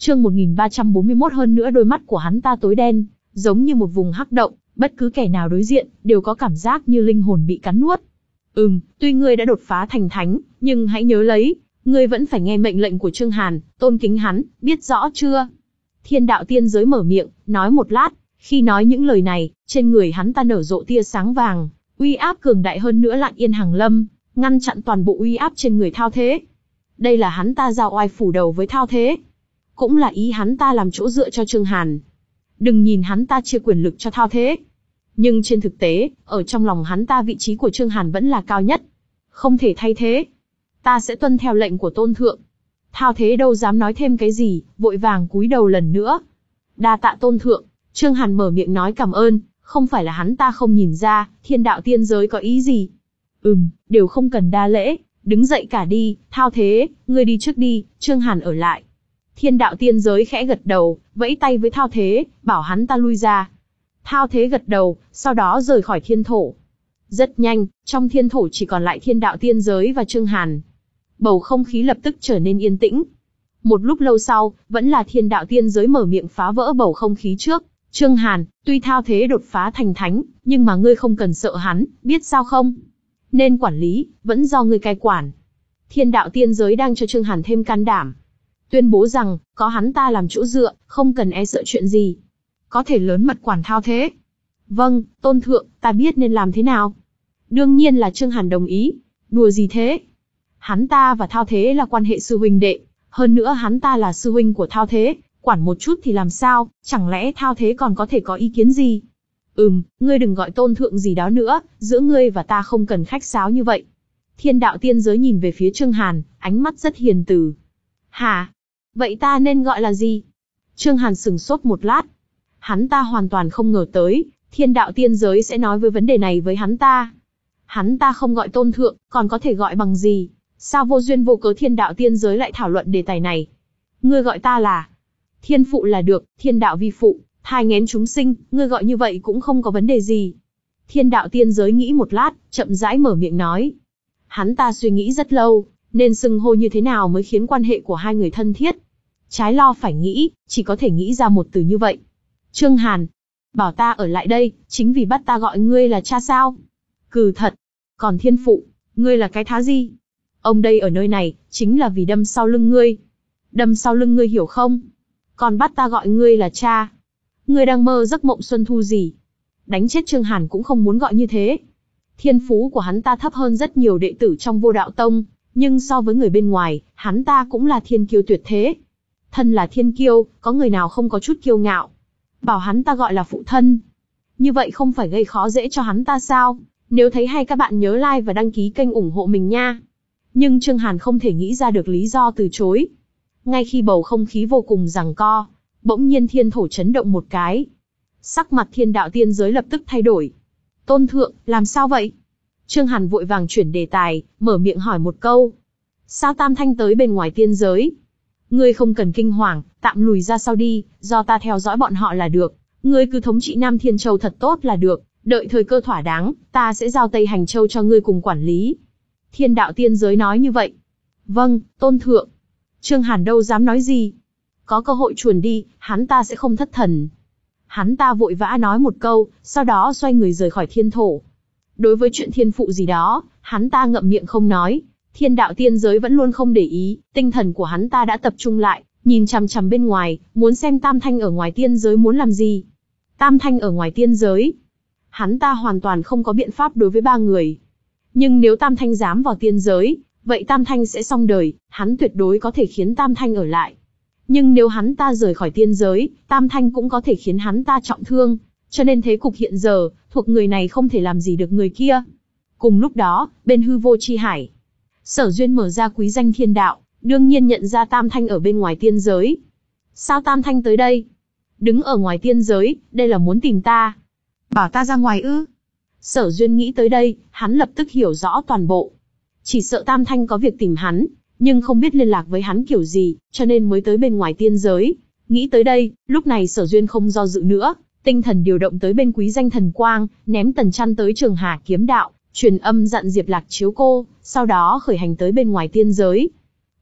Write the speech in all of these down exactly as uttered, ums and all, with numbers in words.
Chương một nghìn ba trăm bốn mươi mốt. Hơn nữa đôi mắt của hắn ta tối đen, giống như một vùng hắc động, bất cứ kẻ nào đối diện đều có cảm giác như linh hồn bị cắn nuốt. Ừm, tuy ngươi đã đột phá thành thánh, nhưng hãy nhớ lấy, ngươi vẫn phải nghe mệnh lệnh của Trương Hàn, tôn kính hắn, biết rõ chưa? Thiên đạo tiên giới mở miệng, nói một lát, khi nói những lời này, trên người hắn ta nở rộ tia sáng vàng, uy áp cường đại hơn nữa Lạn Yên Hằng Lâm, ngăn chặn toàn bộ uy áp trên người Thao Thế. Đây là hắn ta giao oai phủ đầu với Thao Thế, cũng là ý hắn ta làm chỗ dựa cho Trương Hàn. Đừng nhìn hắn ta chia quyền lực cho Thao Thế, nhưng trên thực tế, ở trong lòng hắn ta vị trí của Trương Hàn vẫn là cao nhất, không thể thay thế. Ta sẽ tuân theo lệnh của tôn thượng. Thao Thế đâu dám nói thêm cái gì, vội vàng cúi đầu lần nữa. Đa tạ tôn thượng. Trương Hàn mở miệng nói cảm ơn, không phải là hắn ta không nhìn ra, thiên đạo tiên giới có ý gì. Ừm, đều không cần đa lễ, đứng dậy cả đi, Thao Thế, ngươi đi trước đi, Trương Hàn ở lại. Thiên đạo tiên giới khẽ gật đầu, vẫy tay với Thao Thế, bảo hắn ta lui ra. Thao Thế gật đầu, sau đó rời khỏi thiên thổ. Rất nhanh, trong thiên thổ chỉ còn lại thiên đạo tiên giới và Trương Hàn. Bầu không khí lập tức trở nên yên tĩnh. Một lúc lâu sau, vẫn là thiên đạo tiên giới mở miệng phá vỡ bầu không khí trước. Trương Hàn, tuy Thao Thế đột phá thành thánh, nhưng mà ngươi không cần sợ hắn, biết sao không? Nên quản lý, vẫn do ngươi cai quản. Thiên đạo tiên giới đang cho Trương Hàn thêm can đảm. Tuyên bố rằng, có hắn ta làm chỗ dựa, không cần e sợ chuyện gì. Có thể lớn mật quản Thao Thế. Vâng, tôn thượng, ta biết nên làm thế nào. Đương nhiên là Trương Hàn đồng ý. Đùa gì thế? Hắn ta và Thao Thế là quan hệ sư huynh đệ. Hơn nữa hắn ta là sư huynh của Thao Thế. Quản một chút thì làm sao, chẳng lẽ Thao Thế còn có thể có ý kiến gì? Ừm, ngươi đừng gọi tôn thượng gì đó nữa, giữa ngươi và ta không cần khách sáo như vậy. Thiên đạo tiên giới nhìn về phía Trương Hàn, ánh mắt rất hiền từ. Hả? Vậy ta nên gọi là gì? Trương Hàn sừng sốt một lát. Hắn ta hoàn toàn không ngờ tới, thiên đạo tiên giới sẽ nói với vấn đề này với hắn ta. Hắn ta không gọi tôn thượng, còn có thể gọi bằng gì? Sao vô duyên vô cớ thiên đạo tiên giới lại thảo luận đề tài này? Ngươi gọi ta là thiên phụ là được, thiên đạo vi phụ, thai nghén chúng sinh, ngươi gọi như vậy cũng không có vấn đề gì. Thiên đạo tiên giới nghĩ một lát, chậm rãi mở miệng nói. Hắn ta suy nghĩ rất lâu, nên xưng hô như thế nào mới khiến quan hệ của hai người thân thiết. Trái lo phải nghĩ, chỉ có thể nghĩ ra một từ như vậy. Trương Hàn, bảo ta ở lại đây, chính vì bắt ta gọi ngươi là cha sao? Cừ thật. Còn thiên phụ, ngươi là cái thá gì? Ông đây ở nơi này, chính là vì đâm sau lưng ngươi. Đâm sau lưng ngươi hiểu không? Còn bắt ta gọi ngươi là cha. Ngươi đang mơ giấc mộng xuân thu gì? Đánh chết Trương Hàn cũng không muốn gọi như thế. Thiên phú của hắn ta thấp hơn rất nhiều đệ tử trong Vô Đạo Tông, nhưng so với người bên ngoài, hắn ta cũng là thiên kiêu tuyệt thế. Thân là thiên kiêu, có người nào không có chút kiêu ngạo? Bảo hắn ta gọi là phụ thân. Như vậy không phải gây khó dễ cho hắn ta sao? Nếu thấy hay các bạn nhớ like và đăng ký kênh ủng hộ mình nha. Nhưng Trương Hàn không thể nghĩ ra được lý do từ chối. Ngay khi bầu không khí vô cùng giằng co, bỗng nhiên thiên thổ chấn động một cái. Sắc mặt thiên đạo tiên giới lập tức thay đổi. Tôn thượng, làm sao vậy? Trương Hàn vội vàng chuyển đề tài, mở miệng hỏi một câu. Sao Tam Thanh tới bên ngoài tiên giới? Ngươi không cần kinh hoàng, tạm lùi ra sau đi, do ta theo dõi bọn họ là được. Ngươi cứ thống trị Nam Thiên Châu thật tốt là được, đợi thời cơ thỏa đáng, ta sẽ giao Tây Hành Châu cho ngươi cùng quản lý. Thiên đạo tiên giới nói như vậy. Vâng, tôn thượng. Trương Hàn đâu dám nói gì. Có cơ hội chuồn đi, hắn ta sẽ không thất thần. Hắn ta vội vã nói một câu, sau đó xoay người rời khỏi thiên thổ. Đối với chuyện thiên phụ gì đó, hắn ta ngậm miệng không nói. Thiên đạo tiên giới vẫn luôn không để ý, tinh thần của hắn ta đã tập trung lại, nhìn chằm chằm bên ngoài, muốn xem Tam Thanh ở ngoài tiên giới muốn làm gì. Tam Thanh ở ngoài tiên giới. Hắn ta hoàn toàn không có biện pháp đối với ba người. Nhưng nếu Tam Thanh dám vào tiên giới, vậy Tam Thanh sẽ xong đời, hắn tuyệt đối có thể khiến Tam Thanh ở lại. Nhưng nếu hắn ta rời khỏi tiên giới, Tam Thanh cũng có thể khiến hắn ta trọng thương, cho nên thế cục hiện giờ, thuộc người này không thể làm gì được người kia. Cùng lúc đó, bên hư vô chi hải, Sở Duyên mở ra quý danh thiên đạo, đương nhiên nhận ra Tam Thanh ở bên ngoài tiên giới. Sao Tam Thanh tới đây? Đứng ở ngoài tiên giới, đây là muốn tìm ta. Bảo ta ra ngoài ư? Sở Duyên nghĩ tới đây, hắn lập tức hiểu rõ toàn bộ. Chỉ sợ Tam Thanh có việc tìm hắn, nhưng không biết liên lạc với hắn kiểu gì, cho nên mới tới bên ngoài tiên giới. Nghĩ tới đây, lúc này Sở Duyên không do dự nữa, tinh thần điều động tới bên quý danh thần quang, ném Tần Chăn tới Trường Hà kiếm đạo, truyền âm dặn Diệp Lạc chiếu cô, sau đó khởi hành tới bên ngoài tiên giới.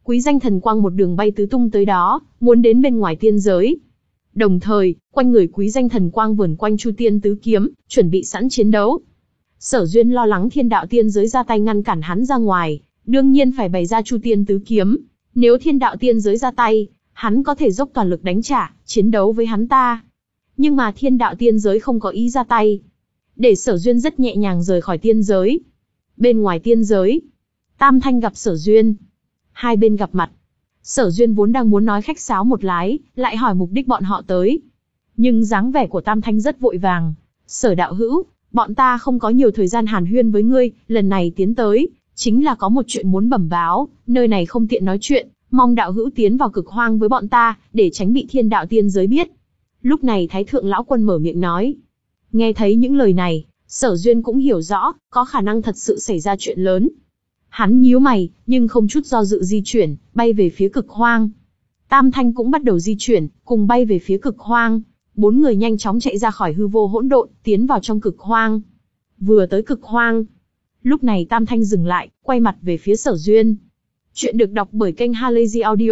quý danh thần quang một đường bay tứ tung tới đó, muốn đến bên ngoài tiên giới. Đồng thời, quanh người quý danh thần quang vờn quanh Chu Tiên tứ kiếm, chuẩn bị sẵn chiến đấu. Sở Duyên lo lắng thiên đạo tiên giới ra tay ngăn cản hắn ra ngoài, đương nhiên phải bày ra Chu Tiên tứ kiếm. Nếu thiên đạo tiên giới ra tay, hắn có thể dốc toàn lực đánh trả, chiến đấu với hắn ta. Nhưng mà thiên đạo tiên giới không có ý ra tay, để Sở Duyên rất nhẹ nhàng rời khỏi tiên giới. Bên ngoài tiên giới, Tam Thanh gặp Sở Duyên. Hai bên gặp mặt. Sở Duyên vốn đang muốn nói khách sáo một lái, lại hỏi mục đích bọn họ tới. Nhưng dáng vẻ của Tam Thanh rất vội vàng. Sở đạo hữu, bọn ta không có nhiều thời gian hàn huyên với ngươi, lần này tiến tới, chính là có một chuyện muốn bẩm báo, nơi này không tiện nói chuyện, mong đạo hữu tiến vào cực hoang với bọn ta, để tránh bị thiên đạo tiên giới biết. Lúc này Thái Thượng Lão Quân mở miệng nói. Nghe thấy những lời này, Sở Duyên cũng hiểu rõ, có khả năng thật sự xảy ra chuyện lớn. Hắn nhíu mày, nhưng không chút do dự di chuyển, bay về phía cực hoang. Tam Thanh cũng bắt đầu di chuyển, cùng bay về phía cực hoang. Bốn người nhanh chóng chạy ra khỏi hư vô hỗn độn, tiến vào trong cực hoang. Vừa tới cực hoang, lúc này Tam Thanh dừng lại, quay mặt về phía Sở Duyên. Chuyện được đọc bởi kênh Halazy Audio.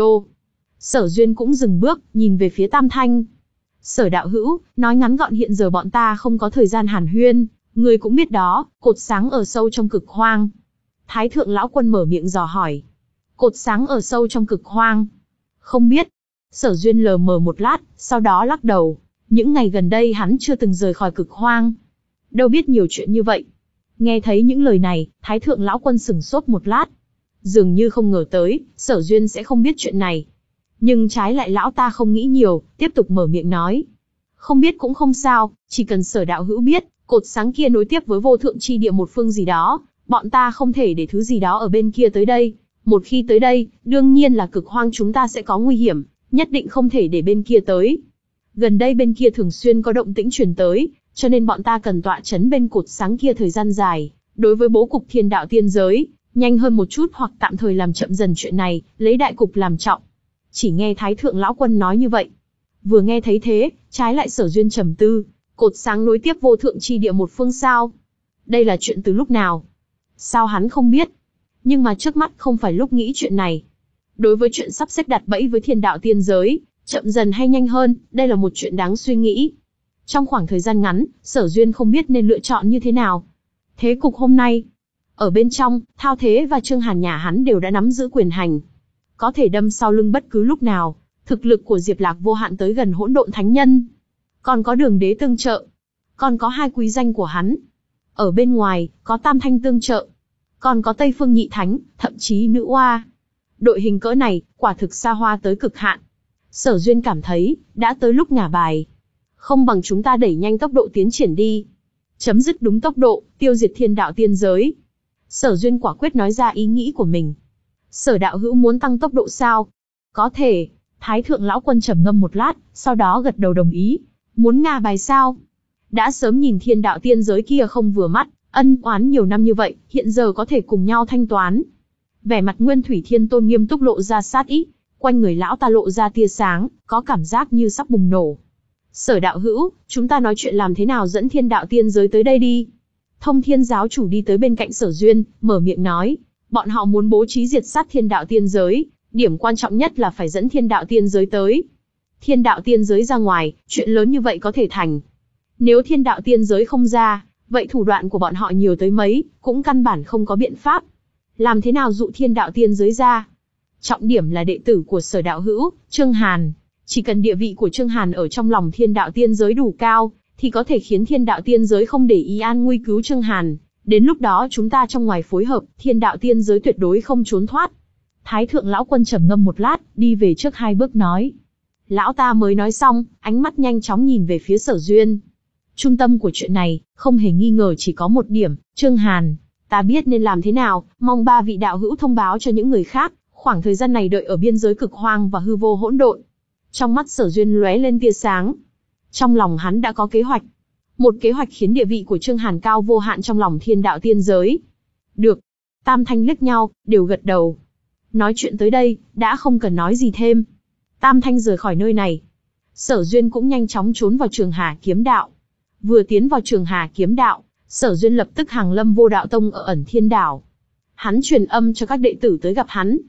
Sở Duyên cũng dừng bước, nhìn về phía Tam Thanh. Sở đạo hữu, nói ngắn gọn hiện giờ bọn ta không có thời gian hàn huyên, người cũng biết đó, cột sáng ở sâu trong cực hoang. Thái Thượng Lão Quân mở miệng dò hỏi. Cột sáng ở sâu trong cực hoang. Không biết. Sở Duyên lờ mờ một lát, sau đó lắc đầu. Những ngày gần đây hắn chưa từng rời khỏi cực hoang. Đâu biết nhiều chuyện như vậy. Nghe thấy những lời này, Thái Thượng Lão Quân sửng sốt một lát. Dường như không ngờ tới, Sở Duyên sẽ không biết chuyện này. Nhưng trái lại lão ta không nghĩ nhiều, tiếp tục mở miệng nói. Không biết cũng không sao, chỉ cần Sở đạo hữu biết, cột sáng kia nối tiếp với vô thượng chi địa một phương gì đó. Bọn ta không thể để thứ gì đó ở bên kia tới đây. Một khi tới đây, đương nhiên là cực hoang chúng ta sẽ có nguy hiểm, nhất định không thể để bên kia tới. Gần đây bên kia thường xuyên có động tĩnh truyền tới, cho nên bọn ta cần tọa chấn bên cột sáng kia thời gian dài. Đối với bố cục thiên đạo tiên giới, nhanh hơn một chút hoặc tạm thời làm chậm dần chuyện này, lấy đại cục làm trọng. Chỉ nghe Thái Thượng Lão Quân nói như vậy. Vừa nghe thấy thế, trái lại Sở Duyên trầm tư, cột sáng nối tiếp vô thượng chi địa một phương sao? Đây là chuyện từ lúc nào? Sao hắn không biết? Nhưng mà trước mắt không phải lúc nghĩ chuyện này. Đối với chuyện sắp xếp đặt bẫy với thiên đạo tiên giới, chậm dần hay nhanh hơn, đây là một chuyện đáng suy nghĩ. Trong khoảng thời gian ngắn, Sở Duyên không biết nên lựa chọn như thế nào. Thế cục hôm nay, ở bên trong, Thao Thế và Trương Hàn nhà hắn đều đã nắm giữ quyền hành. Có thể đâm sau lưng bất cứ lúc nào, thực lực của Diệp Lạc vô hạn tới gần hỗn độn thánh nhân. Còn có Đường Đế tương trợ. Còn có hai quý danh của hắn. Ở bên ngoài, có Tam Thanh tương trợ. Còn có Tây Phương Nhị Thánh, thậm chí Nữ Oa. Đội hình cỡ này, quả thực xa hoa tới cực hạn. Sở Duyên cảm thấy, đã tới lúc ngả bài. Không bằng chúng ta đẩy nhanh tốc độ tiến triển đi. Chấm dứt đúng tốc độ, tiêu diệt thiên đạo tiên giới. Sở Duyên quả quyết nói ra ý nghĩ của mình. Sở đạo hữu muốn tăng tốc độ sao? Có thể. Thái Thượng Lão Quân trầm ngâm một lát, sau đó gật đầu đồng ý. Muốn ngả bài sao? Đã sớm nhìn thiên đạo tiên giới kia không vừa mắt, ân oán nhiều năm như vậy, hiện giờ có thể cùng nhau thanh toán. Vẻ mặt Nguyên Thủy Thiên Tôn nghiêm túc lộ ra sát ý, quanh người lão ta lộ ra tia sáng, có cảm giác như sắp bùng nổ. Sở đạo hữu, chúng ta nói chuyện làm thế nào dẫn thiên đạo tiên giới tới đây đi. Thông Thiên giáo chủ đi tới bên cạnh Sở Duyên, mở miệng nói, bọn họ muốn bố trí diệt sát thiên đạo tiên giới, điểm quan trọng nhất là phải dẫn thiên đạo tiên giới tới. Thiên đạo tiên giới ra ngoài, chuyện lớn như vậy có thể thành. Nếu thiên đạo tiên giới không ra, vậy thủ đoạn của bọn họ nhiều tới mấy, cũng căn bản không có biện pháp. Làm thế nào dụ thiên đạo tiên giới ra? Trọng điểm là đệ tử của Sở đạo hữu, Trương Hàn. Chỉ cần địa vị của Trương Hàn ở trong lòng thiên đạo tiên giới đủ cao, thì có thể khiến thiên đạo tiên giới không để ý an nguy cứu Trương Hàn. Đến lúc đó chúng ta trong ngoài phối hợp, thiên đạo tiên giới tuyệt đối không trốn thoát. Thái Thượng Lão Quân trầm ngâm một lát, đi về trước hai bước nói. Lão ta mới nói xong, ánh mắt nhanh chóng nhìn về phía Sở Duyên. Trung tâm của chuyện này, không hề nghi ngờ chỉ có một điểm, Trương Hàn. Ta biết nên làm thế nào, mong ba vị đạo hữu thông báo cho những người khác, khoảng thời gian này đợi ở biên giới cực hoang và hư vô hỗn độn. Trong mắt Sở Duyên lóe lên tia sáng. Trong lòng hắn đã có kế hoạch. Một kế hoạch khiến địa vị của Trương Hàn cao vô hạn trong lòng thiên đạo tiên giới. Được. Tam Thanh liếc nhau, đều gật đầu. Nói chuyện tới đây, đã không cần nói gì thêm. Tam Thanh rời khỏi nơi này. Sở Duyên cũng nhanh chóng trốn vào Trường Hà Kiếm Đạo. Vừa tiến vào Trường Hà Kiếm Đạo, Sở Duyên lập tức hàng lâm Vô Đạo Tông ở Ẩn Thiên Đảo. Hắn truyền âm cho các đệ tử tới gặp hắn.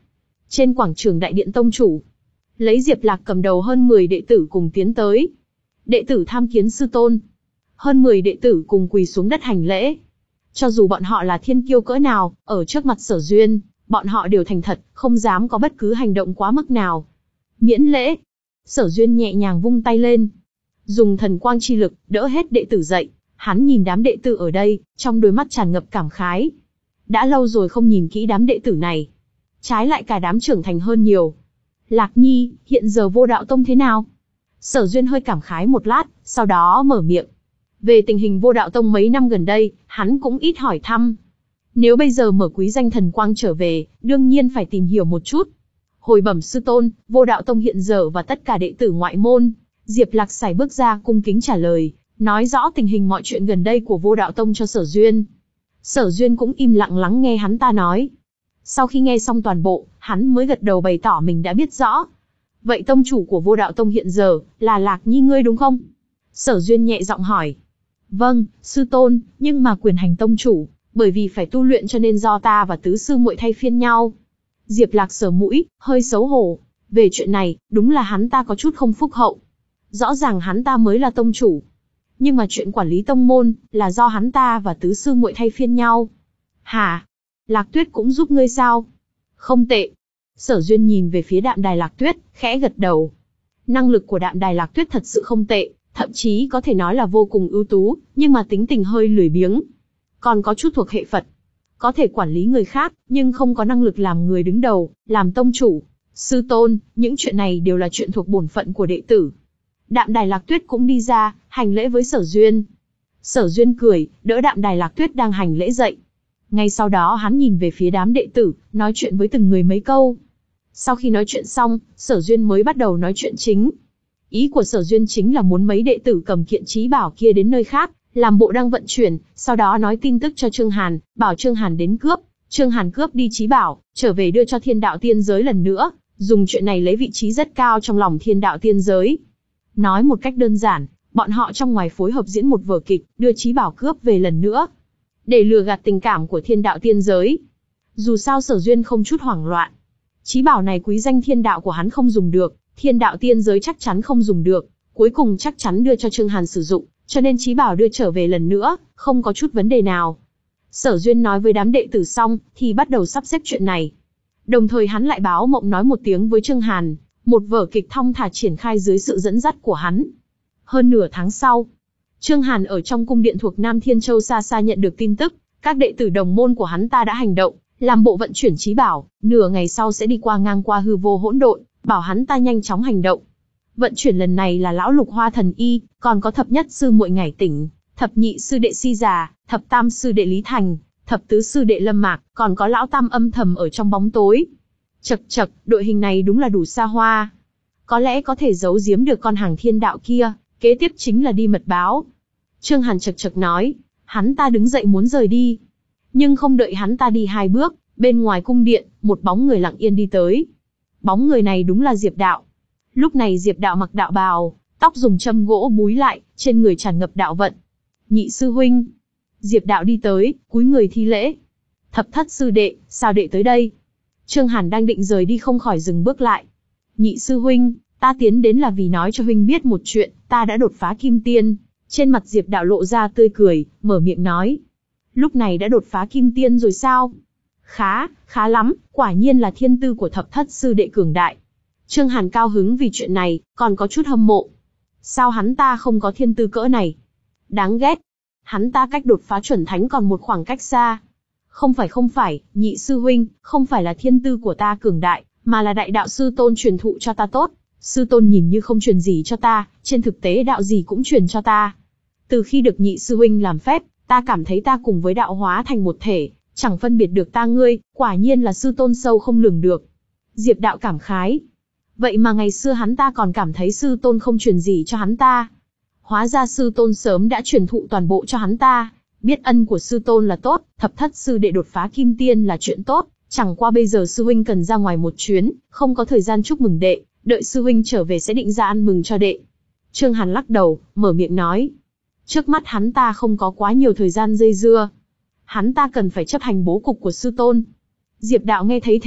Trên quảng trường đại điện tông chủ, lấy Diệp Lạc cầm đầu hơn mười đệ tử cùng tiến tới. Đệ tử tham kiến sư tôn. Hơn mười đệ tử cùng quỳ xuống đất hành lễ. Cho dù bọn họ là thiên kiêu cỡ nào, ở trước mặt Sở Duyên, bọn họ đều thành thật, không dám có bất cứ hành động quá mức nào. Miễn lễ. Sở Duyên nhẹ nhàng vung tay lên, dùng thần quang chi lực, đỡ hết đệ tử dậy. Hắn nhìn đám đệ tử ở đây, trong đôi mắt tràn ngập cảm khái. Đã lâu rồi không nhìn kỹ đám đệ tử này. Trái lại cả đám trưởng thành hơn nhiều. Lạc Nhi, hiện giờ Vô Đạo Tông thế nào? Sở Duyên hơi cảm khái một lát, sau đó mở miệng. Về tình hình Vô Đạo Tông mấy năm gần đây, hắn cũng ít hỏi thăm. Nếu bây giờ mở quý danh thần quang trở về, đương nhiên phải tìm hiểu một chút. Hồi bẩm sư tôn, Vô Đạo Tông hiện giờ và tất cả đệ tử ngoại môn. Diệp Lạc sải bước ra cung kính trả lời, nói rõ tình hình mọi chuyện gần đây của Vô Đạo Tông cho Sở Duyên. Sở Duyên cũng im lặng lắng nghe hắn ta nói. Sau khi nghe xong toàn bộ, hắn mới gật đầu bày tỏ mình đã biết rõ. Vậy tông chủ của Vô Đạo Tông hiện giờ, là Lạc Nhi ngươi đúng không? Sở Duyên nhẹ giọng hỏi. Vâng, sư tôn, nhưng mà quyền hành tông chủ, bởi vì phải tu luyện cho nên do ta và tứ sư muội thay phiên nhau. Diệp Lạc sờ mũi, hơi xấu hổ. Về chuyện này, đúng là hắn ta có chút không phúc hậu. Rõ ràng hắn ta mới là tông chủ. Nhưng mà chuyện quản lý tông môn, là do hắn ta và tứ sư muội thay phiên nhau. Hả? Lạc Tuyết cũng giúp ngươi sao? Không tệ. Sở Duyên nhìn về phía Đạm Đài Lạc Tuyết, khẽ gật đầu. Năng lực của Đạm Đài Lạc Tuyết thật sự không tệ, thậm chí có thể nói là vô cùng ưu tú, nhưng mà tính tình hơi lười biếng. Còn có chút thuộc hệ Phật. Có thể quản lý người khác, nhưng không có năng lực làm người đứng đầu, làm tông chủ. Sư tôn, những chuyện này đều là chuyện thuộc bổn phận của đệ tử. Đạm Đài Lạc Tuyết cũng đi ra, hành lễ với Sở Duyên. Sở Duyên cười, đỡ Đạm Đài Lạc Tuyết đang hành lễ dậy. Ngay sau đó hắn nhìn về phía đám đệ tử, nói chuyện với từng người mấy câu. Sau khi nói chuyện xong, Sở Duyên mới bắt đầu nói chuyện chính. Ý của Sở Duyên chính là muốn mấy đệ tử cầm kiện trí bảo kia đến nơi khác, làm bộ đang vận chuyển, sau đó nói tin tức cho Trương Hàn, bảo Trương Hàn đến cướp. Trương Hàn cướp đi trí bảo, trở về đưa cho Thiên Đạo Tiên Giới lần nữa, dùng chuyện này lấy vị trí rất cao trong lòng Thiên Đạo Tiên Giới. Nói một cách đơn giản, bọn họ trong ngoài phối hợp diễn một vở kịch, đưa trí bảo cướp về lần nữa, để lừa gạt tình cảm của Thiên Đạo Tiên Giới. Dù sao Sở Duyên không chút hoảng loạn. Trí bảo này quý danh thiên đạo của hắn không dùng được, Thiên Đạo Tiên Giới chắc chắn không dùng được, cuối cùng chắc chắn đưa cho Trương Hàn sử dụng, cho nên trí bảo đưa trở về lần nữa, không có chút vấn đề nào. Sở Duyên nói với đám đệ tử xong, thì bắt đầu sắp xếp chuyện này. Đồng thời hắn lại báo mộng nói một tiếng với Trương Hàn, một vở kịch thong thả triển khai dưới sự dẫn dắt của hắn. Hơn nửa tháng sau, Trương Hàn ở trong cung điện thuộc Nam Thiên Châu xa xa nhận được tin tức, các đệ tử đồng môn của hắn ta đã hành động, làm bộ vận chuyển trí bảo, nửa ngày sau sẽ đi qua ngang qua hư vô hỗn độn, bảo hắn ta nhanh chóng hành động. Vận chuyển lần này là lão Lục Hoa Thần Y, còn có thập nhất sư muội Ngải Tỉnh, thập nhị sư đệ Si Già, thập tam sư đệ Lý Thành, thập tứ sư đệ Lâm Mạc, còn có lão tam âm thầm ở trong bóng tối. Chậc chậc, đội hình này đúng là đủ xa hoa. Có lẽ có thể giấu giếm được con hàng thiên đạo kia, kế tiếp chính là đi mật báo. Trương Hàn chậc chậc nói, hắn ta đứng dậy muốn rời đi. Nhưng không đợi hắn ta đi hai bước, bên ngoài cung điện, một bóng người lặng yên đi tới. Bóng người này đúng là Diệp Đạo. Lúc này Diệp Đạo mặc đạo bào, tóc dùng châm gỗ búi lại, trên người tràn ngập đạo vận. Nhị sư huynh. Diệp Đạo đi tới, cúi người thi lễ. Thập thất sư đệ, sao đệ tới đây? Trương Hàn đang định rời đi không khỏi dừng bước lại. Nhị sư huynh, ta tiến đến là vì nói cho huynh biết một chuyện, ta đã đột phá kim tiên. Trên mặt Diệp Đạo lộ ra tươi cười, mở miệng nói. Lúc này đã đột phá kim tiên rồi sao? Khá, khá lắm, quả nhiên là thiên tư của thập thất sư đệ cường đại. Trương Hàn cao hứng vì chuyện này, còn có chút hâm mộ. Sao hắn ta không có thiên tư cỡ này? Đáng ghét. Hắn ta cách đột phá chuẩn thánh còn một khoảng cách xa. Không phải không phải, nhị sư huynh, không phải là thiên tư của ta cường đại, mà là đại đạo sư tôn truyền thụ cho ta tốt. Sư tôn nhìn như không truyền gì cho ta, trên thực tế đạo gì cũng truyền cho ta. Từ khi được nhị sư huynh làm phép, ta cảm thấy ta cùng với đạo hóa thành một thể, chẳng phân biệt được ta ngươi, quả nhiên là sư tôn sâu không lường được. Diệp Đạo cảm khái. Vậy mà ngày xưa hắn ta còn cảm thấy sư tôn không truyền gì cho hắn ta. Hóa ra sư tôn sớm đã truyền thụ toàn bộ cho hắn ta. Biết ân của sư tôn là tốt, thập thất sư đệ đột phá kim tiên là chuyện tốt, chẳng qua bây giờ sư huynh cần ra ngoài một chuyến, không có thời gian chúc mừng đệ, đợi sư huynh trở về sẽ định ra ăn mừng cho đệ. Trương Hàn lắc đầu, mở miệng nói. Trước mắt hắn ta không có quá nhiều thời gian dây dưa. Hắn ta cần phải chấp hành bố cục của sư tôn. Diệp Đạo nghe thấy thế,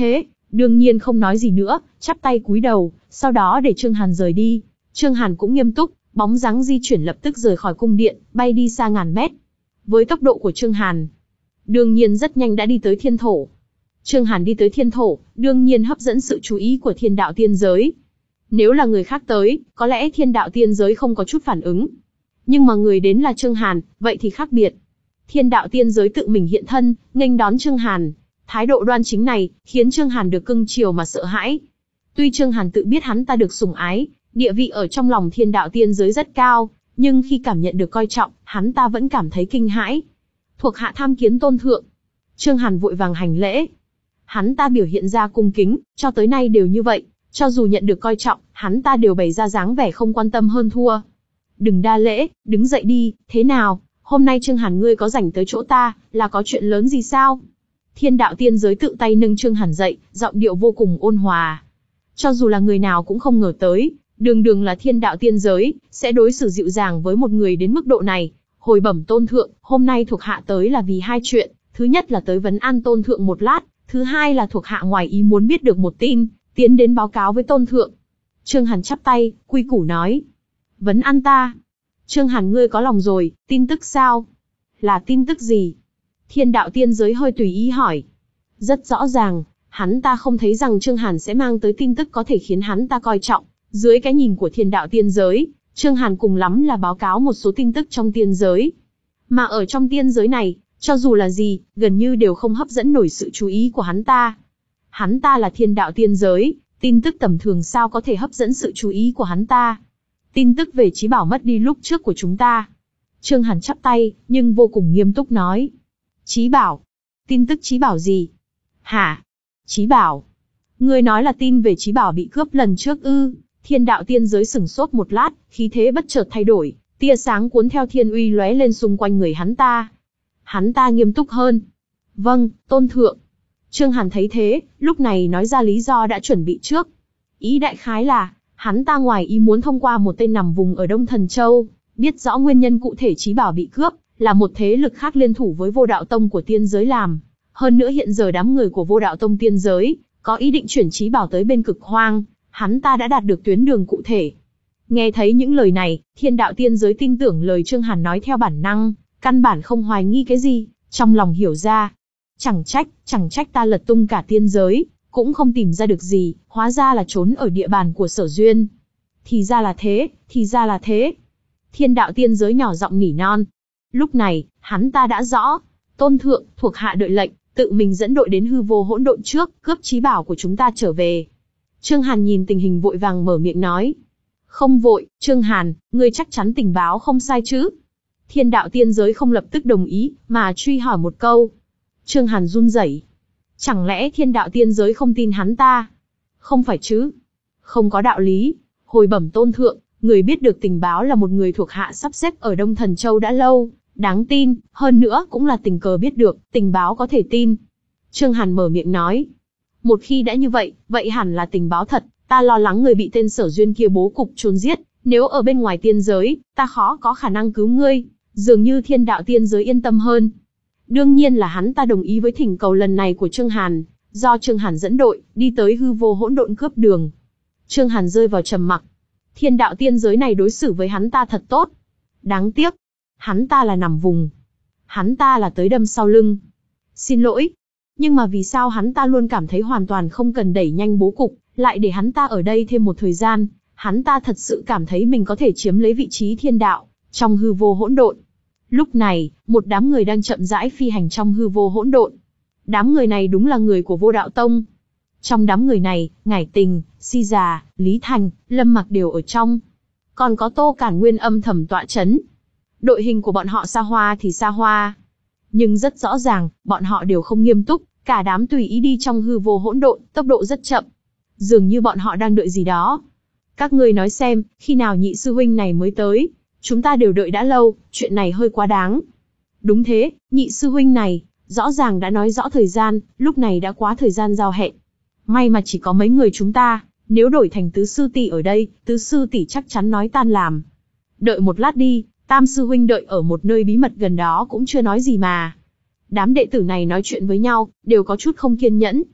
đương nhiên không nói gì nữa, chắp tay cúi đầu, sau đó để Trương Hàn rời đi. Trương Hàn cũng nghiêm túc, bóng dáng di chuyển lập tức rời khỏi cung điện, bay đi xa ngàn mét. Với tốc độ của Trương Hàn, đương nhiên rất nhanh đã đi tới thiên thổ. Trương Hàn đi tới thiên thổ, đương nhiên hấp dẫn sự chú ý của thiên đạo tiên giới. Nếu là người khác tới, có lẽ thiên đạo tiên giới không có chút phản ứng. Nhưng mà người đến là Trương Hàn, vậy thì khác biệt. Thiên đạo tiên giới tự mình hiện thân, nghênh đón Trương Hàn. Thái độ đoan chính này, khiến Trương Hàn được cưng chiều mà sợ hãi. Tuy Trương Hàn tự biết hắn ta được sủng ái, địa vị ở trong lòng thiên đạo tiên giới rất cao, nhưng khi cảm nhận được coi trọng, hắn ta vẫn cảm thấy kinh hãi. Thuộc hạ tham kiến tôn thượng. Trương Hàn vội vàng hành lễ. Hắn ta biểu hiện ra cung kính, cho tới nay đều như vậy, cho dù nhận được coi trọng, hắn ta đều bày ra dáng vẻ không quan tâm hơn thua. Đừng đa lễ, đứng dậy đi, thế nào, hôm nay Trương Hàn ngươi có rảnh tới chỗ ta, là có chuyện lớn gì sao? Thiên đạo tiên giới tự tay nâng Trương Hàn dậy, giọng điệu vô cùng ôn hòa. Cho dù là người nào cũng không ngờ tới, đường đường là thiên đạo tiên giới, sẽ đối xử dịu dàng với một người đến mức độ này. Hồi bẩm tôn thượng, hôm nay thuộc hạ tới là vì hai chuyện, thứ nhất là tới vấn an tôn thượng một lát, thứ hai là thuộc hạ ngoài ý muốn biết được một tin, tiến đến báo cáo với tôn thượng. Trương Hàn chắp tay, quy củ nói. Vấn an ta. Trương Hàn ngươi có lòng rồi, tin tức sao? Là tin tức gì? Thiên đạo tiên giới hơi tùy ý hỏi. Rất rõ ràng, hắn ta không thấy rằng Trương Hàn sẽ mang tới tin tức có thể khiến hắn ta coi trọng. Dưới cái nhìn của thiên đạo tiên giới, Trương Hàn cùng lắm là báo cáo một số tin tức trong tiên giới. Mà ở trong tiên giới này, cho dù là gì, gần như đều không hấp dẫn nổi sự chú ý của hắn ta. Hắn ta là thiên đạo tiên giới, tin tức tầm thường sao có thể hấp dẫn sự chú ý của hắn ta. Tin tức về trí bảo mất đi lúc trước của chúng ta. Trương Hàn chắp tay, nhưng vô cùng nghiêm túc nói. Trí bảo? Tin tức trí bảo gì? Hả? Trí bảo? Ngươi nói là tin về trí bảo bị cướp lần trước ư? Thiên đạo tiên giới sửng sốt một lát, khí thế bất chợt thay đổi, tia sáng cuốn theo thiên uy lóe lên xung quanh người hắn ta. Hắn ta nghiêm túc hơn. Vâng, tôn thượng. Trương Hàn thấy thế, lúc này nói ra lý do đã chuẩn bị trước. Ý đại khái là, hắn ta ngoài ý muốn thông qua một tên nằm vùng ở Đông Thần Châu, biết rõ nguyên nhân cụ thể trí bảo bị cướp, là một thế lực khác liên thủ với Vô Đạo Tông của tiên giới làm. Hơn nữa hiện giờ đám người của Vô Đạo Tông tiên giới, có ý định chuyển trí bảo tới bên cực hoang, hắn ta đã đạt được tuyến đường cụ thể. Nghe thấy những lời này, thiên đạo tiên giới tin tưởng lời Trương Hàn nói theo bản năng, căn bản không hoài nghi cái gì, trong lòng hiểu ra. Chẳng trách, chẳng trách ta lật tung cả tiên giới, cũng không tìm ra được gì, hóa ra là trốn ở địa bàn của Sở Duyên. Thì ra là thế, thì ra là thế. Thiên đạo tiên giới nhỏ giọng nỉ non. Lúc này, hắn ta đã rõ. Tôn thượng, thuộc hạ đợi lệnh, tự mình dẫn đội đến hư vô hỗn độn trước, cướp trí bảo của chúng ta trở về. Trương Hàn nhìn tình hình vội vàng mở miệng nói. Không vội, Trương Hàn, ngươi chắc chắn tình báo không sai chứ? Thiên đạo tiên giới không lập tức đồng ý, mà truy hỏi một câu. Trương Hàn run rẩy. Chẳng lẽ thiên đạo tiên giới không tin hắn ta? Không phải chứ? Không có đạo lý. Hồi bẩm tôn thượng, người biết được tình báo là một người thuộc hạ sắp xếp ở Đông Thần Châu đã lâu, đáng tin, hơn nữa cũng là tình cờ biết được, tình báo có thể tin. Trương Hàn mở miệng nói. Một khi đã như vậy, vậy hẳn là tình báo thật, ta lo lắng người bị tên Sở Duyên kia bố cục chôn giết, nếu ở bên ngoài tiên giới, ta khó có khả năng cứu ngươi, dường như thiên đạo tiên giới yên tâm hơn. Đương nhiên là hắn ta đồng ý với thỉnh cầu lần này của Trương Hàn, do Trương Hàn dẫn đội, đi tới hư vô hỗn độn cướp đường. Trương Hàn rơi vào trầm mặc. Thiên đạo tiên giới này đối xử với hắn ta thật tốt. Đáng tiếc, hắn ta là nằm vùng. Hắn ta là tới đâm sau lưng. Xin lỗi. Nhưng mà vì sao hắn ta luôn cảm thấy hoàn toàn không cần đẩy nhanh bố cục, lại để hắn ta ở đây thêm một thời gian. Hắn ta thật sự cảm thấy mình có thể chiếm lấy vị trí thiên đạo, trong hư vô hỗn độn. Lúc này, một đám người đang chậm rãi phi hành trong hư vô hỗn độn. Đám người này đúng là người của Vô Đạo Tông. Trong đám người này, Ngải Tình, Si Già, Lý Thành, Lâm Mặc đều ở trong. Còn có Tô Cản Nguyên âm thầm tọa chấn. Đội hình của bọn họ xa hoa thì xa hoa. Nhưng rất rõ ràng, bọn họ đều không nghiêm túc, cả đám tùy ý đi trong hư vô hỗn độn, tốc độ rất chậm. Dường như bọn họ đang đợi gì đó. Các ngươi nói xem, khi nào nhị sư huynh này mới tới? Chúng ta đều đợi đã lâu, chuyện này hơi quá đáng. Đúng thế, nhị sư huynh này, rõ ràng đã nói rõ thời gian, lúc này đã quá thời gian giao hẹn. May mà chỉ có mấy người chúng ta, nếu đổi thành tứ sư tỷ ở đây, tứ sư tỷ chắc chắn nói tan làm. Đợi một lát đi, tam sư huynh đợi ở một nơi bí mật gần đó cũng chưa nói gì mà. Đám đệ tử này nói chuyện với nhau, đều có chút không kiên nhẫn.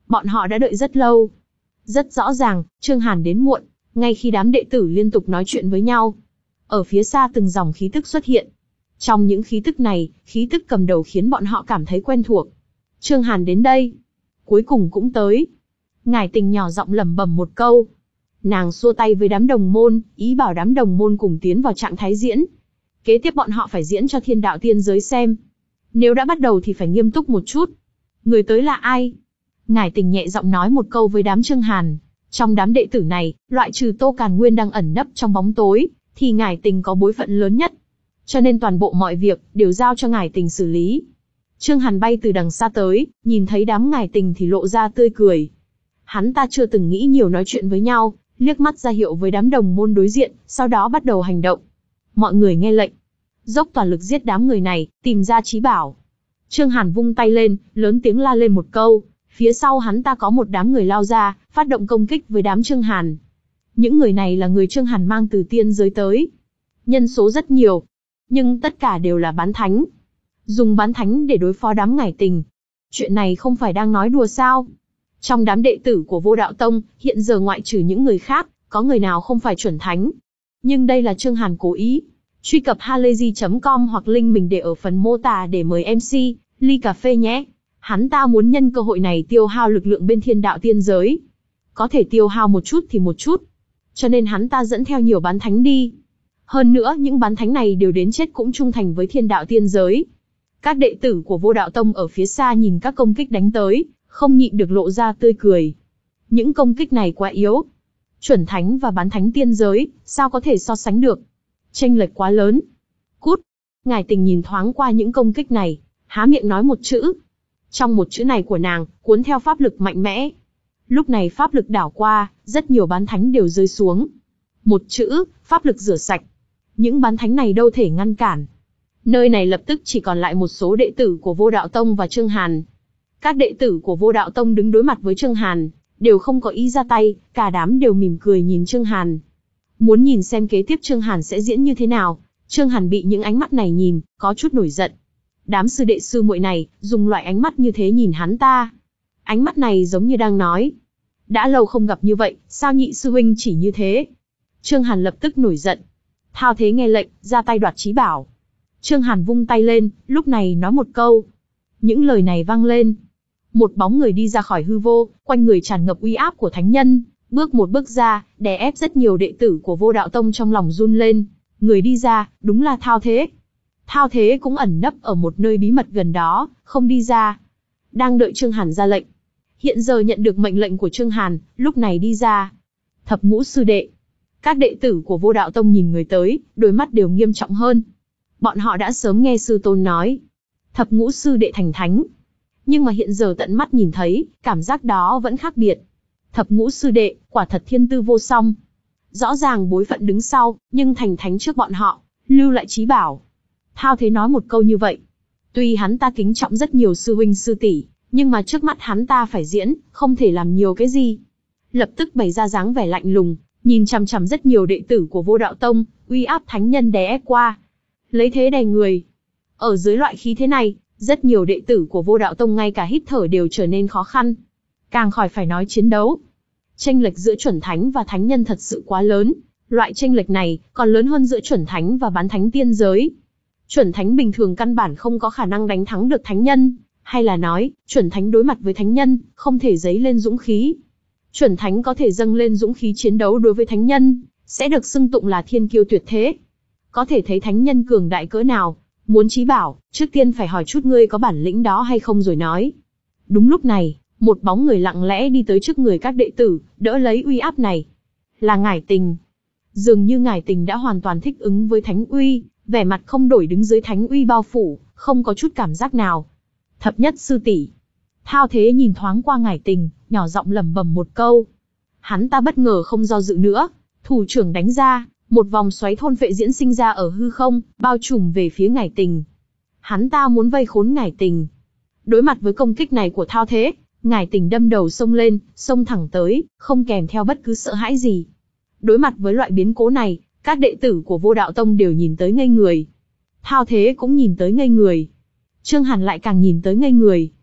Bọn họ đã đợi rất lâu. Rất rõ ràng, Trương Hàn đến muộn, ngay khi đám đệ tử liên tục nói chuyện với nhau. Ở phía xa từng dòng khí tức xuất hiện. Trong những khí tức này, khí tức cầm đầu khiến bọn họ cảm thấy quen thuộc. Trương Hàn đến đây. Cuối cùng cũng tới. Ngải Tình nhỏ giọng lẩm bẩm một câu. Nàng xua tay với đám đồng môn, ý bảo đám đồng môn cùng tiến vào trạng thái diễn. Kế tiếp bọn họ phải diễn cho thiên đạo tiên giới xem. Nếu đã bắt đầu thì phải nghiêm túc một chút. Người tới là ai? Ngải Tình nhẹ giọng nói một câu với đám Trương Hàn. Trong đám đệ tử này, loại trừ Tô Càn Nguyên đang ẩn nấp trong bóng tối, thì Ngải Tình có bối phận lớn nhất. Cho nên toàn bộ mọi việc đều giao cho Ngải Tình xử lý. Trương Hàn bay từ đằng xa tới, nhìn thấy đám Ngải Tình thì lộ ra tươi cười. Hắn ta chưa từng nghĩ nhiều nói chuyện với nhau, liếc mắt ra hiệu với đám đồng môn đối diện, sau đó bắt đầu hành động. Mọi người nghe lệnh, dốc toàn lực giết đám người này, tìm ra trí bảo. Trương Hàn vung tay lên, lớn tiếng la lên một câu, phía sau hắn ta có một đám người lao ra, phát động công kích với đám Trương Hàn. Những người này là người Trương Hàn mang từ tiên giới tới. Nhân số rất nhiều, nhưng tất cả đều là bán thánh. Dùng bán thánh để đối phó đám Ngải Tình. Chuyện này không phải đang nói đùa sao? Trong đám đệ tử của Vô Đạo Tông, hiện giờ ngoại trừ những người khác, có người nào không phải chuẩn thánh. Nhưng đây là Trương Hàn cố ý. Truy cập halayzi chấm com hoặc link mình để ở phần mô tả để mời em xê, ly cà phê nhé. Hắn ta muốn nhân cơ hội này tiêu hao lực lượng bên thiên đạo tiên giới. Có thể tiêu hao một chút thì một chút. Cho nên hắn ta dẫn theo nhiều bán thánh đi. Hơn nữa những bán thánh này đều đến chết cũng trung thành với thiên đạo tiên giới. Các đệ tử của Vô Đạo Tông ở phía xa nhìn các công kích đánh tới, không nhịn được lộ ra tươi cười. Những công kích này quá yếu. Chuẩn thánh và bán thánh tiên giới, sao có thể so sánh được? Chênh lệch quá lớn. Cút! Ngải Tình nhìn thoáng qua những công kích này, há miệng nói một chữ. Trong một chữ này của nàng, cuốn theo pháp lực mạnh mẽ. Lúc này pháp lực đảo qua, rất nhiều bán thánh đều rơi xuống. Một chữ, pháp lực rửa sạch. Những bán thánh này đâu thể ngăn cản. Nơi này lập tức chỉ còn lại một số đệ tử của Vô Đạo Tông và Trương Hàn. Các đệ tử của Vô Đạo Tông đứng đối mặt với Trương Hàn, đều không có ý ra tay, cả đám đều mỉm cười nhìn Trương Hàn. Muốn nhìn xem kế tiếp Trương Hàn sẽ diễn như thế nào. Trương Hàn bị những ánh mắt này nhìn, có chút nổi giận. Đám sư đệ sư muội này, dùng loại ánh mắt như thế nhìn hắn ta. Ánh mắt này giống như đang nói. Đã lâu không gặp như vậy, sao nhị sư huynh chỉ như thế? Trương Hàn lập tức nổi giận. Thao Thế nghe lệnh, ra tay đoạt trí bảo. Trương Hàn vung tay lên, lúc này nói một câu. Những lời này vang lên. Một bóng người đi ra khỏi hư vô, quanh người tràn ngập uy áp của thánh nhân. Bước một bước ra, đè ép rất nhiều đệ tử của Vô Đạo Tông trong lòng run lên. Người đi ra, đúng là Thao Thế. Thao Thế cũng ẩn nấp ở một nơi bí mật gần đó, không đi ra. Đang đợi Trương Hàn ra lệnh. Hiện giờ nhận được mệnh lệnh của Trương Hàn, lúc này đi ra. Thập ngũ sư đệ. Các đệ tử của Vô Đạo Tông nhìn người tới, đôi mắt đều nghiêm trọng hơn. Bọn họ đã sớm nghe sư tôn nói. Thập ngũ sư đệ thành thánh. Nhưng mà hiện giờ tận mắt nhìn thấy, cảm giác đó vẫn khác biệt. Thập ngũ sư đệ, quả thật thiên tư vô song. Rõ ràng bối phận đứng sau, nhưng thành thánh trước bọn họ, lưu lại trí bảo. Thao Thế nói một câu như vậy. Tuy hắn ta kính trọng rất nhiều sư huynh sư tỷ, nhưng mà trước mắt hắn ta phải diễn, không thể làm nhiều cái gì. Lập tức bày ra dáng vẻ lạnh lùng, nhìn chằm chằm rất nhiều đệ tử của Vô Đạo Tông, uy áp thánh nhân đè ép qua. Lấy thế đè người. Ở dưới loại khí thế này, rất nhiều đệ tử của Vô Đạo Tông ngay cả hít thở đều trở nên khó khăn. Càng khỏi phải nói chiến đấu. Chênh lệch giữa chuẩn thánh và thánh nhân thật sự quá lớn. Loại chênh lệch này còn lớn hơn giữa chuẩn thánh và bán thánh tiên giới. Chuẩn thánh bình thường căn bản không có khả năng đánh thắng được thánh nhân, hay là nói, chuẩn thánh đối mặt với thánh nhân, không thể dấy lên dũng khí. Chuẩn thánh có thể dâng lên dũng khí chiến đấu đối với thánh nhân, sẽ được xưng tụng là thiên kiêu tuyệt thế. Có thể thấy thánh nhân cường đại cỡ nào, muốn trí bảo, trước tiên phải hỏi chút ngươi có bản lĩnh đó hay không rồi nói. Đúng lúc này, một bóng người lặng lẽ đi tới trước người các đệ tử, đỡ lấy uy áp này. Là Ngải Tình. Dường như Ngải Tình đã hoàn toàn thích ứng với thánh uy, vẻ mặt không đổi đứng dưới thánh uy bao phủ, không có chút cảm giác nào. Thập nhất sư tỷ. Thao Thế nhìn thoáng qua Ngải Tình, nhỏ giọng lẩm bẩm một câu. Hắn ta bất ngờ không do dự nữa, thủ trưởng đánh ra, một vòng xoáy thôn phệ diễn sinh ra ở hư không, bao trùm về phía Ngải Tình. Hắn ta muốn vây khốn Ngải Tình. Đối mặt với công kích này của Thao Thế, Ngải Tình đâm đầu xông lên, xông thẳng tới, không kèm theo bất cứ sợ hãi gì. Đối mặt với loại biến cố này, các đệ tử của Vô Đạo Tông đều nhìn tới ngây người. Thao Thế cũng nhìn tới ngây người. Trương Hàn lại càng nhìn tới ngây người.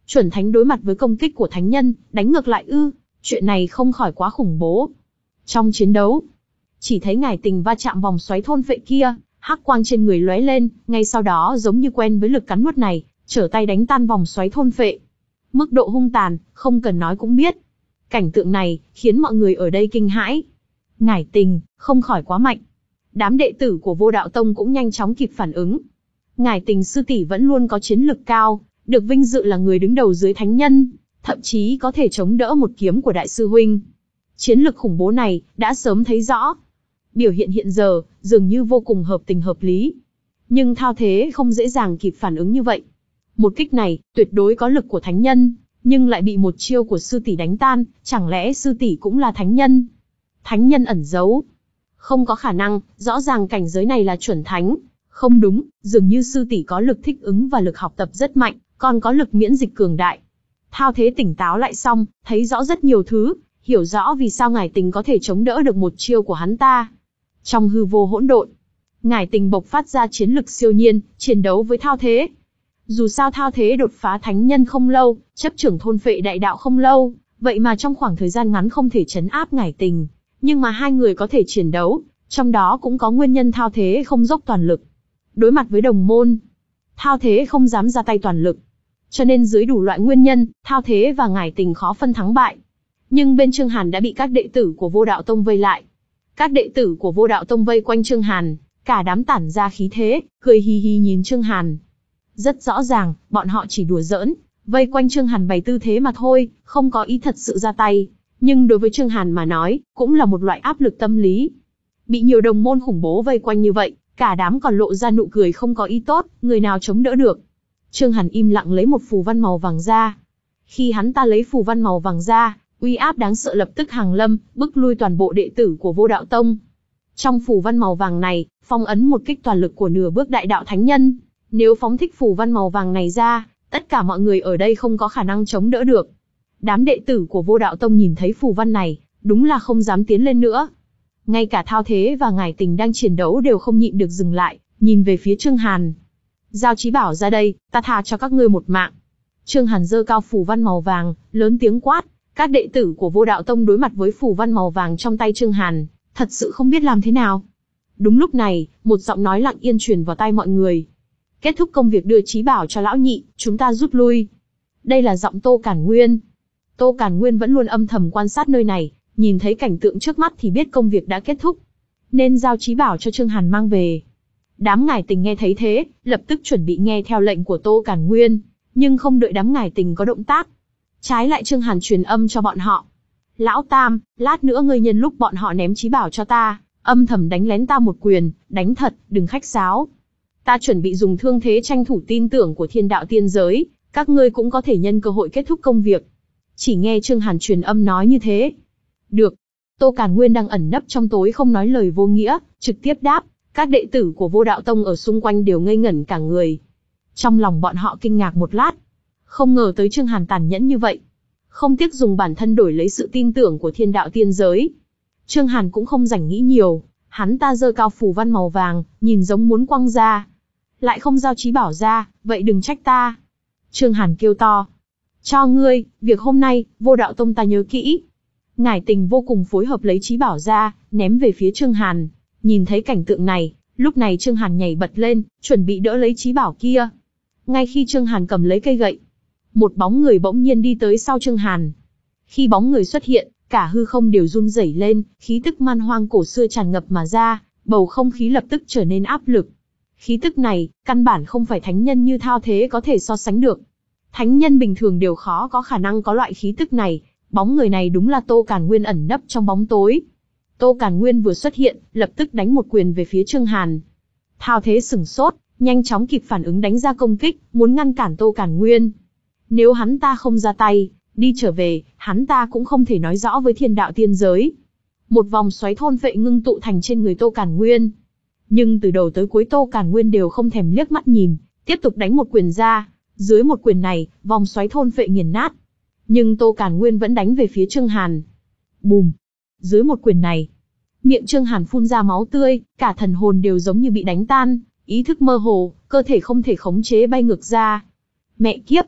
Chuẩn thánh đối mặt với công kích của thánh nhân, đánh ngược lại ư? Chuyện này không khỏi quá khủng bố. Trong chiến đấu, chỉ thấy Ngải Tình va chạm vòng xoáy thôn phệ kia, hắc quang trên người lóe lên, ngay sau đó giống như quen với lực cắn nuốt này, trở tay đánh tan vòng xoáy thôn phệ. Mức độ hung tàn, không cần nói cũng biết. Cảnh tượng này khiến mọi người ở đây kinh hãi. Ngải Tình không khỏi quá mạnh. Đám đệ tử của Vô Đạo Tông cũng nhanh chóng kịp phản ứng. Ngải Tình sư tỷ vẫn luôn có chiến lực cao, được vinh dự là người đứng đầu dưới thánh nhân, thậm chí có thể chống đỡ một kiếm của đại sư huynh. Chiến lực khủng bố này đã sớm thấy rõ. Biểu hiện hiện giờ dường như vô cùng hợp tình hợp lý. Nhưng Thao Thế không dễ dàng kịp phản ứng như vậy. Một kích này tuyệt đối có lực của thánh nhân, nhưng lại bị một chiêu của sư tỷ đánh tan, chẳng lẽ sư tỷ cũng là thánh nhân? Thánh nhân ẩn giấu. Không có khả năng, rõ ràng cảnh giới này là chuẩn thánh. Không đúng, dường như sư tỷ có lực thích ứng và lực học tập rất mạnh, còn có lực miễn dịch cường đại. Thao Thế tỉnh táo lại xong, thấy rõ rất nhiều thứ, hiểu rõ vì sao Ngải Tình có thể chống đỡ được một chiêu của hắn ta. Trong hư vô hỗn độn, Ngải Tình bộc phát ra chiến lực siêu nhiên, chiến đấu với Thao Thế. Dù sao Thao Thế đột phá thánh nhân không lâu, chấp trưởng thôn phệ đại đạo không lâu, vậy mà trong khoảng thời gian ngắn không thể trấn áp Ngải Tình. Nhưng mà hai người có thể chiến đấu, trong đó cũng có nguyên nhân Thao Thế không dốc toàn lực. Đối mặt với đồng môn, Thao Thế không dám ra tay toàn lực. Cho nên dưới đủ loại nguyên nhân, Thao Thế và Ngải Tình khó phân thắng bại. Nhưng bên Trương Hàn đã bị các đệ tử của Vô Đạo Tông vây lại. Các đệ tử của Vô Đạo Tông vây quanh Trương Hàn, cả đám tản ra khí thế, cười hì hì nhìn Trương Hàn. Rất rõ ràng, bọn họ chỉ đùa giỡn, vây quanh Trương Hàn bày tư thế mà thôi, không có ý thật sự ra tay. Nhưng đối với Trương Hàn mà nói, cũng là một loại áp lực tâm lý. Bị nhiều đồng môn khủng bố vây quanh như vậy, cả đám còn lộ ra nụ cười không có ý tốt, người nào chống đỡ được. Trương Hàn im lặng lấy một phù văn màu vàng ra. Khi hắn ta lấy phù văn màu vàng ra, uy áp đáng sợ lập tức hàng lâm, bức lui toàn bộ đệ tử của Vô Đạo Tông. Trong phù văn màu vàng này, phong ấn một kích toàn lực của nửa bước đại đạo thánh nhân. Nếu phóng thích phù văn màu vàng này ra, tất cả mọi người ở đây không có khả năng chống đỡ được. Đám đệ tử của Vô Đạo Tông nhìn thấy phù văn này, đúng là không dám tiến lên nữa. Ngay cả Thao Thế và Ngải Tình đang chiến đấu đều không nhịn được dừng lại, nhìn về phía Trương Hàn. Giao Chí Bảo ra đây, ta tha cho các ngươi một mạng. Trương Hàn giơ cao phù văn màu vàng, lớn tiếng quát. Các đệ tử của Vô Đạo Tông đối mặt với phù văn màu vàng trong tay Trương Hàn, thật sự không biết làm thế nào. Đúng lúc này, một giọng nói lặng yên truyền vào tai mọi người. Kết thúc công việc đưa Chí Bảo cho lão nhị, chúng ta rút lui. Đây là giọng Tô Cản Nguyên. Tô Cản Nguyên vẫn luôn âm thầm quan sát nơi này, nhìn thấy cảnh tượng trước mắt thì biết công việc đã kết thúc, nên giao Chí Bảo cho Trương Hàn mang về. Đám Ngải Tình nghe thấy thế, lập tức chuẩn bị nghe theo lệnh của Tô Cản Nguyên, nhưng không đợi đám Ngải Tình có động tác. Trái lại Trương Hàn truyền âm cho bọn họ. Lão Tam, lát nữa ngươi nhân lúc bọn họ ném Chí Bảo cho ta, âm thầm đánh lén ta một quyền, đánh thật, đừng khách sáo. Ta chuẩn bị dùng thương thế tranh thủ tin tưởng của thiên đạo tiên giới, các ngươi cũng có thể nhân cơ hội kết thúc công việc. Chỉ nghe Trương Hàn truyền âm nói như thế. Được. Tô Cản Nguyên đang ẩn nấp trong tối không nói lời vô nghĩa, trực tiếp đáp. Các đệ tử của Vô Đạo Tông ở xung quanh đều ngây ngẩn cả người. Trong lòng bọn họ kinh ngạc một lát. Không ngờ tới Trương Hàn tàn nhẫn như vậy. Không tiếc dùng bản thân đổi lấy sự tin tưởng của thiên đạo tiên giới. Trương Hàn cũng không rảnh nghĩ nhiều. Hắn ta giơ cao phù văn màu vàng, nhìn giống muốn quăng ra. Lại không giao Chí Bảo ra, vậy đừng trách ta. Trương Hàn kêu to. Cho ngươi, việc hôm nay, Vô Đạo Tông ta nhớ kỹ. Ngải Tình vô cùng phối hợp lấy Chí Bảo ra, ném về phía Trương Hàn. Nhìn thấy cảnh tượng này, lúc này Trương Hàn nhảy bật lên, chuẩn bị đỡ lấy Chí Bảo kia. Ngay khi Trương Hàn cầm lấy cây gậy, một bóng người bỗng nhiên đi tới sau Trương Hàn. Khi bóng người xuất hiện, cả hư không đều run rẩy lên, khí tức man hoang cổ xưa tràn ngập mà ra, bầu không khí lập tức trở nên áp lực. Khí tức này, căn bản không phải thánh nhân như Thao Thế có thể so sánh được. Thánh nhân bình thường đều khó có khả năng có loại khí tức này, bóng người này đúng là Tô Cản Nguyên ẩn nấp trong bóng tối. Tô Cản Nguyên vừa xuất hiện, lập tức đánh một quyền về phía Trương Hàn. Thao Thế sửng sốt, nhanh chóng kịp phản ứng đánh ra công kích, muốn ngăn cản Tô Cản Nguyên. Nếu hắn ta không ra tay, đi trở về, hắn ta cũng không thể nói rõ với thiên đạo tiên giới. Một vòng xoáy thôn phệ ngưng tụ thành trên người Tô Cản Nguyên. Nhưng từ đầu tới cuối Tô Cản Nguyên đều không thèm liếc mắt nhìn, tiếp tục đánh một quyền ra. Dưới một quyền này, vòng xoáy thôn phệ nghiền nát. Nhưng Tô Cản Nguyên vẫn đánh về phía Trương Hàn. Bùm! Dưới một quyền này, miệng Trương Hàn phun ra máu tươi, cả thần hồn đều giống như bị đánh tan, ý thức mơ hồ, cơ thể không thể khống chế bay ngược ra. Mẹ kiếp!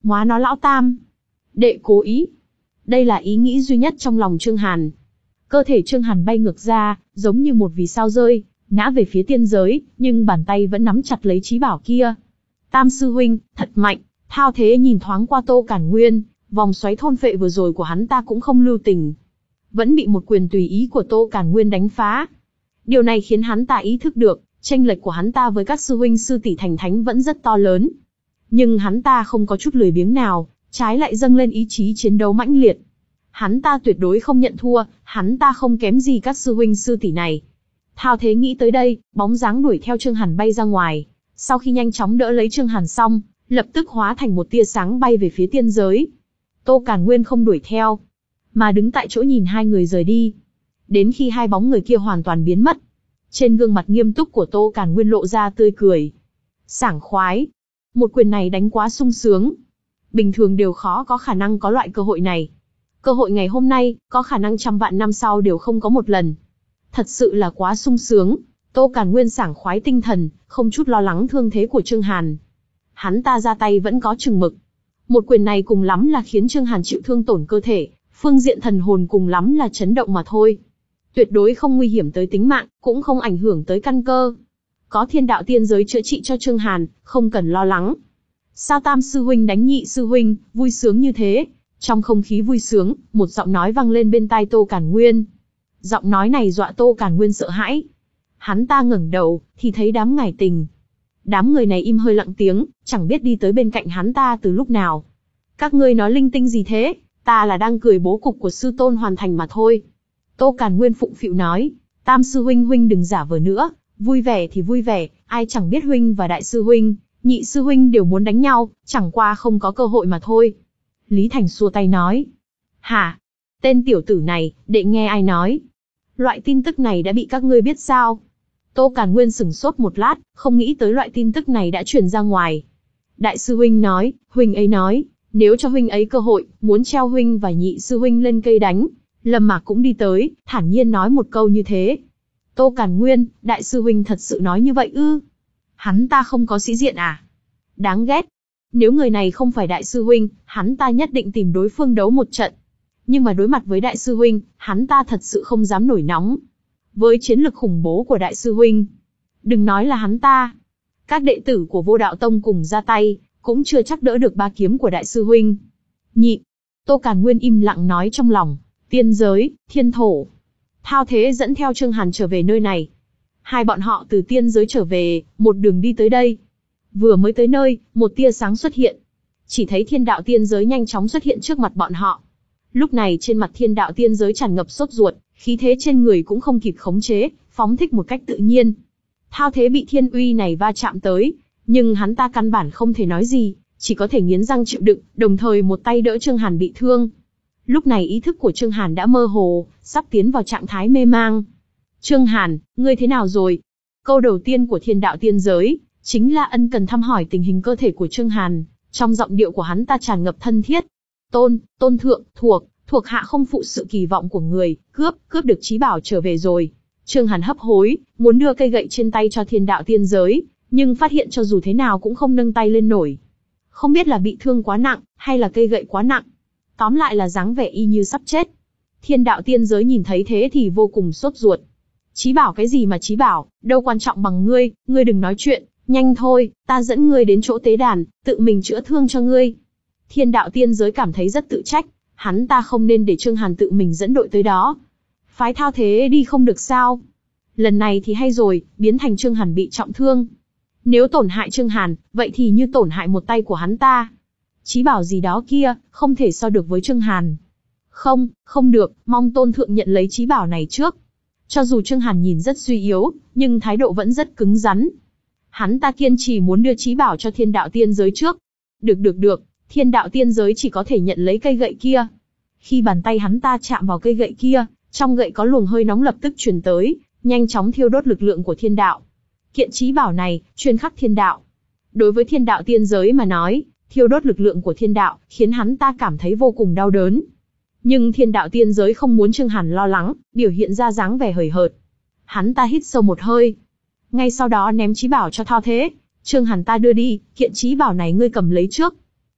Móa nó lão Tam. Đệ cố ý. Đây là ý nghĩ duy nhất trong lòng Trương Hàn. Cơ thể Trương Hàn bay ngược ra, giống như một vì sao rơi, ngã về phía tiên giới, nhưng bàn tay vẫn nắm chặt lấy chí bảo kia. Tam sư huynh, thật mạnh. Thao Thế nhìn thoáng qua Tô Càn Nguyên, vòng xoáy thôn phệ vừa rồi của hắn ta cũng không lưu tình. Vẫn bị một quyền tùy ý của Tô Càn Nguyên đánh phá. Điều này khiến hắn ta ý thức được, chênh lệch của hắn ta với các sư huynh sư tỷ thành thánh vẫn rất to lớn. Nhưng hắn ta không có chút lười biếng nào, trái lại dâng lên ý chí chiến đấu mãnh liệt. Hắn ta tuyệt đối không nhận thua, hắn ta không kém gì các sư huynh sư tỷ này. Thao Thế nghĩ tới đây, bóng dáng đuổi theo Trương Hàn bay ra ngoài. Sau khi nhanh chóng đỡ lấy Trương Hàn xong, lập tức hóa thành một tia sáng bay về phía tiên giới. Tô Càn Nguyên không đuổi theo, mà đứng tại chỗ nhìn hai người rời đi. Đến khi hai bóng người kia hoàn toàn biến mất, trên gương mặt nghiêm túc của Tô Càn Nguyên lộ ra tươi cười. Sảng khoái. Một quyền này đánh quá sung sướng. Bình thường đều khó có khả năng có loại cơ hội này. Cơ hội ngày hôm nay, có khả năng trăm vạn năm sau đều không có một lần. Thật sự là quá sung sướng. Tô Càn Nguyên sảng khoái tinh thần, không chút lo lắng thương thế của Trương Hàn. Hắn ta ra tay vẫn có chừng mực. Một quyền này cùng lắm là khiến Trương Hàn chịu thương tổn cơ thể, phương diện thần hồn cùng lắm là chấn động mà thôi. Tuyệt đối không nguy hiểm tới tính mạng, cũng không ảnh hưởng tới căn cơ. Có thiên đạo tiên giới chữa trị cho Trương Hàn, không cần lo lắng. Sao Tam sư huynh đánh Nhị sư huynh, vui sướng như thế? Trong không khí vui sướng, một giọng nói vang lên bên tai Tô Càn Nguyên. Giọng nói này dọa Tô Càn Nguyên sợ hãi. Hắn ta ngẩng đầu, thì thấy đám ngải tình. Đám người này im hơi lặng tiếng, chẳng biết đi tới bên cạnh hắn ta từ lúc nào. Các ngươi nói linh tinh gì thế? Ta là đang cười bố cục của sư tôn hoàn thành mà thôi. Tô Càn Nguyên phụng phịu nói, Tam sư huynh huynh đừng giả vờ nữa, vui vẻ thì vui vẻ, ai chẳng biết huynh và đại sư huynh, nhị sư huynh đều muốn đánh nhau, chẳng qua không có cơ hội mà thôi. Lý Thành xua tay nói, hả? Tên tiểu tử này, đệ nghe ai nói? Loại tin tức này đã bị các ngươi biết sao? Tô Càn Nguyên sửng sốt một lát, không nghĩ tới loại tin tức này đã truyền ra ngoài. Đại sư huynh nói, huynh ấy nói, nếu cho huynh ấy cơ hội, muốn treo huynh và nhị sư huynh lên cây đánh. Lâm Mạc cũng đi tới, thản nhiên nói một câu như thế. Tô Càn Nguyên, đại sư huynh thật sự nói như vậy ư? Hắn ta không có sĩ diện à? Đáng ghét. Nếu người này không phải đại sư huynh, hắn ta nhất định tìm đối phương đấu một trận. Nhưng mà đối mặt với đại sư huynh, hắn ta thật sự không dám nổi nóng. Với chiến lực khủng bố của đại sư huynh, đừng nói là hắn ta, các đệ tử của Vô Đạo Tông cùng ra tay, cũng chưa chắc đỡ được ba kiếm của đại sư huynh. Nhị. Tô Càn Nguyên im lặng nói trong lòng, tiên giới, thiên thổ. Thao Thế dẫn theo Trương Hàn trở về nơi này. Hai bọn họ từ tiên giới trở về, một đường đi tới đây. Vừa mới tới nơi, một tia sáng xuất hiện. Chỉ thấy thiên đạo tiên giới nhanh chóng xuất hiện trước mặt bọn họ. Lúc này trên mặt thiên đạo tiên giới tràn ngập sốt ruột, khí thế trên người cũng không kịp khống chế, phóng thích một cách tự nhiên. Thao Thế bị thiên uy này va chạm tới, nhưng hắn ta căn bản không thể nói gì, chỉ có thể nghiến răng chịu đựng, đồng thời một tay đỡ Trương Hàn bị thương. Lúc này ý thức của Trương Hàn đã mơ hồ, sắp tiến vào trạng thái mê mang. Trương Hàn, ngươi thế nào rồi? Câu đầu tiên của thiên đạo tiên giới, chính là ân cần thăm hỏi tình hình cơ thể của Trương Hàn, trong giọng điệu của hắn ta tràn ngập thân thiết. Tôn, tôn thượng, thuộc, thuộc hạ không phụ sự kỳ vọng của người, cướp, cướp được chí bảo trở về rồi. Trương Hàn hấp hối, muốn đưa cây gậy trên tay cho thiên đạo tiên giới, nhưng phát hiện cho dù thế nào cũng không nâng tay lên nổi. Không biết là bị thương quá nặng, hay là cây gậy quá nặng. Tóm lại là dáng vẻ y như sắp chết. Thiên đạo tiên giới nhìn thấy thế thì vô cùng sốt ruột. Chí bảo cái gì mà chí bảo, đâu quan trọng bằng ngươi, ngươi đừng nói chuyện, nhanh thôi, ta dẫn ngươi đến chỗ tế đàn, tự mình chữa thương cho ngươi. Thiên đạo tiên giới cảm thấy rất tự trách, hắn ta không nên để Trương Hàn tự mình dẫn đội tới đó. Phái Thao Thế đi không được sao? Lần này thì hay rồi, biến thành Trương Hàn bị trọng thương. Nếu tổn hại Trương Hàn, vậy thì như tổn hại một tay của hắn ta. Chí bảo gì đó kia, không thể so được với Trương Hàn. Không, không được, mong tôn thượng nhận lấy chí bảo này trước. Cho dù Trương Hàn nhìn rất suy yếu, nhưng thái độ vẫn rất cứng rắn. Hắn ta kiên trì muốn đưa chí bảo cho thiên đạo tiên giới trước. Được được được, thiên đạo tiên giới chỉ có thể nhận lấy cây gậy kia. Khi bàn tay hắn ta chạm vào cây gậy kia, trong gậy có luồng hơi nóng lập tức truyền tới, nhanh chóng thiêu đốt lực lượng của thiên đạo. Kiện chí bảo này, chuyên khắc thiên đạo. Đối với thiên đạo tiên giới mà nói, thiêu đốt lực lượng của thiên đạo, khiến hắn ta cảm thấy vô cùng đau đớn. Nhưng thiên đạo tiên giới không muốn Trương Hàn lo lắng, biểu hiện ra dáng vẻ hời hợt. Hắn ta hít sâu một hơi. Ngay sau đó ném chí bảo cho Thao Thế. Trương Hàn ta đưa đi, kiện chí bảo này ngươi cầm lấy trước.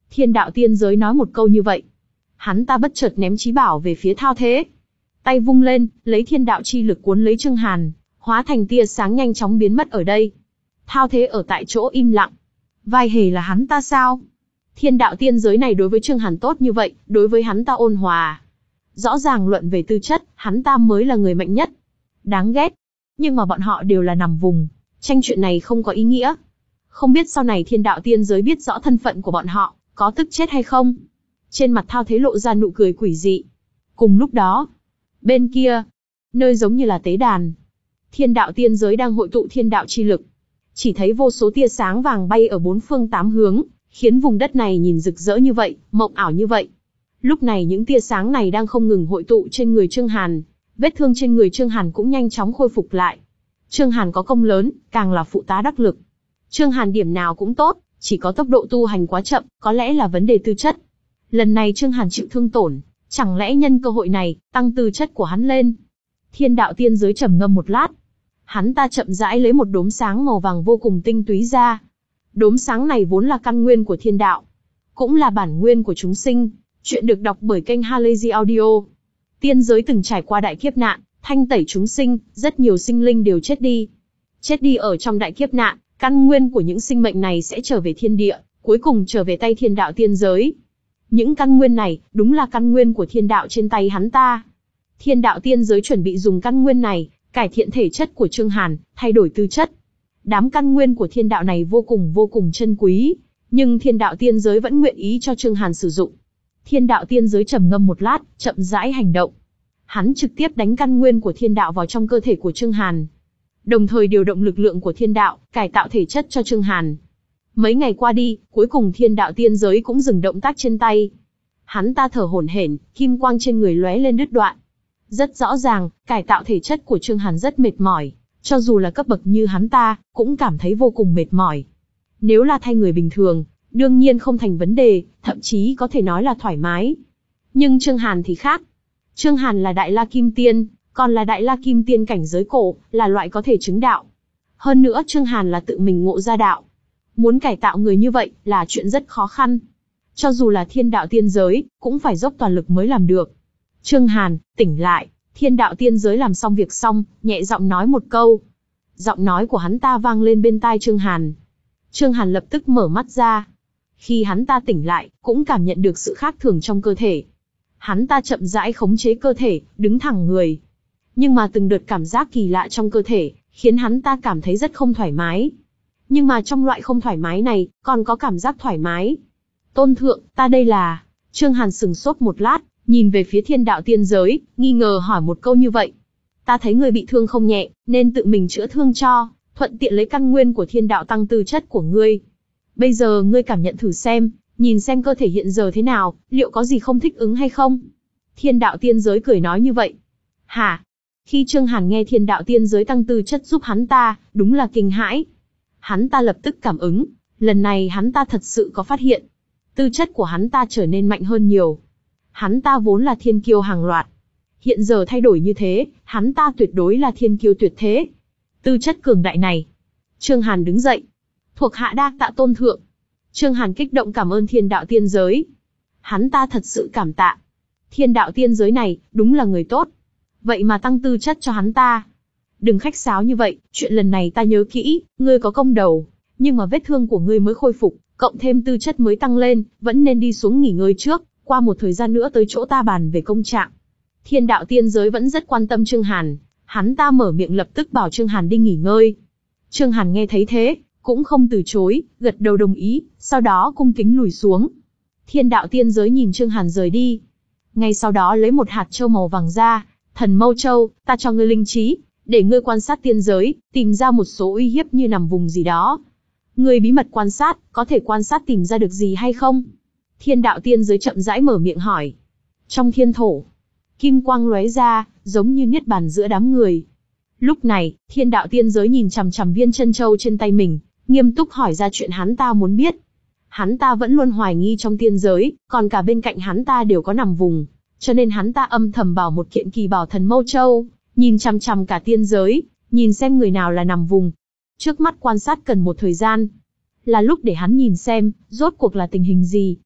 Thiên đạo tiên giới nói một câu như vậy. Hắn ta bất chợt ném chí bảo về phía Thao Thế. Tay vung lên, lấy thiên đạo chi lực cuốn lấy Trương Hàn, hóa thành tia sáng nhanh chóng biến mất ở đây. Thao Thế ở tại chỗ im lặng. Vai hề là hắn ta sao? Thiên đạo tiên giới này đối với Trương Hàn tốt như vậy, đối với hắn ta ôn hòa. Rõ ràng luận về tư chất, hắn ta mới là người mạnh nhất. Đáng ghét. Nhưng mà bọn họ đều là nằm vùng. Tranh chuyện này không có ý nghĩa. Không biết sau này thiên đạo tiên giới biết rõ thân phận của bọn họ, có tức chết hay không? Trên mặt Thao Thế lộ ra nụ cười quỷ dị. Cùng lúc đó, bên kia, nơi giống như là tế đàn. Thiên đạo tiên giới đang hội tụ thiên đạo chi lực. Chỉ thấy vô số tia sáng vàng bay ở bốn phương tám hướng, khiến vùng đất này nhìn rực rỡ như vậy, mộng ảo như vậy. Lúc này những tia sáng này đang không ngừng hội tụ trên người Trương Hàn. Vết thương trên người Trương Hàn cũng nhanh chóng khôi phục lại. Trương Hàn có công lớn, càng là phụ tá đắc lực. Trương Hàn điểm nào cũng tốt, chỉ có tốc độ tu hành quá chậm, có lẽ là vấn đề tư chất. Lần này Trương Hàn chịu thương tổn, chẳng lẽ nhân cơ hội này, tăng tư chất của hắn lên. Thiên đạo tiên giới trầm ngâm một lát. Hắn ta chậm rãi lấy một đốm sáng màu vàng vô cùng tinh túy ra. Đốm sáng này vốn là căn nguyên của thiên đạo, cũng là bản nguyên của chúng sinh. Chuyện được đọc bởi kênh Halazy Audio. Tiên giới từng trải qua đại kiếp nạn, thanh tẩy chúng sinh, rất nhiều sinh linh đều chết đi. Chết đi ở trong đại kiếp nạn, căn nguyên của những sinh mệnh này sẽ trở về thiên địa, cuối cùng trở về tay thiên đạo tiên giới. Những căn nguyên này, đúng là căn nguyên của thiên đạo trên tay hắn ta. Thiên đạo tiên giới chuẩn bị dùng căn nguyên này, cải thiện thể chất của Trương Hàn, thay đổi tư chất. Đám căn nguyên của thiên đạo này vô cùng vô cùng chân quý, nhưng thiên đạo tiên giới vẫn nguyện ý cho Trương Hàn sử dụng. Thiên đạo tiên giới trầm ngâm một lát, chậm rãi hành động. Hắn trực tiếp đánh căn nguyên của thiên đạo vào trong cơ thể của Trương Hàn. Đồng thời điều động lực lượng của thiên đạo, cải tạo thể chất cho Trương Hàn. Mấy ngày qua đi, cuối cùng thiên đạo tiên giới cũng dừng động tác trên tay. Hắn ta thở hổn hển, kim quang trên người lóe lên đứt đoạn. Rất rõ ràng, cải tạo thể chất của Trương Hàn rất mệt mỏi. Cho dù là cấp bậc như hắn ta, cũng cảm thấy vô cùng mệt mỏi. Nếu là thay người bình thường, đương nhiên không thành vấn đề, thậm chí có thể nói là thoải mái. Nhưng Trương Hàn thì khác. Trương Hàn là Đại La Kim Tiên, còn là Đại La Kim Tiên cảnh giới cổ, là loại có thể chứng đạo. Hơn nữa Trương Hàn là tự mình ngộ ra đạo. Muốn cải tạo người như vậy là chuyện rất khó khăn. Cho dù là thiên đạo tiên giới, cũng phải dốc toàn lực mới làm được. Trương Hàn, tỉnh lại. Thiên đạo tiên giới làm xong việc xong, nhẹ giọng nói một câu. Giọng nói của hắn ta vang lên bên tai Trương Hàn. Trương Hàn lập tức mở mắt ra. Khi hắn ta tỉnh lại, cũng cảm nhận được sự khác thường trong cơ thể. Hắn ta chậm rãi khống chế cơ thể, đứng thẳng người. Nhưng mà từng đợt cảm giác kỳ lạ trong cơ thể, khiến hắn ta cảm thấy rất không thoải mái. Nhưng mà trong loại không thoải mái này, còn có cảm giác thoải mái. Tôn thượng, ta đây là... Trương Hàn sừng sốt một lát, nhìn về phía thiên đạo tiên giới, nghi ngờ hỏi một câu như vậy. Ta thấy người bị thương không nhẹ, nên tự mình chữa thương cho, thuận tiện lấy căn nguyên của thiên đạo tăng tư chất của ngươi. Bây giờ ngươi cảm nhận thử xem, nhìn xem cơ thể hiện giờ thế nào, liệu có gì không thích ứng hay không? Thiên đạo tiên giới cười nói như vậy. Hả? Khi Trương Hàn nghe thiên đạo tiên giới tăng tư chất giúp hắn ta, đúng là kinh hãi. Hắn ta lập tức cảm ứng, lần này hắn ta thật sự có phát hiện. Tư chất của hắn ta trở nên mạnh hơn nhiều. Hắn ta vốn là thiên kiêu hàng loạt. Hiện giờ thay đổi như thế, hắn ta tuyệt đối là thiên kiêu tuyệt thế. Tư chất cường đại này. Trương Hàn đứng dậy. Thuộc hạ đa tạ tôn thượng. Trương Hàn kích động cảm ơn thiên đạo tiên giới. Hắn ta thật sự cảm tạ. Thiên đạo tiên giới này, đúng là người tốt. Vậy mà tăng tư chất cho hắn ta. Đừng khách sáo như vậy, chuyện lần này ta nhớ kỹ, ngươi có công đầu. Nhưng mà vết thương của ngươi mới khôi phục, cộng thêm tư chất mới tăng lên, vẫn nên đi xuống nghỉ ngơi trước, qua một thời gian nữa tới chỗ ta bàn về công trạng. Thiên đạo tiên giới vẫn rất quan tâm Trương Hàn, hắn ta mở miệng lập tức bảo Trương Hàn đi nghỉ ngơi. Trương Hàn nghe thấy thế, cũng không từ chối, gật đầu đồng ý, sau đó cung kính lùi xuống. Thiên đạo tiên giới nhìn Trương Hàn rời đi. Ngay sau đó lấy một hạt châu màu vàng ra, thần mâu châu, ta cho ngươi linh trí, để ngươi quan sát tiên giới, tìm ra một số uy hiếp như nằm vùng gì đó. Ngươi bí mật quan sát, có thể quan sát tìm ra được gì hay không? Thiên đạo tiên giới chậm rãi mở miệng hỏi. Trong thiên thổ, kim quang lóe ra, giống như niết bàn giữa đám người. Lúc này, thiên đạo tiên giới nhìn chằm chằm viên chân châu trên tay mình, nghiêm túc hỏi ra chuyện hắn ta muốn biết. Hắn ta vẫn luôn hoài nghi trong tiên giới, còn cả bên cạnh hắn ta đều có nằm vùng, cho nên hắn ta âm thầm bảo một kiện kỳ bảo thần mâu châu, nhìn chằm chằm cả tiên giới, nhìn xem người nào là nằm vùng. Trước mắt quan sát cần một thời gian, là lúc để hắn nhìn xem, rốt cuộc là tình hình gì.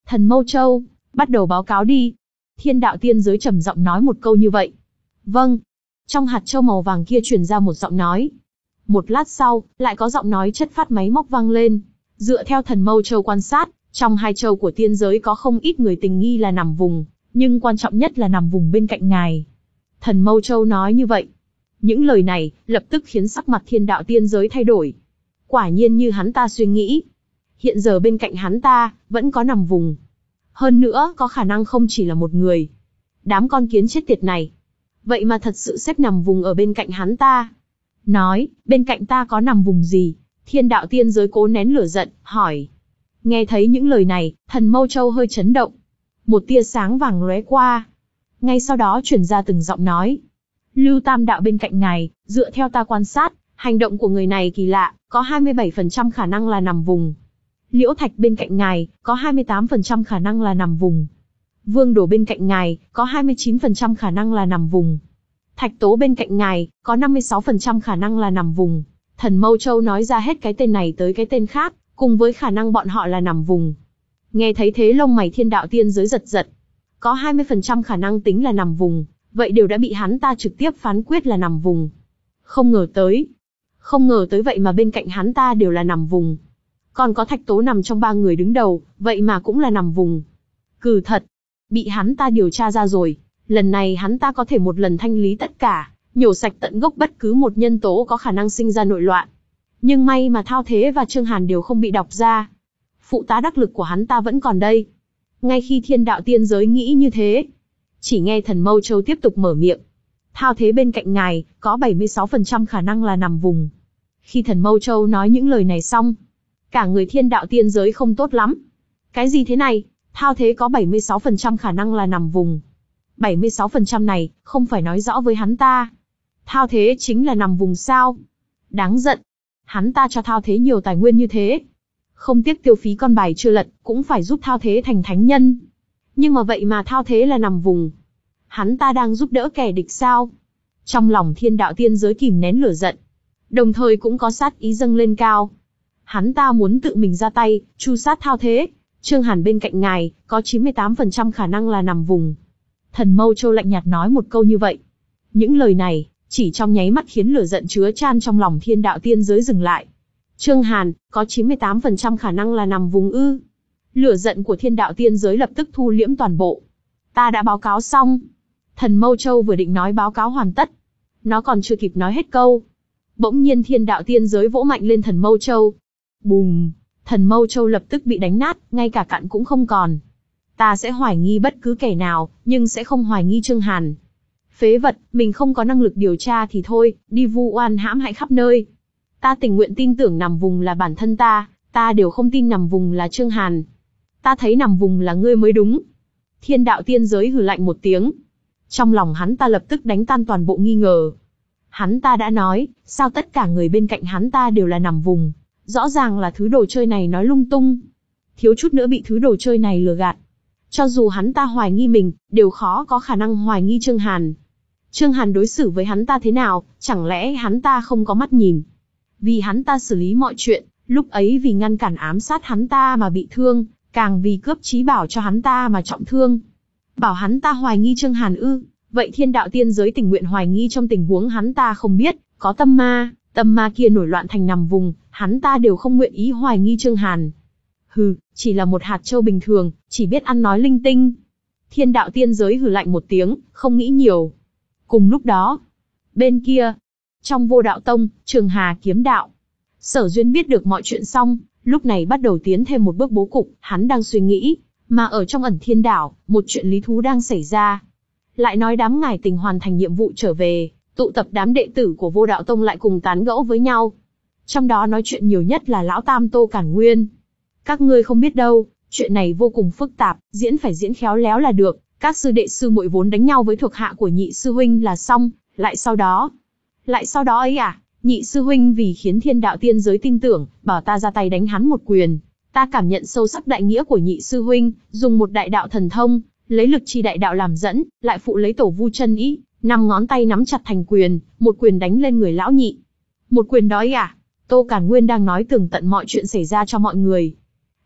Thần Mâu Châu, bắt đầu báo cáo đi. Thiên đạo tiên giới trầm giọng nói một câu như vậy. Vâng. Trong hạt châu màu vàng kia truyền ra một giọng nói. Một lát sau, lại có giọng nói chất phát máy móc vang lên. Dựa theo Thần Mâu Châu quan sát, trong hai châu của tiên giới có không ít người tình nghi là nằm vùng, nhưng quan trọng nhất là nằm vùng bên cạnh ngài. Thần Mâu Châu nói như vậy. Những lời này, lập tức khiến sắc mặt thiên đạo tiên giới thay đổi. Quả nhiên như hắn ta suy nghĩ. Hiện giờ bên cạnh hắn ta, vẫn có nằm vùng. Hơn nữa, có khả năng không chỉ là một người. Đám con kiến chết tiệt này. Vậy mà thật sự xếp nằm vùng ở bên cạnh hắn ta. Nói, bên cạnh ta có nằm vùng gì? Thiên đạo tiên giới cố nén lửa giận, hỏi. Nghe thấy những lời này, Thần Mâu Châu hơi chấn động. Một tia sáng vàng lóe qua. Ngay sau đó truyền ra từng giọng nói. Lưu Tam Đạo bên cạnh ngài, dựa theo ta quan sát, hành động của người này kỳ lạ, có hai mươi bảy phần trăm khả năng là nằm vùng. Liễu Thạch bên cạnh ngài, có hai mươi tám phần trăm khả năng là nằm vùng. Vương Đồ bên cạnh ngài, có hai mươi chín phần trăm khả năng là nằm vùng. Thạch Tố bên cạnh ngài, có năm mươi sáu phần trăm khả năng là nằm vùng. Thần Mâu Châu nói ra hết cái tên này tới cái tên khác, cùng với khả năng bọn họ là nằm vùng. Nghe thấy thế lông mày thiên đạo tiên giới giật giật. Có hai mươi phần trăm khả năng tính là nằm vùng, vậy đều đã bị hắn ta trực tiếp phán quyết là nằm vùng. Không ngờ tới. Không ngờ tới vậy mà bên cạnh hắn ta đều là nằm vùng. Còn có Thạch Tố nằm trong ba người đứng đầu, vậy mà cũng là nằm vùng. Cừ thật. Bị hắn ta điều tra ra rồi. Lần này hắn ta có thể một lần thanh lý tất cả, nhổ sạch tận gốc bất cứ một nhân tố có khả năng sinh ra nội loạn. Nhưng may mà Thao Thế và Trương Hàn đều không bị đọc ra. Phụ tá đắc lực của hắn ta vẫn còn đây. Ngay khi thiên đạo tiên giới nghĩ như thế, chỉ nghe Thần Mâu Châu tiếp tục mở miệng. Thao Thế bên cạnh ngài, có bảy mươi sáu phần trăm khả năng là nằm vùng. Khi Thần Mâu Châu nói những lời này xong, cả người thiên đạo tiên giới không tốt lắm. Cái gì thế này? Thao Thế có bảy mươi sáu phần trăm khả năng là nằm vùng. bảy mươi sáu phần trăm này, không phải nói rõ với hắn ta. Thao Thế chính là nằm vùng sao? Đáng giận. Hắn ta cho Thao Thế nhiều tài nguyên như thế. Không tiếc tiêu phí con bài chưa lật, cũng phải giúp Thao Thế thành thánh nhân. Nhưng mà vậy mà Thao Thế là nằm vùng. Hắn ta đang giúp đỡ kẻ địch sao? Trong lòng thiên đạo tiên giới kìm nén lửa giận. Đồng thời cũng có sát ý dâng lên cao. Hắn ta muốn tự mình ra tay, tru sát Thao Thế. Trương Hàn bên cạnh ngài, có chín mươi tám phần trăm khả năng là nằm vùng. Thần Mâu Châu lạnh nhạt nói một câu như vậy. Những lời này, chỉ trong nháy mắt khiến lửa giận chứa chan trong lòng thiên đạo tiên giới dừng lại. Trương Hàn, có chín mươi tám phần trăm khả năng là nằm vùng ư. Lửa giận của thiên đạo tiên giới lập tức thu liễm toàn bộ. Ta đã báo cáo xong. Thần Mâu Châu vừa định nói báo cáo hoàn tất. Nó còn chưa kịp nói hết câu. Bỗng nhiên thiên đạo tiên giới vỗ mạnh lên Thần Mâu Châu. Bùm! Thần Mâu Châu lập tức bị đánh nát, ngay cả cặn cũng không còn. Ta sẽ hoài nghi bất cứ kẻ nào, nhưng sẽ không hoài nghi Trương Hàn. Phế vật, mình không có năng lực điều tra thì thôi, đi vu oan hãm hại khắp nơi. Ta tình nguyện tin tưởng nằm vùng là bản thân ta, ta đều không tin nằm vùng là Trương Hàn. Ta thấy nằm vùng là ngươi mới đúng. Thiên đạo tiên giới hừ lạnh một tiếng. Trong lòng hắn ta lập tức đánh tan toàn bộ nghi ngờ. Hắn ta đã nói, sao tất cả người bên cạnh hắn ta đều là nằm vùng. Rõ ràng là thứ đồ chơi này nói lung tung. Thiếu chút nữa bị thứ đồ chơi này lừa gạt. Cho dù hắn ta hoài nghi mình, đều khó có khả năng hoài nghi Trương Hàn. Trương Hàn đối xử với hắn ta thế nào, chẳng lẽ hắn ta không có mắt nhìn? Vì hắn ta xử lý mọi chuyện, lúc ấy vì ngăn cản ám sát hắn ta mà bị thương, càng vì cướp trí bảo cho hắn ta mà trọng thương. Bảo hắn ta hoài nghi Trương Hàn ư, vậy thiên đạo tiên giới tình nguyện hoài nghi trong tình huống hắn ta không biết, có tâm ma, tâm ma kia nổi loạn thành nằm vùng, hắn ta đều không nguyện ý hoài nghi Trương Hàn. Hừ, chỉ là một hạt châu bình thường, chỉ biết ăn nói linh tinh. Thiên đạo tiên giới hừ lạnh một tiếng, không nghĩ nhiều. Cùng lúc đó, bên kia, trong Vô Đạo Tông, Trường Hà kiếm đạo. Sở Duyên biết được mọi chuyện xong, lúc này bắt đầu tiến thêm một bước bố cục, hắn đang suy nghĩ, mà ở trong Ẩn Thiên Đảo, một chuyện lý thú đang xảy ra. Lại nói đám ngải tình hoàn thành nhiệm vụ trở về, tụ tập đám đệ tử của Vô Đạo Tông lại cùng tán gẫu với nhau. Trong đó nói chuyện nhiều nhất là Lão Tam Tô Cản Nguyên. Các ngươi không biết đâu, chuyện này vô cùng phức tạp, diễn phải diễn khéo léo là được. Các sư đệ sư muội vốn đánh nhau với thuộc hạ của nhị sư huynh là xong, lại sau đó. Lại sau đó ấy à, nhị sư huynh vì khiến thiên đạo tiên giới tin tưởng, bảo ta ra tay đánh hắn một quyền. Ta cảm nhận sâu sắc đại nghĩa của nhị sư huynh, dùng một đại đạo thần thông, lấy lực chi đại đạo làm dẫn, lại phụ lấy tổ vu chân ý, năm ngón tay nắm chặt thành quyền, một quyền đánh lên người lão nhị. Một quyền đó ấy à? Tô Cản Nguyên đang nói tường tận mọi chuyện xảy ra cho mọi người.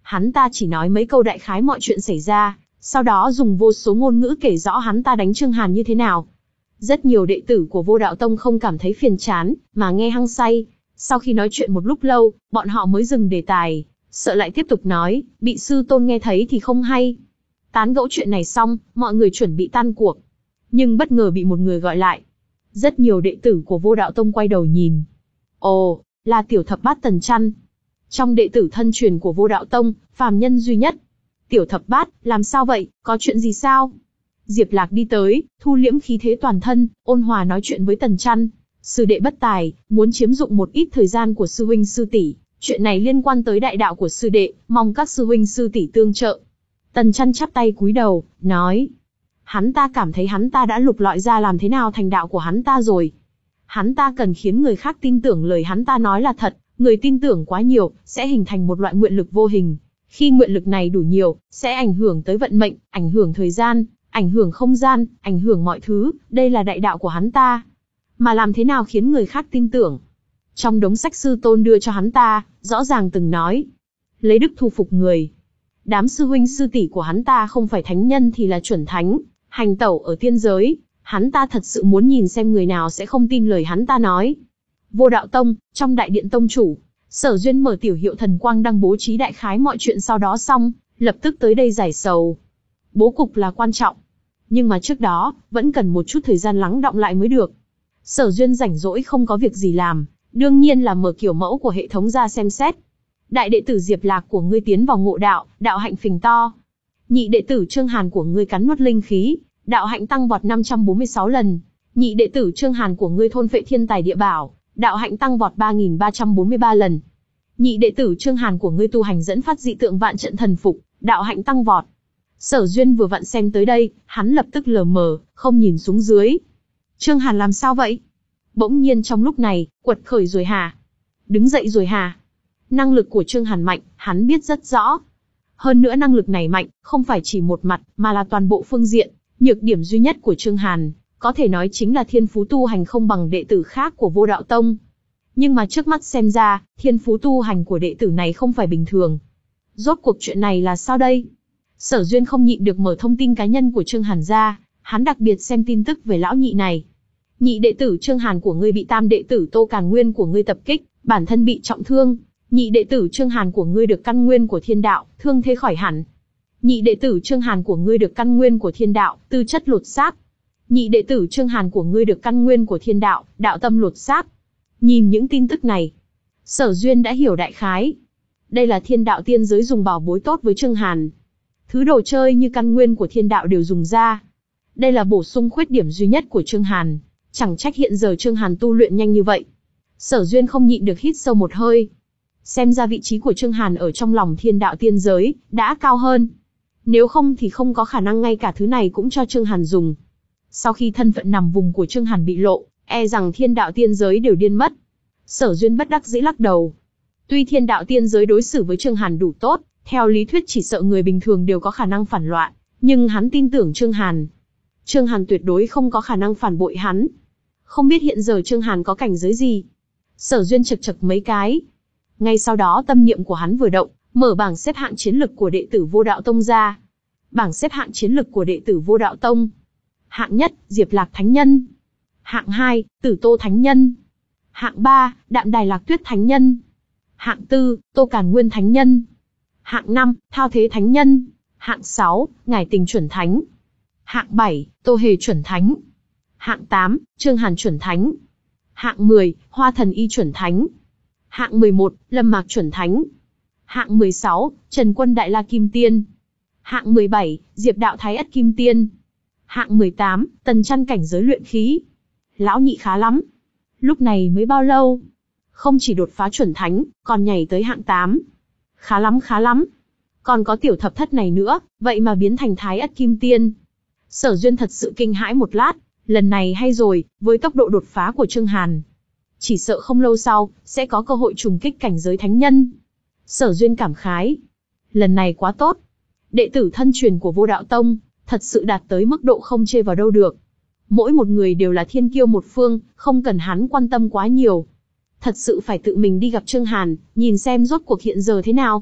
Hắn ta chỉ nói mấy câu đại khái mọi chuyện xảy ra, sau đó dùng vô số ngôn ngữ kể rõ hắn ta đánh Chương Hàn như thế nào. Rất nhiều đệ tử của Vô Đạo Tông không cảm thấy phiền chán, mà nghe hăng say. Sau khi nói chuyện một lúc lâu, bọn họ mới dừng đề tài, sợ lại tiếp tục nói, bị sư tôn nghe thấy thì không hay. Tán gẫu chuyện này xong, mọi người chuẩn bị tan cuộc. Nhưng bất ngờ bị một người gọi lại. Rất nhiều đệ tử của Vô Đạo Tông quay đầu nhìn. Ồ, là Tiểu Thập Bát Tần Chăn. Trong đệ tử thân truyền của Vô Đạo Tông, phàm nhân duy nhất. Tiểu Thập Bát, làm sao vậy, có chuyện gì sao? Diệp Lạc đi tới, thu liễm khí thế toàn thân, ôn hòa nói chuyện với Tần Chăn. Sư đệ bất tài, muốn chiếm dụng một ít thời gian của sư huynh sư tỷ. Chuyện này liên quan tới đại đạo của sư đệ, mong các sư huynh sư tỷ tương trợ. Tần Chăn chắp tay cúi đầu, nói. Hắn ta cảm thấy hắn ta đã lục lọi ra làm thế nào thành đạo của hắn ta rồi. Hắn ta cần khiến người khác tin tưởng lời hắn ta nói là thật, người tin tưởng quá nhiều, sẽ hình thành một loại nguyện lực vô hình. Khi nguyện lực này đủ nhiều, sẽ ảnh hưởng tới vận mệnh, ảnh hưởng thời gian, ảnh hưởng không gian, ảnh hưởng mọi thứ, đây là đại đạo của hắn ta. Mà làm thế nào khiến người khác tin tưởng? Trong đống sách sư tôn đưa cho hắn ta, rõ ràng từng nói. Lấy đức thu phục người. Đám sư huynh sư tỷ của hắn ta không phải thánh nhân thì là chuẩn thánh, hành tẩu ở tiên giới. Hắn ta thật sự muốn nhìn xem người nào sẽ không tin lời hắn ta nói. Vô Đạo Tông, trong đại điện tông chủ, Sở Duyên mở tiểu hiệu thần quang đang bố trí đại khái mọi chuyện sau đó xong, lập tức tới đây giải sầu. Bố cục là quan trọng, nhưng mà trước đó, vẫn cần một chút thời gian lắng đọng lại mới được. Sở Duyên rảnh rỗi không có việc gì làm, đương nhiên là mở kiểu mẫu của hệ thống ra xem xét. Đại đệ tử Diệp Lạc của ngươi tiến vào ngộ đạo, đạo hạnh phình to. Nhị đệ tử Chương Hàn của ngươi cắn nuốt linh khí, đạo hạnh tăng vọt năm trăm bốn mươi sáu lần. Nhị đệ tử Chương Hàn của ngươi thôn phệ thiên tài địa bảo, đạo hạnh tăng vọt ba nghìn ba trăm bốn mươi ba lần. Nhị đệ tử Chương Hàn của ngươi tu hành dẫn phát dị tượng vạn trận thần phục, đạo hạnh tăng vọt. Sở Duyên vừa vặn xem tới đây, hắn lập tức lờ mờ, không nhìn xuống dưới. Chương Hàn làm sao vậy? Bỗng nhiên trong lúc này, quật khởi rồi hả? Đứng dậy rồi hả? Năng lực của Chương Hàn mạnh, hắn biết rất rõ. Hơn nữa năng lực này mạnh, không phải chỉ một mặt, mà là toàn bộ phương diện. Nhược điểm duy nhất của Chương Hàn, có thể nói chính là thiên phú tu hành không bằng đệ tử khác của Vô Đạo Tông. Nhưng mà trước mắt xem ra, thiên phú tu hành của đệ tử này không phải bình thường. Rốt cuộc chuyện này là sao đây? Sở Duyên không nhịn được mở thông tin cá nhân của Chương Hàn ra, hắn đặc biệt xem tin tức về lão nhị này. Nhị đệ tử Chương Hàn của ngươi bị tam đệ tử Tô Càn Nguyên của ngươi tập kích, bản thân bị trọng thương. Nhị đệ tử Chương Hàn của ngươi được căn nguyên của thiên đạo, thương thế khỏi hẳn. Nhị đệ tử Chương Hàn của ngươi được căn nguyên của thiên đạo, tư chất lột xác. Nhị đệ tử Chương Hàn của ngươi được căn nguyên của thiên đạo, đạo tâm lột xác. Nhìn những tin tức này, Sở Duyên đã hiểu đại khái. Đây là thiên đạo tiên giới dùng bảo bối tốt với Chương Hàn. Thứ đồ chơi như căn nguyên của thiên đạo đều dùng ra. Đây là bổ sung khuyết điểm duy nhất của Chương Hàn. Chẳng trách hiện giờ Chương Hàn tu luyện nhanh như vậy. Sở Duyên không nhịn được hít sâu một hơi. Xem ra vị trí của Chương Hàn ở trong lòng thiên đạo tiên giới đã cao hơn. Nếu không thì không có khả năng ngay cả thứ này cũng cho Chương Hàn dùng. Sau khi thân phận nằm vùng của Chương Hàn bị lộ, e rằng thiên đạo tiên giới đều điên mất. Sở Duyên bất đắc dĩ lắc đầu. Tuy thiên đạo tiên giới đối xử với Chương Hàn đủ tốt, theo lý thuyết chỉ sợ người bình thường đều có khả năng phản loạn, nhưng hắn tin tưởng Chương Hàn. Chương Hàn tuyệt đối không có khả năng phản bội hắn. Không biết hiện giờ Chương Hàn có cảnh giới gì? Sở Duyên chật chật mấy cái. Ngay sau đó tâm niệm của hắn vừa động, mở bảng xếp hạng chiến lực của đệ tử Vô Đạo Tông ra. Bảng xếp hạng chiến lực của đệ tử Vô Đạo Tông. Hạng nhất, Diệp Lạc Thánh Nhân. Hạng hai, Tử Tô Thánh Nhân. Hạng ba, Đạm Đài Lạc Tuyết Thánh Nhân. Hạng tư, Tô Càn Nguyên Thánh Nhân. Hạng năm, Thao Thế Thánh Nhân. Hạng sáu, Ngải Tình Chuẩn Thánh. Hạng bảy, Tô Hề Chuẩn Thánh. Hạng tám, Chương Hàn Chuẩn Thánh. Hạng mười, Hoa Thần Y Chuẩn Thánh. Hạng mười một, Lâm Mạc Chuẩn Thánh. Hạng mười sáu, Trần Quân Đại La Kim Tiên. Hạng mười bảy, Diệp Đạo Thái Ất Kim Tiên. Hạng mười tám, Tần Chăn cảnh giới luyện khí. Lão nhị khá lắm. Lúc này mới bao lâu? Không chỉ đột phá chuẩn thánh, còn nhảy tới hạng tám. Khá lắm khá lắm. Còn có tiểu thập thất này nữa, vậy mà biến thành Thái Ất Kim Tiên. Sở Duyên thật sự kinh hãi một lát, lần này hay rồi, với tốc độ đột phá của Chương Hàn. Chỉ sợ không lâu sau, sẽ có cơ hội trùng kích cảnh giới thánh nhân. Sở Duyên cảm khái. Lần này quá tốt. Đệ tử thân truyền của Vô Đạo Tông, thật sự đạt tới mức độ không chê vào đâu được. Mỗi một người đều là thiên kiêu một phương, không cần hắn quan tâm quá nhiều. Thật sự phải tự mình đi gặp Chương Hàn, nhìn xem rốt cuộc hiện giờ thế nào.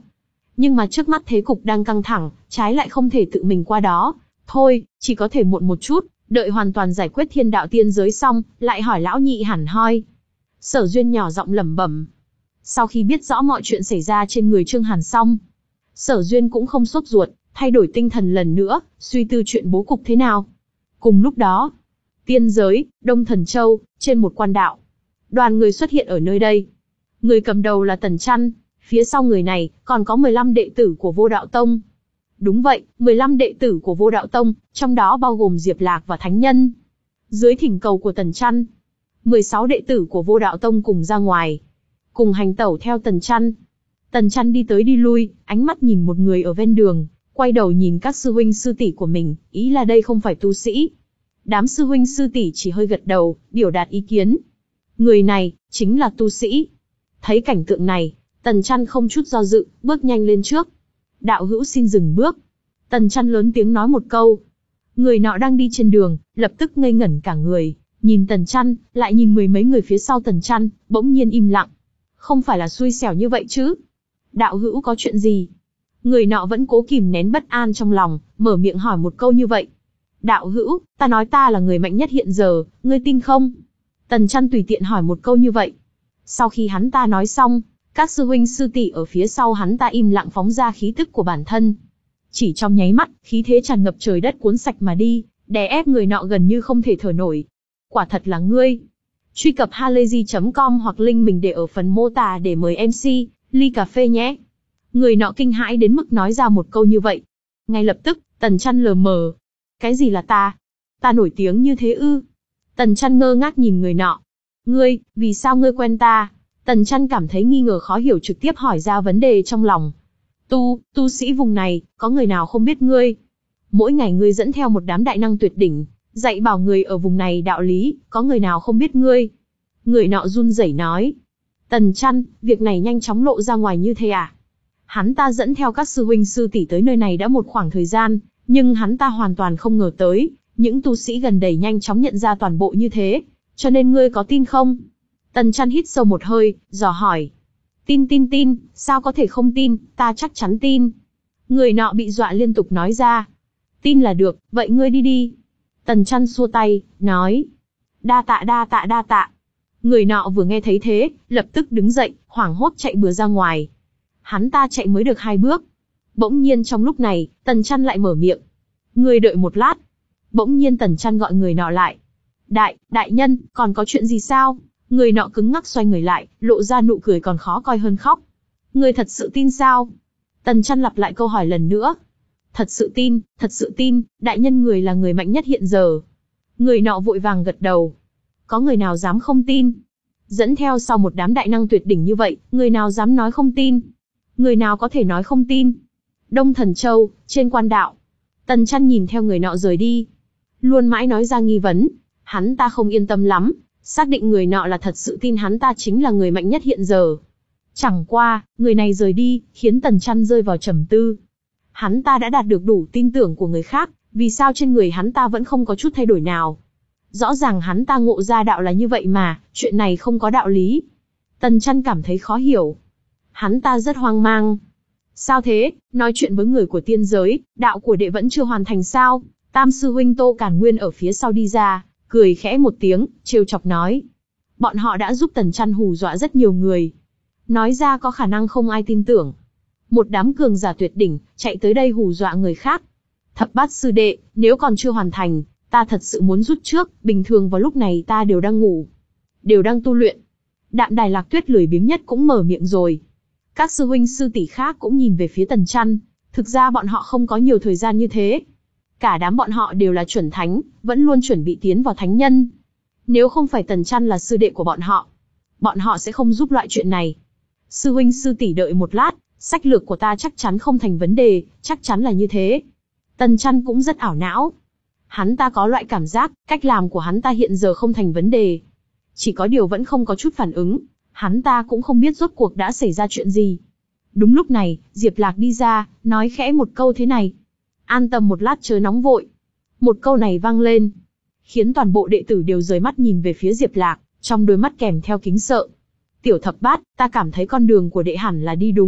Nhưng mà trước mắt thế cục đang căng thẳng, trái lại không thể tự mình qua đó. Thôi, chỉ có thể muộn một chút, đợi hoàn toàn giải quyết thiên đạo tiên giới xong, lại hỏi lão nhị hẳn hoi. Sở Duyên nhỏ giọng lẩm bẩm. Sau khi biết rõ mọi chuyện xảy ra trên người Trương Hàn xong, Sở Duyên cũng không sốt ruột, thay đổi tinh thần lần nữa, suy tư chuyện bố cục thế nào. Cùng lúc đó, tiên giới, Đông Thần Châu, trên một quan đạo. Đoàn người xuất hiện ở nơi đây. Người cầm đầu là Tần Chăn, phía sau người này, còn có mười lăm đệ tử của Vô Đạo Tông. Đúng vậy, mười lăm đệ tử của Vô Đạo Tông, trong đó bao gồm Diệp Lạc và Thánh Nhân. Dưới thỉnh cầu của Tần Chăn, mười sáu đệ tử của Vô Đạo Tông cùng ra ngoài, cùng hành tẩu theo Tần Chăn. Tần Chăn đi tới đi lui, ánh mắt nhìn một người ở ven đường, quay đầu nhìn các sư huynh sư tỷ của mình, ý là đây không phải tu sĩ. Đám sư huynh sư tỷ chỉ hơi gật đầu, biểu đạt ý kiến. Người này, chính là tu sĩ. Thấy cảnh tượng này, Tần Chăn không chút do dự, bước nhanh lên trước. Đạo hữu xin dừng bước. Tần Chăn lớn tiếng nói một câu. Người nọ đang đi trên đường, lập tức ngây ngẩn cả người, nhìn Tần Chăn, lại nhìn mười mấy người phía sau Tần Chăn, bỗng nhiên im lặng. Không phải là xui xẻo như vậy chứ? Đạo hữu có chuyện gì? Người nọ vẫn cố kìm nén bất an trong lòng, mở miệng hỏi một câu như vậy. Đạo hữu, ta nói ta là người mạnh nhất hiện giờ, ngươi tin không? Tần Chăn tùy tiện hỏi một câu như vậy. Sau khi hắn ta nói xong, các sư huynh sư tỷ ở phía sau hắn ta im lặng phóng ra khí tức của bản thân. Chỉ trong nháy mắt, khí thế tràn ngập trời đất cuốn sạch mà đi, đè ép người nọ gần như không thể thở nổi. Quả thật là ngươi. Truy cập halayzi chấm com hoặc link mình để ở phần mô tả để mời em xê, ly cà phê nhé. Người nọ kinh hãi đến mức nói ra một câu như vậy. Ngay lập tức, Tần Chăn lờ mờ. Cái gì là ta? Ta nổi tiếng như thế ư? Tần Chăn ngơ ngác nhìn người nọ. Ngươi, vì sao ngươi quen ta? Tần Chăn cảm thấy nghi ngờ khó hiểu trực tiếp hỏi ra vấn đề trong lòng. Tu, tu sĩ vùng này, có người nào không biết ngươi? Mỗi ngày ngươi dẫn theo một đám đại năng tuyệt đỉnh, dạy bảo người ở vùng này đạo lý, có người nào không biết ngươi? Người nọ run rẩy nói. Tần Chăn, việc này nhanh chóng lộ ra ngoài như thế à? Hắn ta dẫn theo các sư huynh sư tỷ tới nơi này đã một khoảng thời gian, nhưng hắn ta hoàn toàn không ngờ tới, những tu sĩ gần đây nhanh chóng nhận ra toàn bộ như thế, cho nên ngươi có tin không? Tần Chăn hít sâu một hơi, dò hỏi. Tin tin tin, sao có thể không tin, ta chắc chắn tin. Người nọ bị dọa liên tục nói ra. Tin là được, vậy ngươi đi đi. Tần Chăn xua tay, nói. Đa tạ đa tạ đa tạ. Người nọ vừa nghe thấy thế, lập tức đứng dậy, hoảng hốt chạy bừa ra ngoài. Hắn ta chạy mới được hai bước. Bỗng nhiên trong lúc này, Tần Chăn lại mở miệng. Ngươi đợi một lát. Bỗng nhiên Tần Chăn gọi người nọ lại. Đại, đại nhân, còn có chuyện gì sao? Người nọ cứng ngắc xoay người lại, lộ ra nụ cười còn khó coi hơn khóc. Ngươi thật sự tin sao? Tần Chăn lặp lại câu hỏi lần nữa. Thật sự tin, thật sự tin, đại nhân người là người mạnh nhất hiện giờ. Người nọ vội vàng gật đầu. Có người nào dám không tin? Dẫn theo sau một đám đại năng tuyệt đỉnh như vậy, người nào dám nói không tin? Người nào có thể nói không tin? Đông Thần Châu, trên quan đạo. Tần Chăn nhìn theo người nọ rời đi. Luôn mãi nói ra nghi vấn. Hắn ta không yên tâm lắm, xác định người nọ là thật sự tin hắn ta chính là người mạnh nhất hiện giờ. Chẳng qua, người này rời đi, khiến Tần Chăn rơi vào trầm tư. Hắn ta đã đạt được đủ tin tưởng của người khác, vì sao trên người hắn ta vẫn không có chút thay đổi nào? Rõ ràng hắn ta ngộ ra đạo là như vậy mà, chuyện này không có đạo lý. Tần Chăn cảm thấy khó hiểu. Hắn ta rất hoang mang. Sao thế, nói chuyện với người của tiên giới, đạo của đệ vẫn chưa hoàn thành sao? Tam sư huynh Tô Càn Nguyên ở phía sau đi ra, cười khẽ một tiếng, trêu chọc nói. Bọn họ đã giúp Tần Chăn hù dọa rất nhiều người. Nói ra có khả năng không ai tin tưởng. Một đám cường giả tuyệt đỉnh, chạy tới đây hù dọa người khác. Thập bát sư đệ, nếu còn chưa hoàn thành, ta thật sự muốn rút trước, bình thường vào lúc này ta đều đang ngủ. Đều đang tu luyện. Đạm Đài Lạc Tuyết lười biếng nhất cũng mở miệng rồi. Các sư huynh sư tỷ khác cũng nhìn về phía Tần Chăn, thực ra bọn họ không có nhiều thời gian như thế. Cả đám bọn họ đều là chuẩn thánh, vẫn luôn chuẩn bị tiến vào thánh nhân. Nếu không phải Tần Chăn là sư đệ của bọn họ, bọn họ sẽ không giúp loại chuyện này. Sư huynh sư tỷ đợi một lát, sách lược của ta chắc chắn không thành vấn đề, chắc chắn là như thế. Tần Chăn cũng rất ảo não. Hắn ta có loại cảm giác, cách làm của hắn ta hiện giờ không thành vấn đề. Chỉ có điều vẫn không có chút phản ứng, hắn ta cũng không biết rốt cuộc đã xảy ra chuyện gì. Đúng lúc này, Diệp Lạc đi ra, nói khẽ một câu thế này. An tâm một lát chớ nóng vội. Một câu này vang lên, khiến toàn bộ đệ tử đều rời mắt nhìn về phía Diệp Lạc, trong đôi mắt kèm theo kính sợ. Tiểu thập bát, ta cảm thấy con đường của đệ hẳn là đi đúng,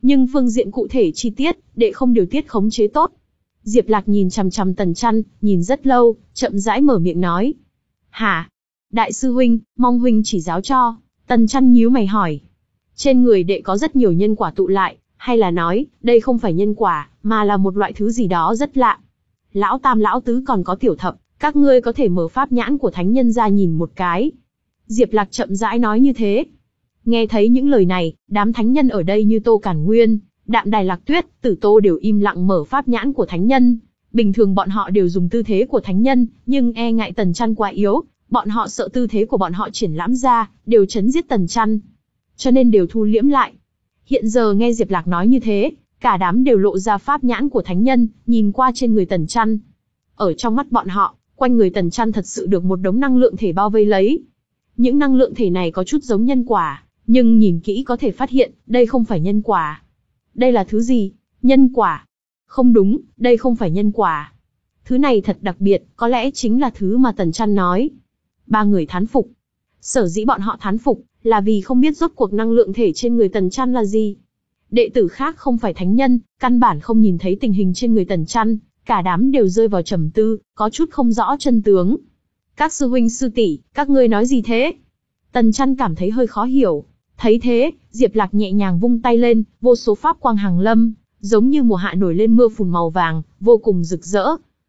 Nhưng phương diện cụ thể chi tiết, đệ không điều tiết khống chế tốt. Diệp Lạc nhìn chằm chằm Tần Chăn, nhìn rất lâu, chậm rãi mở miệng nói. Hả? Đại sư huynh, mong huynh chỉ giáo cho. Tần Chăn nhíu mày hỏi. Trên người đệ có rất nhiều nhân quả tụ lại, hay là nói, đây không phải nhân quả, mà là một loại thứ gì đó rất lạ. Lão Tam lão Tứ còn có Tiểu Thập, các ngươi có thể mở pháp nhãn của thánh nhân ra nhìn một cái. Diệp Lạc chậm rãi nói như thế. Nghe thấy những lời này, đám thánh nhân ở đây như Tô Cản Nguyên, Đạm Đài Lạc Tuyết, Tử Tô đều im lặng mở pháp nhãn của thánh nhân. Bình thường bọn họ đều dùng tư thế của thánh nhân, nhưng e ngại Tần Chăn quá yếu, bọn họ sợ tư thế của bọn họ triển lãm ra, đều chấn giết Tần Chăn. Cho nên đều thu liễm lại. Hiện giờ nghe Diệp Lạc nói như thế, cả đám đều lộ ra pháp nhãn của thánh nhân, nhìn qua trên người Tần Chăn. Ở trong mắt bọn họ, quanh người Tần Chăn thật sự được một đống năng lượng thể bao vây lấy. Những năng lượng thể này có chút giống nhân quả, nhưng nhìn kỹ có thể phát hiện, đây không phải nhân quả. Đây là thứ gì? Nhân quả? Không đúng, đây không phải nhân quả. Thứ này thật đặc biệt, có lẽ chính là thứ mà Tần Chăn nói. Ba người thán phục. Sở dĩ bọn họ thán phục, là vì không biết rốt cuộc năng lượng thể trên người Tần Chăn là gì. Đệ tử khác không phải thánh nhân, căn bản không nhìn thấy tình hình trên người Tần Chăn, cả đám đều rơi vào trầm tư, có chút không rõ chân tướng. Các sư huynh sư tỷ, các ngươi nói gì thế? Tần Chăn cảm thấy hơi khó hiểu. Thấy thế, Diệp Lạc nhẹ nhàng vung tay lên, vô số pháp quang hàng lâm, giống như mùa hạ nổi lên mưa phùn màu vàng, vô cùng rực rỡ.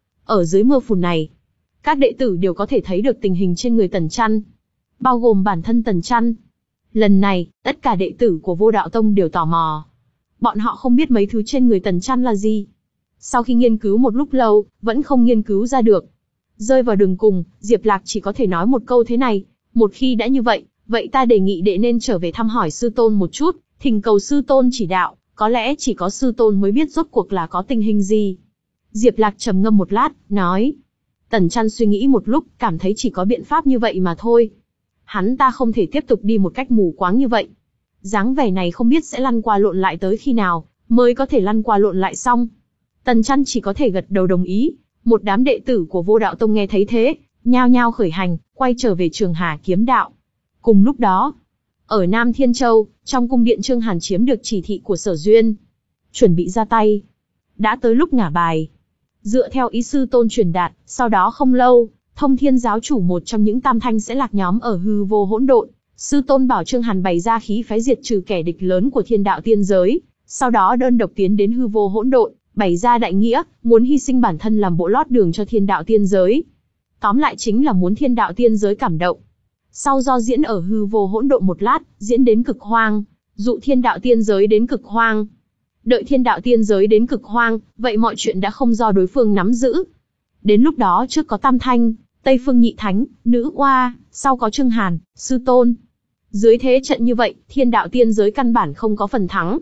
Ở dưới mưa phùn này, các đệ tử đều có thể thấy được tình hình trên người Tần Chăn, bao gồm bản thân Tần Chăn. Lần này, tất cả đệ tử của Vô Đạo Tông đều tò mò. Bọn họ không biết mấy thứ trên người Tần Chăn là gì. Sau khi nghiên cứu một lúc lâu, vẫn không nghiên cứu ra được. Rơi vào đường cùng, Diệp Lạc chỉ có thể nói một câu thế này, một khi đã như vậy, vậy ta đề nghị đệ nên trở về thăm hỏi sư tôn một chút, thỉnh cầu sư tôn chỉ đạo, có lẽ chỉ có sư tôn mới biết rốt cuộc là có tình hình gì. Diệp Lạc trầm ngâm một lát, nói. Tần Chăn suy nghĩ một lúc, cảm thấy chỉ có biện pháp như vậy mà thôi. Hắn ta không thể tiếp tục đi một cách mù quáng như vậy. Dáng vẻ này không biết sẽ lăn qua lộn lại tới khi nào, mới có thể lăn qua lộn lại xong. Tần Chăn chỉ có thể gật đầu đồng ý. Một đám đệ tử của Vô Đạo Tông nghe thấy thế, nhao nhao khởi hành, quay trở về Trường Hà kiếm đạo. Cùng lúc đó, ở Nam Thiên Châu, trong cung điện Trương Hàn chiếm được chỉ thị của Sở Duyên, chuẩn bị ra tay. Đã tới lúc ngả bài. Dựa theo ý sư tôn truyền đạt, sau đó không lâu, Thông Thiên giáo chủ một trong những tam thanh sẽ lạc nhóm ở hư vô hỗn độn. Sư tôn bảo Trương Hàn bày ra khí phái diệt trừ kẻ địch lớn của thiên đạo tiên giới, sau đó đơn độc tiến đến hư vô hỗn độn, bày ra đại nghĩa, muốn hy sinh bản thân làm bộ lót đường cho thiên đạo tiên giới. Tóm lại chính là muốn thiên đạo tiên giới cảm động. Sau do diễn ở hư vô hỗn độn một lát, diễn đến cực hoang, dụ thiên đạo tiên giới đến cực hoang. Đợi thiên đạo tiên giới đến cực hoang, vậy mọi chuyện đã không do đối phương nắm giữ. Đến lúc đó trước có Tam Thanh, Tây Phương Nhị Thánh, Nữ Oa, sau có Trương Hàn, Sư Tôn. Dưới thế trận như vậy, thiên đạo tiên giới căn bản không có phần thắng.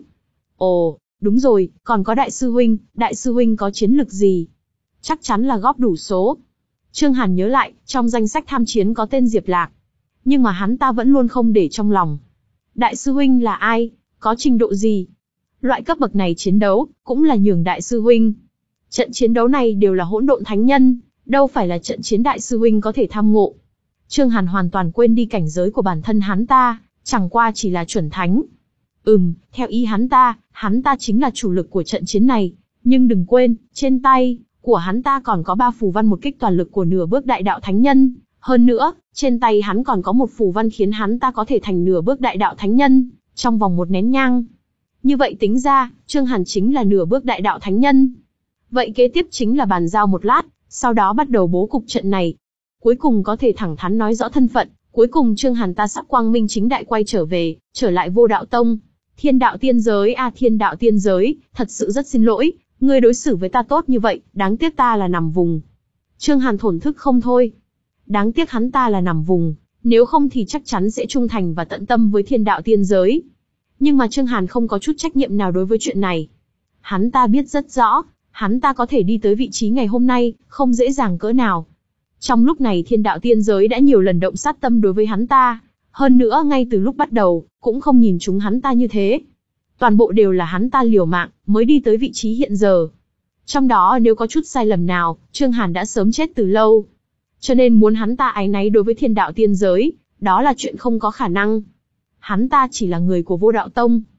Ồ, đúng rồi, còn có Đại sư Huynh, Đại sư Huynh có chiến lực gì? Chắc chắn là góp đủ số. Trương Hàn nhớ lại, trong danh sách tham chiến có tên Diệp Lạc. Nhưng mà hắn ta vẫn luôn không để trong lòng. Đại sư Huynh là ai? Có trình độ gì? Loại cấp bậc này chiến đấu, cũng là nhường Đại sư Huynh. Trận chiến đấu này đều là hỗn độn thánh nhân, đâu phải là trận chiến Đại sư Huynh có thể tham ngộ. Trương Hàn hoàn toàn quên đi cảnh giới của bản thân hắn ta, chẳng qua chỉ là chuẩn thánh. Ừm, theo ý hắn ta, hắn ta chính là chủ lực của trận chiến này. Nhưng đừng quên, trên tay của hắn ta còn có ba phù văn một kích toàn lực của nửa bước đại đạo thánh nhân. Hơn nữa, trên tay hắn còn có một phù văn khiến hắn ta có thể thành nửa bước đại đạo thánh nhân, trong vòng một nén nhang. Như vậy tính ra, Trương Hàn chính là nửa bước đại đạo thánh nhân. Vậy kế tiếp chính là bàn giao một lát, sau đó bắt đầu bố cục trận này. Cuối cùng có thể thẳng thắn nói rõ thân phận, cuối cùng Trương Hàn ta sắp quang minh chính đại quay trở về, trở lại Vô Đạo Tông. Thiên đạo tiên giới a à, thiên đạo tiên giới, thật sự rất xin lỗi, ngươi đối xử với ta tốt như vậy, đáng tiếc ta là nằm vùng. Trương Hàn thổn thức không thôi. Đáng tiếc hắn ta là nằm vùng, nếu không thì chắc chắn sẽ trung thành và tận tâm với thiên đạo tiên giới. Nhưng mà Trương Hàn không có chút trách nhiệm nào đối với chuyện này. Hắn ta biết rất rõ, hắn ta có thể đi tới vị trí ngày hôm nay, không dễ dàng cỡ nào. Trong lúc này thiên đạo tiên giới đã nhiều lần động sát tâm đối với hắn ta. Hơn nữa ngay từ lúc bắt đầu, cũng không nhìn chúng hắn ta như thế. Toàn bộ đều là hắn ta liều mạng, mới đi tới vị trí hiện giờ. Trong đó nếu có chút sai lầm nào, Trương Hàn đã sớm chết từ lâu. Cho nên muốn hắn ta áy náy đối với thiên đạo tiên giới, đó là chuyện không có khả năng. Hắn ta chỉ là người của Vô Đạo Tông.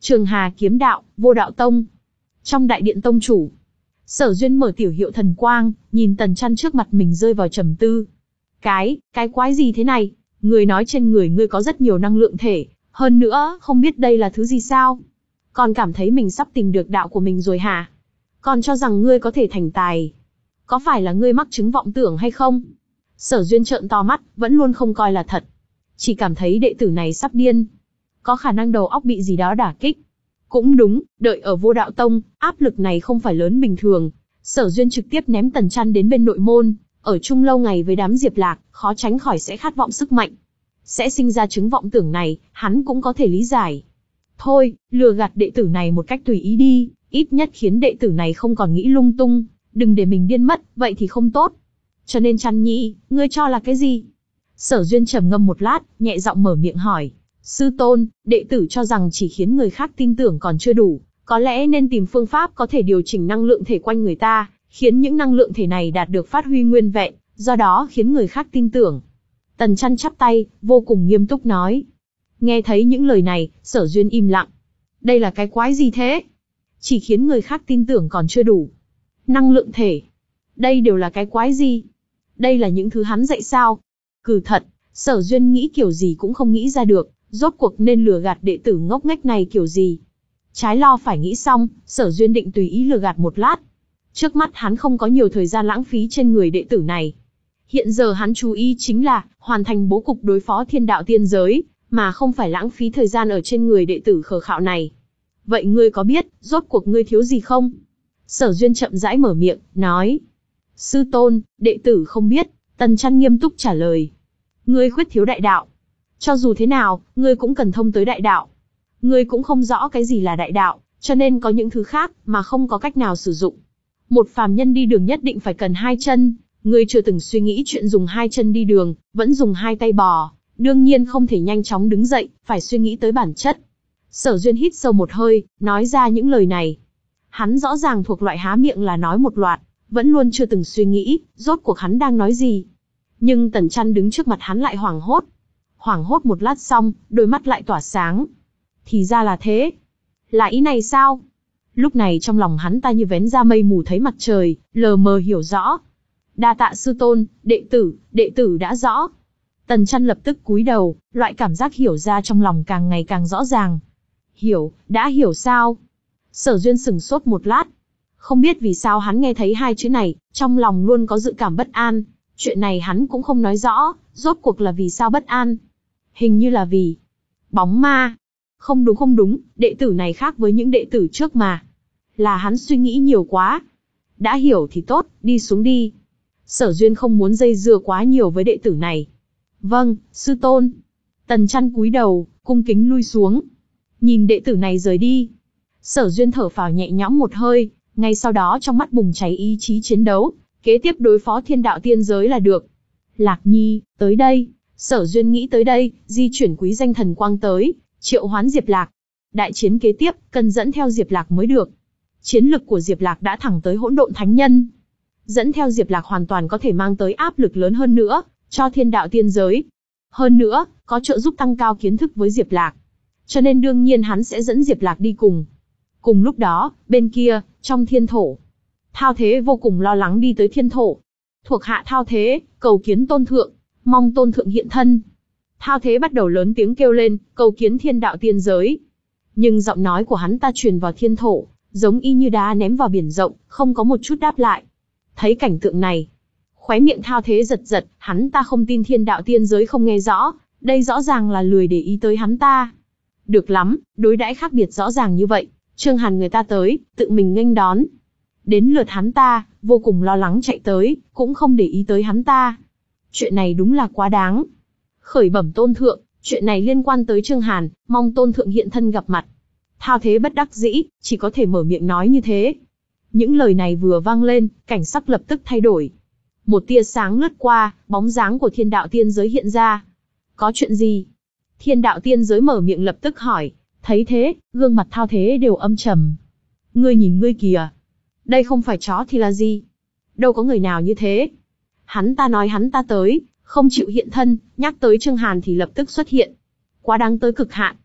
Trường Hà kiếm đạo, Vô Đạo Tông. Trong đại điện tông chủ, Sở Duyên mở tiểu hiệu thần quang, nhìn Tần Chăn trước mặt mình rơi vào trầm tư. Cái, cái quái gì thế này? Người nói trên người ngươi có rất nhiều năng lượng thể, hơn nữa, không biết đây là thứ gì sao? Còn cảm thấy mình sắp tìm được đạo của mình rồi hả? Còn cho rằng ngươi có thể thành tài. Có phải là ngươi mắc chứng vọng tưởng hay không? Sở Duyên trợn to mắt, vẫn luôn không coi là thật. Chỉ cảm thấy đệ tử này sắp điên. Có khả năng đầu óc bị gì đó đả kích. Cũng đúng, đợi ở Vô Đạo Tông, áp lực này không phải lớn bình thường. Sở Duyên trực tiếp ném Tần Chăn đến bên nội môn, ở chung lâu ngày với đám Diệp Lạc, khó tránh khỏi sẽ khát vọng sức mạnh. Sẽ sinh ra chứng vọng tưởng này, hắn cũng có thể lý giải. Thôi, lừa gạt đệ tử này một cách tùy ý đi, ít nhất khiến đệ tử này không còn nghĩ lung tung, đừng để mình điên mất, vậy thì không tốt. Cho nên Chăn Nhi, ngươi cho là cái gì? Sở Duyên trầm ngâm một lát, nhẹ giọng mở miệng hỏi. Sư tôn, đệ tử cho rằng chỉ khiến người khác tin tưởng còn chưa đủ, có lẽ nên tìm phương pháp có thể điều chỉnh năng lượng thể quanh người ta, khiến những năng lượng thể này đạt được phát huy nguyên vẹn, do đó khiến người khác tin tưởng. Tần Chăn chắp tay, vô cùng nghiêm túc nói. Nghe thấy những lời này, Sở Duyên im lặng. Đây là cái quái gì thế? Chỉ khiến người khác tin tưởng còn chưa đủ. Năng lượng thể. Đây đều là cái quái gì? Đây là những thứ hắn dạy sao? Cừ thật, Sở Duyên nghĩ kiểu gì cũng không nghĩ ra được, rốt cuộc nên lừa gạt đệ tử ngốc nghếch này kiểu gì. Trái lo phải nghĩ xong, Sở Duyên định tùy ý lừa gạt một lát. Trước mắt hắn không có nhiều thời gian lãng phí trên người đệ tử này. Hiện giờ hắn chú ý chính là hoàn thành bố cục đối phó thiên đạo tiên giới, mà không phải lãng phí thời gian ở trên người đệ tử khờ khạo này. Vậy ngươi có biết, rốt cuộc ngươi thiếu gì không? Sở Duyên chậm rãi mở miệng, nói. Sư tôn, đệ tử không biết. Tần Chăn nghiêm túc trả lời. Ngươi khuyết thiếu đại đạo. Cho dù thế nào, ngươi cũng cần thông tới đại đạo. Ngươi cũng không rõ cái gì là đại đạo, cho nên có những thứ khác mà không có cách nào sử dụng. Một phàm nhân đi đường nhất định phải cần hai chân. Ngươi chưa từng suy nghĩ chuyện dùng hai chân đi đường, vẫn dùng hai tay bò. Đương nhiên không thể nhanh chóng đứng dậy, phải suy nghĩ tới bản chất. Sở Duyên hít sâu một hơi, nói ra những lời này. Hắn rõ ràng thuộc loại há miệng là nói một loạt, vẫn luôn chưa từng suy nghĩ, rốt cuộc hắn đang nói gì. Nhưng Tần Chăn đứng trước mặt hắn lại hoảng hốt. Hoảng hốt một lát xong, đôi mắt lại tỏa sáng. Thì ra là thế. Là ý này sao? Lúc này trong lòng hắn ta như vén ra mây mù thấy mặt trời, lờ mờ hiểu rõ. Đa tạ sư tôn, đệ tử, đệ tử đã rõ. Tần Chăn lập tức cúi đầu, loại cảm giác hiểu ra trong lòng càng ngày càng rõ ràng. Hiểu, đã hiểu sao? Sở Duyên sừng sốt một lát. Không biết vì sao hắn nghe thấy hai chữ này, trong lòng luôn có dự cảm bất an. Chuyện này hắn cũng không nói rõ, rốt cuộc là vì sao bất an. Hình như là vì bóng ma. Không đúng không đúng, đệ tử này khác với những đệ tử trước mà. Là hắn suy nghĩ nhiều quá. Đã hiểu thì tốt, đi xuống đi. Sở Duyên không muốn dây dưa quá nhiều với đệ tử này. Vâng, sư tôn. Tần Chăn cúi đầu, cung kính lui xuống. Nhìn đệ tử này rời đi. Sở Duyên thở phào nhẹ nhõm một hơi, ngay sau đó trong mắt bùng cháy ý chí chiến đấu, kế tiếp đối phó thiên đạo tiên giới là được. Lạc Nhi, tới đây. Sở Duyên nghĩ tới đây, di chuyển quý danh thần quang tới, triệu hoán Diệp Lạc. Đại chiến kế tiếp, cần dẫn theo Diệp Lạc mới được. Chiến lực của Diệp Lạc đã thẳng tới hỗn độn thánh nhân. Dẫn theo Diệp Lạc hoàn toàn có thể mang tới áp lực lớn hơn nữa, cho thiên đạo tiên giới. Hơn nữa, có trợ giúp tăng cao kiến thức với Diệp Lạc. Cho nên đương nhiên hắn sẽ dẫn Diệp Lạc đi cùng. Cùng lúc đó, bên kia, trong thiên thổ, Thao Thế vô cùng lo lắng đi tới thiên thổ. Thuộc hạ Thao Thế, cầu kiến tôn thượng, mong tôn thượng hiện thân. Thao Thế bắt đầu lớn tiếng kêu lên, cầu kiến thiên đạo tiên giới. Nhưng giọng nói của hắn ta truyền vào thiên thổ, giống y như đá ném vào biển rộng, không có một chút đáp lại. Thấy cảnh tượng này, khóe miệng Thao Thế giật giật, hắn ta không tin thiên đạo tiên giới không nghe rõ, đây rõ ràng là lười để ý tới hắn ta. Được lắm, đối đãi khác biệt rõ ràng như vậy, Trương Hàn người ta tới, tự mình nghênh đón. Đến lượt hắn ta, vô cùng lo lắng chạy tới, cũng không để ý tới hắn ta. Chuyện này đúng là quá đáng. Khởi bẩm tôn thượng, chuyện này liên quan tới Trương Hàn, mong tôn thượng hiện thân gặp mặt. Thao Thế bất đắc dĩ, chỉ có thể mở miệng nói như thế. Những lời này vừa vang lên, cảnh sắc lập tức thay đổi. Một tia sáng lướt qua, bóng dáng của thiên đạo tiên giới hiện ra. Có chuyện gì? Thiên đạo tiên giới mở miệng lập tức hỏi. Thấy thế, gương mặt Thao Thế đều âm trầm. Ngươi nhìn ngươi kìa. Đây không phải chó thì là gì? Đâu có người nào như thế. Hắn ta nói hắn ta tới, không chịu hiện thân, nhắc tới Trương Hàn thì lập tức xuất hiện. Quá đáng tới cực hạn.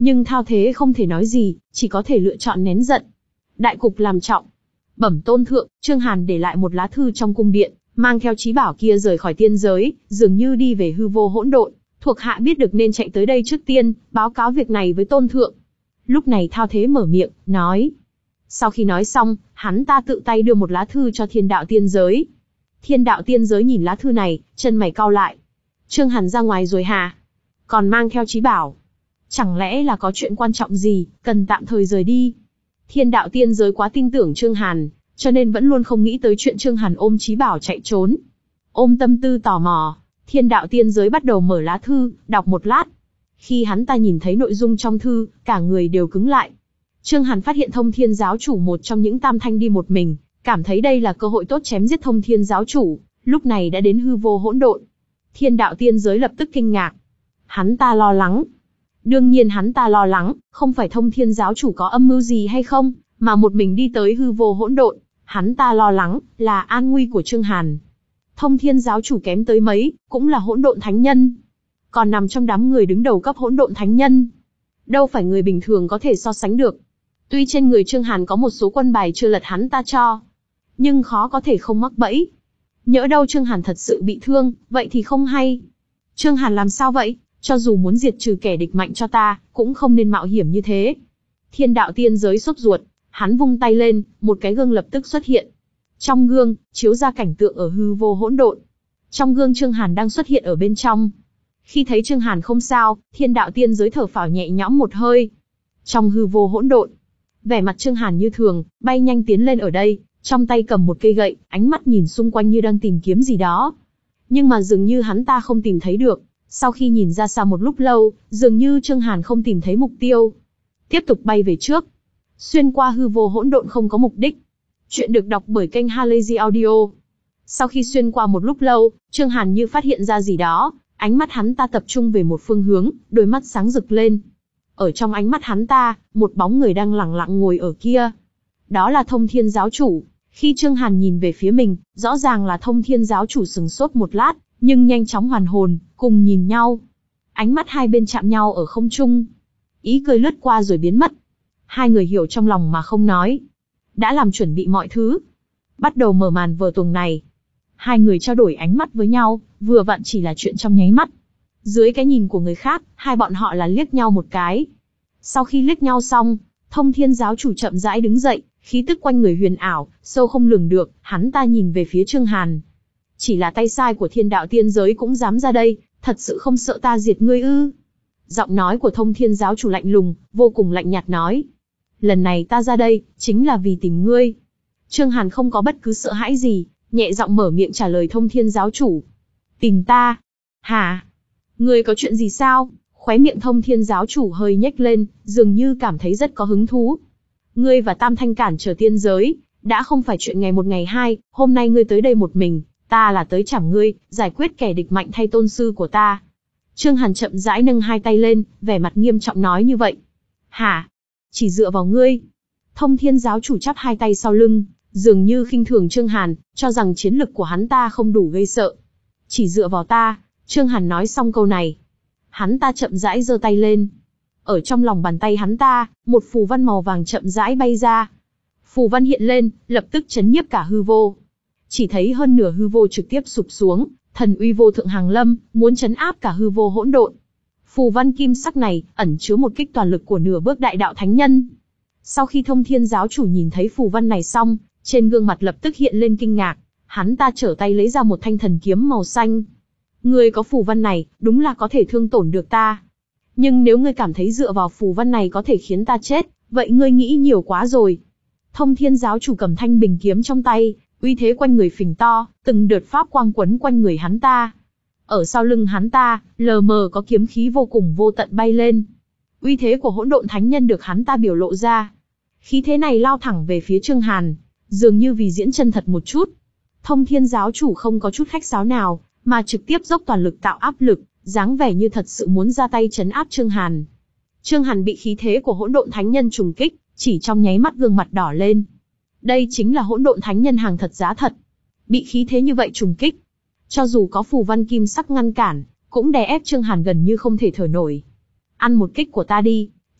Nhưng Thao Thế không thể nói gì, chỉ có thể lựa chọn nén giận. Đại cục làm trọng. Bẩm tôn thượng, Trương Hàn để lại một lá thư trong cung điện, mang theo chí bảo kia rời khỏi tiên giới, dường như đi về hư vô hỗn độn. Thuộc hạ biết được nên chạy tới đây trước tiên, báo cáo việc này với tôn thượng. Lúc này Thao Thế mở miệng, nói. Sau khi nói xong, hắn ta tự tay đưa một lá thư cho thiên đạo tiên giới. Thiên đạo tiên giới nhìn lá thư này, chân mày cau lại. Trương Hàn ra ngoài rồi hả? Còn mang theo chí bảo. Chẳng lẽ là có chuyện quan trọng gì, cần tạm thời rời đi? Thiên đạo tiên giới quá tin tưởng Trương Hàn, cho nên vẫn luôn không nghĩ tới chuyện Trương Hàn ôm chí bảo chạy trốn. Ôm tâm tư tò mò, thiên đạo tiên giới bắt đầu mở lá thư, đọc một lát. Khi hắn ta nhìn thấy nội dung trong thư, cả người đều cứng lại. Trương Hàn phát hiện Thông Thiên giáo chủ một trong những tam thanh đi một mình, cảm thấy đây là cơ hội tốt chém giết Thông Thiên giáo chủ, lúc này đã đến hư vô hỗn độn. Thiên đạo tiên giới lập tức kinh ngạc. Hắn ta lo lắng. Đương nhiên hắn ta lo lắng, không phải Thông Thiên giáo chủ có âm mưu gì hay không, mà một mình đi tới hư vô hỗn độn, hắn ta lo lắng là an nguy của Trương Hàn. Thông Thiên giáo chủ kém tới mấy, cũng là hỗn độn thánh nhân, còn nằm trong đám người đứng đầu cấp hỗn độn thánh nhân, đâu phải người bình thường có thể so sánh được. Tuy trên người Trương Hàn có một số quân bài chưa lật hắn ta cho, nhưng khó có thể không mắc bẫy. Nhỡ đâu Trương Hàn thật sự bị thương, vậy thì không hay. Trương Hàn làm sao vậy? Cho dù muốn diệt trừ kẻ địch mạnh cho ta, cũng không nên mạo hiểm như thế. Thiên đạo tiên giới sốt ruột, hắn vung tay lên, một cái gương lập tức xuất hiện. Trong gương, chiếu ra cảnh tượng ở hư vô hỗn độn. Trong gương Trương Hàn đang xuất hiện ở bên trong. Khi thấy Trương Hàn không sao, thiên đạo tiên giới thở phào nhẹ nhõm một hơi. Trong hư vô hỗn độn, vẻ mặt Trương Hàn như thường, bay nhanh tiến lên ở đây, trong tay cầm một cây gậy, ánh mắt nhìn xung quanh như đang tìm kiếm gì đó. Nhưng mà dường như hắn ta không tìm thấy được. Sau khi nhìn ra xa một lúc lâu, dường như Trương Hàn không tìm thấy mục tiêu. Tiếp tục bay về trước. Xuyên qua hư vô hỗn độn không có mục đích. Chuyện được đọc bởi kênh Halazy Audio. Sau khi xuyên qua một lúc lâu, Trương Hàn như phát hiện ra gì đó, ánh mắt hắn ta tập trung về một phương hướng, đôi mắt sáng rực lên. Ở trong ánh mắt hắn ta, một bóng người đang lẳng lặng ngồi ở kia. Đó là Thông Thiên giáo chủ. Khi Trương Hàn nhìn về phía mình, rõ ràng là Thông Thiên giáo chủ sừng sốt một lát, nhưng nhanh chóng hoàn hồn, cùng nhìn nhau. Ánh mắt hai bên chạm nhau ở không trung. Ý cười lướt qua rồi biến mất. Hai người hiểu trong lòng mà không nói. Đã làm chuẩn bị mọi thứ. Bắt đầu mở màn vở tuồng này. Hai người trao đổi ánh mắt với nhau, vừa vặn chỉ là chuyện trong nháy mắt. Dưới cái nhìn của người khác, hai bọn họ là liếc nhau một cái. Sau khi liếc nhau xong, Thông Thiên giáo chủ chậm rãi đứng dậy, khí tức quanh người huyền ảo, sâu không lường được, hắn ta nhìn về phía Trương Hàn. Chỉ là tay sai của thiên đạo tiên giới cũng dám ra đây, thật sự không sợ ta diệt ngươi ư? Giọng nói của Thông Thiên giáo chủ lạnh lùng, vô cùng lạnh nhạt nói. Lần này ta ra đây, chính là vì tìm ngươi. Trương Hàn không có bất cứ sợ hãi gì, nhẹ giọng mở miệng trả lời Thông Thiên giáo chủ. Tìm ta? Hả? Ngươi có chuyện gì sao? Khóe miệng Thông Thiên giáo chủ hơi nhếch lên, dường như cảm thấy rất có hứng thú. Ngươi và Tam Thanh cản trở tiên giới, đã không phải chuyện ngày một ngày hai, hôm nay ngươi tới đây một mình, ta là tới chảm ngươi, giải quyết kẻ địch mạnh thay tôn sư của ta. Trương Hàn chậm rãi nâng hai tay lên, vẻ mặt nghiêm trọng nói như vậy. Hả? Chỉ dựa vào ngươi? Thông Thiên giáo chủ chắp hai tay sau lưng, dường như khinh thường Trương Hàn, cho rằng chiến lực của hắn ta không đủ gây sợ. Chỉ dựa vào ta? Trương Hàn nói xong câu này, hắn ta chậm rãi giơ tay lên. Ở trong lòng bàn tay hắn ta, một phù văn màu vàng chậm rãi bay ra. Phù văn hiện lên, lập tức chấn nhiếp cả hư vô. Chỉ thấy hơn nửa hư vô trực tiếp sụp xuống, thần uy vô thượng hàng lâm, muốn chấn áp cả hư vô hỗn độn. Phù văn kim sắc này, ẩn chứa một kích toàn lực của nửa bước đại đạo thánh nhân. Sau khi Thông Thiên giáo chủ nhìn thấy phù văn này xong, trên gương mặt lập tức hiện lên kinh ngạc, hắn ta trở tay lấy ra một thanh thần kiếm màu xanh. Ngươi có phù văn này, đúng là có thể thương tổn được ta. Nhưng nếu ngươi cảm thấy dựa vào phù văn này có thể khiến ta chết, vậy ngươi nghĩ nhiều quá rồi. Thông Thiên giáo chủ cầm thanh bình kiếm trong tay, uy thế quanh người phình to, từng đợt pháp quang quấn quanh người hắn ta. Ở sau lưng hắn ta, lờ mờ có kiếm khí vô cùng vô tận bay lên. Uy thế của hỗn độn thánh nhân được hắn ta biểu lộ ra. Khí thế này lao thẳng về phía Trương Hàn, dường như vì diễn chân thật một chút. Thông Thiên giáo chủ không có chút khách sáo nào, mà trực tiếp dốc toàn lực tạo áp lực, dáng vẻ như thật sự muốn ra tay trấn áp Trương Hàn. Trương Hàn bị khí thế của hỗn độn thánh nhân trùng kích, chỉ trong nháy mắt gương mặt đỏ lên. Đây chính là hỗn độn thánh nhân hàng thật giá thật. Bị khí thế như vậy trùng kích, cho dù có phù văn kim sắc ngăn cản, cũng đè ép Trương Hàn gần như không thể thở nổi. Ăn một kích của ta đi.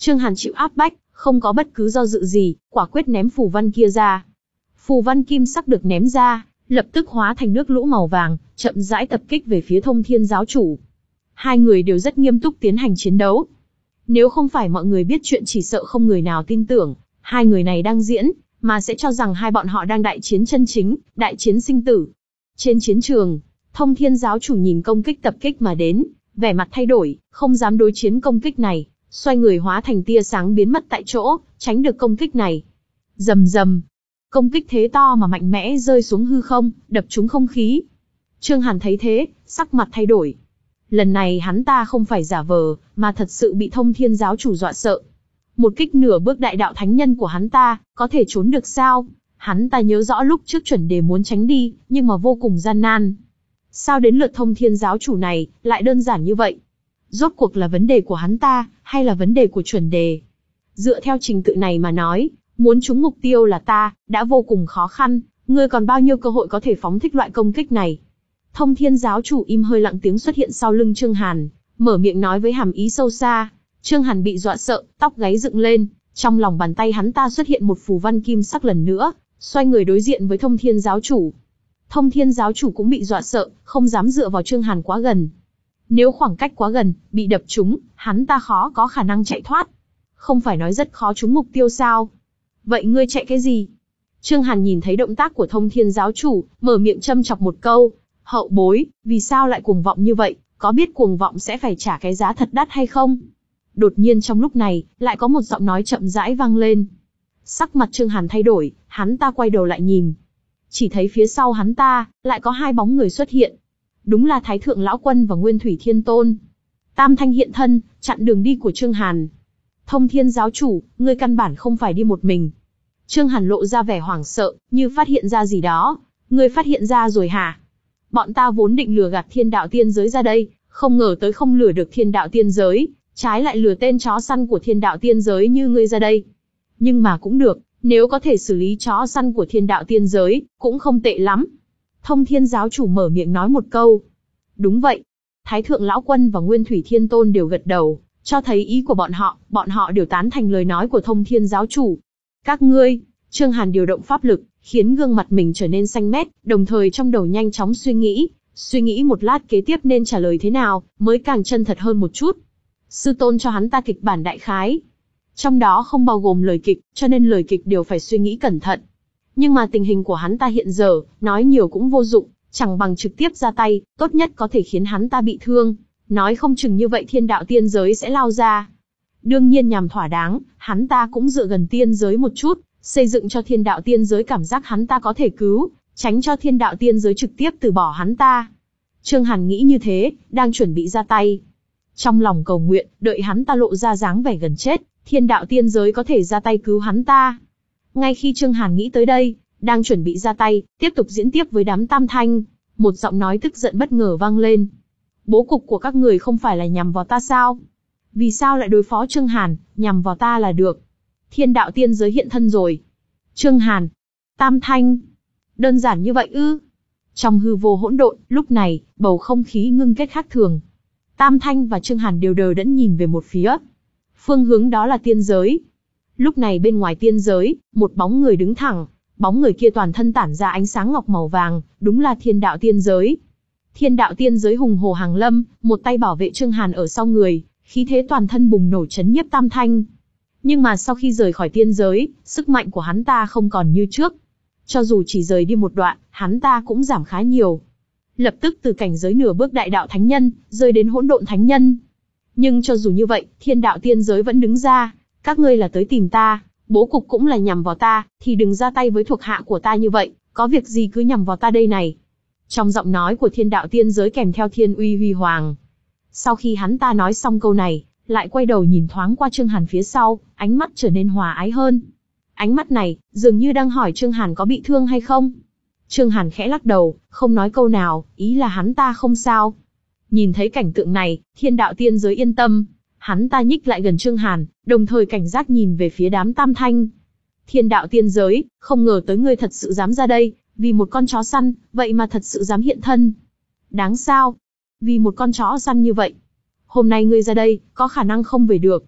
Trương Hàn chịu áp bách, không có bất cứ do dự gì, quả quyết ném phù văn kia ra. Phù văn kim sắc được ném ra, lập tức hóa thành nước lũ màu vàng, chậm rãi tập kích về phía Thông Thiên giáo chủ. Hai người đều rất nghiêm túc tiến hành chiến đấu. Nếu không phải mọi người biết chuyện chỉ sợ không người nào tin tưởng, hai người này đang diễn, mà sẽ cho rằng hai bọn họ đang đại chiến chân chính, đại chiến sinh tử. Trên chiến trường, Thông Thiên giáo chủ nhìn công kích tập kích mà đến, vẻ mặt thay đổi, không dám đối chiến công kích này, xoay người hóa thành tia sáng biến mất tại chỗ, tránh được công kích này. Rầm rầm, công kích thế to mà mạnh mẽ rơi xuống hư không, đập trúng không khí. Trương Hàn thấy thế, sắc mặt thay đổi. Lần này hắn ta không phải giả vờ, mà thật sự bị Thông Thiên giáo chủ dọa sợ. Một kích nửa bước đại đạo thánh nhân của hắn ta, có thể trốn được sao? Hắn ta nhớ rõ lúc trước chuẩn đề muốn tránh đi, nhưng mà vô cùng gian nan. Sao đến lượt Thông Thiên giáo chủ này, lại đơn giản như vậy? Rốt cuộc là vấn đề của hắn ta, hay là vấn đề của chuẩn đề? Dựa theo trình tự này mà nói, muốn trúng mục tiêu là ta, đã vô cùng khó khăn, ngươi còn bao nhiêu cơ hội có thể phóng thích loại công kích này? Thông Thiên giáo chủ im hơi lặng tiếng xuất hiện sau lưng Trương Hàn, mở miệng nói với hàm ý sâu xa. Trương Hàn bị dọa sợ, tóc gáy dựng lên, trong lòng bàn tay hắn ta xuất hiện một phù văn kim sắc lần nữa, xoay người đối diện với Thông Thiên giáo chủ. Thông Thiên giáo chủ cũng bị dọa sợ, không dám dựa vào Trương Hàn quá gần. Nếu khoảng cách quá gần, bị đập trúng, hắn ta khó có khả năng chạy thoát. Không phải nói rất khó trúng mục tiêu sao? Vậy ngươi chạy cái gì? Trương Hàn nhìn thấy động tác của Thông Thiên giáo chủ, mở miệng châm chọc một câu. Hậu bối, vì sao lại cuồng vọng như vậy, có biết cuồng vọng sẽ phải trả cái giá thật đắt hay không? Đột nhiên trong lúc này, lại có một giọng nói chậm rãi vang lên. Sắc mặt Trương Hàn thay đổi, hắn ta quay đầu lại nhìn. Chỉ thấy phía sau hắn ta, lại có hai bóng người xuất hiện. Đúng là Thái Thượng Lão Quân và Nguyên Thủy Thiên Tôn. Tam thanh hiện thân, chặn đường đi của Trương Hàn. Thông Thiên giáo chủ, ngươi căn bản không phải đi một mình. Trương Hàn lộ ra vẻ hoảng sợ, như phát hiện ra gì đó. Ngươi phát hiện ra rồi hả? Bọn ta vốn định lừa gạt thiên đạo tiên giới ra đây, không ngờ tới không lừa được thiên đạo tiên giới, trái lại lừa tên chó săn của thiên đạo tiên giới như ngươi ra đây. Nhưng mà cũng được, nếu có thể xử lý chó săn của thiên đạo tiên giới, cũng không tệ lắm. Thông Thiên giáo chủ mở miệng nói một câu. Đúng vậy. Thái Thượng Lão Quân và Nguyên Thủy Thiên Tôn đều gật đầu, cho thấy ý của bọn họ, bọn họ đều tán thành lời nói của Thông Thiên giáo chủ. Các ngươi, Trương Hàn điều động pháp lực, khiến gương mặt mình trở nên xanh mét, đồng thời trong đầu nhanh chóng suy nghĩ, suy nghĩ một lát kế tiếp nên trả lời thế nào, mới càng chân thật hơn một chút. Sư tôn cho hắn ta kịch bản đại khái. Trong đó không bao gồm lời kịch, cho nên lời kịch đều phải suy nghĩ cẩn thận. Nhưng mà tình hình của hắn ta hiện giờ, nói nhiều cũng vô dụng, chẳng bằng trực tiếp ra tay, tốt nhất có thể khiến hắn ta bị thương. Nói không chừng như vậy thiên đạo tiên giới sẽ lao ra. Đương nhiên nhằm thỏa đáng, hắn ta cũng dựa gần tiên giới một chút, xây dựng cho thiên đạo tiên giới cảm giác hắn ta có thể cứu, tránh cho thiên đạo tiên giới trực tiếp từ bỏ hắn ta. Trương Hàn nghĩ như thế, đang chuẩn bị ra tay. Trong lòng cầu nguyện, đợi hắn ta lộ ra dáng vẻ gần chết, thiên đạo tiên giới có thể ra tay cứu hắn ta. Ngay khi Trương Hàn nghĩ tới đây, đang chuẩn bị ra tay, tiếp tục diễn tiếp với đám tam thanh, một giọng nói tức giận bất ngờ vang lên. Bố cục của các người không phải là nhằm vào ta sao? Vì sao lại đối phó Trương Hàn, nhằm vào ta là được? Thiên đạo tiên giới hiện thân rồi. Trương Hàn, tam thanh, đơn giản như vậy ư? Trong hư vô hỗn độn, lúc này, bầu không khí ngưng kết khác thường. Tam thanh và Trương Hàn đều đờ đẫn nhìn về một phía. Phương hướng đó là tiên giới. Lúc này bên ngoài tiên giới, một bóng người đứng thẳng. Bóng người kia toàn thân tản ra ánh sáng ngọc màu vàng, đúng là thiên đạo tiên giới. Thiên đạo tiên giới hùng hồ hàng lâm, một tay bảo vệ Trương Hàn ở sau người, khí thế toàn thân bùng nổ chấn nhiếp tam thanh. Nhưng mà sau khi rời khỏi tiên giới, sức mạnh của hắn ta không còn như trước. Cho dù chỉ rời đi một đoạn, hắn ta cũng giảm khá nhiều. Lập tức từ cảnh giới nửa bước đại đạo thánh nhân, rơi đến hỗn độn thánh nhân. Nhưng cho dù như vậy, thiên đạo tiên giới vẫn đứng ra. Các ngươi là tới tìm ta, bố cục cũng là nhằm vào ta, thì đừng ra tay với thuộc hạ của ta như vậy, có việc gì cứ nhằm vào ta đây này. Trong giọng nói của thiên đạo tiên giới kèm theo thiên uy huy hoàng. Sau khi hắn ta nói xong câu này, lại quay đầu nhìn thoáng qua Trương Hàn phía sau, ánh mắt trở nên hòa ái hơn. Ánh mắt này, dường như đang hỏi Trương Hàn có bị thương hay không. Trương Hàn khẽ lắc đầu, không nói câu nào, ý là hắn ta không sao. Nhìn thấy cảnh tượng này, thiên đạo tiên giới yên tâm. Hắn ta nhích lại gần Trương Hàn, đồng thời cảnh giác nhìn về phía đám tam thanh. Thiên đạo tiên giới, không ngờ tới ngươi thật sự dám ra đây, vì một con chó săn, vậy mà thật sự dám hiện thân. Đáng sao? Vì một con chó săn như vậy. Hôm nay ngươi ra đây, có khả năng không về được.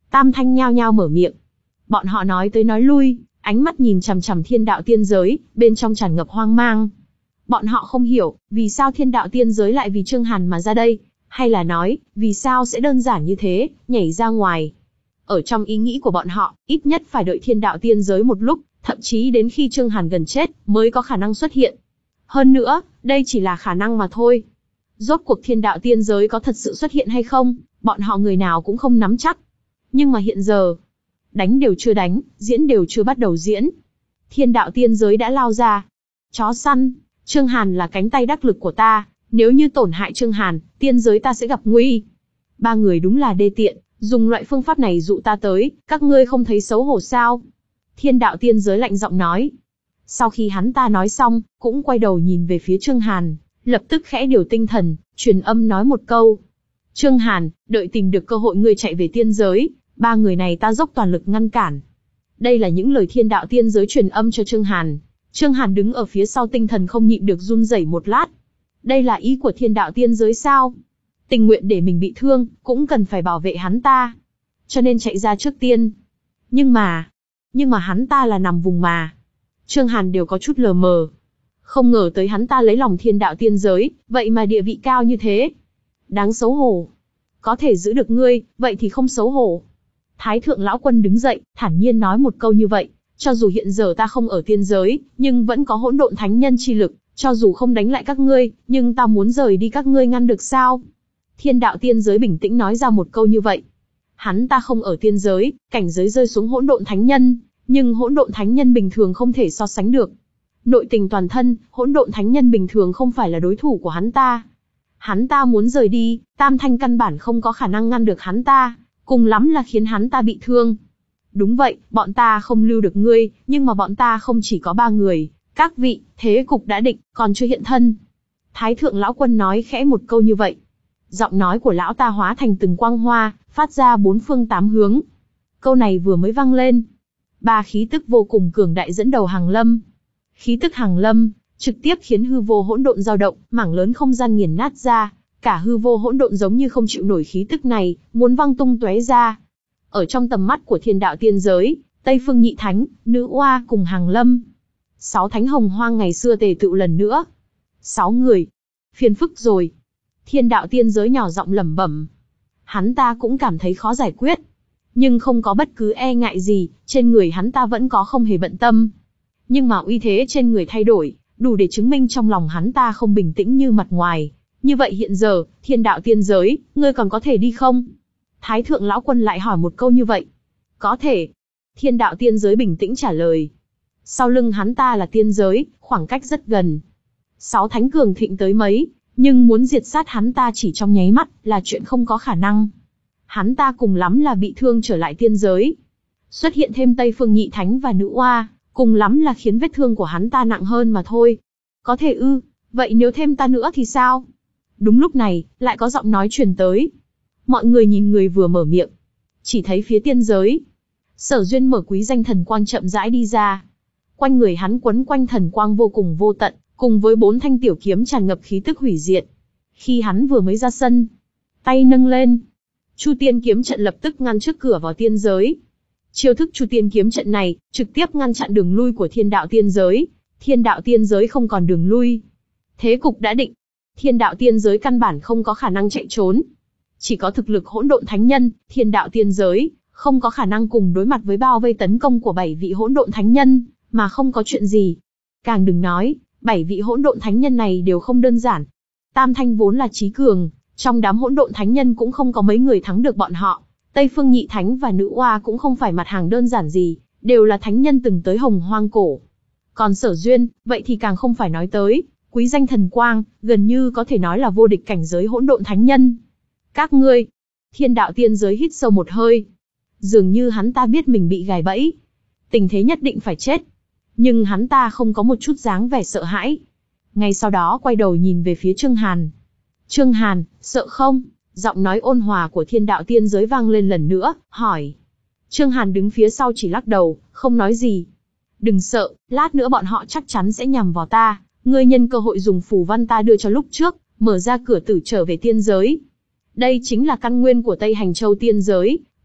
Tam thanh nhao nhao mở miệng. Bọn họ nói tới nói lui, ánh mắt nhìn chằm chằm thiên đạo tiên giới, bên trong tràn ngập hoang mang. Bọn họ không hiểu, vì sao thiên đạo tiên giới lại vì Trương Hàn mà ra đây, hay là nói, vì sao sẽ đơn giản như thế, nhảy ra ngoài. Ở trong ý nghĩ của bọn họ, ít nhất phải đợi thiên đạo tiên giới một lúc, thậm chí đến khi Trương Hàn gần chết, mới có khả năng xuất hiện. Hơn nữa, đây chỉ là khả năng mà thôi. Rốt cuộc thiên đạo tiên giới có thật sự xuất hiện hay không, bọn họ người nào cũng không nắm chắc. Nhưng mà hiện giờ, đánh đều chưa đánh, diễn đều chưa bắt đầu diễn. Thiên đạo tiên giới đã lao ra. Chó săn, Trương Hàn là cánh tay đắc lực của ta, nếu như tổn hại Trương Hàn, tiên giới ta sẽ gặp nguy. Ba người đúng là đê tiện, dùng loại phương pháp này dụ ta tới, các ngươi không thấy xấu hổ sao? Thiên đạo tiên giới lạnh giọng nói. Sau khi hắn ta nói xong, cũng quay đầu nhìn về phía Trương Hàn, lập tức khẽ điều tinh thần, truyền âm nói một câu. Trương Hàn, đợi tìm được cơ hội ngươi chạy về tiên giới, ba người này ta dốc toàn lực ngăn cản. Đây là những lời thiên đạo tiên giới truyền âm cho Trương Hàn. Trương Hàn đứng ở phía sau tinh thần không nhịn được run rẩy một lát. Đây là ý của thiên đạo tiên giới sao? Tình nguyện để mình bị thương, cũng cần phải bảo vệ hắn ta. Cho nên chạy ra trước tiên. Nhưng mà, nhưng mà hắn ta là nằm vùng mà. Trương Hàn đều có chút lờ mờ. Không ngờ tới hắn ta lấy lòng thiên đạo tiên giới, vậy mà địa vị cao như thế. Đáng xấu hổ. Có thể giữ được ngươi, vậy thì không xấu hổ. Thái thượng lão quân đứng dậy, thản nhiên nói một câu như vậy. Cho dù hiện giờ ta không ở tiên giới, nhưng vẫn có hỗn độn thánh nhân chi lực. Cho dù không đánh lại các ngươi, nhưng ta muốn rời đi các ngươi ngăn được sao? Thiên đạo tiên giới bình tĩnh nói ra một câu như vậy. Hắn ta không ở tiên giới, cảnh giới rơi xuống hỗn độn thánh nhân, nhưng hỗn độn thánh nhân bình thường không thể so sánh được. Nội tình toàn thân, hỗn độn thánh nhân bình thường không phải là đối thủ của hắn ta. Hắn ta muốn rời đi, Tam Thanh căn bản không có khả năng ngăn được hắn ta, cùng lắm là khiến hắn ta bị thương. Đúng vậy, bọn ta không lưu được ngươi, nhưng mà bọn ta không chỉ có ba người. Các vị, thế cục đã định, còn chưa hiện thân. Thái thượng lão quân nói khẽ một câu như vậy. Giọng nói của lão ta hóa thành từng quang hoa, phát ra bốn phương tám hướng. Câu này vừa mới vang lên. Ba khí tức vô cùng cường đại dẫn đầu Hàng Lâm. Khí tức Hàng Lâm, trực tiếp khiến hư vô hỗn độn dao động, mảng lớn không gian nghiền nát ra. Cả hư vô hỗn độn giống như không chịu nổi khí tức này, muốn văng tung tóe ra. Ở trong tầm mắt của thiên đạo tiên giới, Tây Phương Nhị Thánh, Nữ Oa cùng Hàng Lâm. Sáu thánh hồng hoang ngày xưa tề tựu lần nữa. Sáu người. Phiền phức rồi. Thiên đạo tiên giới nhỏ giọng lẩm bẩm. Hắn ta cũng cảm thấy khó giải quyết. Nhưng không có bất cứ e ngại gì, trên người hắn ta vẫn có không hề bận tâm. Nhưng mà uy thế trên người thay đổi, đủ để chứng minh trong lòng hắn ta không bình tĩnh như mặt ngoài. Như vậy hiện giờ, thiên đạo tiên giới, ngươi còn có thể đi không? Thái thượng lão quân lại hỏi một câu như vậy. Có thể. Thiên đạo tiên giới bình tĩnh trả lời. Sau lưng hắn ta là tiên giới, khoảng cách rất gần. Sáu thánh cường thịnh tới mấy, nhưng muốn diệt sát hắn ta chỉ trong nháy mắt là chuyện không có khả năng. Hắn ta cùng lắm là bị thương trở lại tiên giới. Xuất hiện thêm Tây Phương Nhị Thánh và Nữ Oa, cùng lắm là khiến vết thương của hắn ta nặng hơn mà thôi. Có thể ư, vậy nếu thêm ta nữa thì sao? Đúng lúc này, lại có giọng nói truyền tới. Mọi người nhìn người vừa mở miệng. Chỉ thấy phía tiên giới. Sở Duyên mở quý danh thần quang chậm rãi đi ra. Quanh người hắn quấn quanh thần quang vô cùng vô tận, cùng với bốn thanh tiểu kiếm tràn ngập khí tức hủy diệt. Khi hắn vừa mới ra sân, tay nâng lên, Chu Tiên kiếm trận lập tức ngăn trước cửa vào tiên giới. Chiêu thức Chu Tiên kiếm trận này, trực tiếp ngăn chặn đường lui của thiên đạo tiên giới. Thiên đạo tiên giới không còn đường lui. Thế cục đã định. Thiên đạo tiên giới căn bản không có khả năng chạy trốn. Chỉ có thực lực hỗn độn thánh nhân, thiên đạo tiên giới, không có khả năng cùng đối mặt với bao vây tấn công của bảy vị hỗn độn thánh nhân, mà không có chuyện gì. Càng đừng nói, bảy vị hỗn độn thánh nhân này đều không đơn giản. Tam Thanh vốn là chí cường, trong đám hỗn độn thánh nhân cũng không có mấy người thắng được bọn họ. Tây Phương Nhị Thánh và Nữ Oa cũng không phải mặt hàng đơn giản gì, đều là thánh nhân từng tới hồng hoang cổ. Còn Sở Duyên, vậy thì càng không phải nói tới, quý danh thần quang, gần như có thể nói là vô địch cảnh giới hỗn độn thánh nhân. Các ngươi, thiên đạo tiên giới hít sâu một hơi. Dường như hắn ta biết mình bị gài bẫy. Tình thế nhất định phải chết. Nhưng hắn ta không có một chút dáng vẻ sợ hãi. Ngay sau đó quay đầu nhìn về phía Trương Hàn. Trương Hàn, sợ không? Giọng nói ôn hòa của thiên đạo tiên giới vang lên lần nữa, hỏi. Trương Hàn đứng phía sau chỉ lắc đầu, không nói gì. Đừng sợ, lát nữa bọn họ chắc chắn sẽ nhằm vào ta. Ngươi nhân cơ hội dùng phù văn ta đưa cho lúc trước, mở ra cửa tử trở về tiên giới. Đây chính là căn nguyên của Tây Hành Châu tiên giới,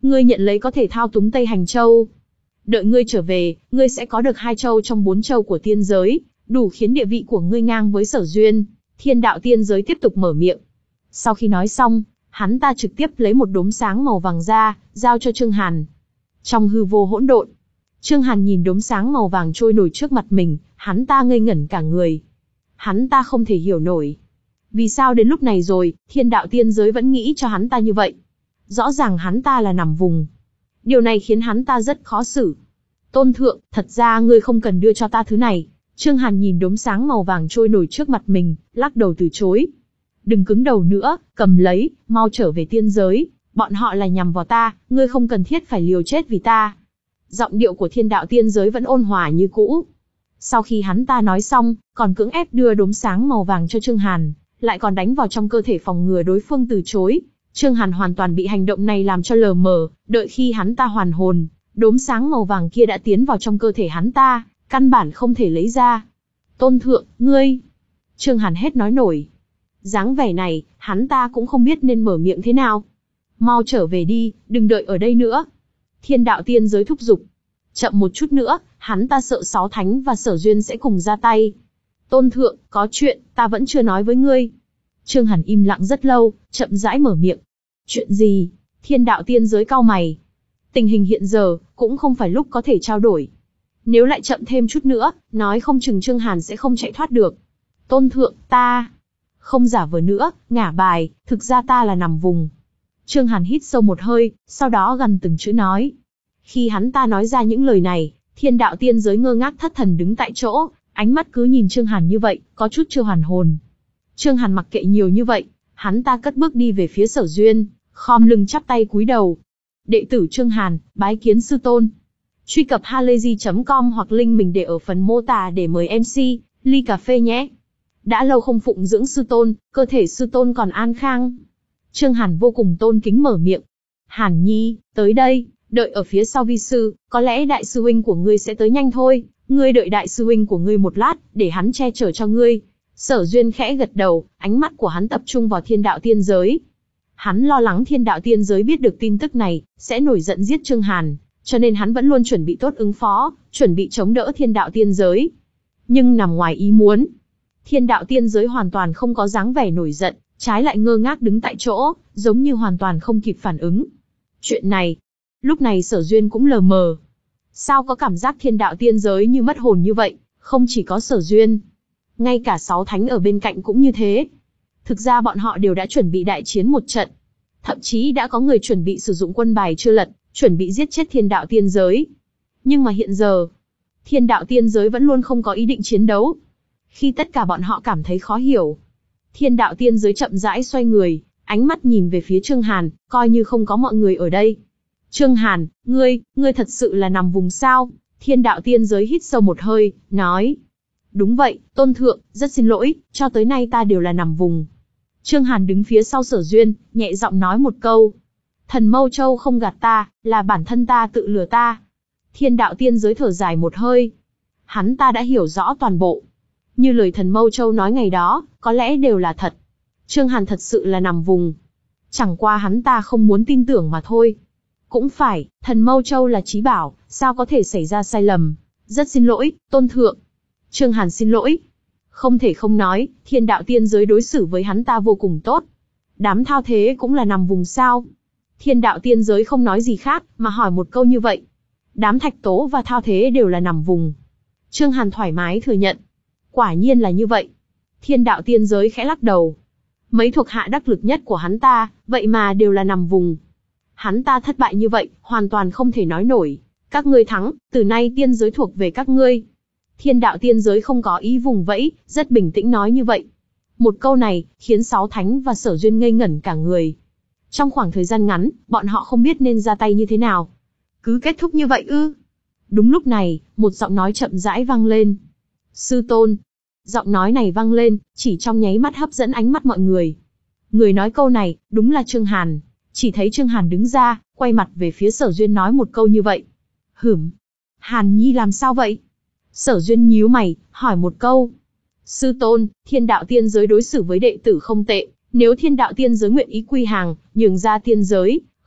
Ngươi nhận lấy có thể thao túng Tây Hành Châu. Đợi ngươi trở về, ngươi sẽ có được hai châu trong bốn châu của tiên giới, đủ khiến địa vị của ngươi ngang với Sở Duyên. Thiên đạo tiên giới tiếp tục mở miệng. Sau khi nói xong, hắn ta trực tiếp lấy một đốm sáng màu vàng ra, giao cho Trương Hàn. Trong hư vô hỗn độn, Trương Hàn nhìn đốm sáng màu vàng trôi nổi trước mặt mình, hắn ta ngây ngẩn cả người. Hắn ta không thể hiểu nổi. Vì sao đến lúc này rồi, thiên đạo tiên giới vẫn nghĩ cho hắn ta như vậy? Rõ ràng hắn ta là nằm vùng. Điều này khiến hắn ta rất khó xử. Tôn thượng, thật ra ngươi không cần đưa cho ta thứ này. Trương Hàn nhìn đốm sáng màu vàng trôi nổi trước mặt mình, lắc đầu từ chối. Đừng cứng đầu nữa, cầm lấy, mau trở về tiên giới. Bọn họ là nhằm vào ta, ngươi không cần thiết phải liều chết vì ta. Giọng điệu của thiên đạo tiên giới vẫn ôn hòa như cũ. Sau khi hắn ta nói xong, còn cưỡng ép đưa đốm sáng màu vàng cho Trương Hàn, lại còn đánh vào trong cơ thể phòng ngừa đối phương từ chối. Trương Hàn hoàn toàn bị hành động này làm cho lờ mờ, đợi khi hắn ta hoàn hồn, đốm sáng màu vàng kia đã tiến vào trong cơ thể hắn ta, căn bản không thể lấy ra. Tôn thượng, ngươi... Trương Hàn hết nói nổi. Dáng vẻ này, hắn ta cũng không biết nên mở miệng thế nào. Mau trở về đi, đừng đợi ở đây nữa. Thiên đạo tiên giới thúc giục. Chậm một chút nữa, hắn ta sợ Sáu Thánh và Sở Duyên sẽ cùng ra tay. Tôn thượng, có chuyện, ta vẫn chưa nói với ngươi. Trương Hàn im lặng rất lâu, chậm rãi mở miệng. Chuyện gì? Thiên đạo tiên giới cau mày. Tình hình hiện giờ, cũng không phải lúc có thể trao đổi. Nếu lại chậm thêm chút nữa, nói không chừng Trương Hàn sẽ không chạy thoát được. Tôn thượng, ta... Không giả vờ nữa, ngả bài, thực ra ta là nằm vùng. Trương Hàn hít sâu một hơi, sau đó gần từng chữ nói. Khi hắn ta nói ra những lời này, thiên đạo tiên giới ngơ ngác thất thần đứng tại chỗ, ánh mắt cứ nhìn Trương Hàn như vậy, có chút chưa hoàn hồn. Trương Hàn mặc kệ nhiều như vậy, hắn ta cất bước đi về phía Sở Duyên, khom lưng chắp tay cúi đầu. Đệ tử Trương Hàn, bái kiến sư tôn. Truy cập halayzi chấm com hoặc link mình để ở phần mô tả để mời em xê, ly cà phê nhé. Đã lâu không phụng dưỡng sư tôn, cơ thể sư tôn còn an khang. Trương Hàn vô cùng tôn kính mở miệng. Hàn Nhi, tới đây, đợi ở phía sau vi sư, có lẽ đại sư huynh của ngươi sẽ tới nhanh thôi. Ngươi đợi đại sư huynh của ngươi một lát, để hắn che chở cho ngươi. Sở Duyên khẽ gật đầu, ánh mắt của hắn tập trung vào thiên đạo tiên giới. Hắn lo lắng thiên đạo tiên giới biết được tin tức này, sẽ nổi giận giết Trương Hàn, cho nên hắn vẫn luôn chuẩn bị tốt ứng phó, chuẩn bị chống đỡ thiên đạo tiên giới. Nhưng nằm ngoài ý muốn, thiên đạo tiên giới hoàn toàn không có dáng vẻ nổi giận, trái lại ngơ ngác đứng tại chỗ, giống như hoàn toàn không kịp phản ứng. Chuyện này, lúc này Sở Duyên cũng lờ mờ. Sao có cảm giác thiên đạo tiên giới như mất hồn như vậy, không chỉ có Sở Duyên. Ngay cả Sáu Thánh ở bên cạnh cũng như thế. Thực ra bọn họ đều đã chuẩn bị đại chiến một trận. Thậm chí đã có người chuẩn bị sử dụng quân bài chưa lật, chuẩn bị giết chết thiên đạo tiên giới. Nhưng mà hiện giờ, thiên đạo tiên giới vẫn luôn không có ý định chiến đấu. Khi tất cả bọn họ cảm thấy khó hiểu, thiên đạo tiên giới chậm rãi xoay người, ánh mắt nhìn về phía Trương Hàn, coi như không có mọi người ở đây. Trương Hàn, ngươi, ngươi thật sự là nằm vùng sao? Thiên đạo tiên giới hít sâu một hơi, nói. Đúng vậy, tôn thượng, rất xin lỗi, cho tới nay ta đều là nằm vùng. Trương Hàn đứng phía sau Sở Duyên, nhẹ giọng nói một câu. Thần Mâu Châu không gạt ta, là bản thân ta tự lừa ta. Thiên đạo tiên giới thở dài một hơi. Hắn ta đã hiểu rõ toàn bộ. Như lời thần Mâu Châu nói ngày đó, có lẽ đều là thật. Trương Hàn thật sự là nằm vùng. Chẳng qua hắn ta không muốn tin tưởng mà thôi. Cũng phải, thần Mâu Châu là trí bảo, sao có thể xảy ra sai lầm. Rất xin lỗi, tôn thượng. Trương Hàn xin lỗi. Không thể không nói, thiên đạo tiên giới đối xử với hắn ta vô cùng tốt. Đám thao thế cũng là nằm vùng sao. Thiên đạo tiên giới không nói gì khác, mà hỏi một câu như vậy. Đám thạch tố và thao thế đều là nằm vùng. Trương Hàn thoải mái thừa nhận. Quả nhiên là như vậy. Thiên đạo tiên giới khẽ lắc đầu. Mấy thuộc hạ đắc lực nhất của hắn ta, vậy mà đều là nằm vùng. Hắn ta thất bại như vậy, hoàn toàn không thể nói nổi. Các ngươi thắng, từ nay tiên giới thuộc về các ngươi. Thiên đạo tiên giới không có ý vùng vẫy, rất bình tĩnh nói như vậy. Một câu này, khiến Sáu Thánh và Sở Duyên ngây ngẩn cả người. Trong khoảng thời gian ngắn, bọn họ không biết nên ra tay như thế nào. Cứ kết thúc như vậy ư? Đúng lúc này, một giọng nói chậm rãi vang lên. Sư tôn. Giọng nói này vang lên, chỉ trong nháy mắt hấp dẫn ánh mắt mọi người. Người nói câu này, đúng là Trương Hàn. Chỉ thấy Trương Hàn đứng ra, quay mặt về phía Sở Duyên nói một câu như vậy. Hửm. Hàn Nhi làm sao vậy? Sở Duyên nhíu mày, hỏi một câu. Sư tôn, thiên đạo tiên giới đối xử với đệ tử không tệ. Nếu thiên đạo tiên giới nguyện ý quy hàng, nhường ra tiên giới,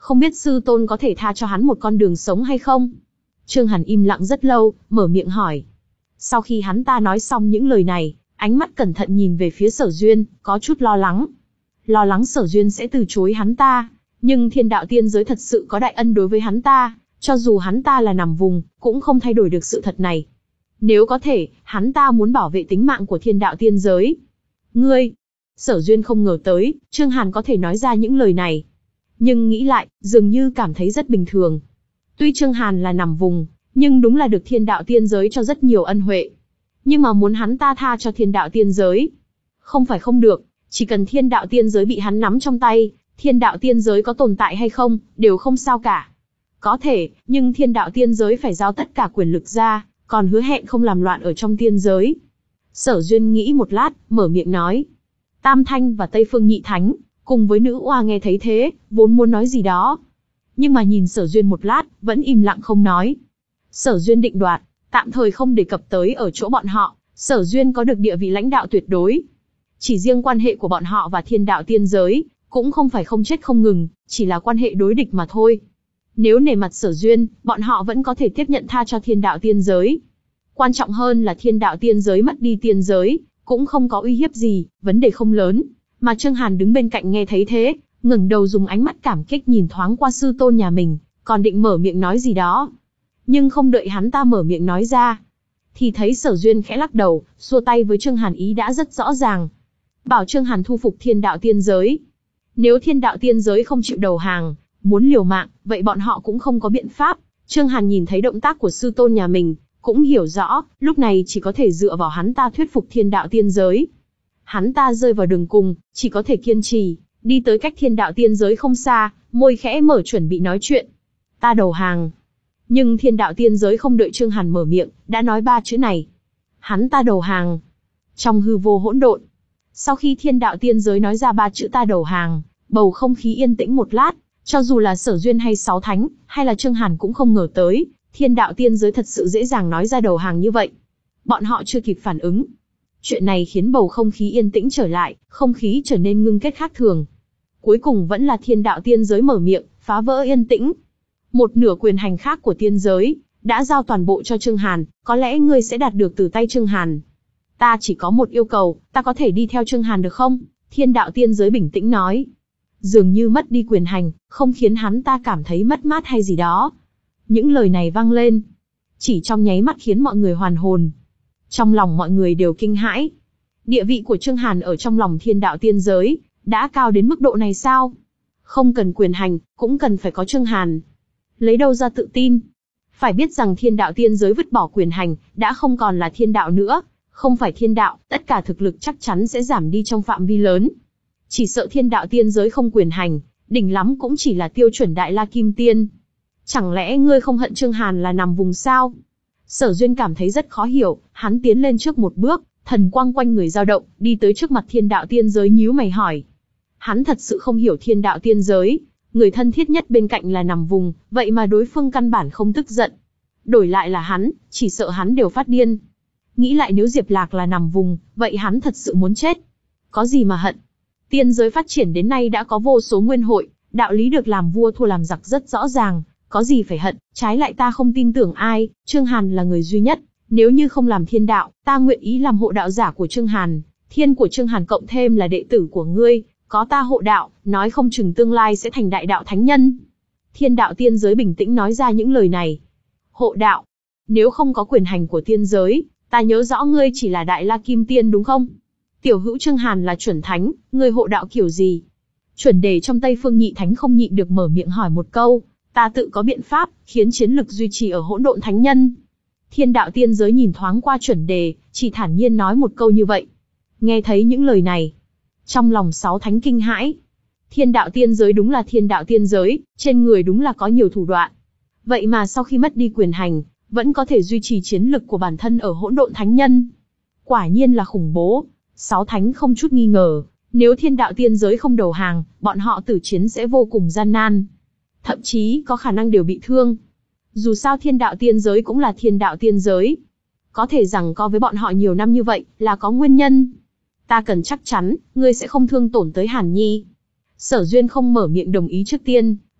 không biết sư tôn có thể tha cho hắn một con đường sống hay không? Trương Hàn im lặng rất lâu, mở miệng hỏi. Sau khi hắn ta nói xong những lời này, ánh mắt cẩn thận nhìn về phía Sở Duyên, có chút lo lắng. Lo lắng Sở Duyên sẽ từ chối hắn ta, nhưng thiên đạo tiên giới thật sự có đại ân đối với hắn ta, cho dù hắn ta là nằm vùng, cũng không thay đổi được sự thật này. Nếu có thể, hắn ta muốn bảo vệ tính mạng của thiên đạo tiên giới. Ngươi! Sở Duyên không ngờ tới, Trương Hàn có thể nói ra những lời này. Nhưng nghĩ lại, dường như cảm thấy rất bình thường. Tuy Trương Hàn là nằm vùng, nhưng đúng là được thiên đạo tiên giới cho rất nhiều ân huệ. Nhưng mà muốn hắn ta tha cho thiên đạo tiên giới, không phải không được, chỉ cần thiên đạo tiên giới bị hắn nắm trong tay, thiên đạo tiên giới có tồn tại hay không, đều không sao cả. Có thể, nhưng thiên đạo tiên giới phải giao tất cả quyền lực ra, còn hứa hẹn không làm loạn ở trong tiên giới. Sở Duyên nghĩ một lát, mở miệng nói. Tam Thanh và Tây Phương Nhị Thánh, cùng với nữ oa nghe thấy thế, vốn muốn nói gì đó. Nhưng mà nhìn Sở Duyên một lát, vẫn im lặng không nói. Sở Duyên định đoạt, tạm thời không đề cập tới ở chỗ bọn họ, Sở Duyên có được địa vị lãnh đạo tuyệt đối. Chỉ riêng quan hệ của bọn họ và thiên đạo tiên giới, cũng không phải không chết không ngừng, chỉ là quan hệ đối địch mà thôi. Nếu nể mặt Sở Duyên, bọn họ vẫn có thể tiếp nhận tha cho thiên đạo tiên giới. Quan trọng hơn là thiên đạo tiên giới mất đi tiên giới, cũng không có uy hiếp gì, vấn đề không lớn. Mà Trương Hàn đứng bên cạnh nghe thấy thế, ngẩng đầu dùng ánh mắt cảm kích nhìn thoáng qua sư tôn nhà mình, còn định mở miệng nói gì đó. Nhưng không đợi hắn ta mở miệng nói ra, thì thấy Sở Duyên khẽ lắc đầu, xua tay với Trương Hàn ý đã rất rõ ràng. Bảo Trương Hàn thu phục thiên đạo tiên giới. Nếu thiên đạo tiên giới không chịu đầu hàng, muốn liều mạng, vậy bọn họ cũng không có biện pháp. Trương Hàn nhìn thấy động tác của sư tôn nhà mình, cũng hiểu rõ, lúc này chỉ có thể dựa vào hắn ta thuyết phục thiên đạo tiên giới. Hắn ta rơi vào đường cùng, chỉ có thể kiên trì, đi tới cách thiên đạo tiên giới không xa, môi khẽ mở chuẩn bị nói chuyện. Ta đầu hàng. Nhưng thiên đạo tiên giới không đợi Trương Hàn mở miệng, đã nói ba chữ này. Hắn ta đầu hàng. Trong hư vô hỗn độn, sau khi thiên đạo tiên giới nói ra ba chữ ta đầu hàng, bầu không khí yên tĩnh một lát, cho dù là Sở Duyên hay Sáu Thánh, hay là Trương Hàn cũng không ngờ tới, thiên đạo tiên giới thật sự dễ dàng nói ra đầu hàng như vậy. Bọn họ chưa kịp phản ứng. Chuyện này khiến bầu không khí yên tĩnh trở lại, không khí trở nên ngưng kết khác thường. Cuối cùng vẫn là thiên đạo tiên giới mở miệng, phá vỡ yên tĩnh. Một nửa quyền hành khác của tiên giới, đã giao toàn bộ cho Trương Hàn, có lẽ ngươi sẽ đạt được từ tay Trương Hàn. Ta chỉ có một yêu cầu, ta có thể đi theo Trương Hàn được không? Thiên đạo tiên giới bình tĩnh nói. Dường như mất đi quyền hành, không khiến hắn ta cảm thấy mất mát hay gì đó. Những lời này vang lên, chỉ trong nháy mắt khiến mọi người hoàn hồn. Trong lòng mọi người đều kinh hãi. Địa vị của Trương Hàn ở trong lòng thiên đạo tiên giới, đã cao đến mức độ này sao? Không cần quyền hành, cũng cần phải có Trương Hàn. Lấy đâu ra tự tin? Phải biết rằng thiên đạo tiên giới vứt bỏ quyền hành, đã không còn là thiên đạo nữa. Không phải thiên đạo, tất cả thực lực chắc chắn sẽ giảm đi trong phạm vi lớn. Chỉ sợ thiên đạo tiên giới không quyền hành, đỉnh lắm cũng chỉ là tiêu chuẩn đại la kim tiên. Chẳng lẽ ngươi không hận Trương Hàn là nằm vùng sao? Sở Duyên cảm thấy rất khó hiểu, hắn tiến lên trước một bước, thần quang quanh người dao động, đi tới trước mặt thiên đạo tiên giới nhíu mày hỏi. Hắn thật sự không hiểu thiên đạo tiên giới, người thân thiết nhất bên cạnh là nằm vùng, vậy mà đối phương căn bản không tức giận. Đổi lại là hắn, chỉ sợ hắn đều phát điên. Nghĩ lại nếu Diệp Lạc là nằm vùng, vậy hắn thật sự muốn chết. Có gì mà hận? Tiên giới phát triển đến nay đã có vô số nguyên hội, đạo lý được làm vua thua làm giặc rất rõ ràng, có gì phải hận, trái lại ta không tin tưởng ai, Trương Hàn là người duy nhất, nếu như không làm thiên đạo, ta nguyện ý làm hộ đạo giả của Trương Hàn, thiên của Trương Hàn cộng thêm là đệ tử của ngươi, có ta hộ đạo, nói không chừng tương lai sẽ thành đại đạo thánh nhân. Thiên đạo tiên giới bình tĩnh nói ra những lời này. Hộ đạo, nếu không có quyền hành của tiên giới, ta nhớ rõ ngươi chỉ là đại la kim tiên đúng không? Tiểu hữu Trương Hàn là chuẩn thánh, ngươi hộ đạo kiểu gì? Chuẩn đề trong Tây Phương Nhị Thánh không nhịn được mở miệng hỏi một câu, ta tự có biện pháp, khiến chiến lực duy trì ở hỗn độn thánh nhân. Thiên đạo tiên giới nhìn thoáng qua chuẩn đề, chỉ thản nhiên nói một câu như vậy. Nghe thấy những lời này, trong lòng sáu thánh kinh hãi. Thiên đạo tiên giới đúng là thiên đạo tiên giới, trên người đúng là có nhiều thủ đoạn. Vậy mà sau khi mất đi quyền hành, vẫn có thể duy trì chiến lực của bản thân ở hỗn độn thánh nhân. Quả nhiên là khủng bố. Sáu thánh không chút nghi ngờ, nếu thiên đạo tiên giới không đầu hàng, bọn họ tử chiến sẽ vô cùng gian nan. Thậm chí có khả năng đều bị thương. Dù sao thiên đạo tiên giới cũng là thiên đạo tiên giới. Có thể rằng co với bọn họ nhiều năm như vậy, là có nguyên nhân. Ta cần chắc chắn, ngươi sẽ không thương tổn tới Hàn Nhi. Sở Duyên không mở miệng đồng ý trước tiên,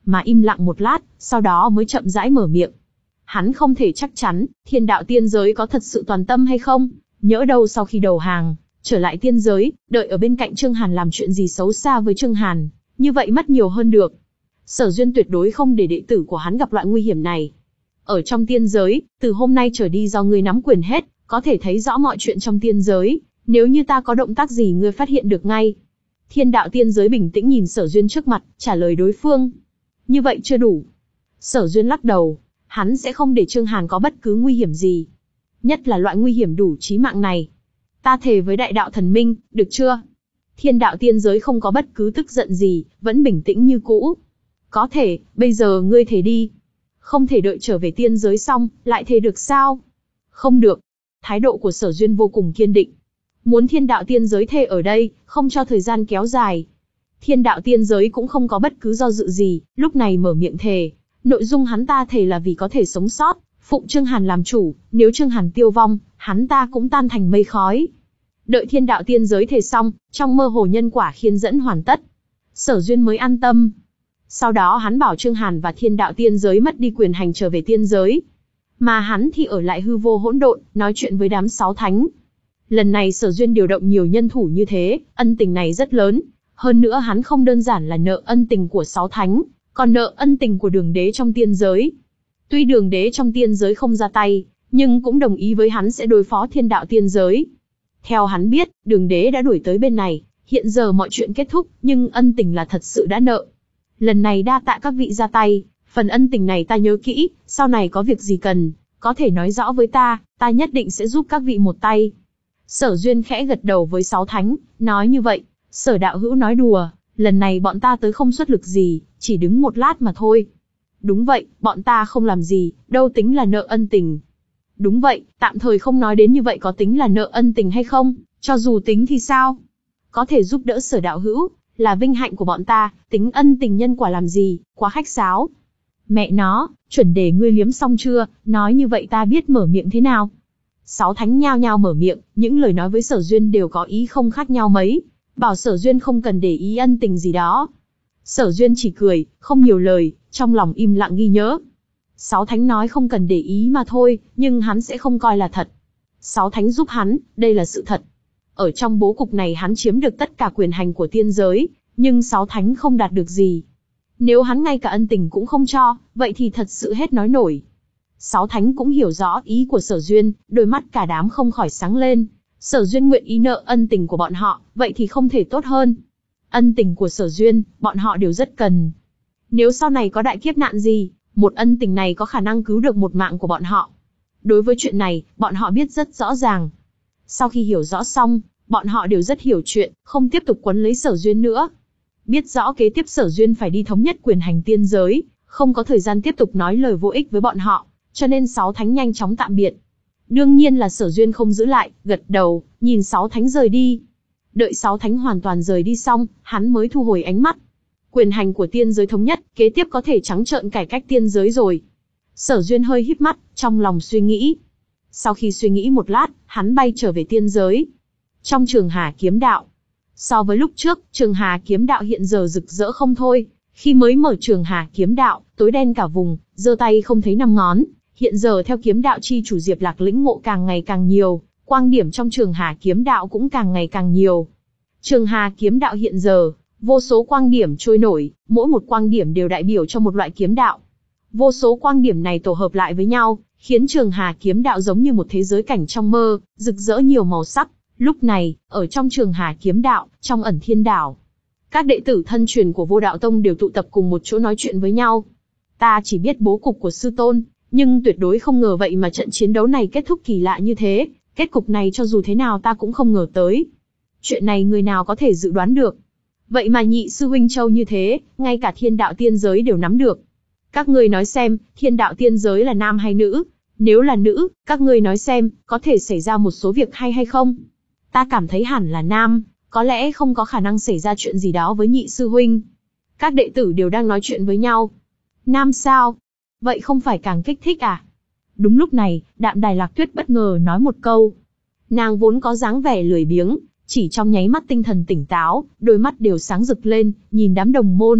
mà im lặng một lát, sau đó mới chậm rãi mở miệng. Hắn không thể chắc chắn, thiên đạo tiên giới có thật sự toàn tâm hay không, nhỡ đâu sau khi đầu hàng, trở lại tiên giới, đợi ở bên cạnh Trương Hàn làm chuyện gì xấu xa với Trương Hàn, như vậy mất nhiều hơn được. Sở Duyên tuyệt đối không để đệ tử của hắn gặp loại nguy hiểm này. Ở trong tiên giới, từ hôm nay trở đi do ngươi nắm quyền hết, có thể thấy rõ mọi chuyện trong tiên giới, nếu như ta có động tác gì ngươi phát hiện được ngay. Thiên đạo tiên giới bình tĩnh nhìn Sở Duyên trước mặt, trả lời đối phương. Như vậy chưa đủ. Sở Duyên lắc đầu, hắn sẽ không để Trương Hàn có bất cứ nguy hiểm gì. Nhất là loại nguy hiểm đủ chí mạng này. Ta thề với đại đạo thần minh, được chưa? Thiên đạo tiên giới không có bất cứ tức giận gì, vẫn bình tĩnh như cũ. Có thể, bây giờ ngươi thề đi. Không thể đợi trở về tiên giới xong, lại thề được sao? Không được. Thái độ của Sở Duyên vô cùng kiên định. Muốn thiên đạo tiên giới thề ở đây, không cho thời gian kéo dài. Thiên đạo tiên giới cũng không có bất cứ do dự gì, lúc này mở miệng thề. Nội dung hắn ta thề là vì có thể sống sót, phụng Trương Hàn làm chủ, nếu Trương Hàn tiêu vong, hắn ta cũng tan thành mây khói. Đợi thiên đạo tiên giới thề xong, trong mơ hồ nhân quả khiên dẫn hoàn tất. Sở Duyên mới an tâm. Sau đó hắn bảo Trương Hàn và thiên đạo tiên giới mất đi quyền hành trở về tiên giới. Mà hắn thì ở lại hư vô hỗn độn, nói chuyện với đám sáu thánh. Lần này Sở Duyên điều động nhiều nhân thủ như thế, ân tình này rất lớn. Hơn nữa hắn không đơn giản là nợ ân tình của sáu thánh, còn nợ ân tình của đường đế trong tiên giới. Tuy đường đế trong tiên giới không ra tay, nhưng cũng đồng ý với hắn sẽ đối phó thiên đạo tiên giới. Theo hắn biết, đường đế đã đuổi tới bên này, hiện giờ mọi chuyện kết thúc, nhưng ân tình là thật sự đã nợ. Lần này đa tạ các vị ra tay, phần ân tình này ta nhớ kỹ, sau này có việc gì cần, có thể nói rõ với ta, ta nhất định sẽ giúp các vị một tay. Sở Duyên khẽ gật đầu với sáu thánh, nói như vậy, Sở đạo hữu nói đùa, lần này bọn ta tới không xuất lực gì, chỉ đứng một lát mà thôi. Đúng vậy, bọn ta không làm gì, đâu tính là nợ ân tình. Đúng vậy, tạm thời không nói đến như vậy có tính là nợ ân tình hay không, cho dù tính thì sao? Có thể giúp đỡ Sở đạo hữu, là vinh hạnh của bọn ta, tính ân tình nhân quả làm gì, quá khách sáo. Mẹ nó, chuẩn đề ngươi liếm xong chưa, nói như vậy ta biết mở miệng thế nào. Sáu thánh nhao nhao mở miệng, những lời nói với Sở Duyên đều có ý không khác nhau mấy, bảo Sở Duyên không cần để ý ân tình gì đó. Sở Duyên chỉ cười, không nhiều lời, trong lòng im lặng ghi nhớ. Sáu thánh nói không cần để ý mà thôi, nhưng hắn sẽ không coi là thật. Sáu thánh giúp hắn, đây là sự thật. Ở trong bố cục này hắn chiếm được tất cả quyền hành của tiên giới, nhưng sáu thánh không đạt được gì. Nếu hắn ngay cả ân tình cũng không cho, vậy thì thật sự hết nói nổi. Sáu thánh cũng hiểu rõ ý của Sở Duyên, đôi mắt cả đám không khỏi sáng lên. Sở Duyên nguyện ý nợ ân tình của bọn họ, vậy thì không thể tốt hơn. Ân tình của Sở Duyên, bọn họ đều rất cần. Nếu sau này có đại kiếp nạn gì, một ân tình này có khả năng cứu được một mạng của bọn họ. Đối với chuyện này, bọn họ biết rất rõ ràng. Sau khi hiểu rõ xong, bọn họ đều rất hiểu chuyện, không tiếp tục quấn lấy Sở Duyên nữa. Biết rõ kế tiếp Sở Duyên phải đi thống nhất quyền hành tiên giới, không có thời gian tiếp tục nói lời vô ích với bọn họ, cho nên sáu thánh nhanh chóng tạm biệt. Đương nhiên là Sở Duyên không giữ lại, gật đầu, nhìn sáu thánh rời đi. Đợi sáu thánh hoàn toàn rời đi xong, hắn mới thu hồi ánh mắt. Quyền hành của tiên giới thống nhất, kế tiếp có thể trắng trợn cải cách tiên giới rồi. Sở Duyên hơi híp mắt, trong lòng suy nghĩ. Sau khi suy nghĩ một lát, hắn bay trở về tiên giới. Trong Trường Hà kiếm đạo, so với lúc trước, Trường Hà kiếm đạo hiện giờ rực rỡ không thôi. Khi mới mở Trường Hà kiếm đạo, tối đen cả vùng, giơ tay không thấy năm ngón. Hiện giờ theo kiếm đạo chi chủ Diệp Lạc lĩnh ngộ càng ngày càng nhiều, quang điểm trong Trường Hà kiếm đạo cũng càng ngày càng nhiều. Trường Hà kiếm đạo hiện giờ, vô số quang điểm trôi nổi, mỗi một quang điểm đều đại biểu cho một loại kiếm đạo. Vô số quang điểm này tổ hợp lại với nhau, khiến Trường Hà kiếm đạo giống như một thế giới cảnh trong mơ, rực rỡ nhiều màu sắc. Lúc này, ở trong Trường Hà kiếm đạo, trong ẩn thiên đảo, các đệ tử thân truyền của Vô Đạo Tông đều tụ tập cùng một chỗ nói chuyện với nhau. Ta chỉ biết bố cục của sư tôn, nhưng tuyệt đối không ngờ vậy mà trận chiến đấu này kết thúc kỳ lạ như thế. Kết cục này cho dù thế nào ta cũng không ngờ tới. Chuyện này người nào có thể dự đoán được. Vậy mà nhị sư huynh Châu như thế, ngay cả thiên đạo tiên giới đều nắm được. Các ngươi nói xem, thiên đạo tiên giới là nam hay nữ? Nếu là nữ, các ngươi nói xem, có thể xảy ra một số việc hay hay không? Ta cảm thấy hẳn là nam, có lẽ không có khả năng xảy ra chuyện gì đó với nhị sư huynh. Các đệ tử đều đang nói chuyện với nhau. Nam sao? Vậy không phải càng kích thích à? Đúng lúc này, Đạm Đài Lạc Tuyết bất ngờ nói một câu. Nàng vốn có dáng vẻ lười biếng, chỉ trong nháy mắt tinh thần tỉnh táo, đôi mắt đều sáng rực lên, nhìn đám đồng môn,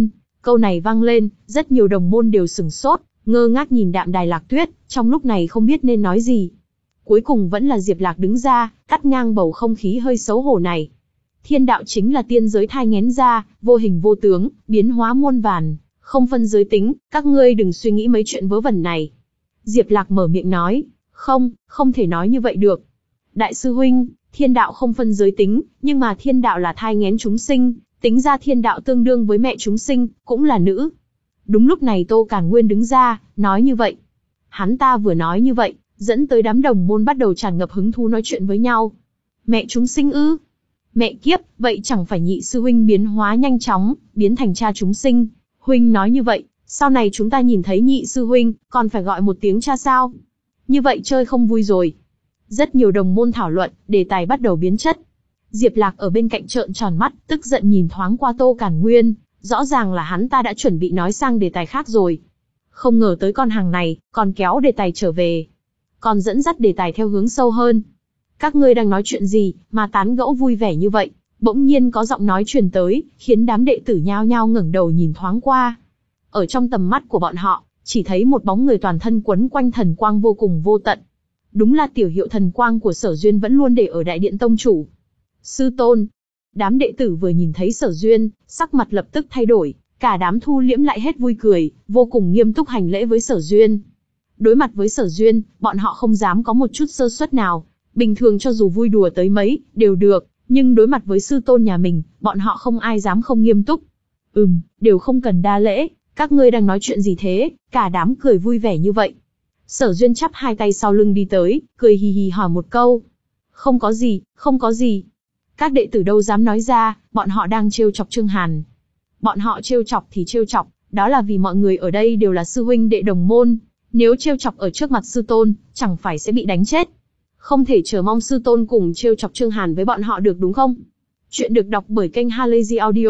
Câu này vang lên, rất nhiều đồng môn đều sửng sốt, ngơ ngác nhìn Đạm Đài Lạc Tuyết, trong lúc này không biết nên nói gì. Cuối cùng vẫn là Diệp Lạc đứng ra, cắt ngang bầu không khí hơi xấu hổ này. Thiên đạo chính là tiên giới thai nghén ra, vô hình vô tướng, biến hóa muôn vàn, không phân giới tính, các ngươi đừng suy nghĩ mấy chuyện vớ vẩn này. Diệp Lạc mở miệng nói, không, không thể nói như vậy được. Đại sư huynh, thiên đạo không phân giới tính, nhưng mà thiên đạo là thai nghén chúng sinh, tính ra thiên đạo tương đương với mẹ chúng sinh, cũng là nữ. Đúng lúc này Tô Càn Nguyên đứng ra, nói như vậy. Hắn ta vừa nói như vậy, dẫn tới đám đồng môn bắt đầu tràn ngập hứng thú nói chuyện với nhau. Mẹ chúng sinh ư? Mẹ kiếp, vậy chẳng phải nhị sư huynh biến hóa nhanh chóng, biến thành cha chúng sinh. Huynh nói như vậy, sau này chúng ta nhìn thấy nhị sư huynh, còn phải gọi một tiếng cha sao? Như vậy chơi không vui rồi. Rất nhiều đồng môn thảo luận, đề tài bắt đầu biến chất. Diệp Lạc ở bên cạnh trợn tròn mắt, tức giận nhìn thoáng qua Tô Càn Nguyên, rõ ràng là hắn ta đã chuẩn bị nói sang đề tài khác rồi. Không ngờ tới con hàng này, còn kéo đề tài trở về. Còn dẫn dắt đề tài theo hướng sâu hơn. Các ngươi đang nói chuyện gì, mà tán gẫu vui vẻ như vậy? Bỗng nhiên có giọng nói truyền tới, khiến đám đệ tử nhao nhao ngẩng đầu nhìn thoáng qua. Ở trong tầm mắt của bọn họ, chỉ thấy một bóng người toàn thân quấn quanh thần quang vô cùng vô tận. Đúng là tiểu hiệu thần quang của Sở Duyên vẫn luôn để ở Đại Điện Tông Chủ. Sư tôn. Đám đệ tử vừa nhìn thấy Sở Duyên, sắc mặt lập tức thay đổi, cả đám thu liễm lại hết vui cười, vô cùng nghiêm túc hành lễ với Sở Duyên. Đối mặt với Sở Duyên, bọn họ không dám có một chút sơ suất nào. Bình thường cho dù vui đùa tới mấy, đều được, nhưng đối mặt với sư tôn nhà mình, bọn họ không ai dám không nghiêm túc. Ừm, đều không cần đa lễ, các ngươi đang nói chuyện gì thế? Cả đám cười vui vẻ như vậy. Sở Duyên chắp hai tay sau lưng đi tới, cười hì hì hỏi một câu. Không có gì, không có gì. Các đệ tử đâu dám nói ra, bọn họ đang trêu chọc Trương Hàn. Bọn họ trêu chọc thì trêu chọc, đó là vì mọi người ở đây đều là sư huynh đệ đồng môn. Nếu trêu chọc ở trước mặt sư tôn, chẳng phải sẽ bị đánh chết. Không thể chờ mong sư tôn cùng trêu chọc Trương Hàn với bọn họ được đúng không? Chuyện được đọc bởi kênh Halazy Audio.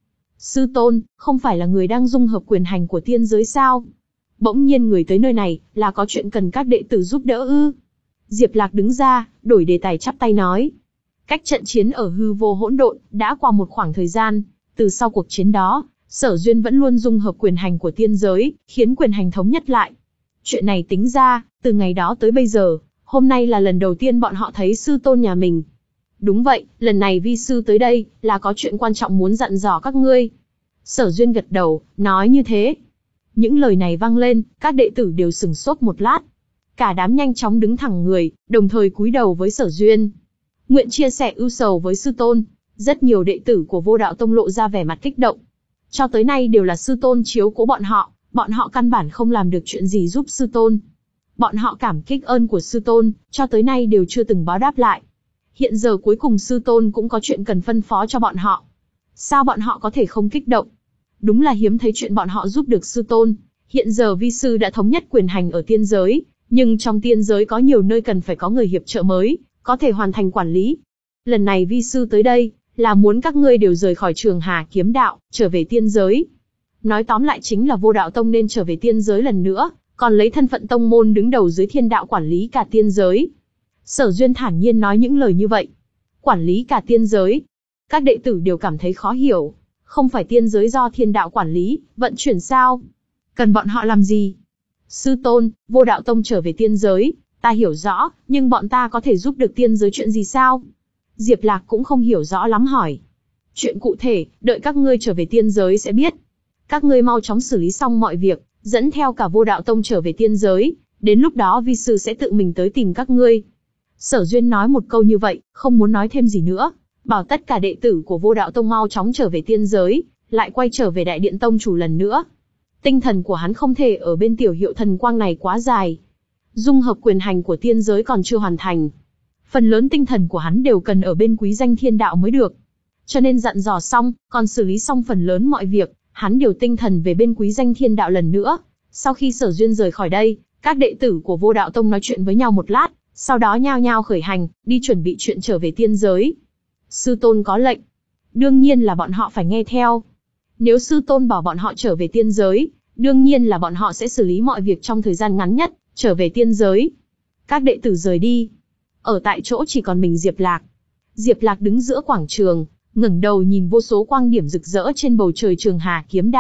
Sư tôn, không phải là người đang dung hợp quyền hành của tiên giới sao? Bỗng nhiên người tới nơi này, là có chuyện cần các đệ tử giúp đỡ ư? Diệp Lạc đứng ra, đổi đề tài chắp tay nói. Cách trận chiến ở hư vô hỗn độn, đã qua một khoảng thời gian, từ sau cuộc chiến đó, Sở Duyên vẫn luôn dung hợp quyền hành của tiên giới, khiến quyền hành thống nhất lại. Chuyện này tính ra, từ ngày đó tới bây giờ, hôm nay là lần đầu tiên bọn họ thấy sư tôn nhà mình. Đúng vậy, lần này vi sư tới đây, là có chuyện quan trọng muốn dặn dò các ngươi. Sở Duyên gật đầu, nói như thế. Những lời này vang lên, các đệ tử đều sửng sốt một lát. Cả đám nhanh chóng đứng thẳng người, đồng thời cúi đầu với Sở Duyên. Nguyện chia sẻ ưu sầu với sư tôn. Rất nhiều đệ tử của Vô Đạo Tông lộ ra vẻ mặt kích động. Cho tới nay đều là sư tôn chiếu cố bọn họ, bọn họ căn bản không làm được chuyện gì giúp sư tôn. Bọn họ cảm kích ơn của sư tôn, cho tới nay đều chưa từng báo đáp lại. Hiện giờ cuối cùng sư tôn cũng có chuyện cần phân phó cho bọn họ. Sao bọn họ có thể không kích động? Đúng là hiếm thấy chuyện bọn họ giúp được sư tôn. Hiện giờ vi sư đã thống nhất quyền hành ở tiên giới, nhưng trong tiên giới có nhiều nơi cần phải có người hiệp trợ mới, có thể hoàn thành quản lý. Lần này vi sư tới đây, là muốn các ngươi đều rời khỏi Trường Hà kiếm đạo, trở về tiên giới. Nói tóm lại chính là Vô Đạo Tông nên trở về tiên giới lần nữa, còn lấy thân phận tông môn đứng đầu dưới thiên đạo quản lý cả tiên giới. Sở Duyên thản nhiên nói những lời như vậy. Quản lý cả tiên giới. Các đệ tử đều cảm thấy khó hiểu. Không phải tiên giới do thiên đạo quản lý, vận chuyển sao? Cần bọn họ làm gì? Sư tôn, Vô Đạo Tông trở về tiên giới, ta hiểu rõ, nhưng bọn ta có thể giúp được tiên giới chuyện gì sao? Diệp Lạc cũng không hiểu rõ lắm hỏi. Chuyện cụ thể, đợi các ngươi trở về tiên giới sẽ biết. Các ngươi mau chóng xử lý xong mọi việc, dẫn theo cả Vô Đạo Tông trở về tiên giới, đến lúc đó vi sư sẽ tự mình tới tìm các ngươi. Sở Duyên nói một câu như vậy, không muốn nói thêm gì nữa, bảo tất cả đệ tử của Vô Đạo Tông mau chóng trở về tiên giới, lại quay trở về Đại Điện Tông Chủ lần nữa. Tinh thần của hắn không thể ở bên tiểu hiệu thần quang này quá dài. Dung hợp quyền hành của tiên giới còn chưa hoàn thành. Phần lớn tinh thần của hắn đều cần ở bên quý danh thiên đạo mới được. Cho nên dặn dò xong, còn xử lý xong phần lớn mọi việc, hắn điều tinh thần về bên quý danh thiên đạo lần nữa. Sau khi Sở Duyên rời khỏi đây, các đệ tử của Vô Đạo Tông nói chuyện với nhau một lát, sau đó nhao nhao khởi hành, đi chuẩn bị chuyện trở về tiên giới. Sư tôn có lệnh, đương nhiên là bọn họ phải nghe theo. Nếu sư tôn bảo bọn họ trở về tiên giới, đương nhiên là bọn họ sẽ xử lý mọi việc trong thời gian ngắn nhất, trở về tiên giới. Các đệ tử rời đi. Ở tại chỗ chỉ còn mình Diệp Lạc. Diệp Lạc đứng giữa quảng trường, ngẩng đầu nhìn vô số quang điểm rực rỡ trên bầu trời Trường Hà kiếm đạo,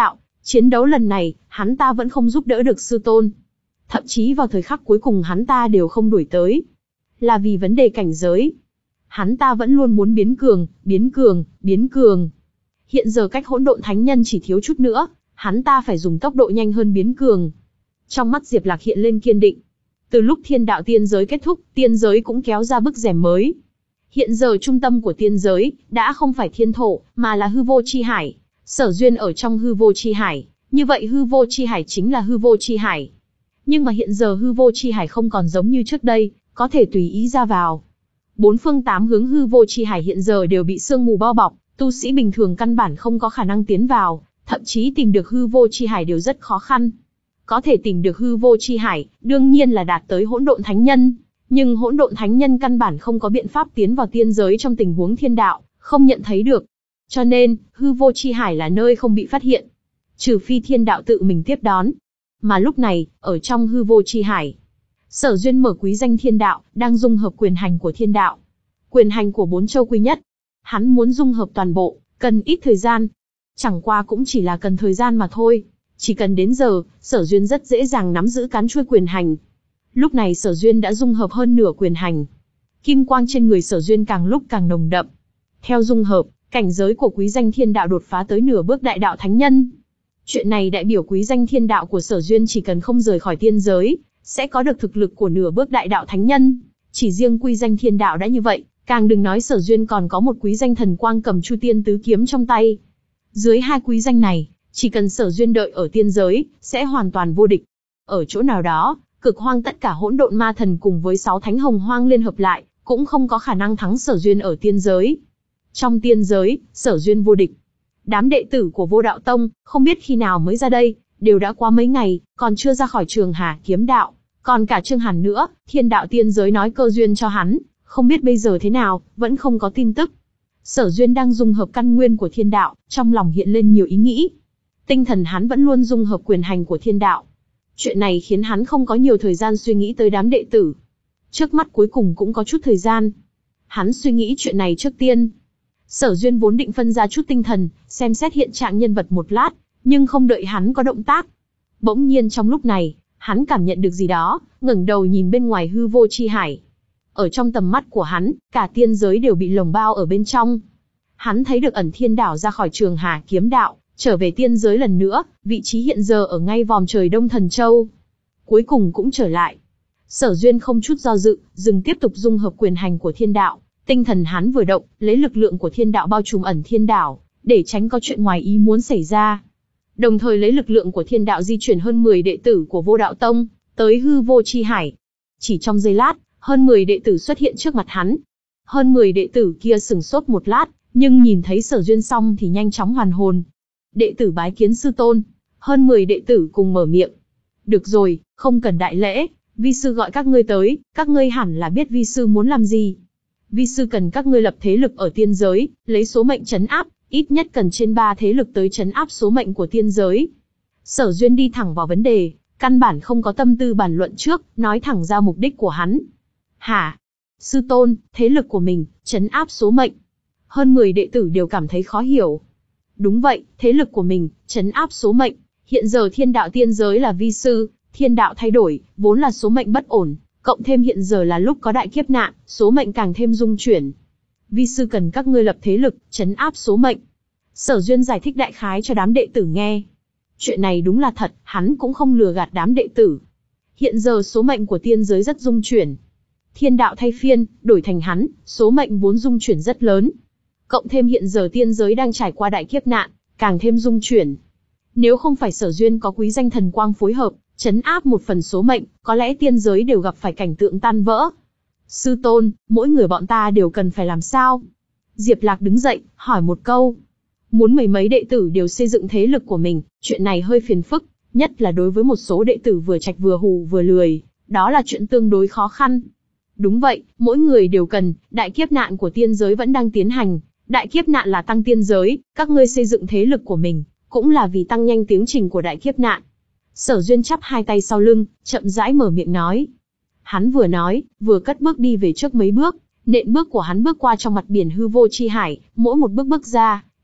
Chiến đấu lần này, hắn ta vẫn không giúp đỡ được sư tôn. Thậm chí vào thời khắc cuối cùng hắn ta đều không đuổi tới. Là vì vấn đề cảnh giới. Hắn ta vẫn luôn muốn biến cường, biến cường, biến cường. Hiện giờ cách hỗn độn thánh nhân chỉ thiếu chút nữa, hắn ta phải dùng tốc độ nhanh hơn biến cường. Trong mắt Diệp Lạc hiện lên kiên định. Từ lúc thiên đạo tiên giới kết thúc, tiên giới cũng kéo ra bức rèm mới. Hiện giờ trung tâm của tiên giới, đã không phải thiên thổ, mà là hư vô chi hải. Sở Duyên ở trong hư vô chi hải, như vậy hư vô chi hải chính là hư vô chi hải. Nhưng mà hiện giờ hư vô chi hải không còn giống như trước đây, có thể tùy ý ra vào. Bốn phương tám hướng hư vô chi hải hiện giờ đều bị sương mù bao bọc, tu sĩ bình thường căn bản không có khả năng tiến vào, thậm chí tìm được hư vô chi hải đều rất khó khăn. Có thể tìm được hư vô chi hải, đương nhiên là đạt tới hỗn độn thánh nhân, nhưng hỗn độn thánh nhân căn bản không có biện pháp tiến vào tiên giới trong tình huống thiên đạo, không nhận thấy được. Cho nên, hư vô chi hải là nơi không bị phát hiện. Trừ phi thiên đạo tự mình tiếp đón. Mà lúc này, ở trong hư vô chi hải, Sở Duyên mở quý danh thiên đạo, đang dung hợp quyền hành của thiên đạo. Quyền hành của bốn châu quy nhất. Hắn muốn dung hợp toàn bộ, cần ít thời gian. Chẳng qua cũng chỉ là cần thời gian mà thôi. Chỉ cần đến giờ, Sở Duyên rất dễ dàng nắm giữ cán chuôi quyền hành. Lúc này Sở Duyên đã dung hợp hơn nửa quyền hành. Kim quang trên người Sở Duyên càng lúc càng nồng đậm. Theo dung hợp, cảnh giới của quý danh thiên đạo đột phá tới nửa bước đại đạo thánh nhân. Chuyện này đại biểu quý danh thiên đạo của Sở Duyên chỉ cần không rời khỏi tiên giới, sẽ có được thực lực của nửa bước đại đạo thánh nhân. Chỉ riêng quý danh thiên đạo đã như vậy, càng đừng nói Sở Duyên còn có một quý danh thần quang cầm chu tiên tứ kiếm trong tay. Dưới hai quý danh này, chỉ cần Sở Duyên đợi ở tiên giới, sẽ hoàn toàn vô địch. Ở chỗ nào đó, cực hoang tất cả hỗn độn ma thần cùng với sáu thánh hồng hoang liên hợp lại, cũng không có khả năng thắng Sở Duyên ở tiên giới. Trong tiên giới, Sở Duyên vô địch. Đám đệ tử của Vô Đạo Tông, không biết khi nào mới ra đây, đều đã qua mấy ngày, còn chưa ra khỏi Trường Hà kiếm đạo. Còn cả Trương Hàn nữa, thiên đạo tiên giới nói cơ duyên cho hắn, không biết bây giờ thế nào, vẫn không có tin tức. Sở Duyên đang dung hợp căn nguyên của thiên đạo, trong lòng hiện lên nhiều ý nghĩ. Tinh thần hắn vẫn luôn dung hợp quyền hành của thiên đạo. Chuyện này khiến hắn không có nhiều thời gian suy nghĩ tới đám đệ tử. Trước mắt cuối cùng cũng có chút thời gian. Hắn suy nghĩ chuyện này trước tiên. Sở Duyên vốn định phân ra chút tinh thần, xem xét hiện trạng nhân vật một lát, nhưng không đợi hắn có động tác. Bỗng nhiên trong lúc này, hắn cảm nhận được gì đó, ngẩng đầu nhìn bên ngoài hư vô chi hải. Ở trong tầm mắt của hắn, cả tiên giới đều bị lồng bao ở bên trong. Hắn thấy được ẩn thiên đảo ra khỏi Trường Hà kiếm đạo, trở về tiên giới lần nữa, vị trí hiện giờ ở ngay vòm trời Đông Thần Châu. Cuối cùng cũng trở lại. Sở Duyên không chút do dự, dừng tiếp tục dung hợp quyền hành của thiên đạo. Tinh thần hắn vừa động, lấy lực lượng của thiên đạo bao trùm ẩn thiên đảo, để tránh có chuyện ngoài ý muốn xảy ra. Đồng thời lấy lực lượng của thiên đạo di chuyển hơn mười đệ tử của Vô Đạo Tông, tới hư vô chi hải. Chỉ trong giây lát, hơn mười đệ tử xuất hiện trước mặt hắn. Hơn mười đệ tử kia sừng sốt một lát, nhưng nhìn thấy Sở Duyên xong thì nhanh chóng hoàn hồn. Đệ tử bái kiến sư tôn. Hơn mười đệ tử cùng mở miệng. Được rồi, không cần đại lễ, vi sư gọi các ngươi tới, các ngươi hẳn là biết vi sư muốn làm gì. Vi sư cần các ngươi lập thế lực ở tiên giới, lấy số mệnh trấn áp, ít nhất cần trên ba thế lực tới trấn áp số mệnh của tiên giới. Sở Duyên đi thẳng vào vấn đề, căn bản không có tâm tư bàn luận trước, nói thẳng ra mục đích của hắn. Hả? Sư tôn, thế lực của mình, trấn áp số mệnh. Hơn mười đệ tử đều cảm thấy khó hiểu. Đúng vậy, thế lực của mình, trấn áp số mệnh. Hiện giờ thiên đạo tiên giới là vi sư, thiên đạo thay đổi, vốn là số mệnh bất ổn. Cộng thêm hiện giờ là lúc có đại kiếp nạn, số mệnh càng thêm dung chuyển. Vi sư cần các ngươi lập thế lực, trấn áp số mệnh. Sở Duyên giải thích đại khái cho đám đệ tử nghe. Chuyện này đúng là thật, hắn cũng không lừa gạt đám đệ tử. Hiện giờ số mệnh của tiên giới rất dung chuyển. Thiên đạo thay phiên, đổi thành hắn, số mệnh vốn dung chuyển rất lớn. Cộng thêm hiện giờ tiên giới đang trải qua đại kiếp nạn, càng thêm dung chuyển. Nếu không phải Sở Duyên có quý danh thần quang phối hợp, trấn áp một phần số mệnh, có lẽ tiên giới đều gặp phải cảnh tượng tan vỡ. Sư tôn, mỗi người bọn ta đều cần phải làm sao? Diệp Lạc đứng dậy, hỏi một câu. Muốn mười mấy đệ tử đều xây dựng thế lực của mình, chuyện này hơi phiền phức, nhất là đối với một số đệ tử vừa trạch vừa hù vừa lười, đó là chuyện tương đối khó khăn. Đúng vậy, mỗi người đều cần, đại kiếp nạn của tiên giới vẫn đang tiến hành, đại kiếp nạn là tăng tiên giới, các ngươi xây dựng thế lực của mình, cũng là vì tăng nhanh tiến trình của đại kiếp nạn. Sở Duyên chắp hai tay sau lưng, chậm rãi mở miệng nói. Hắn vừa nói, vừa cất bước đi về trước mấy bước, nện bước của hắn bước qua trong mặt biển hư vô chi hải, mỗi một bước bước ra,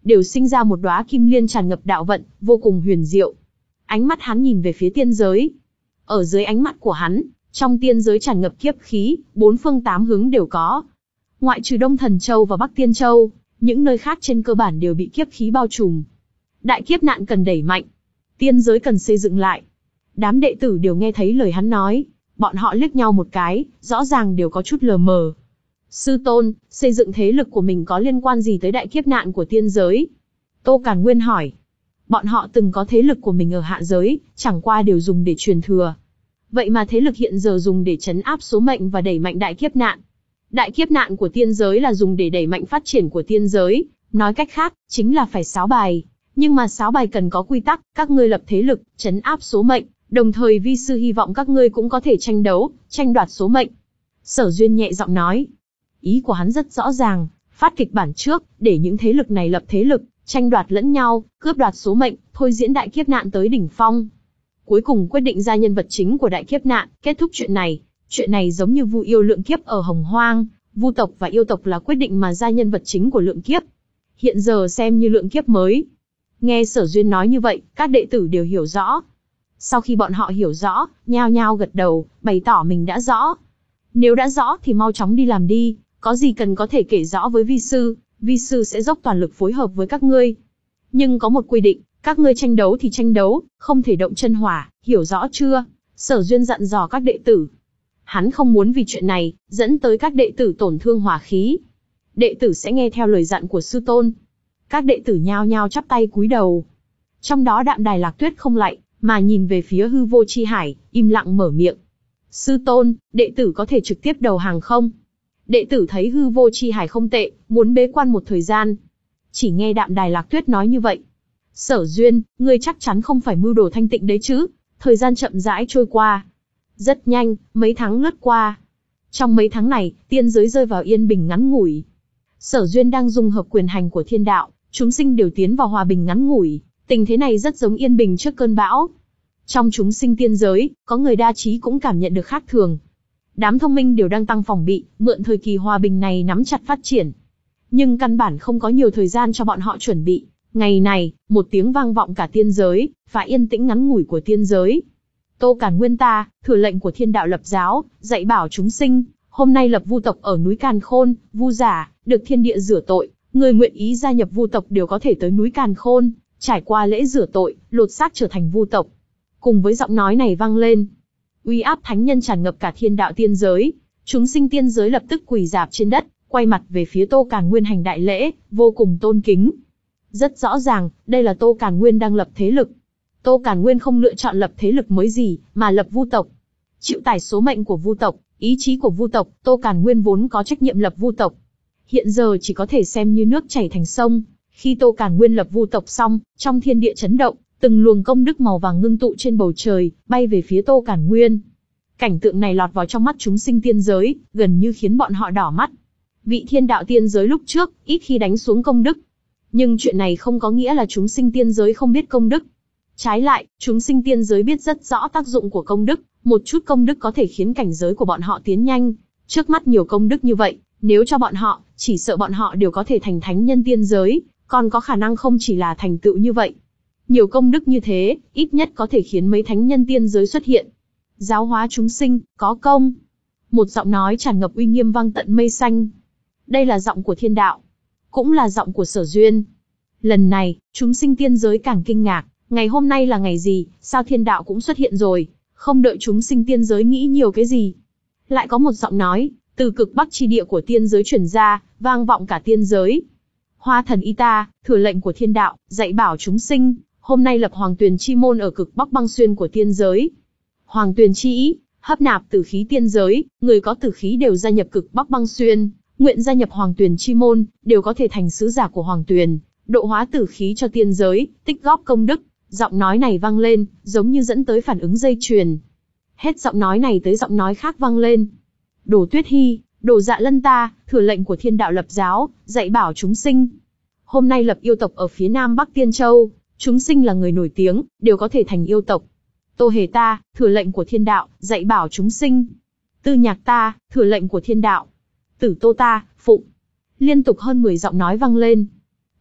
đều sinh ra một đóa kim liên tràn ngập đạo vận, vô cùng huyền diệu. Ánh mắt hắn nhìn về phía tiên giới. Ở dưới ánh mắt của hắn, trong tiên giới tràn ngập kiếp khí, bốn phương tám hướng đều có. Ngoại trừ Đông Thần Châu và Bắc Tiên Châu, những nơi khác trên cơ bản đều bị kiếp khí bao trùm. Đại kiếp nạn cần đẩy mạnh, tiên giới cần xây dựng lại. Đám đệ tử đều nghe thấy lời hắn nói, bọn họ liếc nhau một cái, rõ ràng đều có chút lờ mờ. Sư tôn, xây dựng thế lực của mình có liên quan gì tới đại kiếp nạn của tiên giới? Tô Càn Nguyên hỏi. Bọn họ từng có thế lực của mình ở hạ giới, chẳng qua đều dùng để truyền thừa. Vậy mà thế lực hiện giờ dùng để trấn áp số mệnh và đẩy mạnh đại kiếp nạn. Đại kiếp nạn của tiên giới là dùng để đẩy mạnh phát triển của tiên giới, nói cách khác, chính là phải sáo bài. Nhưng mà sáo bài cần có quy tắc, các ngươi lập thế lực, trấn áp số mệnh, đồng thời vi sư hy vọng các ngươi cũng có thể tranh đấu, tranh đoạt số mệnh. Sở Duyên nhẹ giọng nói. Ý của hắn rất rõ ràng, phát kịch bản trước, để những thế lực này lập thế lực, tranh đoạt lẫn nhau, cướp đoạt số mệnh, thôi diễn đại kiếp nạn tới đỉnh phong. Cuối cùng quyết định ra nhân vật chính của đại kiếp nạn, kết thúc chuyện này. Chuyện này giống như Vu Yêu lượng kiếp ở Hồng Hoang, Vu tộc và Yêu tộc là quyết định mà ra nhân vật chính của lượng kiếp. Hiện giờ xem như lượng kiếp mới. Nghe Sở Duyên nói như vậy, các đệ tử đều hiểu rõ. Sau khi bọn họ hiểu rõ, nhao nhao gật đầu, bày tỏ mình đã rõ. Nếu đã rõ thì mau chóng đi làm đi, có gì cần có thể kể rõ với vi sư, vi sư sẽ dốc toàn lực phối hợp với các ngươi. Nhưng có một quy định, các ngươi tranh đấu thì tranh đấu, không thể động chân hỏa, hiểu rõ chưa? Sở Duyên dặn dò các đệ tử. Hắn không muốn vì chuyện này, dẫn tới các đệ tử tổn thương hỏa khí. Đệ tử sẽ nghe theo lời dặn của sư tôn. Các đệ tử nhao nhao chắp tay cúi đầu. Trong đó Đạm Đài Lạc Tuyết không lạy, mà nhìn về phía hư vô chi hải, im lặng mở miệng. Sư tôn, đệ tử có thể trực tiếp đầu hàng không? Đệ tử thấy hư vô chi hải không tệ, muốn bế quan một thời gian. Chỉ nghe Đạm Đài Lạc Tuyết nói như vậy. Sở Duyên, ngươi chắc chắn không phải mưu đồ thanh tịnh đấy chứ? Thời gian chậm rãi trôi qua. Rất nhanh, mấy tháng lướt qua. Trong mấy tháng này, tiên giới rơi vào yên bình ngắn ngủi. Sở Duyên đang dung hợp quyền hành của thiên đạo, chúng sinh đều tiến vào hòa bình ngắn ngủi. Tình thế này rất giống yên bình trước cơn bão. Trong chúng sinh tiên giới, có người đa trí cũng cảm nhận được khác thường. Đám thông minh đều đang tăng phòng bị, mượn thời kỳ hòa bình này nắm chặt phát triển. Nhưng căn bản không có nhiều thời gian cho bọn họ chuẩn bị. Ngày này, một tiếng vang vọng cả tiên giới, phá yên tĩnh ngắn ngủi của tiên giới. Tô Càn Nguyên ta, thừa lệnh của thiên đạo lập giáo, dạy bảo chúng sinh, hôm nay lập Vu tộc ở núi Càn Khôn, Vu giả, được thiên địa rửa tội, người nguyện ý gia nhập Vu tộc đều có thể tới núi Càn Khôn, trải qua lễ rửa tội, lột xác trở thành Vu tộc. Cùng với giọng nói này vang lên, uy áp thánh nhân tràn ngập cả thiên đạo tiên giới, chúng sinh tiên giới lập tức quỳ rạp trên đất, quay mặt về phía Tô Càn Nguyên hành đại lễ, vô cùng tôn kính. Rất rõ ràng, đây là Tô Càn Nguyên đang lập thế lực. Tô Càn Nguyên không lựa chọn lập thế lực mới gì, mà lập Vu tộc. Chịu tải số mệnh của Vu tộc, ý chí của Vu tộc, Tô Càn Nguyên vốn có trách nhiệm lập Vu tộc. Hiện giờ chỉ có thể xem như nước chảy thành sông. Khi Tô Càn Nguyên lập Vu tộc xong, trong thiên địa chấn động, từng luồng công đức màu vàng ngưng tụ trên bầu trời, bay về phía Tô Càn Nguyên. Cảnh tượng này lọt vào trong mắt chúng sinh tiên giới, gần như khiến bọn họ đỏ mắt. Vị thiên đạo tiên giới lúc trước, ít khi đánh xuống công đức. Nhưng chuyện này không có nghĩa là chúng sinh tiên giới không biết công đức. Trái lại, chúng sinh tiên giới biết rất rõ tác dụng của công đức, một chút công đức có thể khiến cảnh giới của bọn họ tiến nhanh. Trước mắt nhiều công đức như vậy, nếu cho bọn họ, chỉ sợ bọn họ đều có thể thành thánh nhân tiên giới, còn có khả năng không chỉ là thành tựu như vậy. Nhiều công đức như thế, ít nhất có thể khiến mấy thánh nhân tiên giới xuất hiện. Giáo hóa chúng sinh, có công. Một giọng nói tràn ngập uy nghiêm vang tận mây xanh. Đây là giọng của thiên đạo, cũng là giọng của Sở Duyên. Lần này, chúng sinh tiên giới càng kinh ngạc, ngày hôm nay là ngày gì, sao thiên đạo cũng xuất hiện rồi, không đợi chúng sinh tiên giới nghĩ nhiều cái gì. Lại có một giọng nói, từ cực bắc chi địa của tiên giới truyền ra, vang vọng cả tiên giới. Hoa thần Y Ta, thừa lệnh của thiên đạo, dạy bảo chúng sinh, hôm nay lập Hoàng Tuyền Chi Môn ở cực bắc băng xuyên của tiên giới. Hoàng Tuyền Chi ý, hấp nạp tử khí tiên giới, người có tử khí đều gia nhập cực bắc băng xuyên, nguyện gia nhập Hoàng Tuyền Chi Môn, đều có thể thành sứ giả của Hoàng Tuyền, độ hóa tử khí cho tiên giới, tích góp công đức. Giọng nói này vang lên, giống như dẫn tới phản ứng dây chuyền. Hết giọng nói này tới giọng nói khác vang lên. Đồ Tuyết Hy, Đồ Dạ Lân ta, thừa lệnh của thiên đạo lập giáo, dạy bảo chúng sinh. Hôm nay lập yêu tộc ở phía nam Bắc Tiên Châu, chúng sinh là người nổi tiếng, đều có thể thành yêu tộc. Tô Hề ta, thừa lệnh của thiên đạo, dạy bảo chúng sinh. Tư Nhạc ta, thừa lệnh của thiên đạo. Tử Tô ta, phụng. Liên tục hơn mười giọng nói vang lên.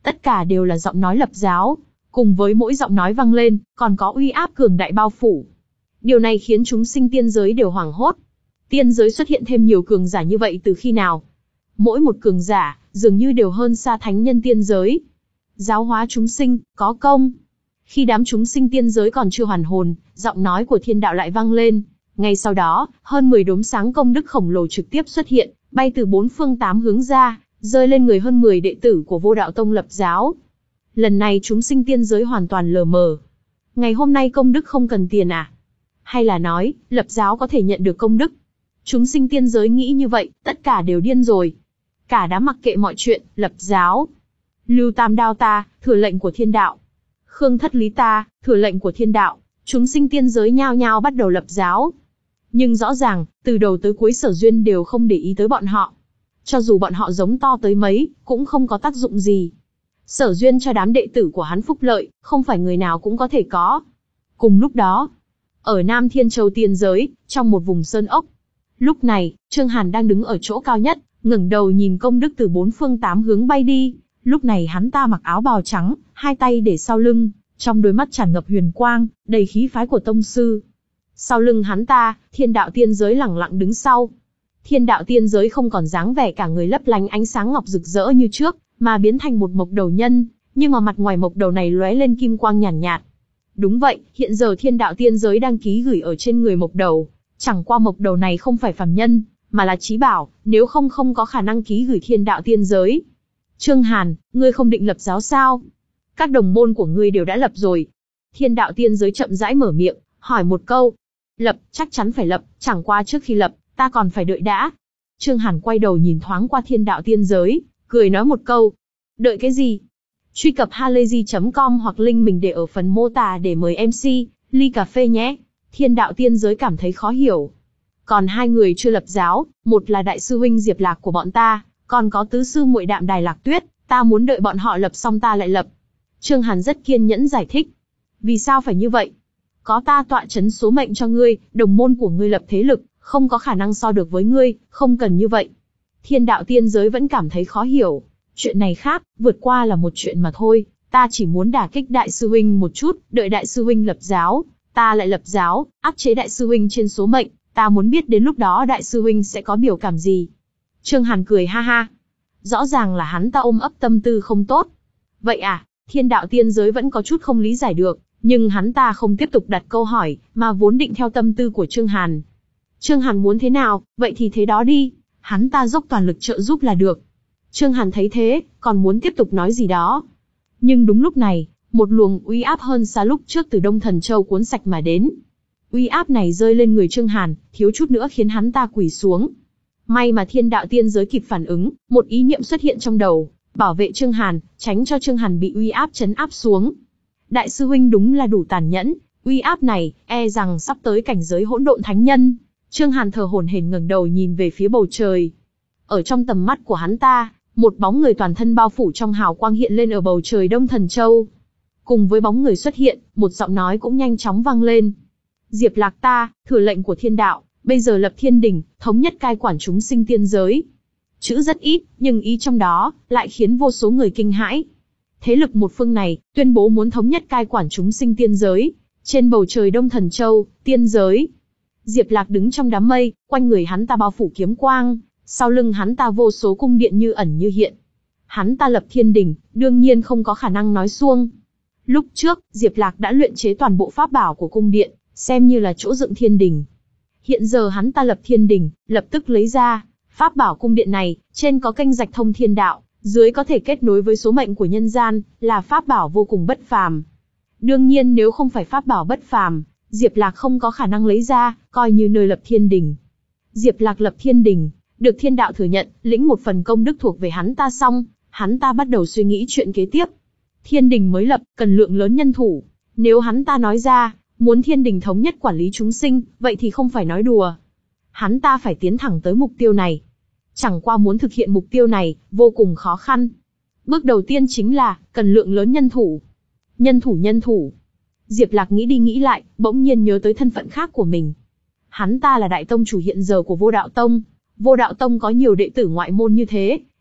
Tất cả đều là giọng nói lập giáo, cùng với mỗi giọng nói vang lên, còn có uy áp cường đại bao phủ. Điều này khiến chúng sinh tiên giới đều hoảng hốt. Tiên giới xuất hiện thêm nhiều cường giả như vậy từ khi nào? Mỗi một cường giả, dường như đều hơn xa thánh nhân tiên giới. Giáo hóa chúng sinh, có công. Khi đám chúng sinh tiên giới còn chưa hoàn hồn, giọng nói của thiên đạo lại vang lên. Ngay sau đó, hơn mười đốm sáng công đức khổng lồ trực tiếp xuất hiện, bay từ bốn phương tám hướng ra, rơi lên người hơn mười đệ tử của Vô Đạo Tông lập giáo. Lần này chúng sinh tiên giới hoàn toàn lờ mờ. Ngày hôm nay công đức không cần tiền à? Hay là nói, lập giáo có thể nhận được công đức? Chúng sinh tiên giới nghĩ như vậy, tất cả đều điên rồi. Cả đám mặc kệ mọi chuyện, lập giáo. Lưu Tam Đao ta, thừa lệnh của thiên đạo. Khương Thất Lý ta, thừa lệnh của thiên đạo. Chúng sinh tiên giới nhao nhao bắt đầu lập giáo. Nhưng rõ ràng, từ đầu tới cuối Sở Duyên đều không để ý tới bọn họ. Cho dù bọn họ giống to tới mấy, cũng không có tác dụng gì. Sở Duyên cho đám đệ tử của hắn phúc lợi, không phải người nào cũng có thể có. Cùng lúc đó, ở Nam Thiên Châu tiên giới, trong một vùng sơn ốc. Lúc này, Trương Hàn đang đứng ở chỗ cao nhất, ngẩng đầu nhìn công đức từ bốn phương tám hướng bay đi. Lúc này hắn ta mặc áo bào trắng, hai tay để sau lưng, trong đôi mắt tràn ngập huyền quang, đầy khí phái của tông sư. Sau lưng hắn ta, thiên đạo tiên giới lẳng lặng đứng sau. Thiên đạo tiên giới không còn dáng vẻ cả người lấp lánh ánh sáng ngọc rực rỡ như trước, mà biến thành một mộc đầu nhân, nhưng mà mặt ngoài mộc đầu này lóe lên kim quang nhàn nhạt, nhạt. Đúng vậy, hiện giờ thiên đạo tiên giới đăng ký gửi ở trên người mộc đầu. Chẳng qua mộc đầu này không phải phàm nhân, mà là chí bảo, nếu không không có khả năng ký gửi thiên đạo tiên giới. Trương Hàn, ngươi không định lập giáo sao? Các đồng môn của ngươi đều đã lập rồi. Thiên đạo tiên giới chậm rãi mở miệng, hỏi một câu. Lập, chắc chắn phải lập, chẳng qua trước khi lập, ta còn phải đợi đã. Trương Hàn quay đầu nhìn thoáng qua thiên đạo tiên giới, cười nói một câu. Đợi cái gì? Truy cập halayzi chấm com hoặc link mình để ở phần mô tả để mời em xê, ly cà phê nhé. Thiên đạo tiên giới cảm thấy khó hiểu. Còn hai người chưa lập giáo, một là đại sư huynh Diệp Lạc của bọn ta, còn có tứ sư muội Đạm Đài Lạc Tuyết, ta muốn đợi bọn họ lập xong ta lại lập. Trương Hàn rất kiên nhẫn giải thích. Vì sao phải như vậy? Có ta tọa chấn số mệnh cho ngươi, đồng môn của ngươi lập thế lực, không có khả năng so được với ngươi, không cần như vậy. Thiên đạo tiên giới vẫn cảm thấy khó hiểu. Chuyện này khác, vượt qua là một chuyện mà thôi, ta chỉ muốn đả kích đại sư huynh một chút, đợi đại sư huynh lập giáo, ta lại lập giáo, áp chế đại sư huynh trên số mệnh, ta muốn biết đến lúc đó đại sư huynh sẽ có biểu cảm gì. Trương Hàn cười ha ha. Rõ ràng là hắn ta ôm ấp tâm tư không tốt. Vậy à, thiên đạo tiên giới vẫn có chút không lý giải được, nhưng hắn ta không tiếp tục đặt câu hỏi, mà vốn định theo tâm tư của Trương Hàn. Trương Hàn muốn thế nào, vậy thì thế đó đi, hắn ta dốc toàn lực trợ giúp là được. Trương Hàn thấy thế, còn muốn tiếp tục nói gì đó. Nhưng đúng lúc này, một luồng uy áp hơn xa lúc trước từ Đông Thần Châu cuốn sạch mà đến. Uy áp này rơi lên người Trương Hàn, thiếu chút nữa khiến hắn ta quỳ xuống. May mà thiên đạo tiên giới kịp phản ứng, một ý niệm xuất hiện trong đầu, bảo vệ Trương Hàn, tránh cho Trương Hàn bị uy áp chấn áp xuống. Đại sư huynh đúng là đủ tàn nhẫn, uy áp này, e rằng sắp tới cảnh giới hỗn độn thánh nhân. Trương Hàn thở hổn hển ngẩng đầu nhìn về phía bầu trời. Ở trong tầm mắt của hắn ta, một bóng người toàn thân bao phủ trong hào quang hiện lên ở bầu trời Đông Thần Châu. Cùng với bóng người xuất hiện, một giọng nói cũng nhanh chóng vang lên. Diệp Lạc ta, thừa lệnh của thiên đạo, bây giờ lập thiên đình, thống nhất cai quản chúng sinh tiên giới. Chữ rất ít, nhưng ý trong đó, lại khiến vô số người kinh hãi. Thế lực một phương này, tuyên bố muốn thống nhất cai quản chúng sinh tiên giới. Trên bầu trời Đông Thần Châu, tiên giới. Diệp Lạc đứng trong đám mây, quanh người hắn ta bao phủ kiếm quang, sau lưng hắn ta vô số cung điện như ẩn như hiện. Hắn ta lập thiên đình, đương nhiên không có khả năng nói suông. Lúc trước, Diệp Lạc đã luyện chế toàn bộ pháp bảo của cung điện, xem như là chỗ dựng thiên đình. Hiện giờ hắn ta lập thiên đình, lập tức lấy ra pháp bảo cung điện này, trên có kênh rạch thông thiên đạo, dưới có thể kết nối với số mệnh của nhân gian, là pháp bảo vô cùng bất phàm. Đương nhiên nếu không phải pháp bảo bất phàm, Diệp Lạc không có khả năng lấy ra, coi như nơi lập thiên đình. Diệp Lạc lập thiên đình, được thiên đạo thừa nhận, lĩnh một phần công đức thuộc về hắn ta xong, hắn ta bắt đầu suy nghĩ chuyện kế tiếp. Thiên đình mới lập, cần lượng lớn nhân thủ. Nếu hắn ta nói ra, muốn thiên đình thống nhất quản lý chúng sinh, vậy thì không phải nói đùa. Hắn ta phải tiến thẳng tới mục tiêu này. Chẳng qua muốn thực hiện mục tiêu này, vô cùng khó khăn. Bước đầu tiên chính là, cần lượng lớn nhân thủ. Nhân thủ nhân thủ. Diệp Lạc nghĩ đi nghĩ lại, bỗng nhiên nhớ tới thân phận khác của mình. Hắn ta là đại tông chủ hiện giờ của Vô Đạo Tông. Vô Đạo Tông có nhiều đệ tử ngoại môn như thế,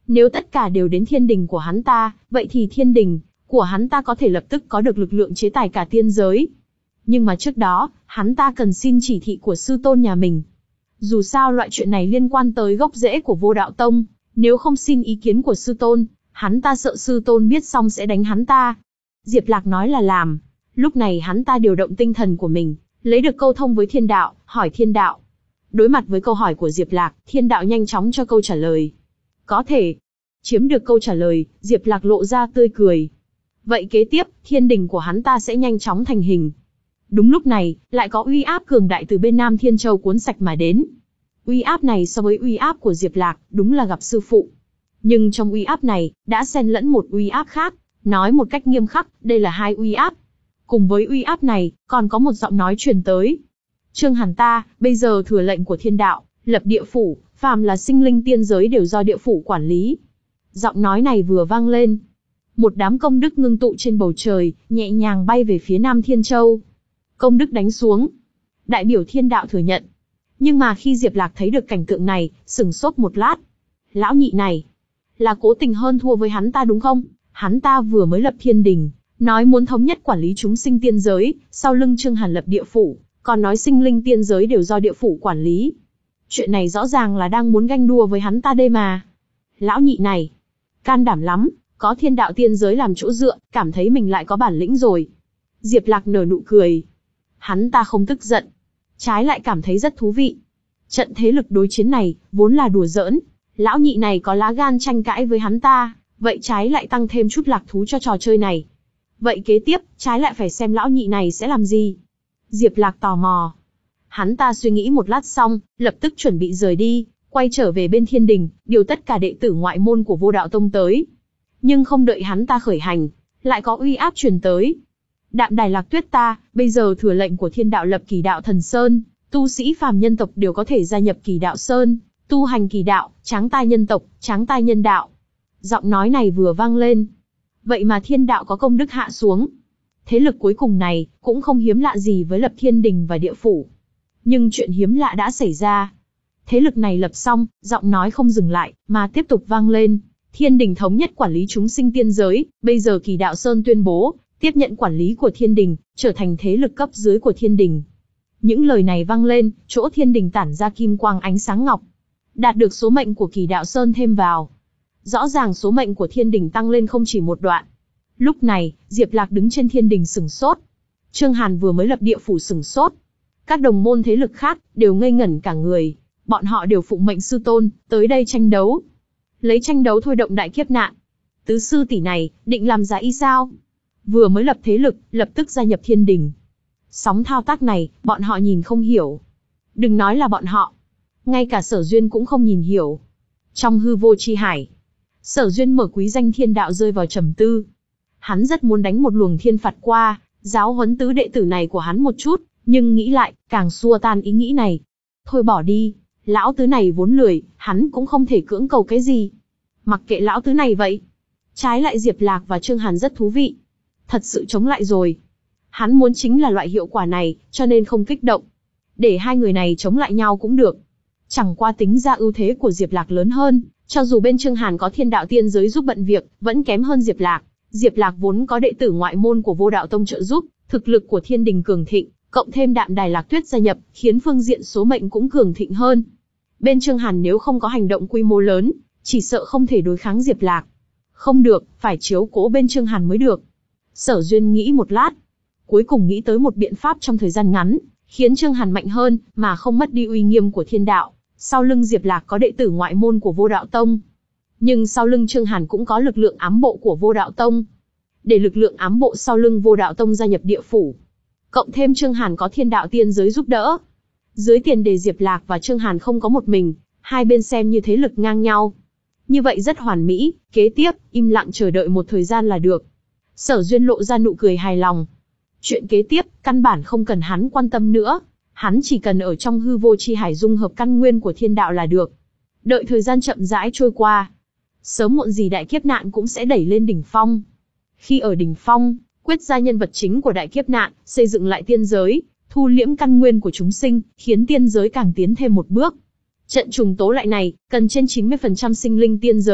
Nếu tất cả đều đến thiên đình của hắn ta, vậy thì thiên đình của hắn ta có thể lập tức có được lực lượng chế tài cả tiên giới. Nhưng mà trước đó, hắn ta cần xin chỉ thị của sư tôn nhà mình. Dù sao loại chuyện này liên quan tới gốc rễ của Vô Đạo Tông, nếu không xin ý kiến của sư tôn, hắn ta sợ sư tôn biết xong sẽ đánh hắn ta. Diệp Lạc nói là làm. Lúc này hắn ta điều động tinh thần của mình, lấy được câu thông với thiên đạo, hỏi thiên đạo. Đối mặt với câu hỏi của Diệp Lạc, thiên đạo nhanh chóng cho câu trả lời. Có thể. Chiếm được câu trả lời, Diệp Lạc lộ ra tươi cười. Vậy kế tiếp, thiên đình của hắn ta sẽ nhanh chóng thành hình. Đúng lúc này, lại có uy áp cường đại từ bên Nam Thiên Châu cuốn sạch mà đến. Uy áp này so với uy áp của Diệp Lạc, đúng là gặp sư phụ. Nhưng trong uy áp này, đã xen lẫn một uy áp khác, nói một cách nghiêm khắc, đây là hai uy áp. Cùng với uy áp này, còn có một giọng nói truyền tới. Trương Hàn ta, bây giờ thừa lệnh của thiên đạo, lập địa phủ, phàm là sinh linh tiên giới đều do địa phủ quản lý. Giọng nói này vừa vang lên. Một đám công đức ngưng tụ trên bầu trời, nhẹ nhàng bay về phía Nam Thiên Châu. Công đức đánh xuống. Đại biểu thiên đạo thừa nhận. Nhưng mà khi Diệp Lạc thấy được cảnh tượng này, sửng sốt một lát. Lão nhị này, là cố tình hơn thua với hắn ta đúng không? Hắn ta vừa mới lập thiên đình, nói muốn thống nhất quản lý chúng sinh tiên giới, sau lưng Trương Hàn lập địa phủ, còn nói sinh linh tiên giới đều do địa phủ quản lý. Chuyện này rõ ràng là đang muốn ganh đua với hắn ta đây mà. Lão nhị này, can đảm lắm, có thiên đạo tiên giới làm chỗ dựa, cảm thấy mình lại có bản lĩnh rồi. Diệp Lạc nở nụ cười. Hắn ta không tức giận, trái lại cảm thấy rất thú vị. Trận thế lực đối chiến này, vốn là đùa giỡn. Lão nhị này có lá gan tranh cãi với hắn ta, vậy trái lại tăng thêm chút lạc thú cho trò chơi này. Vậy kế tiếp, trái lại phải xem lão nhị này sẽ làm gì. Diệp Lạc tò mò. Hắn ta suy nghĩ một lát xong, lập tức chuẩn bị rời đi, quay trở về bên thiên đình, điều tất cả đệ tử ngoại môn của Vô Đạo Tông tới. Nhưng không đợi hắn ta khởi hành, lại có uy áp truyền tới. Đạm Đài Lạc Tuyết ta, bây giờ thừa lệnh của thiên đạo lập Kỳ Đạo Thần Sơn, tu sĩ phàm nhân tộc đều có thể gia nhập Kỳ Đạo Sơn, tu hành kỳ đạo, tráng tai nhân tộc, tráng tai nhân đạo. Giọng nói này vừa vang lên. Vậy mà thiên đạo có công đức hạ xuống. Thế lực cuối cùng này, cũng không hiếm lạ gì với lập thiên đình và địa phủ. Nhưng chuyện hiếm lạ đã xảy ra. Thế lực này lập xong, giọng nói không dừng lại, mà tiếp tục vang lên. Thiên đình thống nhất quản lý chúng sinh tiên giới, bây giờ Kỳ Đạo Sơn tuyên bố, tiếp nhận quản lý của thiên đình, trở thành thế lực cấp dưới của thiên đình. Những lời này vang lên, chỗ thiên đình tản ra kim quang ánh sáng ngọc. Đạt được số mệnh của Kỳ Đạo Sơn thêm vào. Rõ ràng số mệnh của thiên đình tăng lên không chỉ một đoạn. Lúc này, Diệp Lạc đứng trên thiên đình sửng sốt. Trương Hàn vừa mới lập địa phủ sửng sốt. Các đồng môn thế lực khác, đều ngây ngẩn cả người. Bọn họ đều phụng mệnh sư tôn, tới đây tranh đấu. Lấy tranh đấu thôi động đại kiếp nạn. Tứ sư tỷ này, định làm giá y sao? Vừa mới lập thế lực, lập tức gia nhập thiên đình. Sóng thao tác này, bọn họ nhìn không hiểu. Đừng nói là bọn họ. Ngay cả Sở Duyên cũng không nhìn hiểu. Trong hư vô chi hải, Sở Duyên mở quý danh thiên đạo rơi vào trầm tư. Hắn rất muốn đánh một luồng thiên phạt qua, giáo huấn tứ đệ tử này của hắn một chút, nhưng nghĩ lại, càng xua tan ý nghĩ này. Thôi bỏ đi, lão tứ này vốn lười, hắn cũng không thể cưỡng cầu cái gì. Mặc kệ lão tứ này vậy. Trái lại Diệp Lạc và Trương Hàn rất thú vị. Thật sự chống lại rồi. Hắn muốn chính là loại hiệu quả này, cho nên không kích động. Để hai người này chống lại nhau cũng được. Chẳng qua tính ra ưu thế của Diệp Lạc lớn hơn, cho dù bên Trương Hàn có thiên đạo tiên giới giúp bận việc, vẫn kém hơn Diệp Lạc. Diệp Lạc vốn có đệ tử ngoại môn của Vô Đạo Tông trợ giúp, thực lực của thiên đình cường thịnh, cộng thêm Đạm Đài Lạc Tuyết gia nhập, khiến phương diện số mệnh cũng cường thịnh hơn. Bên Trương Hàn nếu không có hành động quy mô lớn, chỉ sợ không thể đối kháng Diệp Lạc. Không được, phải chiếu cố bên Trương Hàn mới được. Sở Duyên nghĩ một lát, cuối cùng nghĩ tới một biện pháp trong thời gian ngắn, khiến Trương Hàn mạnh hơn, mà không mất đi uy nghiêm của thiên đạo. Sau lưng Diệp Lạc có đệ tử ngoại môn của Vô Đạo Tông. Nhưng sau lưng Trương Hàn cũng có lực lượng ám bộ của Vô Đạo Tông. Để lực lượng ám bộ sau lưng Vô Đạo Tông gia nhập địa phủ. Cộng thêm Trương Hàn có thiên đạo tiên giới giúp đỡ. Dưới tiền đề Diệp Lạc và Trương Hàn không có một mình, hai bên xem như thế lực ngang nhau. Như vậy rất hoàn mỹ, kế tiếp, im lặng chờ đợi một thời gian là được. Sở Duyên lộ ra nụ cười hài lòng. Chuyện kế tiếp, căn bản không cần hắn quan tâm nữa. Hắn chỉ cần ở trong hư vô chi hải dung hợp căn nguyên của thiên đạo là được. Đợi thời gian chậm rãi trôi qua. Sớm muộn gì đại kiếp nạn cũng sẽ đẩy lên đỉnh phong. Khi ở đỉnh phong, quyết ra nhân vật chính của đại kiếp nạn, xây dựng lại tiên giới, thu liễm căn nguyên của chúng sinh, khiến tiên giới càng tiến thêm một bước. Trận trùng tố lại này, cần trên chín mươi phần trăm sinh linh tiên giới,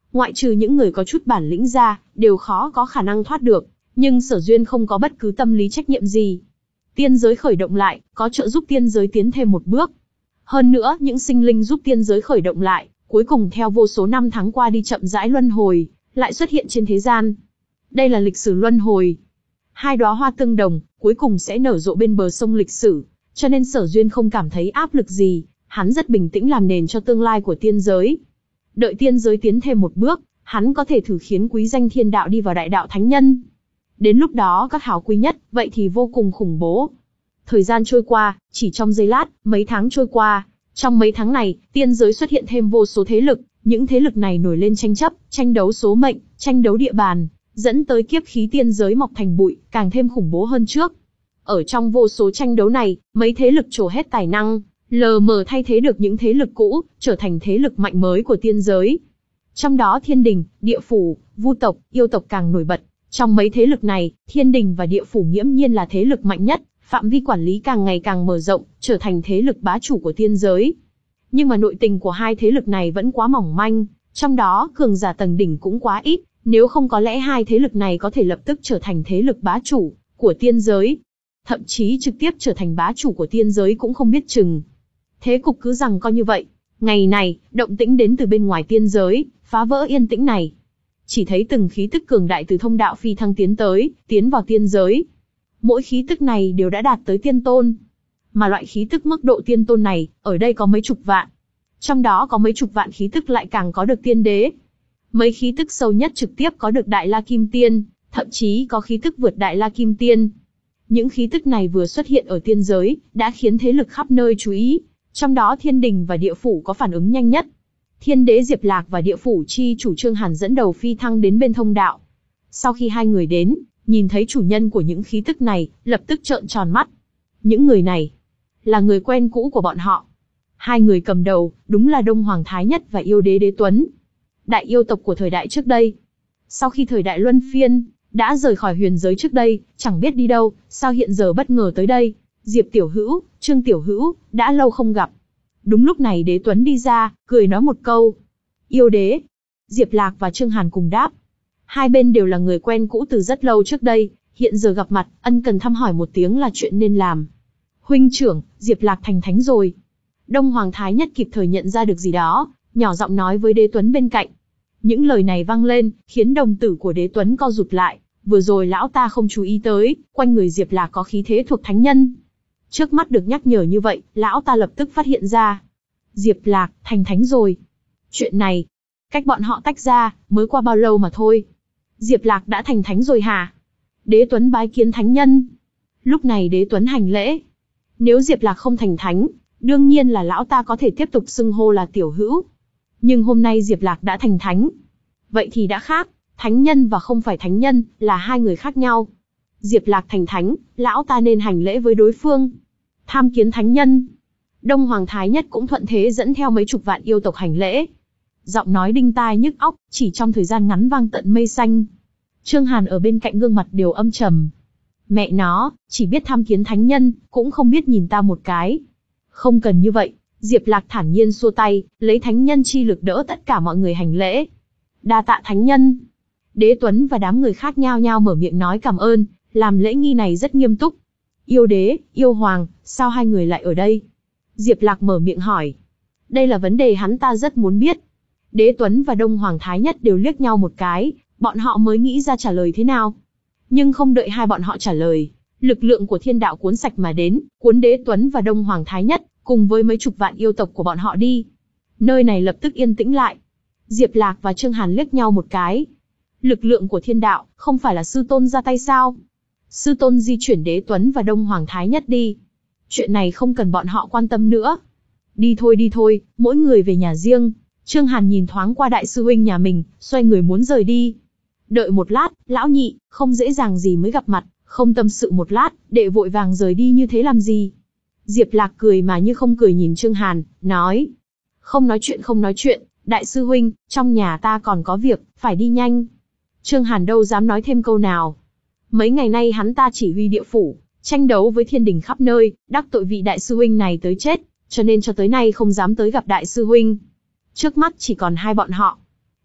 Ngoại trừ những người có chút bản lĩnh ra, đều khó có khả năng thoát được, nhưng Sở Duyên không có bất cứ tâm lý trách nhiệm gì. Tiên giới khởi động lại, có trợ giúp tiên giới tiến thêm một bước. Hơn nữa, những sinh linh giúp tiên giới khởi động lại, cuối cùng theo vô số năm tháng qua đi chậm rãi luân hồi, lại xuất hiện trên thế gian. Đây là lịch sử luân hồi. Hai đóa hoa tương đồng, cuối cùng sẽ nở rộ bên bờ sông lịch sử, cho nên Sở Duyên không cảm thấy áp lực gì, hắn rất bình tĩnh làm nền cho tương lai của tiên giới. Đợi tiên giới tiến thêm một bước, hắn có thể thử khiến quý danh thiên đạo đi vào đại đạo thánh nhân. Đến lúc đó các hảo quý nhất, vậy thì vô cùng khủng bố. Thời gian trôi qua, chỉ trong giây lát, mấy tháng trôi qua. Trong mấy tháng này, tiên giới xuất hiện thêm vô số thế lực, những thế lực này nổi lên tranh chấp, tranh đấu số mệnh, tranh đấu địa bàn, dẫn tới kiếp khí tiên giới mọc thành bụi, càng thêm khủng bố hơn trước. Ở trong vô số tranh đấu này, mấy thế lực trổ hết tài năng, lờ mờ thay thế được những thế lực cũ, trở thành thế lực mạnh mới của tiên giới. Trong đó thiên đình, địa phủ, vu tộc, yêu tộc càng nổi bật. Trong mấy thế lực này, thiên đình và địa phủ nghiễm nhiên là thế lực mạnh nhất, phạm vi quản lý càng ngày càng mở rộng, trở thành thế lực bá chủ của tiên giới. Nhưng mà nội tình của hai thế lực này vẫn quá mỏng manh, trong đó cường giả tầng đỉnh cũng quá ít, nếu không có lẽ hai thế lực này có thể lập tức trở thành thế lực bá chủ của tiên giới. Thậm chí trực tiếp trở thành bá chủ của tiên giới cũng không biết chừng. Thế cục cứ rằng coi như vậy. Ngày này, động tĩnh đến từ bên ngoài tiên giới, phá vỡ yên tĩnh này. Chỉ thấy từng khí tức cường đại từ thông đạo phi thăng tiến tới, tiến vào tiên giới. Mỗi khí tức này đều đã đạt tới tiên tôn. Mà loại khí tức mức độ tiên tôn này, ở đây có mấy chục vạn. Trong đó có mấy chục vạn khí tức lại càng có được tiên đế. Mấy khí tức sâu nhất trực tiếp có được Đại La Kim Tiên, thậm chí có khí tức vượt Đại La Kim Tiên. Những khí tức này vừa xuất hiện ở tiên giới, đã khiến thế lực khắp nơi chú ý. Trong đó thiên đình và địa phủ có phản ứng nhanh nhất. Thiên đế Diệp Lạc và địa phủ chi chủ Trương Hàn dẫn đầu phi thăng đến bên thông đạo. Sau khi hai người đến, nhìn thấy chủ nhân của những khí tức này, lập tức trợn tròn mắt. Những người này, là người quen cũ của bọn họ. Hai người cầm đầu, đúng là Đông Hoàng Thái Nhất và yêu đế Đế Tuấn. Đại yêu tộc của thời đại trước đây. Sau khi thời đại luân phiên, đã rời khỏi huyền giới trước đây, chẳng biết đi đâu, sao hiện giờ bất ngờ tới đây. Diệp Tiểu Hữu, Trương Tiểu Hữu, đã lâu không gặp. Đúng lúc này Đế Tuấn đi ra, cười nói một câu. Yêu đế. Diệp Lạc và Trương Hàn cùng đáp. Hai bên đều là người quen cũ từ rất lâu trước đây, hiện giờ gặp mặt, ân cần thăm hỏi một tiếng là chuyện nên làm. Huynh trưởng, Diệp Lạc thành thánh rồi. Đông Hoàng Thái Nhất kịp thời nhận ra được gì đó, nhỏ giọng nói với Đế Tuấn bên cạnh. Những lời này vang lên, khiến đồng tử của Đế Tuấn co rụt lại. Vừa rồi lão ta không chú ý tới, quanh người Diệp Lạc có khí thế thuộc thánh nhân. Trước mắt được nhắc nhở như vậy, lão ta lập tức phát hiện ra. Diệp Lạc, thành thánh rồi. Chuyện này, cách bọn họ tách ra, mới qua bao lâu mà thôi. Diệp Lạc đã thành thánh rồi hả? Đế Tuấn bái kiến thánh nhân. Lúc này Đế Tuấn hành lễ. Nếu Diệp Lạc không thành thánh, đương nhiên là lão ta có thể tiếp tục xưng hô là tiểu hữu. Nhưng hôm nay Diệp Lạc đã thành thánh. Vậy thì đã khác, thánh nhân và không phải thánh nhân, là hai người khác nhau. Diệp Lạc thành thánh, lão ta nên hành lễ với đối phương. Tham kiến thánh nhân. Đông Hoàng Thái Nhất cũng thuận thế dẫn theo mấy chục vạn yêu tộc hành lễ. Giọng nói đinh tai nhức óc, chỉ trong thời gian ngắn vang tận mây xanh. Trương Hàn ở bên cạnh gương mặt đều âm trầm. Mẹ nó, chỉ biết tham kiến thánh nhân, cũng không biết nhìn ta một cái. Không cần như vậy, Diệp Lạc thản nhiên xua tay, lấy thánh nhân chi lực đỡ tất cả mọi người hành lễ. Đa tạ thánh nhân. Đế Tuấn và đám người khác nhao nhao mở miệng nói cảm ơn, làm lễ nghi này rất nghiêm túc. Yêu đế, yêu hoàng, sao hai người lại ở đây? Diệp Lạc mở miệng hỏi. Đây là vấn đề hắn ta rất muốn biết. Đế Tuấn và Đông Hoàng Thái Nhất đều liếc nhau một cái, bọn họ mới nghĩ ra trả lời thế nào. Nhưng không đợi hai bọn họ trả lời, lực lượng của thiên đạo cuốn sạch mà đến, cuốn Đế Tuấn và Đông Hoàng Thái Nhất, cùng với mấy chục vạn yêu tộc của bọn họ đi. Nơi này lập tức yên tĩnh lại. Diệp Lạc và Trương Hàn liếc nhau một cái. Lực lượng của thiên đạo, không phải là sư tôn ra tay sao? Sư tôn di chuyển Đế Tuấn và Đông Hoàng Thái Nhất đi. Chuyện này không cần bọn họ quan tâm nữa. Đi thôi đi thôi, mỗi người về nhà riêng. Trương Hàn nhìn thoáng qua đại sư huynh nhà mình, xoay người muốn rời đi. Đợi một lát, lão nhị, không dễ dàng gì mới gặp mặt, không tâm sự một lát, đệ vội vàng rời đi như thế làm gì? Diệp Lạc cười mà như không cười nhìn Trương Hàn, nói. Không nói chuyện không nói chuyện, đại sư huynh, trong nhà ta còn có việc, phải đi nhanh. Trương Hàn đâu dám nói thêm câu nào. Mấy ngày nay hắn ta chỉ huy địa phủ, tranh đấu với thiên đình khắp nơi, đắc tội vị đại sư huynh này tới chết, cho nên cho tới nay không dám tới gặp đại sư huynh. Trước mắt chỉ còn hai bọn họ.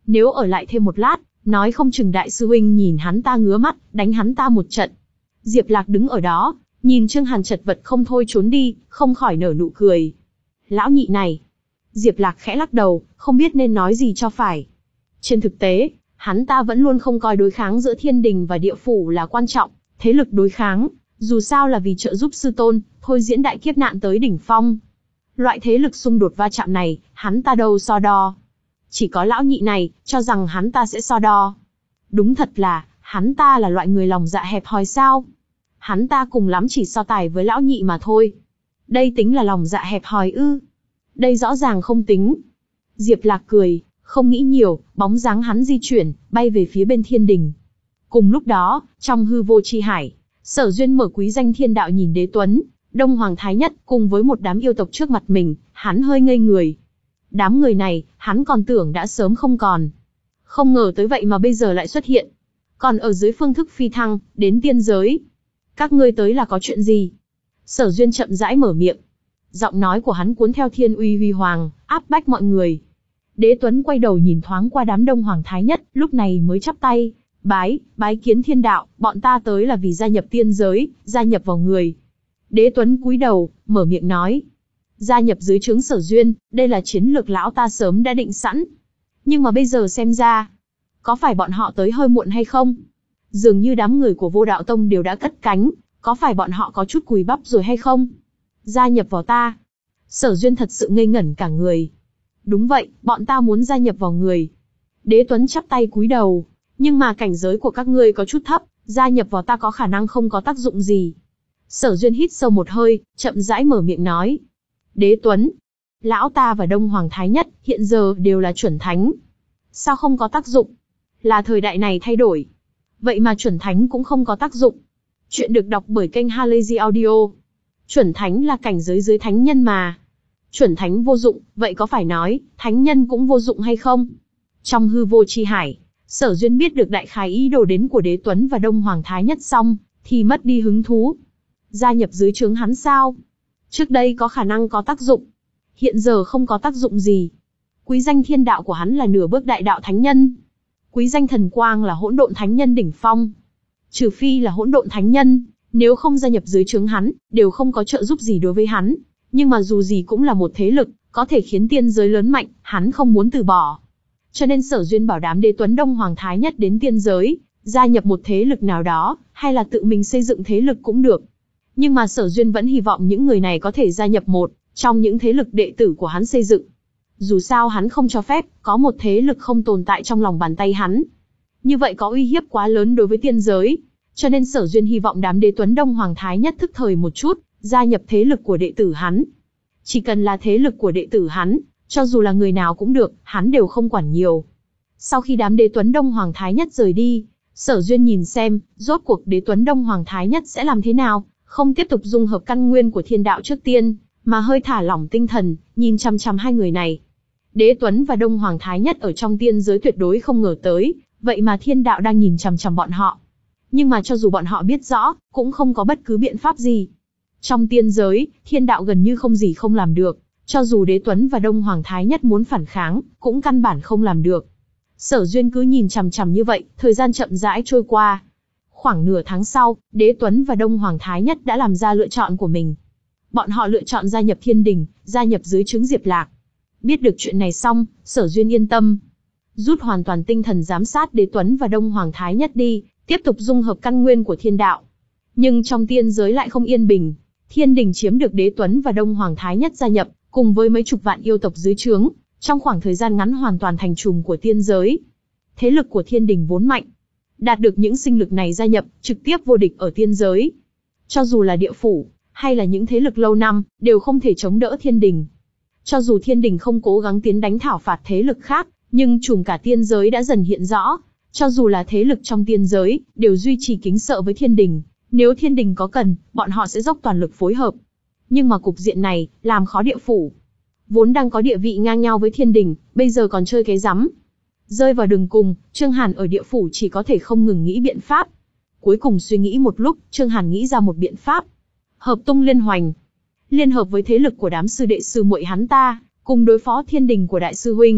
Nếu ở lại thêm một lát, nói không chừng đại sư huynh nhìn hắn ta ngứa mắt, đánh hắn ta một trận. Diệp Lạc đứng ở đó, nhìn Trương Hàn chật vật không thôi trốn đi, không khỏi nở nụ cười. Lão nhị này. Diệp Lạc khẽ lắc đầu, không biết nên nói gì cho phải. Trên thực tế, hắn ta vẫn luôn không coi đối kháng giữa thiên đình và địa phủ là quan trọng, thế lực đối kháng, dù sao là vì trợ giúp sư tôn, thôi diễn đại kiếp nạn tới đỉnh phong. Loại thế lực xung đột va chạm này, hắn ta đâu so đo. Chỉ có lão nhị này, cho rằng hắn ta sẽ so đo. Đúng thật là, hắn ta là loại người lòng dạ hẹp hòi sao? Hắn ta cùng lắm chỉ so tài với lão nhị mà thôi. Đây tính là lòng dạ hẹp hòi ư? Đây rõ ràng không tính. Diệp Lạc cười, không nghĩ nhiều, bóng dáng hắn di chuyển, bay về phía bên thiên đình. Cùng lúc đó, trong hư vô chi hải, Sở Duyên mở quý danh thiên đạo nhìn Đế Tuấn, Đông Hoàng Thái Nhất cùng với một đám yêu tộc trước mặt mình, hắn hơi ngây người. Đám người này, hắn còn tưởng đã sớm không còn. Không ngờ tới vậy mà bây giờ lại xuất hiện. Còn ở dưới phương thức phi thăng, đến tiên giới. Các ngươi tới là có chuyện gì? Sở Duyên chậm rãi mở miệng. Giọng nói của hắn cuốn theo thiên uy huy hoàng, áp bách mọi người. Đế Tuấn quay đầu nhìn thoáng qua đám Đông Hoàng Thái Nhất, lúc này mới chắp tay. Bái, bái kiến thiên đạo, bọn ta tới là vì gia nhập tiên giới, gia nhập vào người. Đế Tuấn cúi đầu, mở miệng nói. Gia nhập dưới trướng Sở Duyên, đây là chiến lược lão ta sớm đã định sẵn. Nhưng mà bây giờ xem ra, có phải bọn họ tới hơi muộn hay không? Dường như đám người của Vô Đạo Tông đều đã cất cánh, có phải bọn họ có chút cùi bắp rồi hay không? Gia nhập vào ta. Sở Duyên thật sự ngây ngẩn cả người. Đúng vậy, bọn ta muốn gia nhập vào người. Đế Tuấn chắp tay cúi đầu. Nhưng mà cảnh giới của các ngươi có chút thấp, gia nhập vào ta có khả năng không có tác dụng gì. Sở Duyên hít sâu một hơi, chậm rãi mở miệng nói. Đế Tuấn, lão ta và Đông Hoàng Thái Nhất hiện giờ đều là chuẩn thánh. Sao không có tác dụng? Là thời đại này thay đổi. Vậy mà chuẩn thánh cũng không có tác dụng. Chuyện được đọc bởi kênh Halazy Audio. Chuẩn thánh là cảnh giới dưới thánh nhân mà. Chuẩn thánh vô dụng, vậy có phải nói, thánh nhân cũng vô dụng hay không? Trong hư vô chi hải, Sở Duyên biết được đại khái ý đồ đến của Đế Tuấn và Đông Hoàng Thái Nhất xong, thì mất đi hứng thú. Gia nhập dưới trướng hắn sao? Trước đây có khả năng có tác dụng. Hiện giờ không có tác dụng gì. Quý danh thiên đạo của hắn là nửa bước đại đạo thánh nhân. Quý danh thần quang là hỗn độn thánh nhân đỉnh phong. Trừ phi là hỗn độn thánh nhân, nếu không gia nhập dưới trướng hắn, đều không có trợ giúp gì đối với hắn. Nhưng mà dù gì cũng là một thế lực, có thể khiến tiên giới lớn mạnh, hắn không muốn từ bỏ. Cho nên Sở Duyên bảo đám Đế Tuấn Đông Hoàng Thái Nhất đến tiên giới, gia nhập một thế lực nào đó, hay là tự mình xây dựng thế lực cũng được. Nhưng mà Sở Duyên vẫn hy vọng những người này có thể gia nhập một trong những thế lực đệ tử của hắn xây dựng. Dù sao hắn không cho phép có một thế lực không tồn tại trong lòng bàn tay hắn. Như vậy có uy hiếp quá lớn đối với tiên giới. Cho nên Sở Duyên hy vọng đám Đế Tuấn Đông Hoàng Thái Nhất thức thời một chút, gia nhập thế lực của đệ tử hắn. Chỉ cần là thế lực của đệ tử hắn, cho dù là người nào cũng được, hắn đều không quản nhiều. Sau khi đám Đế Tuấn Đông Hoàng Thái Nhất rời đi, Sở Duyên nhìn xem, rốt cuộc Đế Tuấn Đông Hoàng Thái Nhất sẽ làm thế nào, không tiếp tục dung hợp căn nguyên của thiên đạo trước tiên, mà hơi thả lỏng tinh thần, nhìn chăm chăm hai người này. Đế Tuấn và Đông Hoàng Thái Nhất ở trong tiên giới tuyệt đối không ngờ tới, vậy mà thiên đạo đang nhìn chăm chăm bọn họ. Nhưng mà cho dù bọn họ biết rõ, cũng không có bất cứ biện pháp gì. Trong tiên giới, thiên đạo gần như không gì không làm được, cho dù Đế Tuấn và Đông Hoàng Thái Nhất muốn phản kháng, cũng căn bản không làm được. Sở Duyên cứ nhìn chằm chằm như vậy, thời gian chậm rãi trôi qua. Khoảng nửa tháng sau, Đế Tuấn và Đông Hoàng Thái Nhất đã làm ra lựa chọn của mình. Bọn họ lựa chọn gia nhập thiên đình, gia nhập dưới trướng Diệp Lạc. Biết được chuyện này xong, Sở Duyên yên tâm. Rút hoàn toàn tinh thần giám sát Đế Tuấn và Đông Hoàng Thái Nhất đi, tiếp tục dung hợp căn nguyên của thiên đạo. Nhưng trong tiên giới lại không yên bình. Thiên đình chiếm được Đế Tuấn và Đông Hoàng Thái Nhất gia nhập, cùng với mấy chục vạn yêu tộc dưới trướng, trong khoảng thời gian ngắn hoàn toàn thành trùm của tiên giới. Thế lực của thiên đình vốn mạnh. Đạt được những sinh lực này gia nhập, trực tiếp vô địch ở tiên giới. Cho dù là địa phủ, hay là những thế lực lâu năm, đều không thể chống đỡ thiên đình. Cho dù thiên đình không cố gắng tiến đánh thảo phạt thế lực khác, nhưng trùm cả tiên giới đã dần hiện rõ. Cho dù là thế lực trong tiên giới, đều duy trì kính sợ với thiên đình. Nếu thiên đình có cần, bọn họ sẽ dốc toàn lực phối hợp. Nhưng mà cục diện này, làm khó địa phủ. Vốn đang có địa vị ngang nhau với thiên đình, bây giờ còn chơi cái rắm. Rơi vào đường cùng, Trương Hàn ở địa phủ chỉ có thể không ngừng nghĩ biện pháp. Cuối cùng suy nghĩ một lúc, Trương Hàn nghĩ ra một biện pháp. Hợp tung liên hoành. Liên hợp với thế lực của đám sư đệ sư muội hắn ta, cùng đối phó thiên đình của đại sư huynh.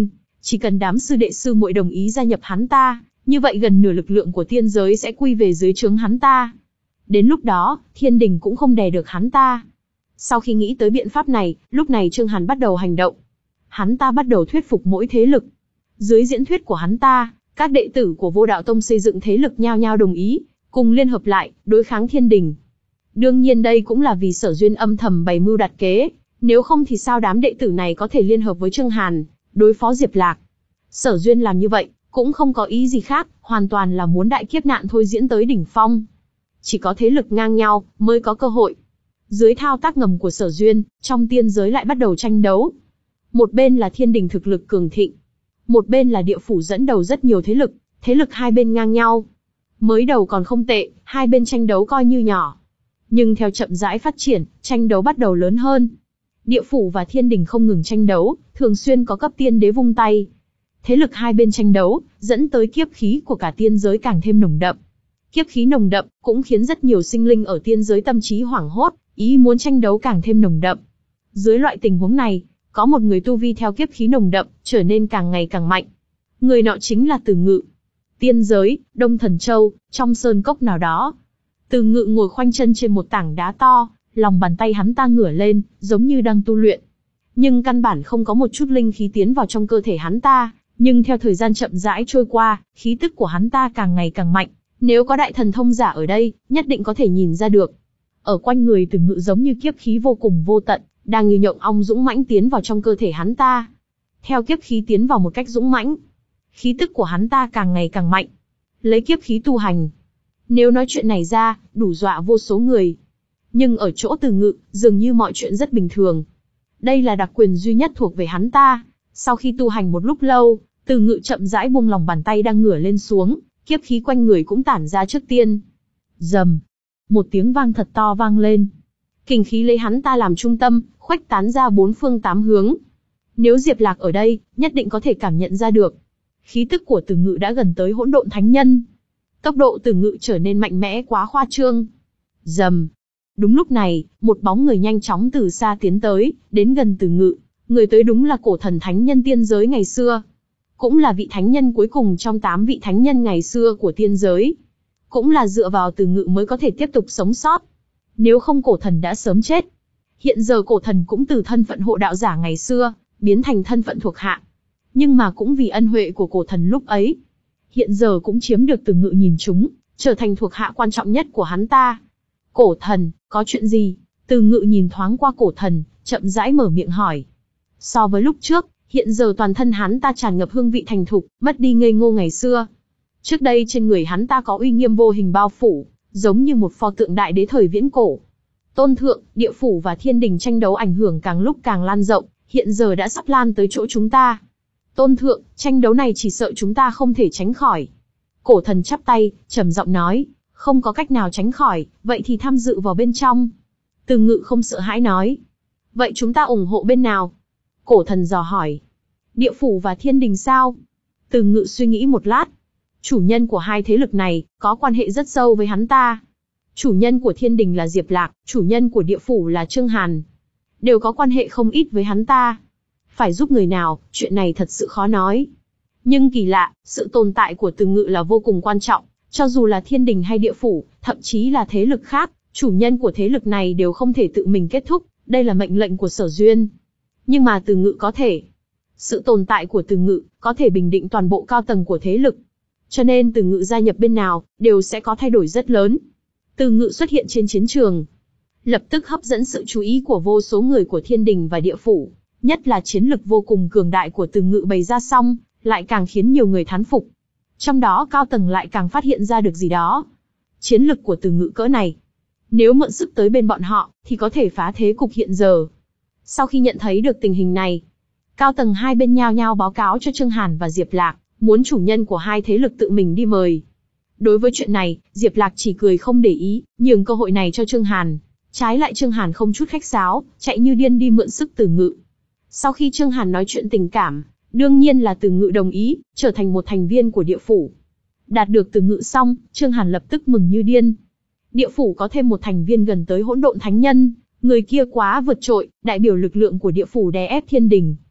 Chỉ cần đám sư đệ sư muội đồng ý gia nhập hắn ta, như vậy gần nửa lực lượng của tiên giới sẽ quy về dưới trướng hắn ta. Đến lúc đó, thiên đình cũng không đè được hắn ta. Sau khi nghĩ tới biện pháp này, lúc này Trương Hàn bắt đầu hành động. Hắn ta bắt đầu thuyết phục mỗi thế lực. Dưới diễn thuyết của hắn ta, các đệ tử của Vô Đạo Tông xây dựng thế lực nhao nhao đồng ý, cùng liên hợp lại, đối kháng thiên đình. Đương nhiên đây cũng là vì Sở Duyên âm thầm bày mưu đặt kế, nếu không thì sao đám đệ tử này có thể liên hợp với Trương Hàn, đối phó Diệp Lạc. Sở Duyên làm như vậy, cũng không có ý gì khác, hoàn toàn là muốn đại kiếp nạn thôi diễn tới đỉnh phong. Chỉ có thế lực ngang nhau, mới có cơ hội. Dưới thao tác ngầm của Sở Duyên, trong tiên giới lại bắt đầu tranh đấu. Một bên là thiên đình thực lực cường thịnh, một bên là địa phủ dẫn đầu rất nhiều thế lực, thế lực hai bên ngang nhau. Mới đầu còn không tệ, hai bên tranh đấu coi như nhỏ. Nhưng theo chậm rãi phát triển, tranh đấu bắt đầu lớn hơn. Địa phủ và thiên đình không ngừng tranh đấu, thường xuyên có cấp tiên đế vung tay. Thế lực hai bên tranh đấu, dẫn tới kiếp khí của cả tiên giới càng thêm nồng đậm. Kiếp khí nồng đậm, cũng khiến rất nhiều sinh linh ở tiên giới tâm trí hoảng hốt, ý muốn tranh đấu càng thêm nồng đậm. Dưới loại tình huống này, có một người tu vi theo kiếp khí nồng đậm, trở nên càng ngày càng mạnh. Người nọ chính là Từ Ngự. Tiên giới, Đông Thần Châu, trong sơn cốc nào đó. Từ Ngự ngồi khoanh chân trên một tảng đá to, lòng bàn tay hắn ta ngửa lên, giống như đang tu luyện. Nhưng căn bản không có một chút linh khí tiến vào trong cơ thể hắn ta, nhưng theo thời gian chậm rãi trôi qua, khí tức của hắn ta càng ngày càng mạnh. Nếu có đại thần thông giả ở đây, nhất định có thể nhìn ra được. Ở quanh người Từ Ngự giống như kiếp khí vô cùng vô tận, đang như nhộng ong dũng mãnh tiến vào trong cơ thể hắn ta. Theo kiếp khí tiến vào một cách dũng mãnh, khí tức của hắn ta càng ngày càng mạnh. Lấy kiếp khí tu hành. Nếu nói chuyện này ra, đủ dọa vô số người. Nhưng ở chỗ Từ Ngự, dường như mọi chuyện rất bình thường. Đây là đặc quyền duy nhất thuộc về hắn ta. Sau khi tu hành một lúc lâu, Từ Ngự chậm rãi buông lòng bàn tay đang ngửa lên xuống, kiếp khí quanh người cũng tản ra trước tiên. Rầm, một tiếng vang thật to vang lên. Kình khí lấy hắn ta làm trung tâm, khuếch tán ra bốn phương tám hướng. Nếu Diệp Lạc ở đây, nhất định có thể cảm nhận ra được. Khí tức của Từ Ngự đã gần tới hỗn độn thánh nhân. Tốc độ Từ Ngự trở nên mạnh mẽ quá khoa trương. Rầm. Đúng lúc này, một bóng người nhanh chóng từ xa tiến tới, đến gần Từ Ngự. Người tới đúng là cổ thần thánh nhân tiên giới ngày xưa. Cũng là vị thánh nhân cuối cùng trong tám vị thánh nhân ngày xưa của tiên giới. Cũng là dựa vào Từ Ngự mới có thể tiếp tục sống sót. Nếu không cổ thần đã sớm chết. Hiện giờ cổ thần cũng từ thân phận hộ đạo giả ngày xưa, biến thành thân phận thuộc hạ. Nhưng mà cũng vì ân huệ của cổ thần lúc ấy, hiện giờ cũng chiếm được Từ Ngự nhìn chúng, trở thành thuộc hạ quan trọng nhất của hắn ta. Cổ thần, có chuyện gì? Từ Ngự nhìn thoáng qua cổ thần, chậm rãi mở miệng hỏi. So với lúc trước, hiện giờ toàn thân hắn ta tràn ngập hương vị thành thục, mất đi ngây ngô ngày xưa. Trước đây trên người hắn ta có uy nghiêm vô hình bao phủ, giống như một pho tượng đại đế thời viễn cổ. Tôn thượng, địa phủ và thiên đình tranh đấu ảnh hưởng càng lúc càng lan rộng, hiện giờ đã sắp lan tới chỗ chúng ta. Tôn thượng, tranh đấu này chỉ sợ chúng ta không thể tránh khỏi. Cổ thần chắp tay, trầm giọng nói, không có cách nào tránh khỏi, vậy thì tham dự vào bên trong. Từ Ngự không sợ hãi nói, vậy chúng ta ủng hộ bên nào? Cổ thần dò hỏi, địa phủ và thiên đình sao? Từ Ngự suy nghĩ một lát, chủ nhân của hai thế lực này có quan hệ rất sâu với hắn ta. Chủ nhân của thiên đình là Diệp Lạc, chủ nhân của địa phủ là Trương Hàn. Đều có quan hệ không ít với hắn ta. Phải giúp người nào, chuyện này thật sự khó nói. Nhưng kỳ lạ, sự tồn tại của Từ Ngự là vô cùng quan trọng. Cho dù là thiên đình hay địa phủ, thậm chí là thế lực khác, chủ nhân của thế lực này đều không thể tự mình kết thúc. Đây là mệnh lệnh của Sở Duyên. Nhưng mà Từ Ngự có thể. Sự tồn tại của Từ Ngự có thể bình định toàn bộ cao tầng của thế lực. Cho nên Từ Ngự gia nhập bên nào, đều sẽ có thay đổi rất lớn. Từ Ngự xuất hiện trên chiến trường, lập tức hấp dẫn sự chú ý của vô số người của thiên đình và địa phủ. Nhất là chiến lực vô cùng cường đại của Từ Ngự bày ra xong, lại càng khiến nhiều người thán phục. Trong đó cao tầng lại càng phát hiện ra được gì đó. Chiến lực của Từ Ngự cỡ này, nếu mượn sức tới bên bọn họ, thì có thể phá thế cục hiện giờ. Sau khi nhận thấy được tình hình này, cao tầng hai bên nhao nhao báo cáo cho Trương Hàn và Diệp Lạc, muốn chủ nhân của hai thế lực tự mình đi mời. Đối với chuyện này, Diệp Lạc chỉ cười không để ý, nhường cơ hội này cho Trương Hàn. Trái lại Trương Hàn không chút khách sáo, chạy như điên đi mượn sức Từ Ngự. Sau khi Trương Hàn nói chuyện tình cảm, đương nhiên là Từ Ngự đồng ý, trở thành một thành viên của địa phủ. Đạt được Từ Ngự xong, Trương Hàn lập tức mừng như điên. Địa phủ có thêm một thành viên gần tới hỗn độn thánh nhân, người kia quá vượt trội, đại biểu lực lượng của địa phủ đè ép thiên đình.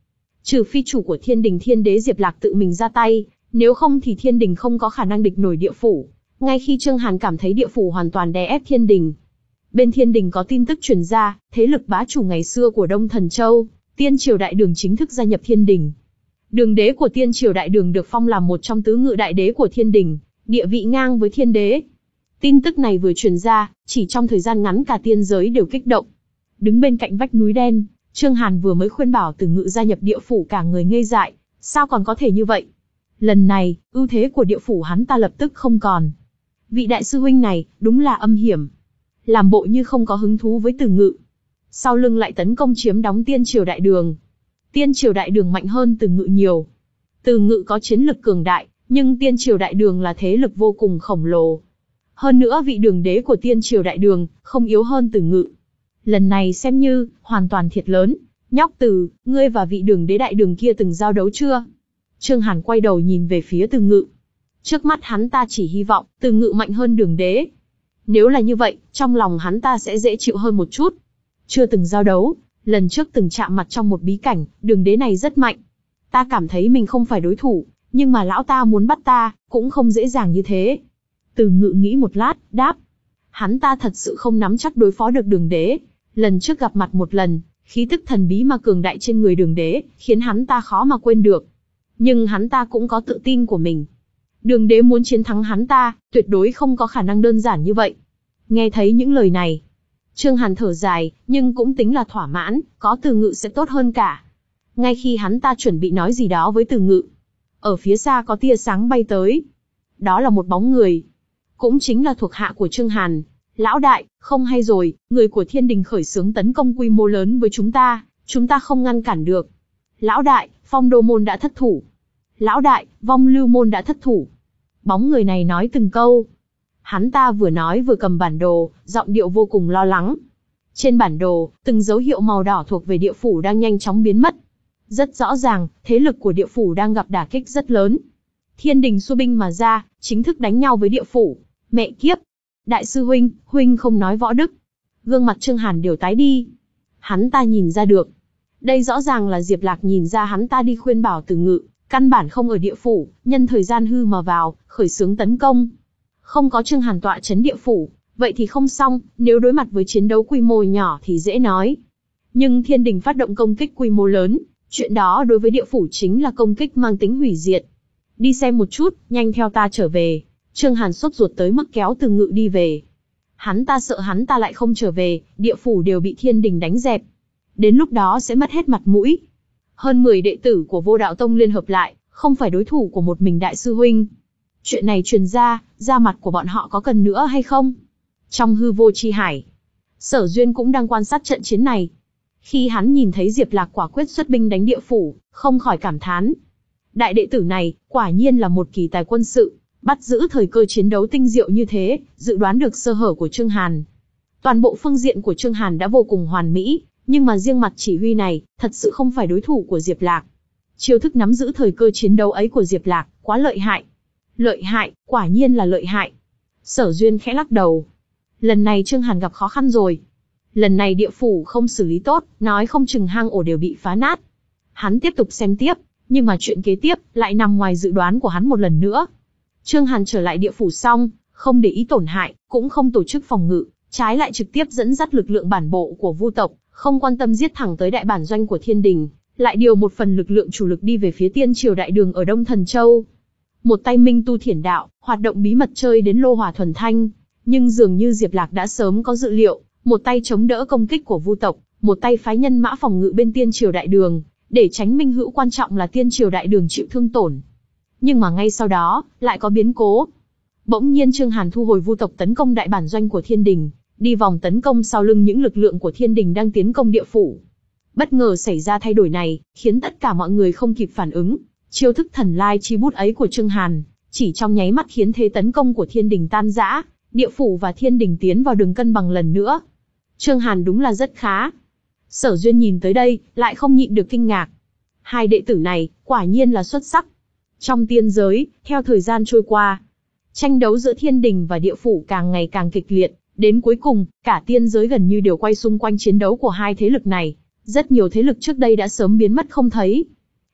Trừ phi chủ của thiên đình Thiên Đế Diệp Lạc tự mình ra tay, nếu không thì thiên đình không có khả năng địch nổi địa phủ. Ngay khi Trương Hàn cảm thấy địa phủ hoàn toàn đè ép thiên đình, bên thiên đình có tin tức truyền ra, thế lực bá chủ ngày xưa của Đông Thần Châu, Tiên Triều Đại Đường chính thức gia nhập thiên đình. Đường đế của Tiên Triều Đại Đường được phong làm một trong tứ ngự đại đế của thiên đình, địa vị ngang với thiên đế. Tin tức này vừa truyền ra, chỉ trong thời gian ngắn cả tiên giới đều kích động. Đứng bên cạnh vách núi đen, Trương Hàn vừa mới khuyên bảo Từ Ngự gia nhập địa phủ cả người ngây dại, sao còn có thể như vậy? Lần này, ưu thế của địa phủ hắn ta lập tức không còn. Vị đại sư huynh này, đúng là âm hiểm. Làm bộ như không có hứng thú với Từ Ngự. Sau lưng lại tấn công chiếm đóng Tiên Triều Đại Đường. Tiên Triều Đại Đường mạnh hơn Từ Ngự nhiều. Từ Ngự có chiến lực cường đại, nhưng Tiên Triều Đại Đường là thế lực vô cùng khổng lồ. Hơn nữa vị đường đế của Tiên Triều Đại Đường, không yếu hơn Từ Ngự. Lần này xem như, hoàn toàn thiệt lớn. Nhóc Từ, ngươi và vị đường đế đại đường kia từng giao đấu chưa? Trương Hàn quay đầu nhìn về phía Từ Ngự. Trước mắt hắn ta chỉ hy vọng, Từ Ngự mạnh hơn đường đế. Nếu là như vậy, trong lòng hắn ta sẽ dễ chịu hơn một chút. Chưa từng giao đấu, lần trước từng chạm mặt trong một bí cảnh, đường đế này rất mạnh. Ta cảm thấy mình không phải đối thủ, nhưng mà lão ta muốn bắt ta, cũng không dễ dàng như thế. Từ Ngự nghĩ một lát, đáp. Hắn ta thật sự không nắm chắc đối phó được đường đế. Lần trước gặp mặt một lần, khí tức thần bí mà cường đại trên người đường đế, khiến hắn ta khó mà quên được. Nhưng hắn ta cũng có tự tin của mình. Đường đế muốn chiến thắng hắn ta, tuyệt đối không có khả năng đơn giản như vậy. Nghe thấy những lời này, Trương Hàn thở dài, nhưng cũng tính là thỏa mãn, có Từ Ngự sẽ tốt hơn cả. Ngay khi hắn ta chuẩn bị nói gì đó với Từ Ngự, ở phía xa có tia sáng bay tới. Đó là một bóng người, cũng chính là thuộc hạ của Trương Hàn. Lão đại, không hay rồi, người của thiên đình khởi xướng tấn công quy mô lớn với chúng ta, chúng ta không ngăn cản được. Lão đại, Phong Đô môn đã thất thủ. Lão đại, Vong Lưu môn đã thất thủ. Bóng người này nói từng câu. Hắn ta vừa nói vừa cầm bản đồ, giọng điệu vô cùng lo lắng. Trên bản đồ, từng dấu hiệu màu đỏ thuộc về địa phủ đang nhanh chóng biến mất. Rất rõ ràng, thế lực của địa phủ đang gặp đả kích rất lớn. Thiên đình xua binh mà ra, chính thức đánh nhau với địa phủ. Mẹ kiếp! Đại sư huynh, huynh không nói võ đức. Gương mặt Trương Hàn đều tái đi. Hắn ta nhìn ra được. Đây rõ ràng là Diệp Lạc nhìn ra hắn ta đi khuyên bảo Từ Ngự, căn bản không ở địa phủ, nhân thời gian hư mà vào, khởi xướng tấn công. Không có Trương Hàn tọa chấn địa phủ, vậy thì không xong, nếu đối mặt với chiến đấu quy mô nhỏ thì dễ nói. Nhưng thiên đình phát động công kích quy mô lớn, chuyện đó đối với địa phủ chính là công kích mang tính hủy diệt. Đi xem một chút, nhanh theo ta trở về. Trương Hàn sốt ruột tới mức kéo Từ Ngự đi về. Hắn ta sợ hắn ta lại không trở về, địa phủ đều bị thiên đình đánh dẹp. Đến lúc đó sẽ mất hết mặt mũi. Hơn mười đệ tử của Vô Đạo Tông liên hợp lại, không phải đối thủ của một mình đại sư huynh. Chuyện này truyền ra, da mặt của bọn họ có cần nữa hay không? Trong hư vô chi hải, Sở Duyên cũng đang quan sát trận chiến này. Khi hắn nhìn thấy Diệp Lạc quả quyết xuất binh đánh địa phủ, không khỏi cảm thán. Đại đệ tử này, quả nhiên là một kỳ tài quân sự. Bắt giữ thời cơ chiến đấu tinh diệu như thế, dự đoán được sơ hở của Trương Hàn. Toàn bộ phương diện của Trương Hàn đã vô cùng hoàn mỹ, nhưng mà riêng mặt chỉ huy này, thật sự không phải đối thủ của Diệp Lạc. Chiêu thức nắm giữ thời cơ chiến đấu ấy của Diệp Lạc, quá lợi hại. Lợi hại, quả nhiên là lợi hại. Sở Duyên khẽ lắc đầu. Lần này Trương Hàn gặp khó khăn rồi. Lần này địa phủ không xử lý tốt, nói không chừng hang ổ đều bị phá nát. Hắn tiếp tục xem tiếp, nhưng mà chuyện kế tiếp lại nằm ngoài dự đoán của hắn một lần nữa. Trương Hàn trở lại địa phủ xong, không để ý tổn hại, cũng không tổ chức phòng ngự, trái lại trực tiếp dẫn dắt lực lượng bản bộ của Vu tộc, không quan tâm giết thẳng tới đại bản doanh của thiên đình, lại điều một phần lực lượng chủ lực đi về phía Tiên Triều Đại Đường ở Đông Thần Châu. Một tay minh tu thiền đạo, hoạt động bí mật chơi đến lô hỏa thuần thanh, nhưng dường như Diệp Lạc đã sớm có dự liệu, một tay chống đỡ công kích của Vu tộc, một tay phái nhân mã phòng ngự bên Tiên Triều Đại Đường, để tránh minh hữu quan trọng là Tiên Triều Đại Đường chịu thương tổn. Nhưng mà ngay sau đó, lại có biến cố. Bỗng nhiên Trương Hàn thu hồi Vu tộc tấn công đại bản doanh của thiên đình, đi vòng tấn công sau lưng những lực lượng của thiên đình đang tiến công địa phủ. Bất ngờ xảy ra thay đổi này, khiến tất cả mọi người không kịp phản ứng. Chiêu thức thần lai chi bút ấy của Trương Hàn, chỉ trong nháy mắt khiến thế tấn công của thiên đình tan rã, địa phủ và thiên đình tiến vào đường cân bằng lần nữa. Trương Hàn đúng là rất khá. Sở Duyên nhìn tới đây, lại không nhịn được kinh ngạc. Hai đệ tử này, quả nhiên là xuất sắc. Trong tiên giới, theo thời gian trôi qua, tranh đấu giữa thiên đình và địa phủ càng ngày càng kịch liệt, đến cuối cùng, cả tiên giới gần như đều quay xung quanh chiến đấu của hai thế lực này. Rất nhiều thế lực trước đây đã sớm biến mất không thấy.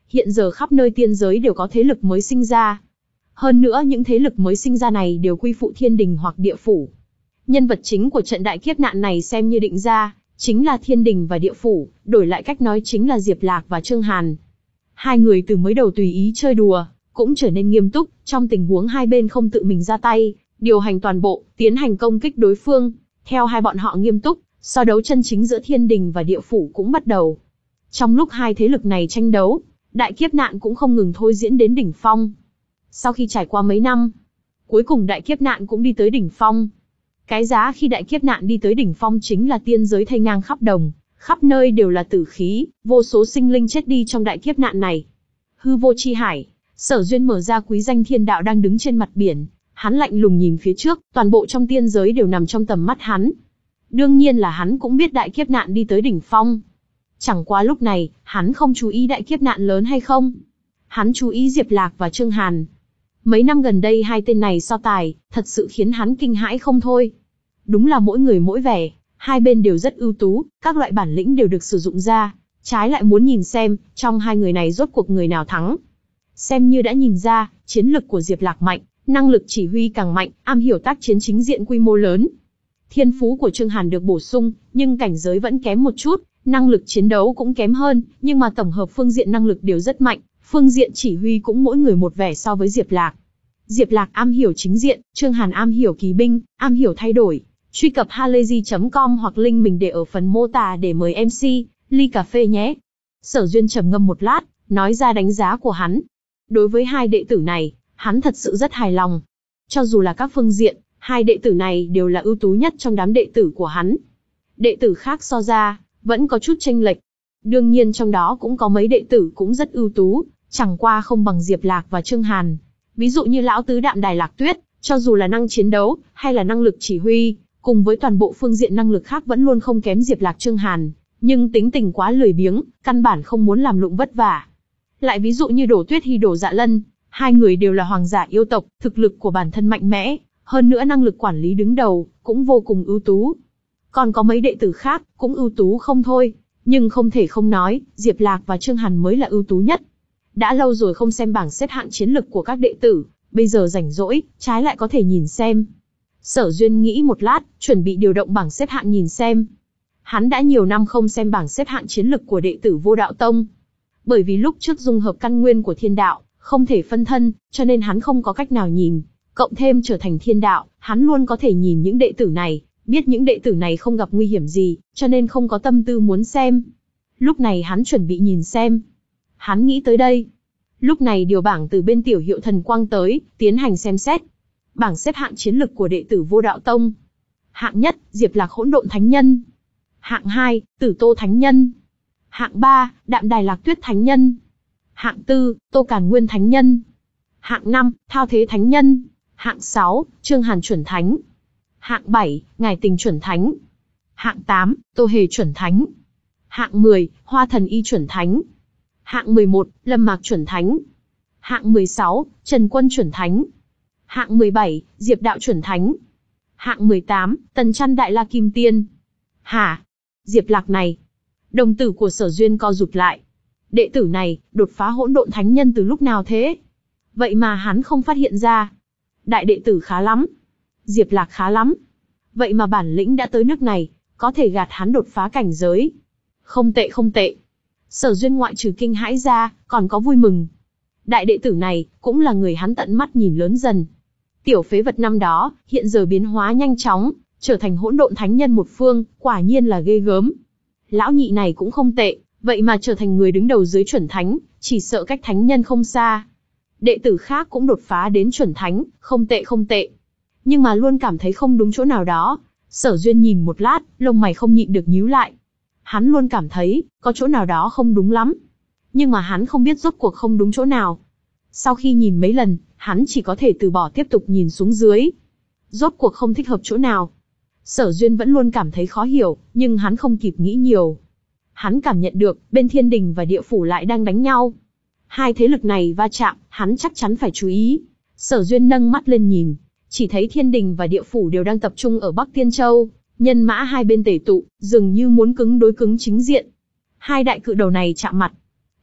hiện giờ khắp nơi tiên giới đều có thế lực mới sinh ra. Hơn nữa những thế lực mới sinh ra này đều quy phụ thiên đình hoặc địa phủ. Nhân vật chính của trận đại kiếp nạn này xem như định ra, chính là thiên đình và địa phủ, đổi lại cách nói chính là Diệp Lạc và Trương Hàn. Hai người từ mới đầu tùy ý chơi đùa, cũng trở nên nghiêm túc, trong tình huống hai bên không tự mình ra tay, điều hành toàn bộ, tiến hành công kích đối phương. Theo hai bọn họ nghiêm túc, so đấu chân chính giữa thiên đình và địa phủ cũng bắt đầu. Trong lúc hai thế lực này tranh đấu, đại kiếp nạn cũng không ngừng thôi diễn đến đỉnh phong. Sau khi trải qua mấy năm, cuối cùng đại kiếp nạn cũng đi tới đỉnh phong. Cái giá khi đại kiếp nạn đi tới đỉnh phong chính là tiên giới thay ngang khắp đồng, khắp nơi đều là tử khí, vô số sinh linh chết đi trong đại kiếp nạn này. Hư vô chi hải, Sở Duyên mở ra quý danh thiên đạo đang đứng trên mặt biển, hắn lạnh lùng nhìn phía trước, toàn bộ trong tiên giới đều nằm trong tầm mắt hắn. Đương nhiên là hắn cũng biết đại kiếp nạn đi tới đỉnh phong. Chẳng qua lúc này, hắn không chú ý đại kiếp nạn lớn hay không. Hắn chú ý Diệp Lạc và Trương Hàn. Mấy năm gần đây hai tên này so tài, thật sự khiến hắn kinh hãi không thôi. Đúng là mỗi người mỗi vẻ, hai bên đều rất ưu tú, các loại bản lĩnh đều được sử dụng ra. Trái lại muốn nhìn xem, trong hai người này rốt cuộc người nào thắng. Xem như đã nhìn ra, chiến lực của Diệp Lạc mạnh, năng lực chỉ huy càng mạnh, am hiểu tác chiến chính diện quy mô lớn. Thiên phú của Trương Hàn được bổ sung, nhưng cảnh giới vẫn kém một chút, năng lực chiến đấu cũng kém hơn, nhưng mà tổng hợp phương diện năng lực đều rất mạnh, phương diện chỉ huy cũng mỗi người một vẻ so với Diệp Lạc. Diệp Lạc am hiểu chính diện, Trương Hàn am hiểu kỳ binh, am hiểu thay đổi. Truy cập halayzi chấm com hoặc link mình để ở phần mô tả để mời em xê, ly cà phê nhé. Sở Duyên trầm ngâm một lát, nói ra đánh giá của hắn. Đối với hai đệ tử này, hắn thật sự rất hài lòng. Cho dù là các phương diện, hai đệ tử này đều là ưu tú nhất trong đám đệ tử của hắn. Đệ tử khác so ra, vẫn có chút chênh lệch. Đương nhiên trong đó cũng có mấy đệ tử cũng rất ưu tú, chẳng qua không bằng Diệp Lạc và Trương Hàn. Ví dụ như lão tứ Đạm Đài Lạc Tuyết, cho dù là năng chiến đấu, hay là năng lực chỉ huy, cùng với toàn bộ phương diện năng lực khác vẫn luôn không kém Diệp Lạc Trương Hàn, nhưng tính tình quá lười biếng, căn bản không muốn làm lụng vất vả. Lại ví dụ như Đổ Tuyết Hi Đổ Dạ Lân, hai người đều là hoàng giả yêu tộc, thực lực của bản thân mạnh mẽ, hơn nữa năng lực quản lý đứng đầu, cũng vô cùng ưu tú. Còn có mấy đệ tử khác, cũng ưu tú không thôi, nhưng không thể không nói, Diệp Lạc và Trương Hàn mới là ưu tú nhất. Đã lâu rồi không xem bảng xếp hạng chiến lực của các đệ tử, bây giờ rảnh rỗi, trái lại có thể nhìn xem. Sở Duyên nghĩ một lát, chuẩn bị điều động bảng xếp hạng nhìn xem. Hắn đã nhiều năm không xem bảng xếp hạng chiến lực của đệ tử Vô Đạo Tông. Bởi vì lúc trước dung hợp căn nguyên của thiên đạo, không thể phân thân, cho nên hắn không có cách nào nhìn. Cộng thêm trở thành thiên đạo, hắn luôn có thể nhìn những đệ tử này, biết những đệ tử này không gặp nguy hiểm gì, cho nên không có tâm tư muốn xem. Lúc này hắn chuẩn bị nhìn xem. Hắn nghĩ tới đây. Lúc này điều bảng từ bên tiểu hiệu thần quang tới, tiến hành xem xét. Bảng xếp hạng chiến lực của đệ tử Vô Đạo Tông. Hạng nhất, Diệp Lạc Hỗn Độn Thánh Nhân. Hạng hai, Tử Tô Thánh Nhân. Hạng ba, Đạm Đài Lạc Tuyết Thánh Nhân. Hạng tư, Tô Càn Nguyên Thánh Nhân. Hạng năm, Thao Thế Thánh Nhân. Hạng sáu, Trương Hàn Chuẩn Thánh. Hạng bảy, Ngải Tình Chuẩn Thánh. Hạng tám, Tô Hề Chuẩn Thánh. Hạng mười, Hoa Thần Y Chuẩn Thánh. Hạng mười một, Lâm Mạc Chuẩn Thánh. Hạng mười sáu, Trần Quân Chuẩn Thánh. Hạng mười bảy, Diệp Đạo Chuẩn Thánh. Hạng mười tám, Tần Trăn Đại La Kim Tiên. Hả? Diệp Lạc này. Đồng tử của Sở Duyên co rụt lại. Đệ tử này, đột phá Hỗn Độn Thánh Nhân từ lúc nào thế? Vậy mà hắn không phát hiện ra. Đại đệ tử khá lắm. Diệp Lạc khá lắm. Vậy mà bản lĩnh đã tới nước này, có thể gạt hắn đột phá cảnh giới. Không tệ không tệ. Sở Duyên ngoại trừ kinh hãi ra, còn có vui mừng. Đại đệ tử này, cũng là người hắn tận mắt nhìn lớn dần. Tiểu phế vật năm đó, hiện giờ biến hóa nhanh chóng, trở thành Hỗn Độn Thánh Nhân một phương, quả nhiên là ghê gớm. Lão nhị này cũng không tệ, vậy mà trở thành người đứng đầu dưới chuẩn thánh, chỉ sợ cách thánh nhân không xa. Đệ tử khác cũng đột phá đến chuẩn thánh, không tệ không tệ. Nhưng mà luôn cảm thấy không đúng chỗ nào đó. Sở Duyên nhìn một lát, lông mày không nhịn được nhíu lại. Hắn luôn cảm thấy, có chỗ nào đó không đúng lắm. Nhưng mà hắn không biết rốt cuộc không đúng chỗ nào. Sau khi nhìn mấy lần, hắn chỉ có thể từ bỏ tiếp tục nhìn xuống dưới. Rốt cuộc không thích hợp chỗ nào. Sở Duyên vẫn luôn cảm thấy khó hiểu, nhưng hắn không kịp nghĩ nhiều. Hắn cảm nhận được, bên thiên đình và địa phủ lại đang đánh nhau. Hai thế lực này va chạm, hắn chắc chắn phải chú ý. Sở Duyên nâng mắt lên nhìn, chỉ thấy thiên đình và địa phủ đều đang tập trung ở Bắc Tiên Châu. Nhân mã hai bên tề tụ, dường như muốn cứng đối cứng chính diện. Hai đại cự đầu này chạm mặt.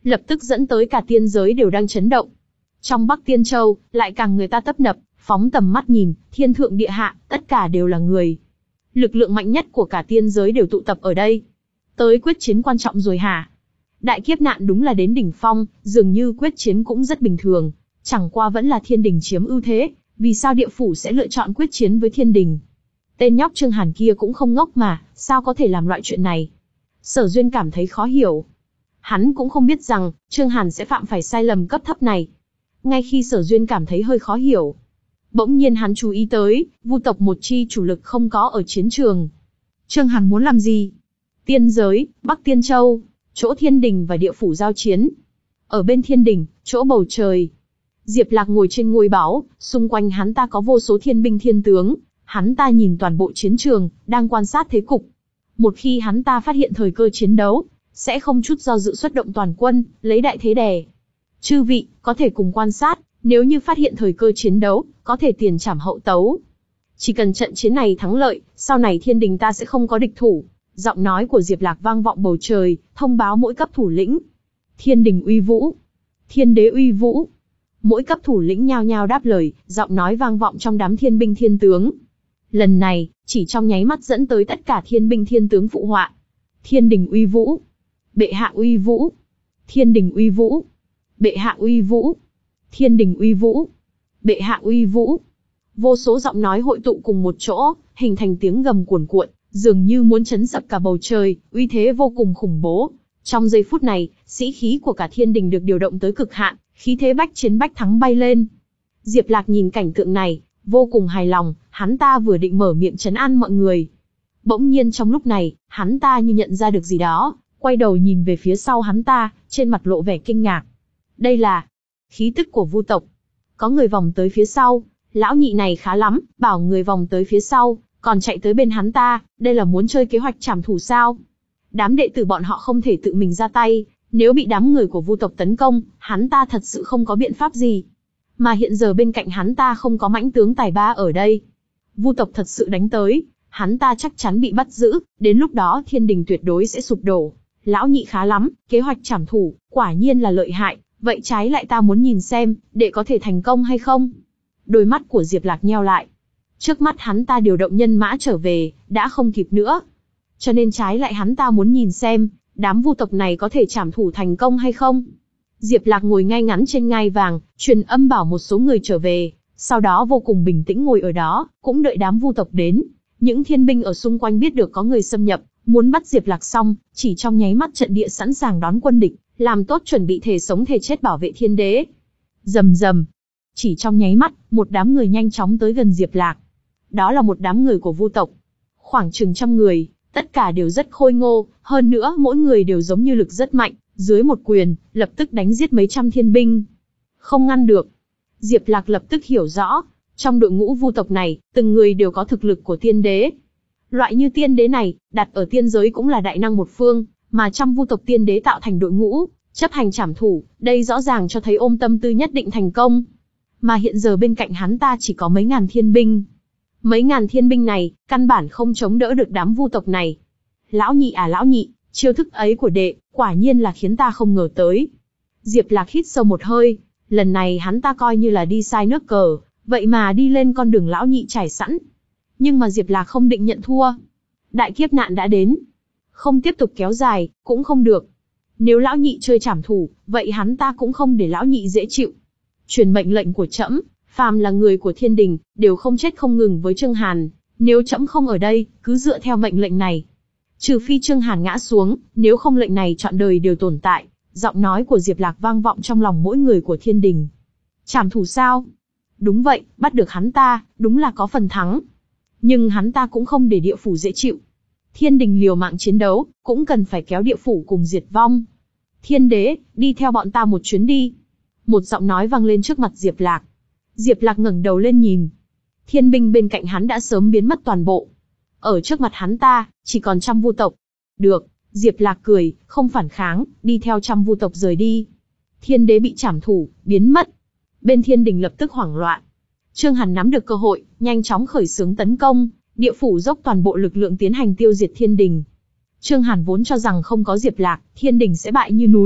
lập tức dẫn tới cả tiên giới đều đang chấn động. Trong Bắc Tiên Châu, lại càng người ta tấp nập, phóng tầm mắt nhìn, thiên thượng địa hạ, tất cả đều là người. Lực lượng mạnh nhất của cả tiên giới đều tụ tập ở đây. Tới quyết chiến quan trọng rồi hả? Đại kiếp nạn đúng là đến đỉnh phong, dường như quyết chiến cũng rất bình thường. Chẳng qua vẫn là thiên đình chiếm ưu thế, vì sao địa phủ sẽ lựa chọn quyết chiến với thiên đình? Tên nhóc Trương Hàn kia cũng không ngốc mà, sao có thể làm loại chuyện này? Sở Duyên cảm thấy khó hiểu. Hắn cũng không biết rằng, Trương Hàn sẽ phạm phải sai lầm cấp thấp này. Ngay khi Sở Duyên cảm thấy hơi khó hiểu, bỗng nhiên hắn chú ý tới, Vu tộc một chi chủ lực không có ở chiến trường. Trương Hàn muốn làm gì? Tiên giới, Bắc Tiên Châu, chỗ thiên đình và địa phủ giao chiến. Ở bên thiên đình, chỗ bầu trời, Diệp Lạc ngồi trên ngôi báu, xung quanh hắn ta có vô số thiên binh thiên tướng. Hắn ta nhìn toàn bộ chiến trường, đang quan sát thế cục. Một khi hắn ta phát hiện thời cơ chiến đấu, sẽ không chút do dự xuất động toàn quân, lấy đại thế đè. Chư vị, có thể cùng quan sát, nếu như phát hiện thời cơ chiến đấu, có thể tiền trảm hậu tấu. Chỉ cần trận chiến này thắng lợi, sau này thiên đình ta sẽ không có địch thủ. Giọng nói của Diệp Lạc vang vọng bầu trời, thông báo mỗi cấp thủ lĩnh. Thiên đình uy vũ, thiên đế uy vũ. Mỗi cấp thủ lĩnh nhao nhao đáp lời, giọng nói vang vọng trong đám thiên binh thiên tướng. Lần này, chỉ trong nháy mắt dẫn tới tất cả thiên binh thiên tướng phụ họa. Thiên đình uy vũ, bệ hạ uy vũ, thiên đình uy vũ, bệ hạ uy vũ, thiên đình uy vũ, bệ hạ uy vũ. Vô số giọng nói hội tụ cùng một chỗ, hình thành tiếng gầm cuồn cuộn, dường như muốn chấn sập cả bầu trời, uy thế vô cùng khủng bố. Trong giây phút này, sĩ khí của cả thiên đình được điều động tới cực hạn, khí thế bách chiến bách thắng bay lên. Diệp Lạc nhìn cảnh tượng này, vô cùng hài lòng, hắn ta vừa định mở miệng trấn an mọi người. Bỗng nhiên trong lúc này, hắn ta như nhận ra được gì đó, quay đầu nhìn về phía sau hắn ta, trên mặt lộ vẻ kinh ngạc. Đây là khí tức của Vu tộc. Có người vòng tới phía sau, lão nhị này khá lắm, bảo người vòng tới phía sau, còn chạy tới bên hắn ta, đây là muốn chơi kế hoạch trảm thủ sao? Đám đệ tử bọn họ không thể tự mình ra tay, nếu bị đám người của Vu tộc tấn công, hắn ta thật sự không có biện pháp gì. Mà hiện giờ bên cạnh hắn ta không có mãnh tướng tài ba ở đây. Vu tộc thật sự đánh tới, hắn ta chắc chắn bị bắt giữ, đến lúc đó thiên đình tuyệt đối sẽ sụp đổ. Lão nhị khá lắm, kế hoạch trảm thủ, quả nhiên là lợi hại, vậy trái lại ta muốn nhìn xem, đệ có thể thành công hay không? Đôi mắt của Diệp Lạc nheo lại. Trước mắt hắn ta điều động nhân mã trở về, đã không kịp nữa. Cho nên trái lại hắn ta muốn nhìn xem, đám Vu tộc này có thể trảm thủ thành công hay không? Diệp Lạc ngồi ngay ngắn trên ngai vàng, truyền âm bảo một số người trở về, sau đó vô cùng bình tĩnh ngồi ở đó, cũng đợi đám Vu tộc đến. Những thiên binh ở xung quanh biết được có người xâm nhập, muốn bắt Diệp Lạc xong, chỉ trong nháy mắt trận địa sẵn sàng đón quân địch, làm tốt chuẩn bị thể sống thể chết bảo vệ thiên đế. Rầm rầm, chỉ trong nháy mắt, một đám người nhanh chóng tới gần Diệp Lạc. Đó là một đám người của Vu tộc, khoảng chừng trăm người, tất cả đều rất khôi ngô, hơn nữa mỗi người đều giống như lực rất mạnh, dưới một quyền, lập tức đánh giết mấy trăm thiên binh. Không ngăn được. Diệp Lạc lập tức hiểu rõ, trong đội ngũ Vu tộc này, từng người đều có thực lực của tiên đế. Loại như tiên đế này, đặt ở tiên giới cũng là đại năng một phương, mà trăm Vu tộc tiên đế tạo thành đội ngũ, chấp hành trảm thủ, đây rõ ràng cho thấy ôm tâm tư nhất định thành công. Mà hiện giờ bên cạnh hắn ta chỉ có mấy ngàn thiên binh. Mấy ngàn thiên binh này, căn bản không chống đỡ được đám Vu tộc này. Lão nhị à lão nhị, chiêu thức ấy của đệ, quả nhiên là khiến ta không ngờ tới. Diệp Lạc hít sâu một hơi, lần này hắn ta coi như là đi sai nước cờ, vậy mà đi lên con đường lão nhị trải sẵn. Nhưng mà Diệp Lạc không định nhận thua. Đại kiếp nạn đã đến, không tiếp tục kéo dài, cũng không được. Nếu lão nhị chơi trảm thủ, vậy hắn ta cũng không để lão nhị dễ chịu. Truyền mệnh lệnh của trẫm, phàm là người của thiên đình, đều không chết không ngừng với Trương Hàn. Nếu trẫm không ở đây, cứ dựa theo mệnh lệnh này. Trừ phi Trương Hàn ngã xuống, nếu không lệnh này trọn đời đều tồn tại. Giọng nói của Diệp Lạc vang vọng trong lòng mỗi người của thiên đình. Trảm thủ sao? Đúng vậy, bắt được hắn ta, đúng là có phần thắng. Nhưng hắn ta cũng không để địa phủ dễ chịu. Thiên đình liều mạng chiến đấu, cũng cần phải kéo địa phủ cùng diệt vong. Thiên đế, đi theo bọn ta một chuyến đi. Một giọng nói vang lên trước mặt Diệp Lạc. Diệp Lạc ngẩng đầu lên nhìn. Thiên binh bên cạnh hắn đã sớm biến mất toàn bộ. Ở trước mặt hắn ta, chỉ còn trăm Vu tộc. Được, Diệp Lạc cười, không phản kháng, đi theo trăm Vu tộc rời đi. Thiên đế bị trảm thủ, biến mất. Bên thiên đình lập tức hoảng loạn. Trương Hàn nắm được cơ hội, nhanh chóng khởi xướng tấn công, địa phủ dốc toàn bộ lực lượng tiến hành tiêu diệt thiên đình. Trương Hàn vốn cho rằng không có Diệp Lạc, thiên đình sẽ bại như núi.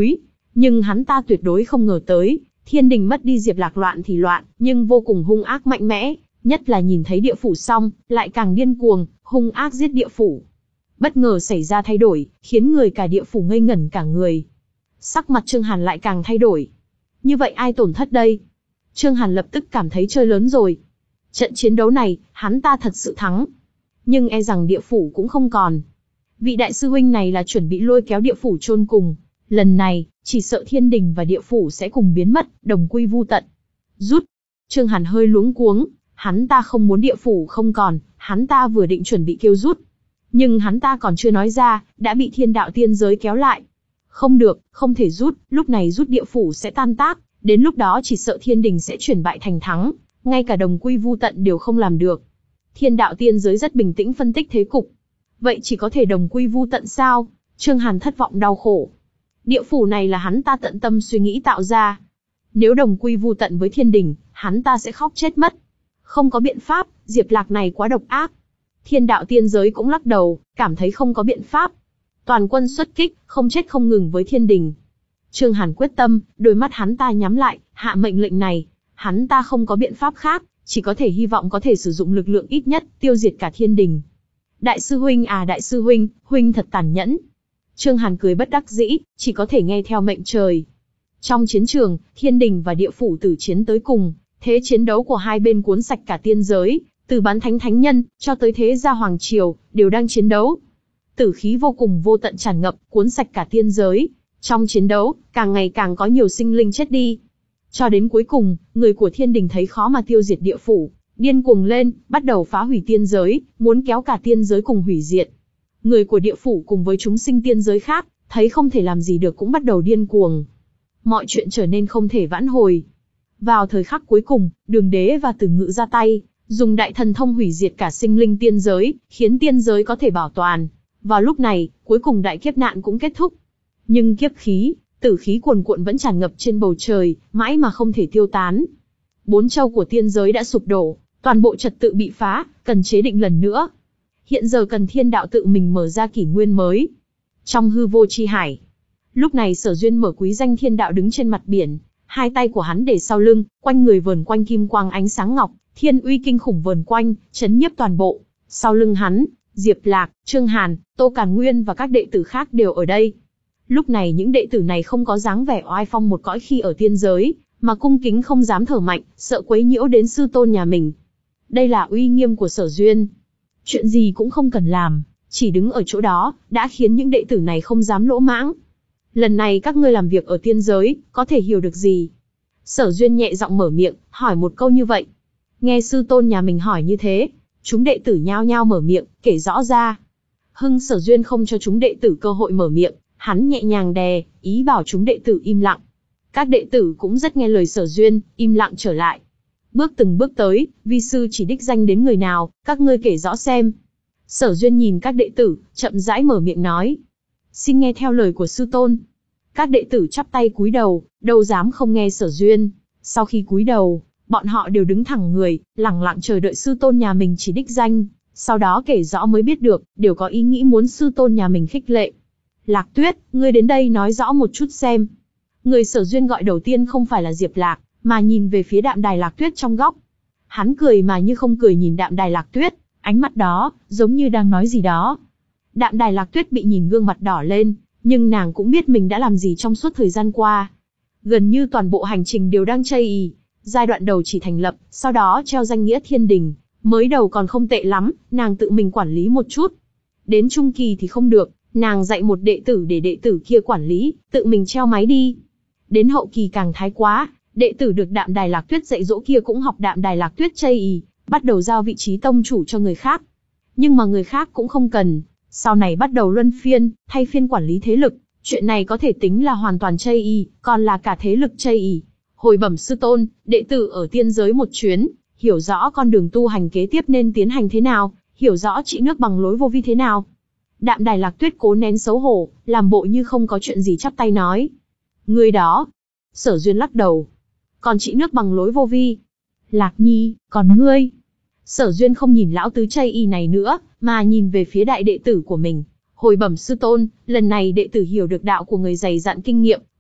Nhưng hắn ta tuyệt đối không ngờ tới, thiên đình mất đi Diệp Lạc loạn thì loạn, nhưng vô cùng hung ác mạnh mẽ, nhất là nhìn thấy địa phủ xong, lại càng điên cuồng, hung ác giết địa phủ. Bất ngờ xảy ra thay đổi, khiến người cả địa phủ ngây ngẩn cả người. Sắc mặt Trương Hàn lại càng thay đổi. Như vậy ai tổn thất đây? Trương Hàn lập tức cảm thấy chơi lớn rồi. Trận chiến đấu này, hắn ta thật sự thắng. Nhưng e rằng địa phủ cũng không còn. Vị đại sư huynh này là chuẩn bị lôi kéo địa phủ chôn cùng. Lần này, chỉ sợ thiên đình và địa phủ sẽ cùng biến mất, đồng quy vu tận. Rút. Trương Hàn hơi luống cuống. Hắn ta không muốn địa phủ không còn, hắn ta vừa định chuẩn bị kêu rút. Nhưng hắn ta còn chưa nói ra, đã bị thiên đạo tiên giới kéo lại. Không được, không thể rút, lúc này rút địa phủ sẽ tan tác, đến lúc đó chỉ sợ thiên đình sẽ chuyển bại thành thắng, ngay cả đồng quy vu tận đều không làm được. Thiên đạo tiên giới rất bình tĩnh phân tích thế cục. Vậy chỉ có thể đồng quy vu tận sao? Trương Hàn thất vọng đau khổ. Địa phủ này là hắn ta tận tâm suy nghĩ tạo ra. Nếu đồng quy vu tận với thiên đình, hắn ta sẽ khóc chết mất. Không có biện pháp, Diệp Lạc này quá độc ác. Thiên đạo tiên giới cũng lắc đầu, cảm thấy không có biện pháp. Toàn quân xuất kích, không chết không ngừng với thiên đình. Trương Hàn quyết tâm, đôi mắt hắn ta nhắm lại, hạ mệnh lệnh này. Hắn ta không có biện pháp khác, chỉ có thể hy vọng có thể sử dụng lực lượng ít nhất, tiêu diệt cả thiên đình. Đại sư huynh à đại sư huynh, huynh thật tàn nhẫn. Trương Hàn cười bất đắc dĩ, chỉ có thể nghe theo mệnh trời. Trong chiến trường, thiên đình và địa phủ tử chiến tới cùng, thế chiến đấu của hai bên cuốn sạch cả tiên giới, từ bán thánh thánh nhân, cho tới thế gia hoàng triều, đều đang chiến đấu. Tử khí vô cùng vô tận tràn ngập, cuốn sạch cả tiên giới. Trong chiến đấu, càng ngày càng có nhiều sinh linh chết đi. Cho đến cuối cùng, người của thiên đình thấy khó mà tiêu diệt địa phủ, điên cuồng lên, bắt đầu phá hủy tiên giới, muốn kéo cả tiên giới cùng hủy diệt. Người của địa phủ cùng với chúng sinh tiên giới khác, thấy không thể làm gì được cũng bắt đầu điên cuồng. Mọi chuyện trở nên không thể vãn hồi. Vào thời khắc cuối cùng, Đường Đế và Tử Ngự ra tay, dùng đại thần thông hủy diệt cả sinh linh tiên giới, khiến tiên giới có thể bảo toàn. Vào lúc này, cuối cùng đại kiếp nạn cũng kết thúc. Nhưng kiếp khí, tử khí cuồn cuộn vẫn tràn ngập trên bầu trời, mãi mà không thể tiêu tán. Bốn châu của tiên giới đã sụp đổ, toàn bộ trật tự bị phá, cần chế định lần nữa. Hiện giờ cần thiên đạo tự mình mở ra kỷ nguyên mới. Trong hư vô chi hải. Lúc này Sở Duyên mở quý danh thiên đạo đứng trên mặt biển, hai tay của hắn để sau lưng, quanh người vờn quanh kim quang ánh sáng ngọc, thiên uy kinh khủng vờn quanh, chấn nhiếp toàn bộ. Sau lưng hắn, Diệp Lạc, Trương Hàn, Tô Càn Nguyên và các đệ tử khác đều ở đây. Lúc này những đệ tử này không có dáng vẻ oai phong một cõi khi ở tiên giới, mà cung kính không dám thở mạnh, sợ quấy nhiễu đến sư tôn nhà mình. Đây là uy nghiêm của Sở Duyên. Chuyện gì cũng không cần làm, chỉ đứng ở chỗ đó, đã khiến những đệ tử này không dám lỗ mãng. Lần này các ngươi làm việc ở tiên giới, có thể hiểu được gì? Sở Duyên nhẹ giọng mở miệng, hỏi một câu như vậy. Nghe sư tôn nhà mình hỏi như thế, chúng đệ tử nhao nhao mở miệng, kể rõ ra. Hưng Sở Duyên không cho chúng đệ tử cơ hội mở miệng, hắn nhẹ nhàng đè, ý bảo chúng đệ tử im lặng. Các đệ tử cũng rất nghe lời Sở Duyên, im lặng trở lại. Bước từng bước tới, vi sư chỉ đích danh đến người nào, các ngươi kể rõ xem. Sở Duyên nhìn các đệ tử, chậm rãi mở miệng nói. Xin nghe theo lời của sư tôn. Các đệ tử chắp tay cúi đầu, đâu dám không nghe Sở Duyên. Sau khi cúi đầu, bọn họ đều đứng thẳng người, lẳng lặng chờ đợi sư tôn nhà mình chỉ đích danh. Sau đó kể rõ mới biết được, đều có ý nghĩ muốn sư tôn nhà mình khích lệ. Lạc Tuyết, ngươi đến đây nói rõ một chút xem. Người Sở Duyên gọi đầu tiên không phải là Diệp Lạc, mà nhìn về phía Đạm Đài Lạc Tuyết trong góc. Hắn cười mà như không cười nhìn Đạm Đài Lạc Tuyết, ánh mắt đó, giống như đang nói gì đó. Đạm Đài Lạc Tuyết bị nhìn gương mặt đỏ lên, nhưng nàng cũng biết mình đã làm gì trong suốt thời gian qua. Gần như toàn bộ hành trình đều đang chây ì, giai đoạn đầu chỉ thành lập, sau đó treo danh nghĩa thiên đình, mới đầu còn không tệ lắm, nàng tự mình quản lý một chút. Đến trung kỳ thì không được, nàng dạy một đệ tử để đệ tử kia quản lý, tự mình treo máy đi. Đến hậu kỳ càng thái quá, đệ tử được Đạm Đài Lạc Tuyết dạy dỗ kia cũng học Đạm Đài Lạc Tuyết chây ì, bắt đầu giao vị trí tông chủ cho người khác. Nhưng mà người khác cũng không cần, sau này bắt đầu luân phiên, thay phiên quản lý thế lực, chuyện này có thể tính là hoàn toàn chây ì, còn là cả thế lực chây ì. Hồi bẩm sư tôn, đệ tử ở tiên giới một chuyến, hiểu rõ con đường tu hành kế tiếp nên tiến hành thế nào, hiểu rõ trị nước bằng lối vô vi thế nào. Đạm Đài Lạc Tuyết cố nén xấu hổ, làm bộ như không có chuyện gì chắp tay nói. Người đó. Sở Duyên lắc đầu. Còn trị nước bằng lối vô vi. Lạc Nhi, còn ngươi? Sở Duyên không nhìn lão tứ chây y này nữa, mà nhìn về phía đại đệ tử của mình. Hồi bẩm sư tôn, lần này đệ tử hiểu được đạo của người dày dặn kinh nghiệm,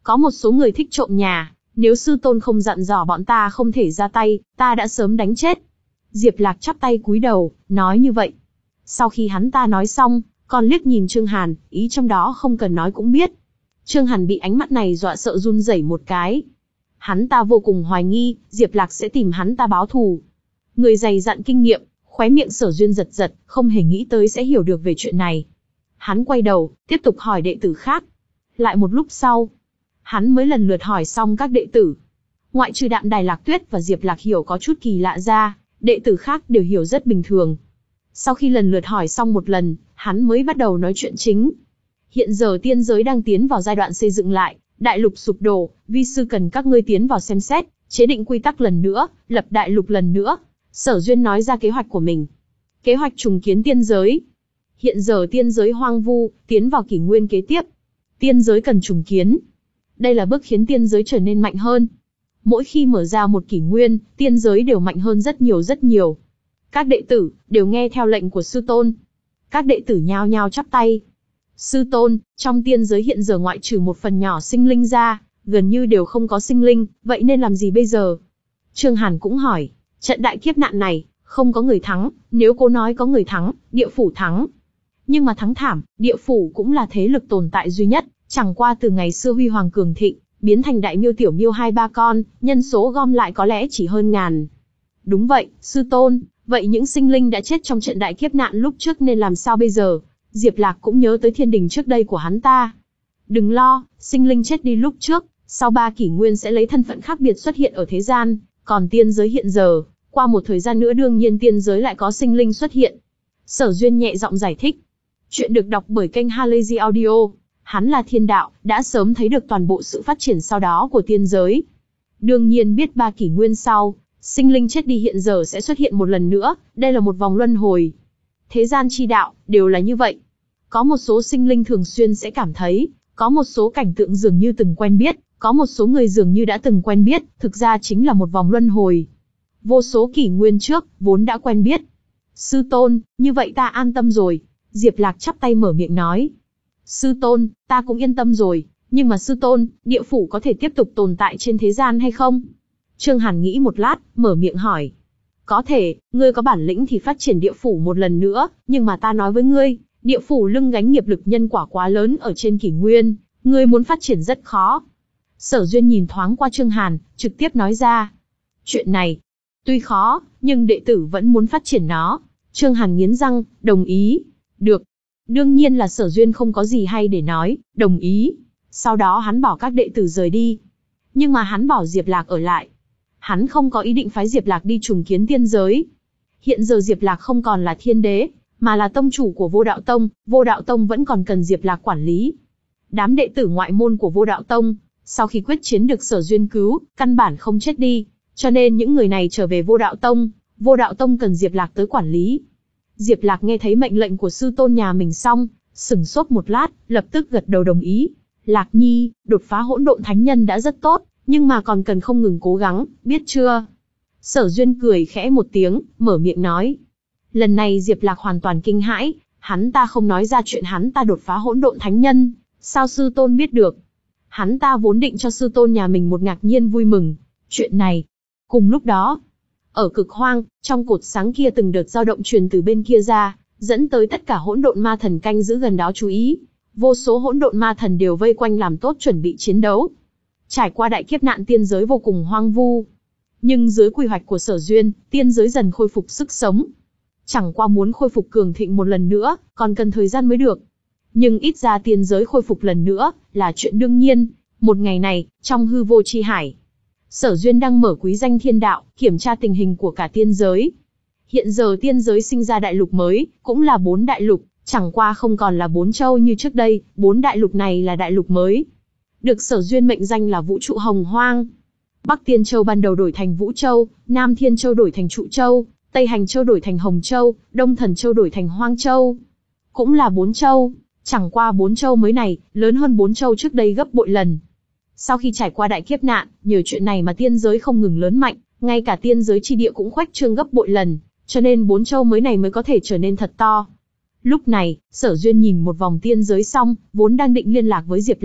Có một số người thích trộm nhà, nếu sư tôn không dặn dò bọn ta không thể ra tay, ta đã sớm đánh chết. Diệp Lạc chắp tay cúi đầu, nói như vậy. Sau khi hắn ta nói xong, còn liếc nhìn Trương Hàn, ý trong đó không cần nói cũng biết. Trương Hàn bị ánh mắt này dọa sợ run rẩy một cái. Hắn ta vô cùng hoài nghi, Diệp Lạc sẽ tìm hắn ta báo thù. Người dày dặn kinh nghiệm, khóe miệng Sở Duyên giật giật, không hề nghĩ tới sẽ hiểu được về chuyện này. Hắn quay đầu, tiếp tục hỏi đệ tử khác. Lại một lúc sau, hắn mới lần lượt hỏi xong các đệ tử. Ngoại trừ Đạm Đài Lạc Tuyết và Diệp Lạc hiểu có chút kỳ lạ ra, đệ tử khác đều hiểu rất bình thường. Sau khi lần lượt hỏi xong một lần, hắn mới bắt đầu nói chuyện chính. Hiện giờ tiên giới đang tiến vào giai đoạn xây dựng lại, đại lục sụp đổ, vi sư cần các ngươi tiến vào xem xét, chế định quy tắc lần nữa, lập đại lục lần nữa. Sở Duyên nói ra kế hoạch của mình. Kế hoạch trùng kiến tiên giới. Hiện giờ tiên giới hoang vu, tiến vào kỷ nguyên kế tiếp. Tiên giới cần trùng kiến. Đây là bước khiến tiên giới trở nên mạnh hơn. Mỗi khi mở ra một kỷ nguyên, tiên giới đều mạnh hơn rất nhiều rất nhiều. Các đệ tử đều nghe theo lệnh của sư tôn. Các đệ tử nhao nhao chắp tay. Sư tôn, trong tiên giới hiện giờ ngoại trừ một phần nhỏ sinh linh ra, gần như đều không có sinh linh, vậy nên làm gì bây giờ? Trương Hàn cũng hỏi, trận đại kiếp nạn này, không có người thắng, nếu cô nói có người thắng, địa phủ thắng. Nhưng mà thắng thảm, địa phủ cũng là thế lực tồn tại duy nhất, chẳng qua từ ngày xưa huy hoàng cường thịnh, biến thành đại miêu tiểu miêu hai ba con, nhân số gom lại có lẽ chỉ hơn ngàn. Đúng vậy, sư tôn, vậy những sinh linh đã chết trong trận đại kiếp nạn lúc trước nên làm sao bây giờ? Diệp Lạc cũng nhớ tới thiên đình trước đây của hắn ta. Đừng lo, sinh linh chết đi lúc trước, sau ba kỷ nguyên sẽ lấy thân phận khác biệt xuất hiện ở thế gian, còn tiên giới hiện giờ, qua một thời gian nữa đương nhiên tiên giới lại có sinh linh xuất hiện. Sở Duyên nhẹ giọng giải thích. Chuyện được đọc bởi kênh Halazy Audio. Hắn là thiên đạo, đã sớm thấy được toàn bộ sự phát triển sau đó của tiên giới. Đương nhiên biết ba kỷ nguyên sau, sinh linh chết đi hiện giờ sẽ xuất hiện một lần nữa, đây là một vòng luân hồi. Thế gian chi đạo, đều là như vậy. Có một số sinh linh thường xuyên sẽ cảm thấy, có một số cảnh tượng dường như từng quen biết, có một số người dường như đã từng quen biết, thực ra chính là một vòng luân hồi. Vô số kỷ nguyên trước, vốn đã quen biết. Sư tôn, như vậy ta an tâm rồi. Diệp Lạc chắp tay mở miệng nói. Sư tôn, ta cũng yên tâm rồi, nhưng mà sư tôn, địa phủ có thể tiếp tục tồn tại trên thế gian hay không? Trương Hàn nghĩ một lát, mở miệng hỏi. Có thể, ngươi có bản lĩnh thì phát triển địa phủ một lần nữa, nhưng mà ta nói với ngươi, địa phủ lưng gánh nghiệp lực nhân quả quá lớn ở trên kỷ nguyên, ngươi muốn phát triển rất khó. Sở Duyên nhìn thoáng qua Trương Hàn, trực tiếp nói ra. Chuyện này, tuy khó, nhưng đệ tử vẫn muốn phát triển nó. Trương Hàn nghiến răng, đồng ý. Được. Đương nhiên là Sở Duyên không có gì hay để nói, đồng ý. Sau đó hắn bảo các đệ tử rời đi. Nhưng mà hắn bảo Diệp Lạc ở lại. Hắn không có ý định phái Diệp Lạc đi trùng kiến tiên giới. Hiện giờ Diệp Lạc không còn là thiên đế, mà là tông chủ của Vô Đạo Tông, Vô Đạo Tông vẫn còn cần Diệp Lạc quản lý. Đám đệ tử ngoại môn của Vô Đạo Tông, sau khi quyết chiến được Sở Duyên cứu, căn bản không chết đi, cho nên những người này trở về Vô Đạo Tông, Vô Đạo Tông cần Diệp Lạc tới quản lý. Diệp Lạc nghe thấy mệnh lệnh của sư tôn nhà mình xong, sững sốt một lát, lập tức gật đầu đồng ý. Lạc Nhi, đột phá hỗn độn thánh nhân đã rất tốt, nhưng mà còn cần không ngừng cố gắng, biết chưa? Sở Duyên cười khẽ một tiếng, mở miệng nói. Lần này Diệp Lạc hoàn toàn kinh hãi, hắn ta không nói ra chuyện hắn ta đột phá hỗn độn thánh nhân, sao sư tôn biết được? Hắn ta vốn định cho sư tôn nhà mình một ngạc nhiên vui mừng. Chuyện này. Cùng lúc đó, ở cực hoang, trong cột sáng kia từng đợt dao động truyền từ bên kia ra, dẫn tới tất cả hỗn độn ma thần canh giữ gần đó chú ý. Vô số hỗn độn ma thần đều vây quanh làm tốt chuẩn bị chiến đấu. Trải qua đại kiếp nạn tiên giới vô cùng hoang vu. Nhưng dưới quy hoạch của Sở Duyên, tiên giới dần khôi phục sức sống. Chẳng qua muốn khôi phục cường thịnh một lần nữa, còn cần thời gian mới được. Nhưng ít ra tiên giới khôi phục lần nữa, là chuyện đương nhiên. Một ngày này, trong hư vô chi hải, Sở Duyên đang mở quý danh thiên đạo, kiểm tra tình hình của cả tiên giới. Hiện giờ tiên giới sinh ra đại lục mới, cũng là bốn đại lục, chẳng qua không còn là bốn châu như trước đây, bốn đại lục này là đại lục mới. Được Sở Duyên mệnh danh là vũ trụ hồng hoang. Bắc Tiên Châu ban đầu đổi thành Vũ Châu, Nam Thiên Châu đổi thành Trụ Châu, Tây Hành Châu đổi thành Hồng Châu, Đông Thần Châu đổi thành Hoang Châu. Cũng là bốn châu, chẳng qua bốn châu mới này, lớn hơn bốn châu trước đây gấp bội lần. Sau khi trải qua đại kiếp nạn, nhờ chuyện này mà tiên giới không ngừng lớn mạnh, ngay cả tiên giới chi địa cũng khoách trương gấp bội lần, cho nên bốn châu mới này mới có thể trở nên thật to. Lúc này, Sở Duyên nhìn một vòng tiên giới xong, vốn đang định liên lạc với Diệp Lạc,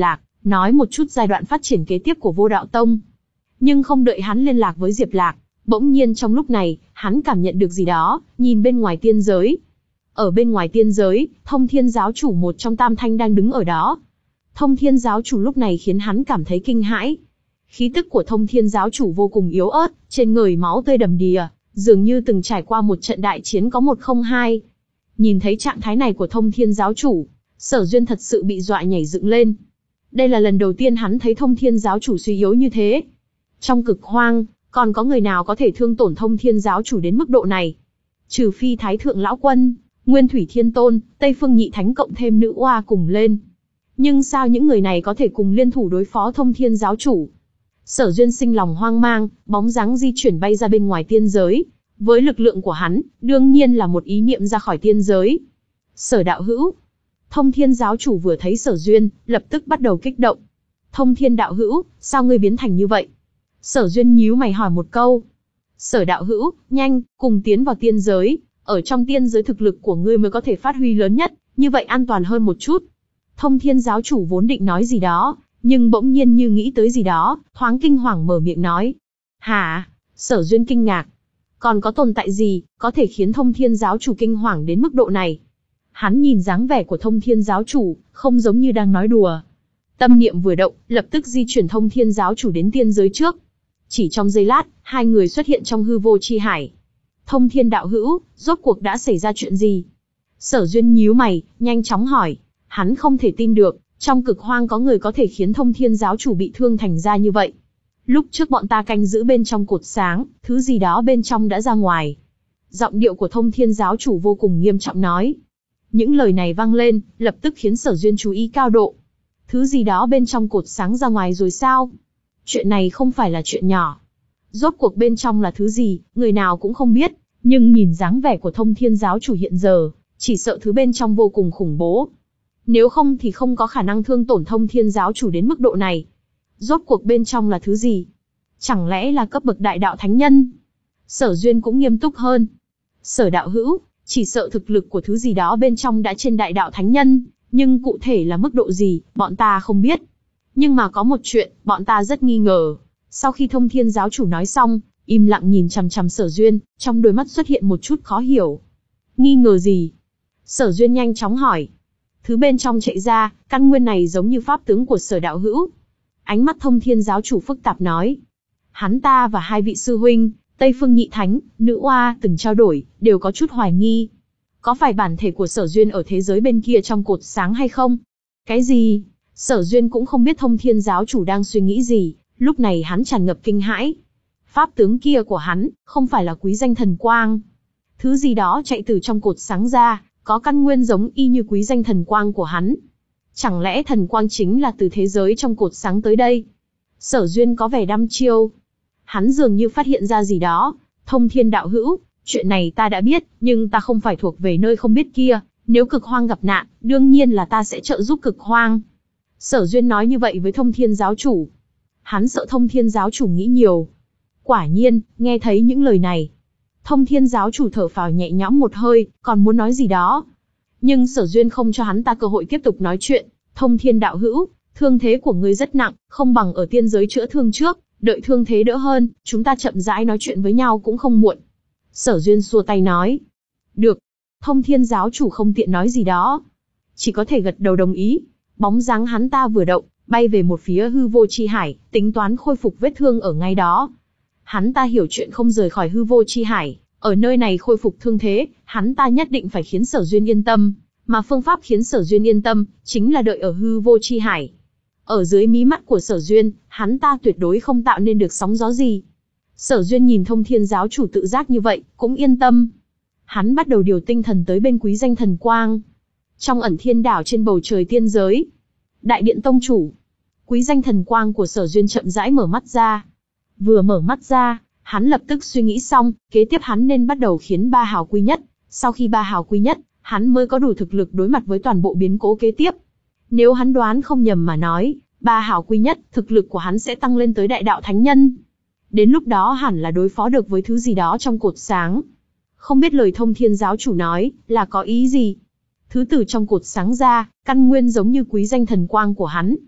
nói một chút giai đoạn phát triển kế tiếp của Vô Đạo Tông. Nhưng không đợi hắn liên lạc với Diệp Lạc, bỗng nhiên trong lúc này, hắn cảm nhận được gì đó, nhìn bên ngoài tiên giới. Ở bên ngoài tiên giới, Thông Thiên giáo chủ một trong tam thanh đang đứng ở đó. Thông Thiên giáo chủ lúc này khiến hắn cảm thấy kinh hãi. Khí tức của Thông Thiên giáo chủ vô cùng yếu ớt, trên người máu tươi đầm đìa, dường như từng trải qua một trận đại chiến có một không hai. Nhìn thấy trạng thái này của Thông Thiên giáo chủ, Sở Duyên thật sự bị dọa nhảy dựng lên. Đây là lần đầu tiên hắn thấy Thông Thiên giáo chủ suy yếu như thế. Trong Cực Hoang, còn có người nào có thể thương tổn Thông Thiên giáo chủ đến mức độ này? Trừ phi Thái Thượng Lão Quân, Nguyên Thủy Thiên Tôn, Tây Phương Nhị Thánh cộng thêm Nữ Oa cùng lên. Nhưng sao những người này có thể cùng liên thủ đối phó Thông Thiên giáo chủ? Sở Duyên sinh lòng hoang mang, bóng dáng di chuyển bay ra bên ngoài tiên giới. Với lực lượng của hắn, đương nhiên là một ý niệm ra khỏi tiên giới. Sở đạo hữu. Thông Thiên giáo chủ vừa thấy Sở Duyên, lập tức bắt đầu kích động. Thông Thiên đạo hữu, sao ngươi biến thành như vậy? Sở Duyên nhíu mày hỏi một câu. Sở đạo hữu, nhanh, cùng tiến vào tiên giới. Ở trong tiên giới thực lực của ngươi mới có thể phát huy lớn nhất, như vậy an toàn hơn một chút. Thông Thiên giáo chủ vốn định nói gì đó, nhưng bỗng nhiên như nghĩ tới gì đó, thoáng kinh hoàng mở miệng nói. Hả? Sở Duyên kinh ngạc. Còn có tồn tại gì, có thể khiến Thông Thiên giáo chủ kinh hoàng đến mức độ này? Hắn nhìn dáng vẻ của Thông Thiên giáo chủ, không giống như đang nói đùa. Tâm niệm vừa động, lập tức di chuyển Thông Thiên giáo chủ đến tiên giới trước. Chỉ trong giây lát, hai người xuất hiện trong hư vô chi hải. Thông Thiên đạo hữu, rốt cuộc đã xảy ra chuyện gì? Sở Duyên nhíu mày, nhanh chóng hỏi. Hắn không thể tin được, trong Cực Hoang có người có thể khiến Thông Thiên giáo chủ bị thương thành ra như vậy. Lúc trước bọn ta canh giữ bên trong cột sáng, thứ gì đó bên trong đã ra ngoài. Giọng điệu của Thông Thiên giáo chủ vô cùng nghiêm trọng nói. Những lời này vang lên, lập tức khiến Sở Duyên chú ý cao độ. Thứ gì đó bên trong cột sáng ra ngoài rồi sao? Chuyện này không phải là chuyện nhỏ. Rốt cuộc bên trong là thứ gì, người nào cũng không biết, nhưng nhìn dáng vẻ của Thông Thiên giáo chủ hiện giờ, chỉ sợ thứ bên trong vô cùng khủng bố. Nếu không thì không có khả năng thương tổn Thông Thiên giáo chủ đến mức độ này. Rốt cuộc bên trong là thứ gì? Chẳng lẽ là cấp bậc đại đạo thánh nhân? Sở Duyên cũng nghiêm túc hơn. Sở đạo hữu, chỉ sợ thực lực của thứ gì đó bên trong đã trên đại đạo thánh nhân, nhưng cụ thể là mức độ gì, bọn ta không biết. Nhưng mà có một chuyện, bọn ta rất nghi ngờ. Sau khi Thông Thiên giáo chủ nói xong, im lặng nhìn chằm chằm Sở Duyên, trong đôi mắt xuất hiện một chút khó hiểu. Nghi ngờ gì? Sở Duyên nhanh chóng hỏi. Thứ bên trong chạy ra, căn nguyên này giống như pháp tướng của Sở đạo hữu. Ánh mắt Thông Thiên giáo chủ phức tạp nói. Hắn ta và hai vị sư huynh, Tây Phương Nhị Thánh, Nữ Oa từng trao đổi, đều có chút hoài nghi. Có phải bản thể của Sở Duyên ở thế giới bên kia trong cột sáng hay không? Cái gì? Sở Duyên cũng không biết Thông Thiên giáo chủ đang suy nghĩ gì, lúc này hắn tràn ngập kinh hãi. Pháp tướng kia của hắn, không phải là quý danh thần quang. Thứ gì đó chạy từ trong cột sáng ra, có căn nguyên giống y như quý danh thần quang của hắn. Chẳng lẽ thần quang chính là từ thế giới trong cột sáng tới đây? Sở Duyên có vẻ đăm chiêu. Hắn dường như phát hiện ra gì đó. Thông Thiên đạo hữu, chuyện này ta đã biết, nhưng ta không phải thuộc về nơi không biết kia. Nếu Cực Hoang gặp nạn, đương nhiên là ta sẽ trợ giúp Cực Hoang. Sở Duyên nói như vậy với Thông Thiên giáo chủ. Hắn sợ Thông Thiên giáo chủ nghĩ nhiều. Quả nhiên, nghe thấy những lời này, Thông Thiên giáo chủ thở phào nhẹ nhõm một hơi, còn muốn nói gì đó. Nhưng Sở Duyên không cho hắn ta cơ hội tiếp tục nói chuyện. Thông Thiên đạo hữu, thương thế của ngươi rất nặng, không bằng ở tiên giới chữa thương trước, đợi thương thế đỡ hơn, chúng ta chậm rãi nói chuyện với nhau cũng không muộn. Sở Duyên xua tay nói. Được. Thông Thiên giáo chủ không tiện nói gì đó, chỉ có thể gật đầu đồng ý. Bóng dáng hắn ta vừa động, bay về một phía hư vô chi hải, tính toán khôi phục vết thương ở ngay đó. Hắn ta hiểu chuyện không rời khỏi hư vô chi hải, ở nơi này khôi phục thương thế, hắn ta nhất định phải khiến Sở Duyên yên tâm, mà phương pháp khiến Sở Duyên yên tâm, chính là đợi ở hư vô chi hải. Ở dưới mí mắt của Sở Duyên, hắn ta tuyệt đối không tạo nên được sóng gió gì. Sở Duyên nhìn Thông Thiên giáo chủ tự giác như vậy, cũng yên tâm. Hắn bắt đầu điều tinh thần tới bên quý danh thần quang. Trong ẩn thiên đảo trên bầu trời tiên giới, Đại điện tông chủ, quý danh thần quang của Sở Duyên chậm rãi mở mắt ra. Vừa mở mắt ra, hắn lập tức suy nghĩ xong, kế tiếp hắn nên bắt đầu khiến ba hào quy nhất. Sau khi ba hào quy nhất, hắn mới có đủ thực lực đối mặt với toàn bộ biến cố kế tiếp. Nếu hắn đoán không nhầm mà nói, ba hào quy nhất, thực lực của hắn sẽ tăng lên tới đại đạo thánh nhân. Đến lúc đó hẳn là đối phó được với thứ gì đó trong cột sáng. Không biết lời Thông Thiên giáo chủ nói là có ý gì? Thứ từ trong cột sáng ra, căn nguyên giống như quý danh thần quang của hắn.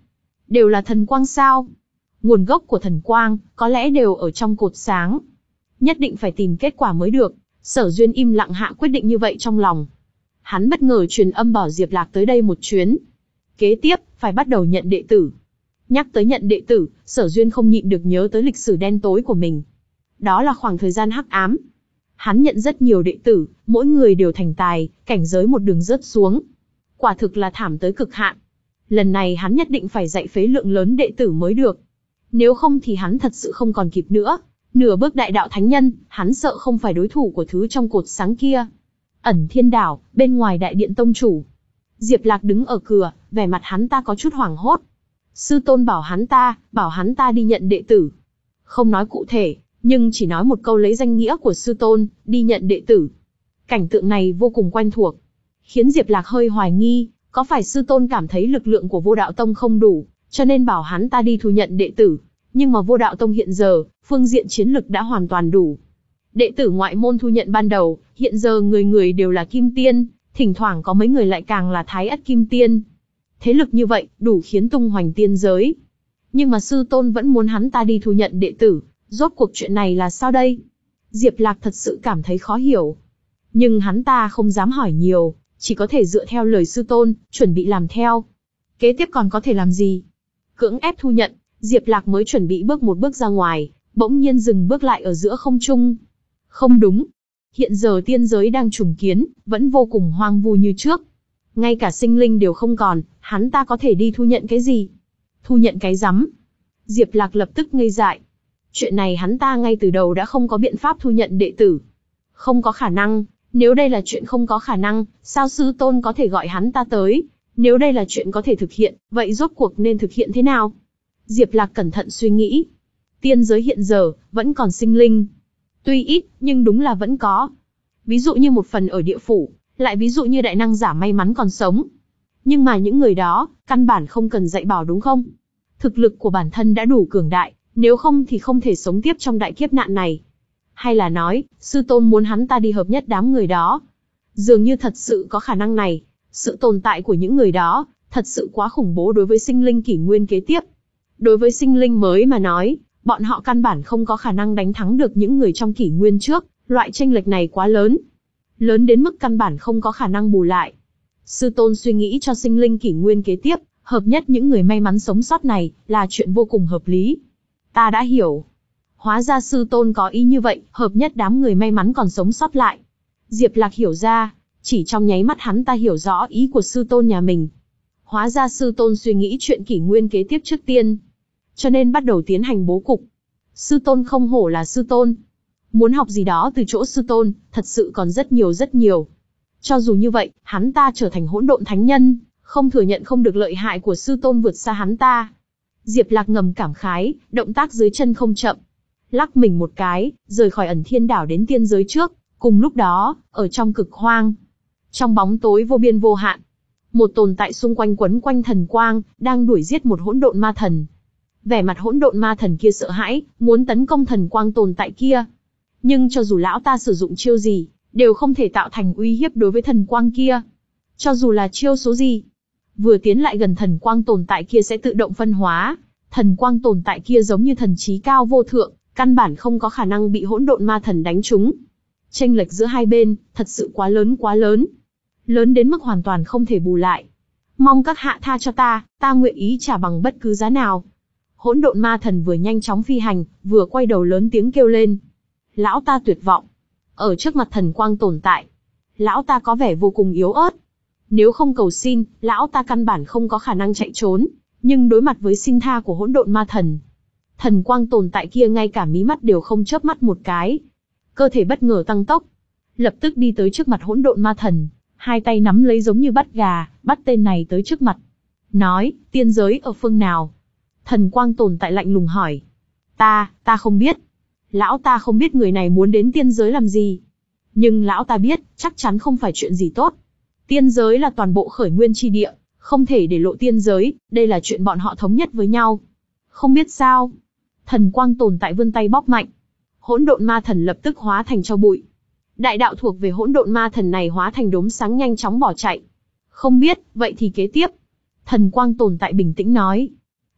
Đều là thần quang sao? Nguồn gốc của thần quang, có lẽ đều ở trong cột sáng. Nhất định phải tìm kết quả mới được. Sở Duyên im lặng hạ quyết định như vậy trong lòng. Hắn bất ngờ truyền âm bảo Diệp Lạc tới đây một chuyến. Kế tiếp, phải bắt đầu nhận đệ tử. Nhắc tới nhận đệ tử, Sở Duyên không nhịn được nhớ tới lịch sử đen tối của mình. Đó là khoảng thời gian hắc ám. Hắn nhận rất nhiều đệ tử, mỗi người đều thành tài, cảnh giới một đường rớt xuống. Quả thực là thảm tới cực hạn. Lần này hắn nhất định phải dạy phế lượng lớn đệ tử mới được. Nếu không thì hắn thật sự không còn kịp nữa. Nửa bước đại đạo thánh nhân, hắn sợ không phải đối thủ của thứ trong cột sáng kia. Ẩn Thiên Đảo, bên ngoài đại điện tông chủ. Diệp Lạc đứng ở cửa, vẻ mặt hắn ta có chút hoảng hốt. Sư tôn bảo hắn ta, bảo hắn ta đi nhận đệ tử. Không nói cụ thể, nhưng chỉ nói một câu lấy danh nghĩa của sư tôn, đi nhận đệ tử. Cảnh tượng này vô cùng quen thuộc, khiến Diệp Lạc hơi hoài nghi, có phải sư tôn cảm thấy lực lượng của Vô Đạo Tông không đủ, cho nên bảo hắn ta đi thu nhận đệ tử. Nhưng mà Vô Đạo Tông hiện giờ, phương diện chiến lực đã hoàn toàn đủ. Đệ tử ngoại môn thu nhận ban đầu, hiện giờ người người đều là kim tiên, thỉnh thoảng có mấy người lại càng là thái ất kim tiên. Thế lực như vậy, đủ khiến tung hoành tiên giới. Nhưng mà sư tôn vẫn muốn hắn ta đi thu nhận đệ tử, rốt cuộc chuyện này là sao đây? Diệp Lạc thật sự cảm thấy khó hiểu. Nhưng hắn ta không dám hỏi nhiều, chỉ có thể dựa theo lời sư tôn, chuẩn bị làm theo. Kế tiếp còn có thể làm gì? Cưỡng ép thu nhận, Diệp Lạc mới chuẩn bị bước một bước ra ngoài, bỗng nhiên dừng bước lại ở giữa không trung. Không đúng. Hiện giờ tiên giới đang trùng kiến, vẫn vô cùng hoang vu như trước. Ngay cả sinh linh đều không còn, hắn ta có thể đi thu nhận cái gì? Thu nhận cái rắm? Diệp Lạc lập tức ngây dại. Chuyện này hắn ta ngay từ đầu đã không có biện pháp thu nhận đệ tử. Không có khả năng, nếu đây là chuyện không có khả năng, sao sư tôn có thể gọi hắn ta tới? Nếu đây là chuyện có thể thực hiện, vậy rốt cuộc nên thực hiện thế nào? Diệp Lạc cẩn thận suy nghĩ. Tiên giới hiện giờ, vẫn còn sinh linh. Tuy ít, nhưng đúng là vẫn có. Ví dụ như một phần ở địa phủ, lại ví dụ như đại năng giả may mắn còn sống. Nhưng mà những người đó, căn bản không cần dạy bảo đúng không? Thực lực của bản thân đã đủ cường đại, nếu không thì không thể sống tiếp trong đại kiếp nạn này. Hay là nói, sư tôn muốn hắn ta đi hợp nhất đám người đó. Dường như thật sự có khả năng này. Sự tồn tại của những người đó, thật sự quá khủng bố đối với sinh linh kỷ nguyên kế tiếp. Đối với sinh linh mới mà nói, bọn họ căn bản không có khả năng đánh thắng được những người trong kỷ nguyên trước, loại chênh lệch này quá lớn. Lớn đến mức căn bản không có khả năng bù lại. Sư tôn suy nghĩ cho sinh linh kỷ nguyên kế tiếp, hợp nhất những người may mắn sống sót này, là chuyện vô cùng hợp lý. Ta đã hiểu. Hóa ra sư tôn có ý như vậy, hợp nhất đám người may mắn còn sống sót lại. Diệp Lạc hiểu ra, chỉ trong nháy mắt hắn ta hiểu rõ ý của sư tôn nhà mình. Hóa ra sư tôn suy nghĩ chuyện kỷ nguyên kế tiếp trước tiên, cho nên bắt đầu tiến hành bố cục. Sư tôn không hổ là sư tôn. Muốn học gì đó từ chỗ sư tôn, thật sự còn rất nhiều rất nhiều. Cho dù như vậy, hắn ta trở thành hỗn độn thánh nhân, không thừa nhận không được lợi hại của sư tôn vượt xa hắn ta. Diệp Lạc ngầm cảm khái, động tác dưới chân không chậm. Lắc mình một cái, rời khỏi Ẩn Thiên Đảo đến tiên giới trước. Cùng lúc đó, ở trong cực hoang, trong bóng tối vô biên vô hạn, một tồn tại xung quanh quấn quanh thần quang, đang đuổi giết một hỗn độn ma thần. Vẻ mặt hỗn độn ma thần kia sợ hãi, muốn tấn công thần quang tồn tại kia. Nhưng cho dù lão ta sử dụng chiêu gì, đều không thể tạo thành uy hiếp đối với thần quang kia. Cho dù là chiêu số gì, vừa tiến lại gần thần quang tồn tại kia sẽ tự động phân hóa. Thần quang tồn tại kia giống như thần trí cao vô thượng, căn bản không có khả năng bị hỗn độn ma thần đánh trúng. Chênh lệch giữa hai bên, thật sự quá lớn quá lớn. Lớn đến mức hoàn toàn không thể bù lại. Mong các hạ tha cho ta, ta nguyện ý trả bằng bất cứ giá nào. Hỗn độn ma thần vừa nhanh chóng phi hành, vừa quay đầu lớn tiếng kêu lên. Lão ta tuyệt vọng. Ở trước mặt thần quang tồn tại, lão ta có vẻ vô cùng yếu ớt. Nếu không cầu xin, lão ta căn bản không có khả năng chạy trốn. Nhưng đối mặt với xin tha của hỗn độn ma thần, thần quang tồn tại kia ngay cả mí mắt đều không chớp mắt một cái. Cơ thể bất ngờ tăng tốc, lập tức đi tới trước mặt hỗn độn ma thần, hai tay nắm lấy giống như bắt gà, bắt tên này tới trước mặt. Nói, tiên giới ở phương nào? Thần quang tồn tại lạnh lùng hỏi. Ta, ta không biết. Lão ta không biết người này muốn đến tiên giới làm gì. Nhưng lão ta biết, chắc chắn không phải chuyện gì tốt. Tiên giới là toàn bộ khởi nguyên chi địa, không thể để lộ tiên giới, đây là chuyện bọn họ thống nhất với nhau. Không biết sao? Thần quang tồn tại vươn tay bóp mạnh. Hỗn độn ma thần lập tức hóa thành tro bụi. Đại đạo thuộc về hỗn độn ma thần này hóa thành đốm sáng nhanh chóng bỏ chạy. Không biết, vậy thì kế tiếp. Thần quang tồn tại bình tĩnh nói.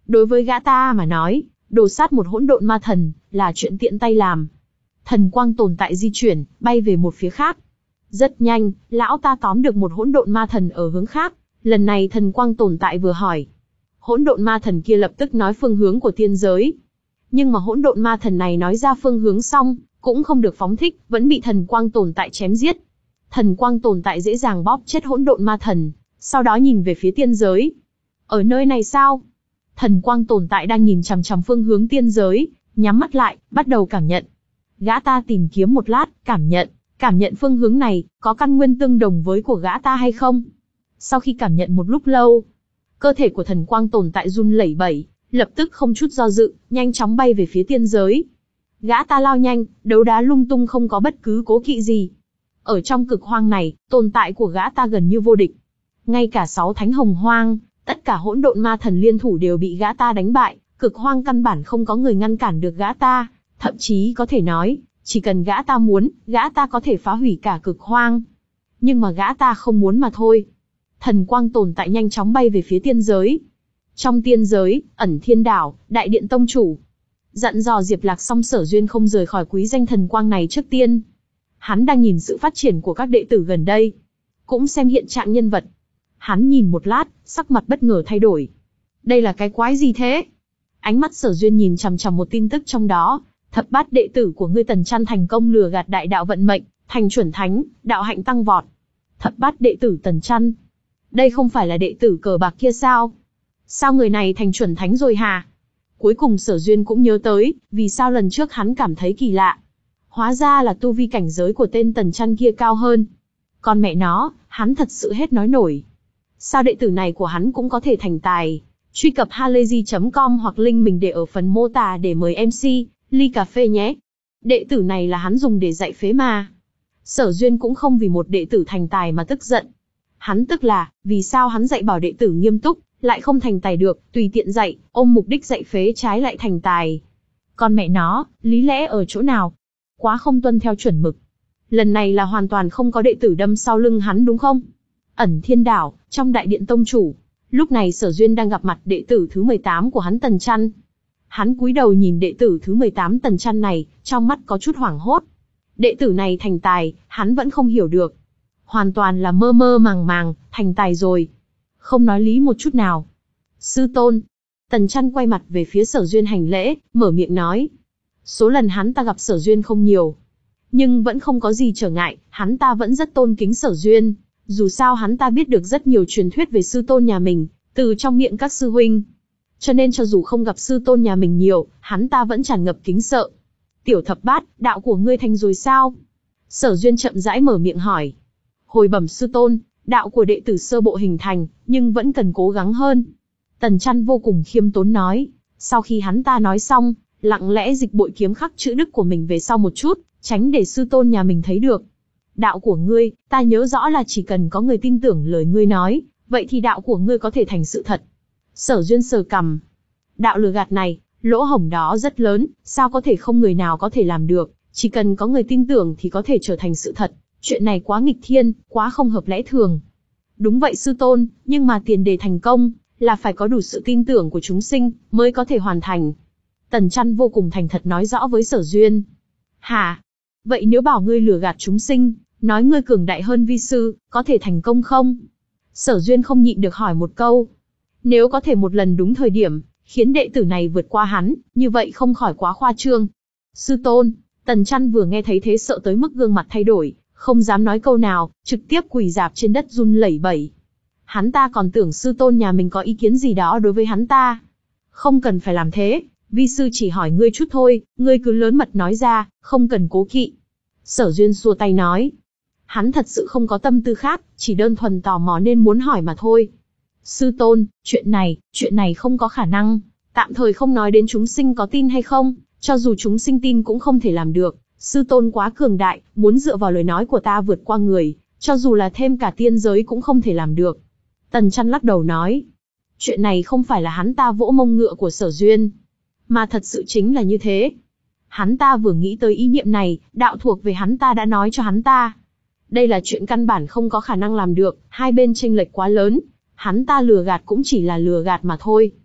Đối với gã ta mà nói, đồ sát một hỗn độn ma thần là chuyện tiện tay làm. Thần quang tồn tại di chuyển, bay về một phía khác. Rất nhanh, lão ta tóm được một hỗn độn ma thần ở hướng khác. Lần này thần quang tồn tại vừa hỏi, hỗn độn ma thần kia lập tức nói phương hướng của tiên giới. Nhưng mà hỗn độn ma thần này nói ra phương hướng xong, cũng không được phóng thích, vẫn bị thần quang tồn tại chém giết. Thần quang tồn tại dễ dàng bóp chết hỗn độn ma thần, sau đó nhìn về phía tiên giới. Ở nơi này sao? Thần quang tồn tại đang nhìn chằm chằm phương hướng tiên giới, nhắm mắt lại, bắt đầu cảm nhận. Gã ta tìm kiếm một lát, cảm nhận, cảm nhận phương hướng này, có căn nguyên tương đồng với của gã ta hay không? Sau khi cảm nhận một lúc lâu, cơ thể của thần quang tồn tại run lẩy bẩy, lập tức không chút do dự, nhanh chóng bay về phía tiên giới. Gã ta lao nhanh, đấu đá lung tung không có bất cứ cố kỵ gì. Ở trong cực hoang này, tồn tại của gã ta gần như vô địch. Ngay cả sáu thánh hồng hoang, tất cả hỗn độn ma thần liên thủ đều bị gã ta đánh bại, cực hoang căn bản không có người ngăn cản được gã ta, thậm chí có thể nói, chỉ cần gã ta muốn, gã ta có thể phá hủy cả cực hoang. Nhưng mà gã ta không muốn mà thôi. Thần quang tồn tại nhanh chóng bay về phía tiên giới. Trong tiên giới, ẩn thiên đảo, đại điện tông chủ. Dặn dò Diệp Lạc xong, Sở Duyên không rời khỏi quý danh thần quang này trước tiên. Hắn đang nhìn sự phát triển của các đệ tử gần đây, cũng xem hiện trạng nhân vật. Hắn nhìn một lát, sắc mặt bất ngờ thay đổi. Đây là cái quái gì thế? Ánh mắt Sở Duyên nhìn chằm chằm một tin tức trong đó. Thập bát đệ tử của ngươi Tần Chăn thành công lừa gạt đại đạo vận mệnh, thành chuẩn thánh, đạo hạnh tăng vọt. Thập bát đệ tử Tần Chăn, đây không phải là đệ tử cờ bạc kia sao? Sao người này thành chuẩn thánh rồi hả? Cuối cùng Sở Duyên cũng nhớ tới, vì sao lần trước hắn cảm thấy kỳ lạ. Hóa ra là tu vi cảnh giới của tên Tần Chăn kia cao hơn. Còn mẹ nó, hắn thật sự hết nói nổi. Sao đệ tử này của hắn cũng có thể thành tài? Truy cập halayzi chấm com hoặc link mình để ở phần mô tả để mời em xê, ly cà phê nhé. Đệ tử này là hắn dùng để dạy phế ma. Sở Duyên cũng không vì một đệ tử thành tài mà tức giận. Hắn tức là, vì sao hắn dạy bảo đệ tử nghiêm túc, lại không thành tài được, tùy tiện dạy, ôm mục đích dạy phế trái lại thành tài. Còn mẹ nó, lý lẽ ở chỗ nào? Quá không tuân theo chuẩn mực. Lần này là hoàn toàn không có đệ tử đâm sau lưng hắn đúng không? Ẩn thiên đảo, trong đại điện tông chủ. Lúc này Sở Duyên đang gặp mặt đệ tử thứ mười tám của hắn Tần Chăn. Hắn cúi đầu nhìn đệ tử thứ mười tám Tần Chăn này, trong mắt có chút hoảng hốt. Đệ tử này thành tài, hắn vẫn không hiểu được. Hoàn toàn là mơ mơ màng màng, thành tài rồi. Không nói lý một chút nào. Sư tôn. Tần Chăn quay mặt về phía Sở Duyên hành lễ, mở miệng nói. Số lần hắn ta gặp Sở Duyên không nhiều, nhưng vẫn không có gì trở ngại, hắn ta vẫn rất tôn kính Sở Duyên. Dù sao hắn ta biết được rất nhiều truyền thuyết về sư tôn nhà mình, từ trong miệng các sư huynh. Cho nên cho dù không gặp sư tôn nhà mình nhiều, hắn ta vẫn tràn ngập kính sợ. Tiểu thập bát, đạo của ngươi thành rồi sao? Sở Duyên chậm rãi mở miệng hỏi. Hồi bẩm sư tôn, đạo của đệ tử sơ bộ hình thành, nhưng vẫn cần cố gắng hơn. Tần Chăn vô cùng khiêm tốn nói. Sau khi hắn ta nói xong, lặng lẽ dịch bội kiếm khắc chữ đức của mình về sau một chút, tránh để sư tôn nhà mình thấy được. Đạo của ngươi, ta nhớ rõ là chỉ cần có người tin tưởng lời ngươi nói, vậy thì đạo của ngươi có thể thành sự thật. Sở Duyên sờ cằm. Đạo lừa gạt này, lỗ hổng đó rất lớn, sao có thể không người nào có thể làm được, chỉ cần có người tin tưởng thì có thể trở thành sự thật. Chuyện này quá nghịch thiên, quá không hợp lẽ thường. Đúng vậy sư tôn, nhưng mà tiền đề thành công, là phải có đủ sự tin tưởng của chúng sinh, mới có thể hoàn thành. Tần Chăn vô cùng thành thật nói rõ với Sở Duyên. Hả? Vậy nếu bảo ngươi lừa gạt chúng sinh, nói ngươi cường đại hơn vi sư, có thể thành công không? Sở Duyên không nhịn được hỏi một câu. Nếu có thể một lần đúng thời điểm, khiến đệ tử này vượt qua hắn, như vậy không khỏi quá khoa trương. Sư tôn. Tần Chăn vừa nghe thấy thế sợ tới mức gương mặt thay đổi, không dám nói câu nào, trực tiếp quỳ rạp trên đất run lẩy bẩy. Hắn ta còn tưởng sư tôn nhà mình có ý kiến gì đó đối với hắn ta. Không cần phải làm thế, vi sư chỉ hỏi ngươi chút thôi, ngươi cứ lớn mật nói ra, không cần cố kỵ. Sở Duyên xua tay nói. Hắn thật sự không có tâm tư khác, chỉ đơn thuần tò mò nên muốn hỏi mà thôi. Sư tôn, chuyện này, chuyện này không có khả năng. Tạm thời không nói đến chúng sinh có tin hay không, cho dù chúng sinh tin cũng không thể làm được. Sư tôn quá cường đại, muốn dựa vào lời nói của ta vượt qua người, cho dù là thêm cả tiên giới cũng không thể làm được. Tần Chăn lắc đầu nói. Chuyện này không phải là hắn ta vỗ mông ngựa của Sở Duyên, mà thật sự chính là như thế. Hắn ta vừa nghĩ tới ý niệm này, đạo thuộc về hắn ta đã nói cho hắn ta. Đây là chuyện căn bản không có khả năng làm được, hai bên chênh lệch quá lớn, hắn ta lừa gạt cũng chỉ là lừa gạt mà thôi.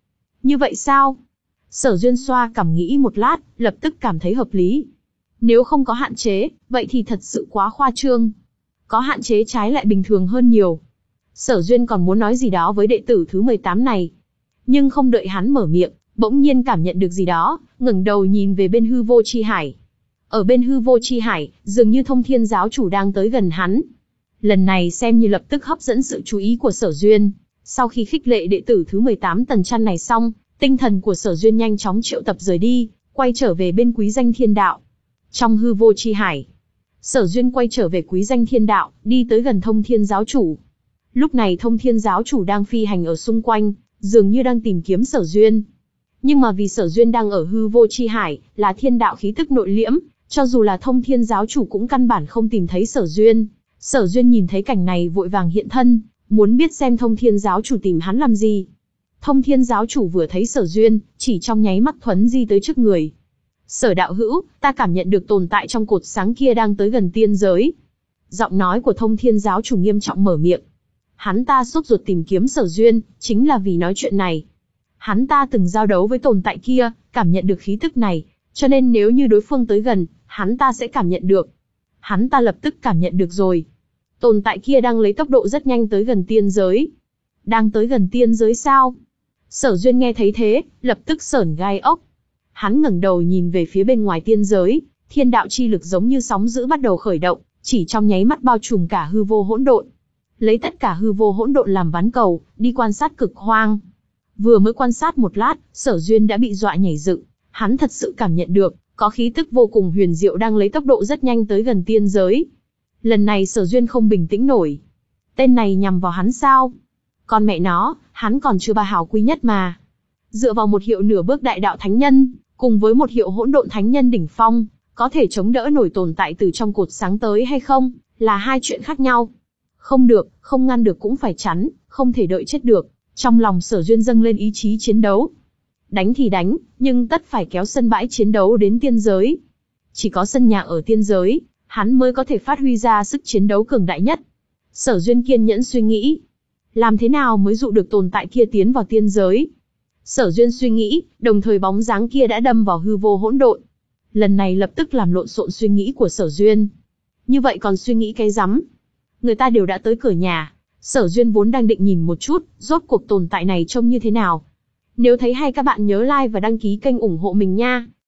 Như vậy sao? Sở Duyên xoa cằm nghĩ một lát, lập tức cảm thấy hợp lý. Nếu không có hạn chế, vậy thì thật sự quá khoa trương. Có hạn chế trái lại bình thường hơn nhiều. Sở Duyên còn muốn nói gì đó với đệ tử thứ mười tám này. Nhưng không đợi hắn mở miệng, bỗng nhiên cảm nhận được gì đó, ngẩng đầu nhìn về bên hư vô chi hải. Ở bên hư vô chi hải, dường như Thông Thiên giáo chủ đang tới gần hắn. Lần này xem như lập tức hấp dẫn sự chú ý của Sở Duyên. Sau khi khích lệ đệ tử thứ mười tám Tần Trăn này xong, tinh thần của Sở Duyên nhanh chóng triệu tập rời đi, quay trở về bên Quý Danh Thiên Đạo. Trong hư vô chi hải, Sở Duyên quay trở về Quý Danh Thiên Đạo, đi tới gần Thông Thiên giáo chủ. Lúc này Thông Thiên giáo chủ đang phi hành ở xung quanh, dường như đang tìm kiếm Sở Duyên. Nhưng mà vì Sở Duyên đang ở hư vô chi hải, là thiên đạo khí tức nội liễm, cho dù là Thông Thiên giáo chủ cũng căn bản không tìm thấy Sở Duyên. Sở Duyên nhìn thấy cảnh này vội vàng hiện thân, muốn biết xem Thông Thiên giáo chủ tìm hắn làm gì. Thông Thiên giáo chủ vừa thấy Sở Duyên, chỉ trong nháy mắt thuấn di tới trước người. Sở đạo hữu, ta cảm nhận được tồn tại trong cột sáng kia đang tới gần tiên giới. Giọng nói của Thông Thiên giáo chủ nghiêm trọng mở miệng. Hắn ta sốt ruột tìm kiếm Sở Duyên, chính là vì nói chuyện này. Hắn ta từng giao đấu với tồn tại kia, cảm nhận được khí tức này, cho nên nếu như đối phương tới gần, hắn ta sẽ cảm nhận được. Hắn ta lập tức cảm nhận được rồi. Tồn tại kia đang lấy tốc độ rất nhanh tới gần tiên giới. Đang tới gần tiên giới sao? Sở Duyên nghe thấy thế, lập tức sởn gai ốc. Hắn ngẩng đầu nhìn về phía bên ngoài tiên giới, thiên đạo chi lực giống như sóng dữ bắt đầu khởi động, chỉ trong nháy mắt bao trùm cả hư vô hỗn độn. Lấy tất cả hư vô hỗn độn làm ván cầu, đi quan sát cực hoang. Vừa mới quan sát một lát, Sở Duyên đã bị dọa nhảy dựng. Hắn thật sự cảm nhận được, có khí tức vô cùng huyền diệu đang lấy tốc độ rất nhanh tới gần tiên giới. Lần này Sở Duyên không bình tĩnh nổi. Tên này nhằm vào hắn sao? Con mẹ nó, hắn còn chưa ba hào quý nhất mà. Dựa vào một hiệu nửa bước đại đạo thánh nhân, cùng với một hiệu hỗn độn thánh nhân đỉnh phong, có thể chống đỡ nổi tồn tại từ trong cột sáng tới hay không, là hai chuyện khác nhau. Không được, không ngăn được cũng phải chắn, không thể đợi chết được. Trong lòng Sở Duyên dâng lên ý chí chiến đấu. Đánh thì đánh, nhưng tất phải kéo sân bãi chiến đấu đến tiên giới. Chỉ có sân nhà ở tiên giới, hắn mới có thể phát huy ra sức chiến đấu cường đại nhất. Sở Duyên kiên nhẫn suy nghĩ. Làm thế nào mới dụ được tồn tại kia tiến vào tiên giới? Sở Duyên suy nghĩ, đồng thời bóng dáng kia đã đâm vào hư vô hỗn độn. Lần này lập tức làm lộn xộn suy nghĩ của Sở Duyên. Như vậy còn suy nghĩ cái rắm? Người ta đều đã tới cửa nhà. Sở Duyên vốn đang định nhìn một chút, rốt cuộc tồn tại này trông như thế nào. Nếu thấy hay các bạn nhớ like và đăng ký kênh ủng hộ mình nha.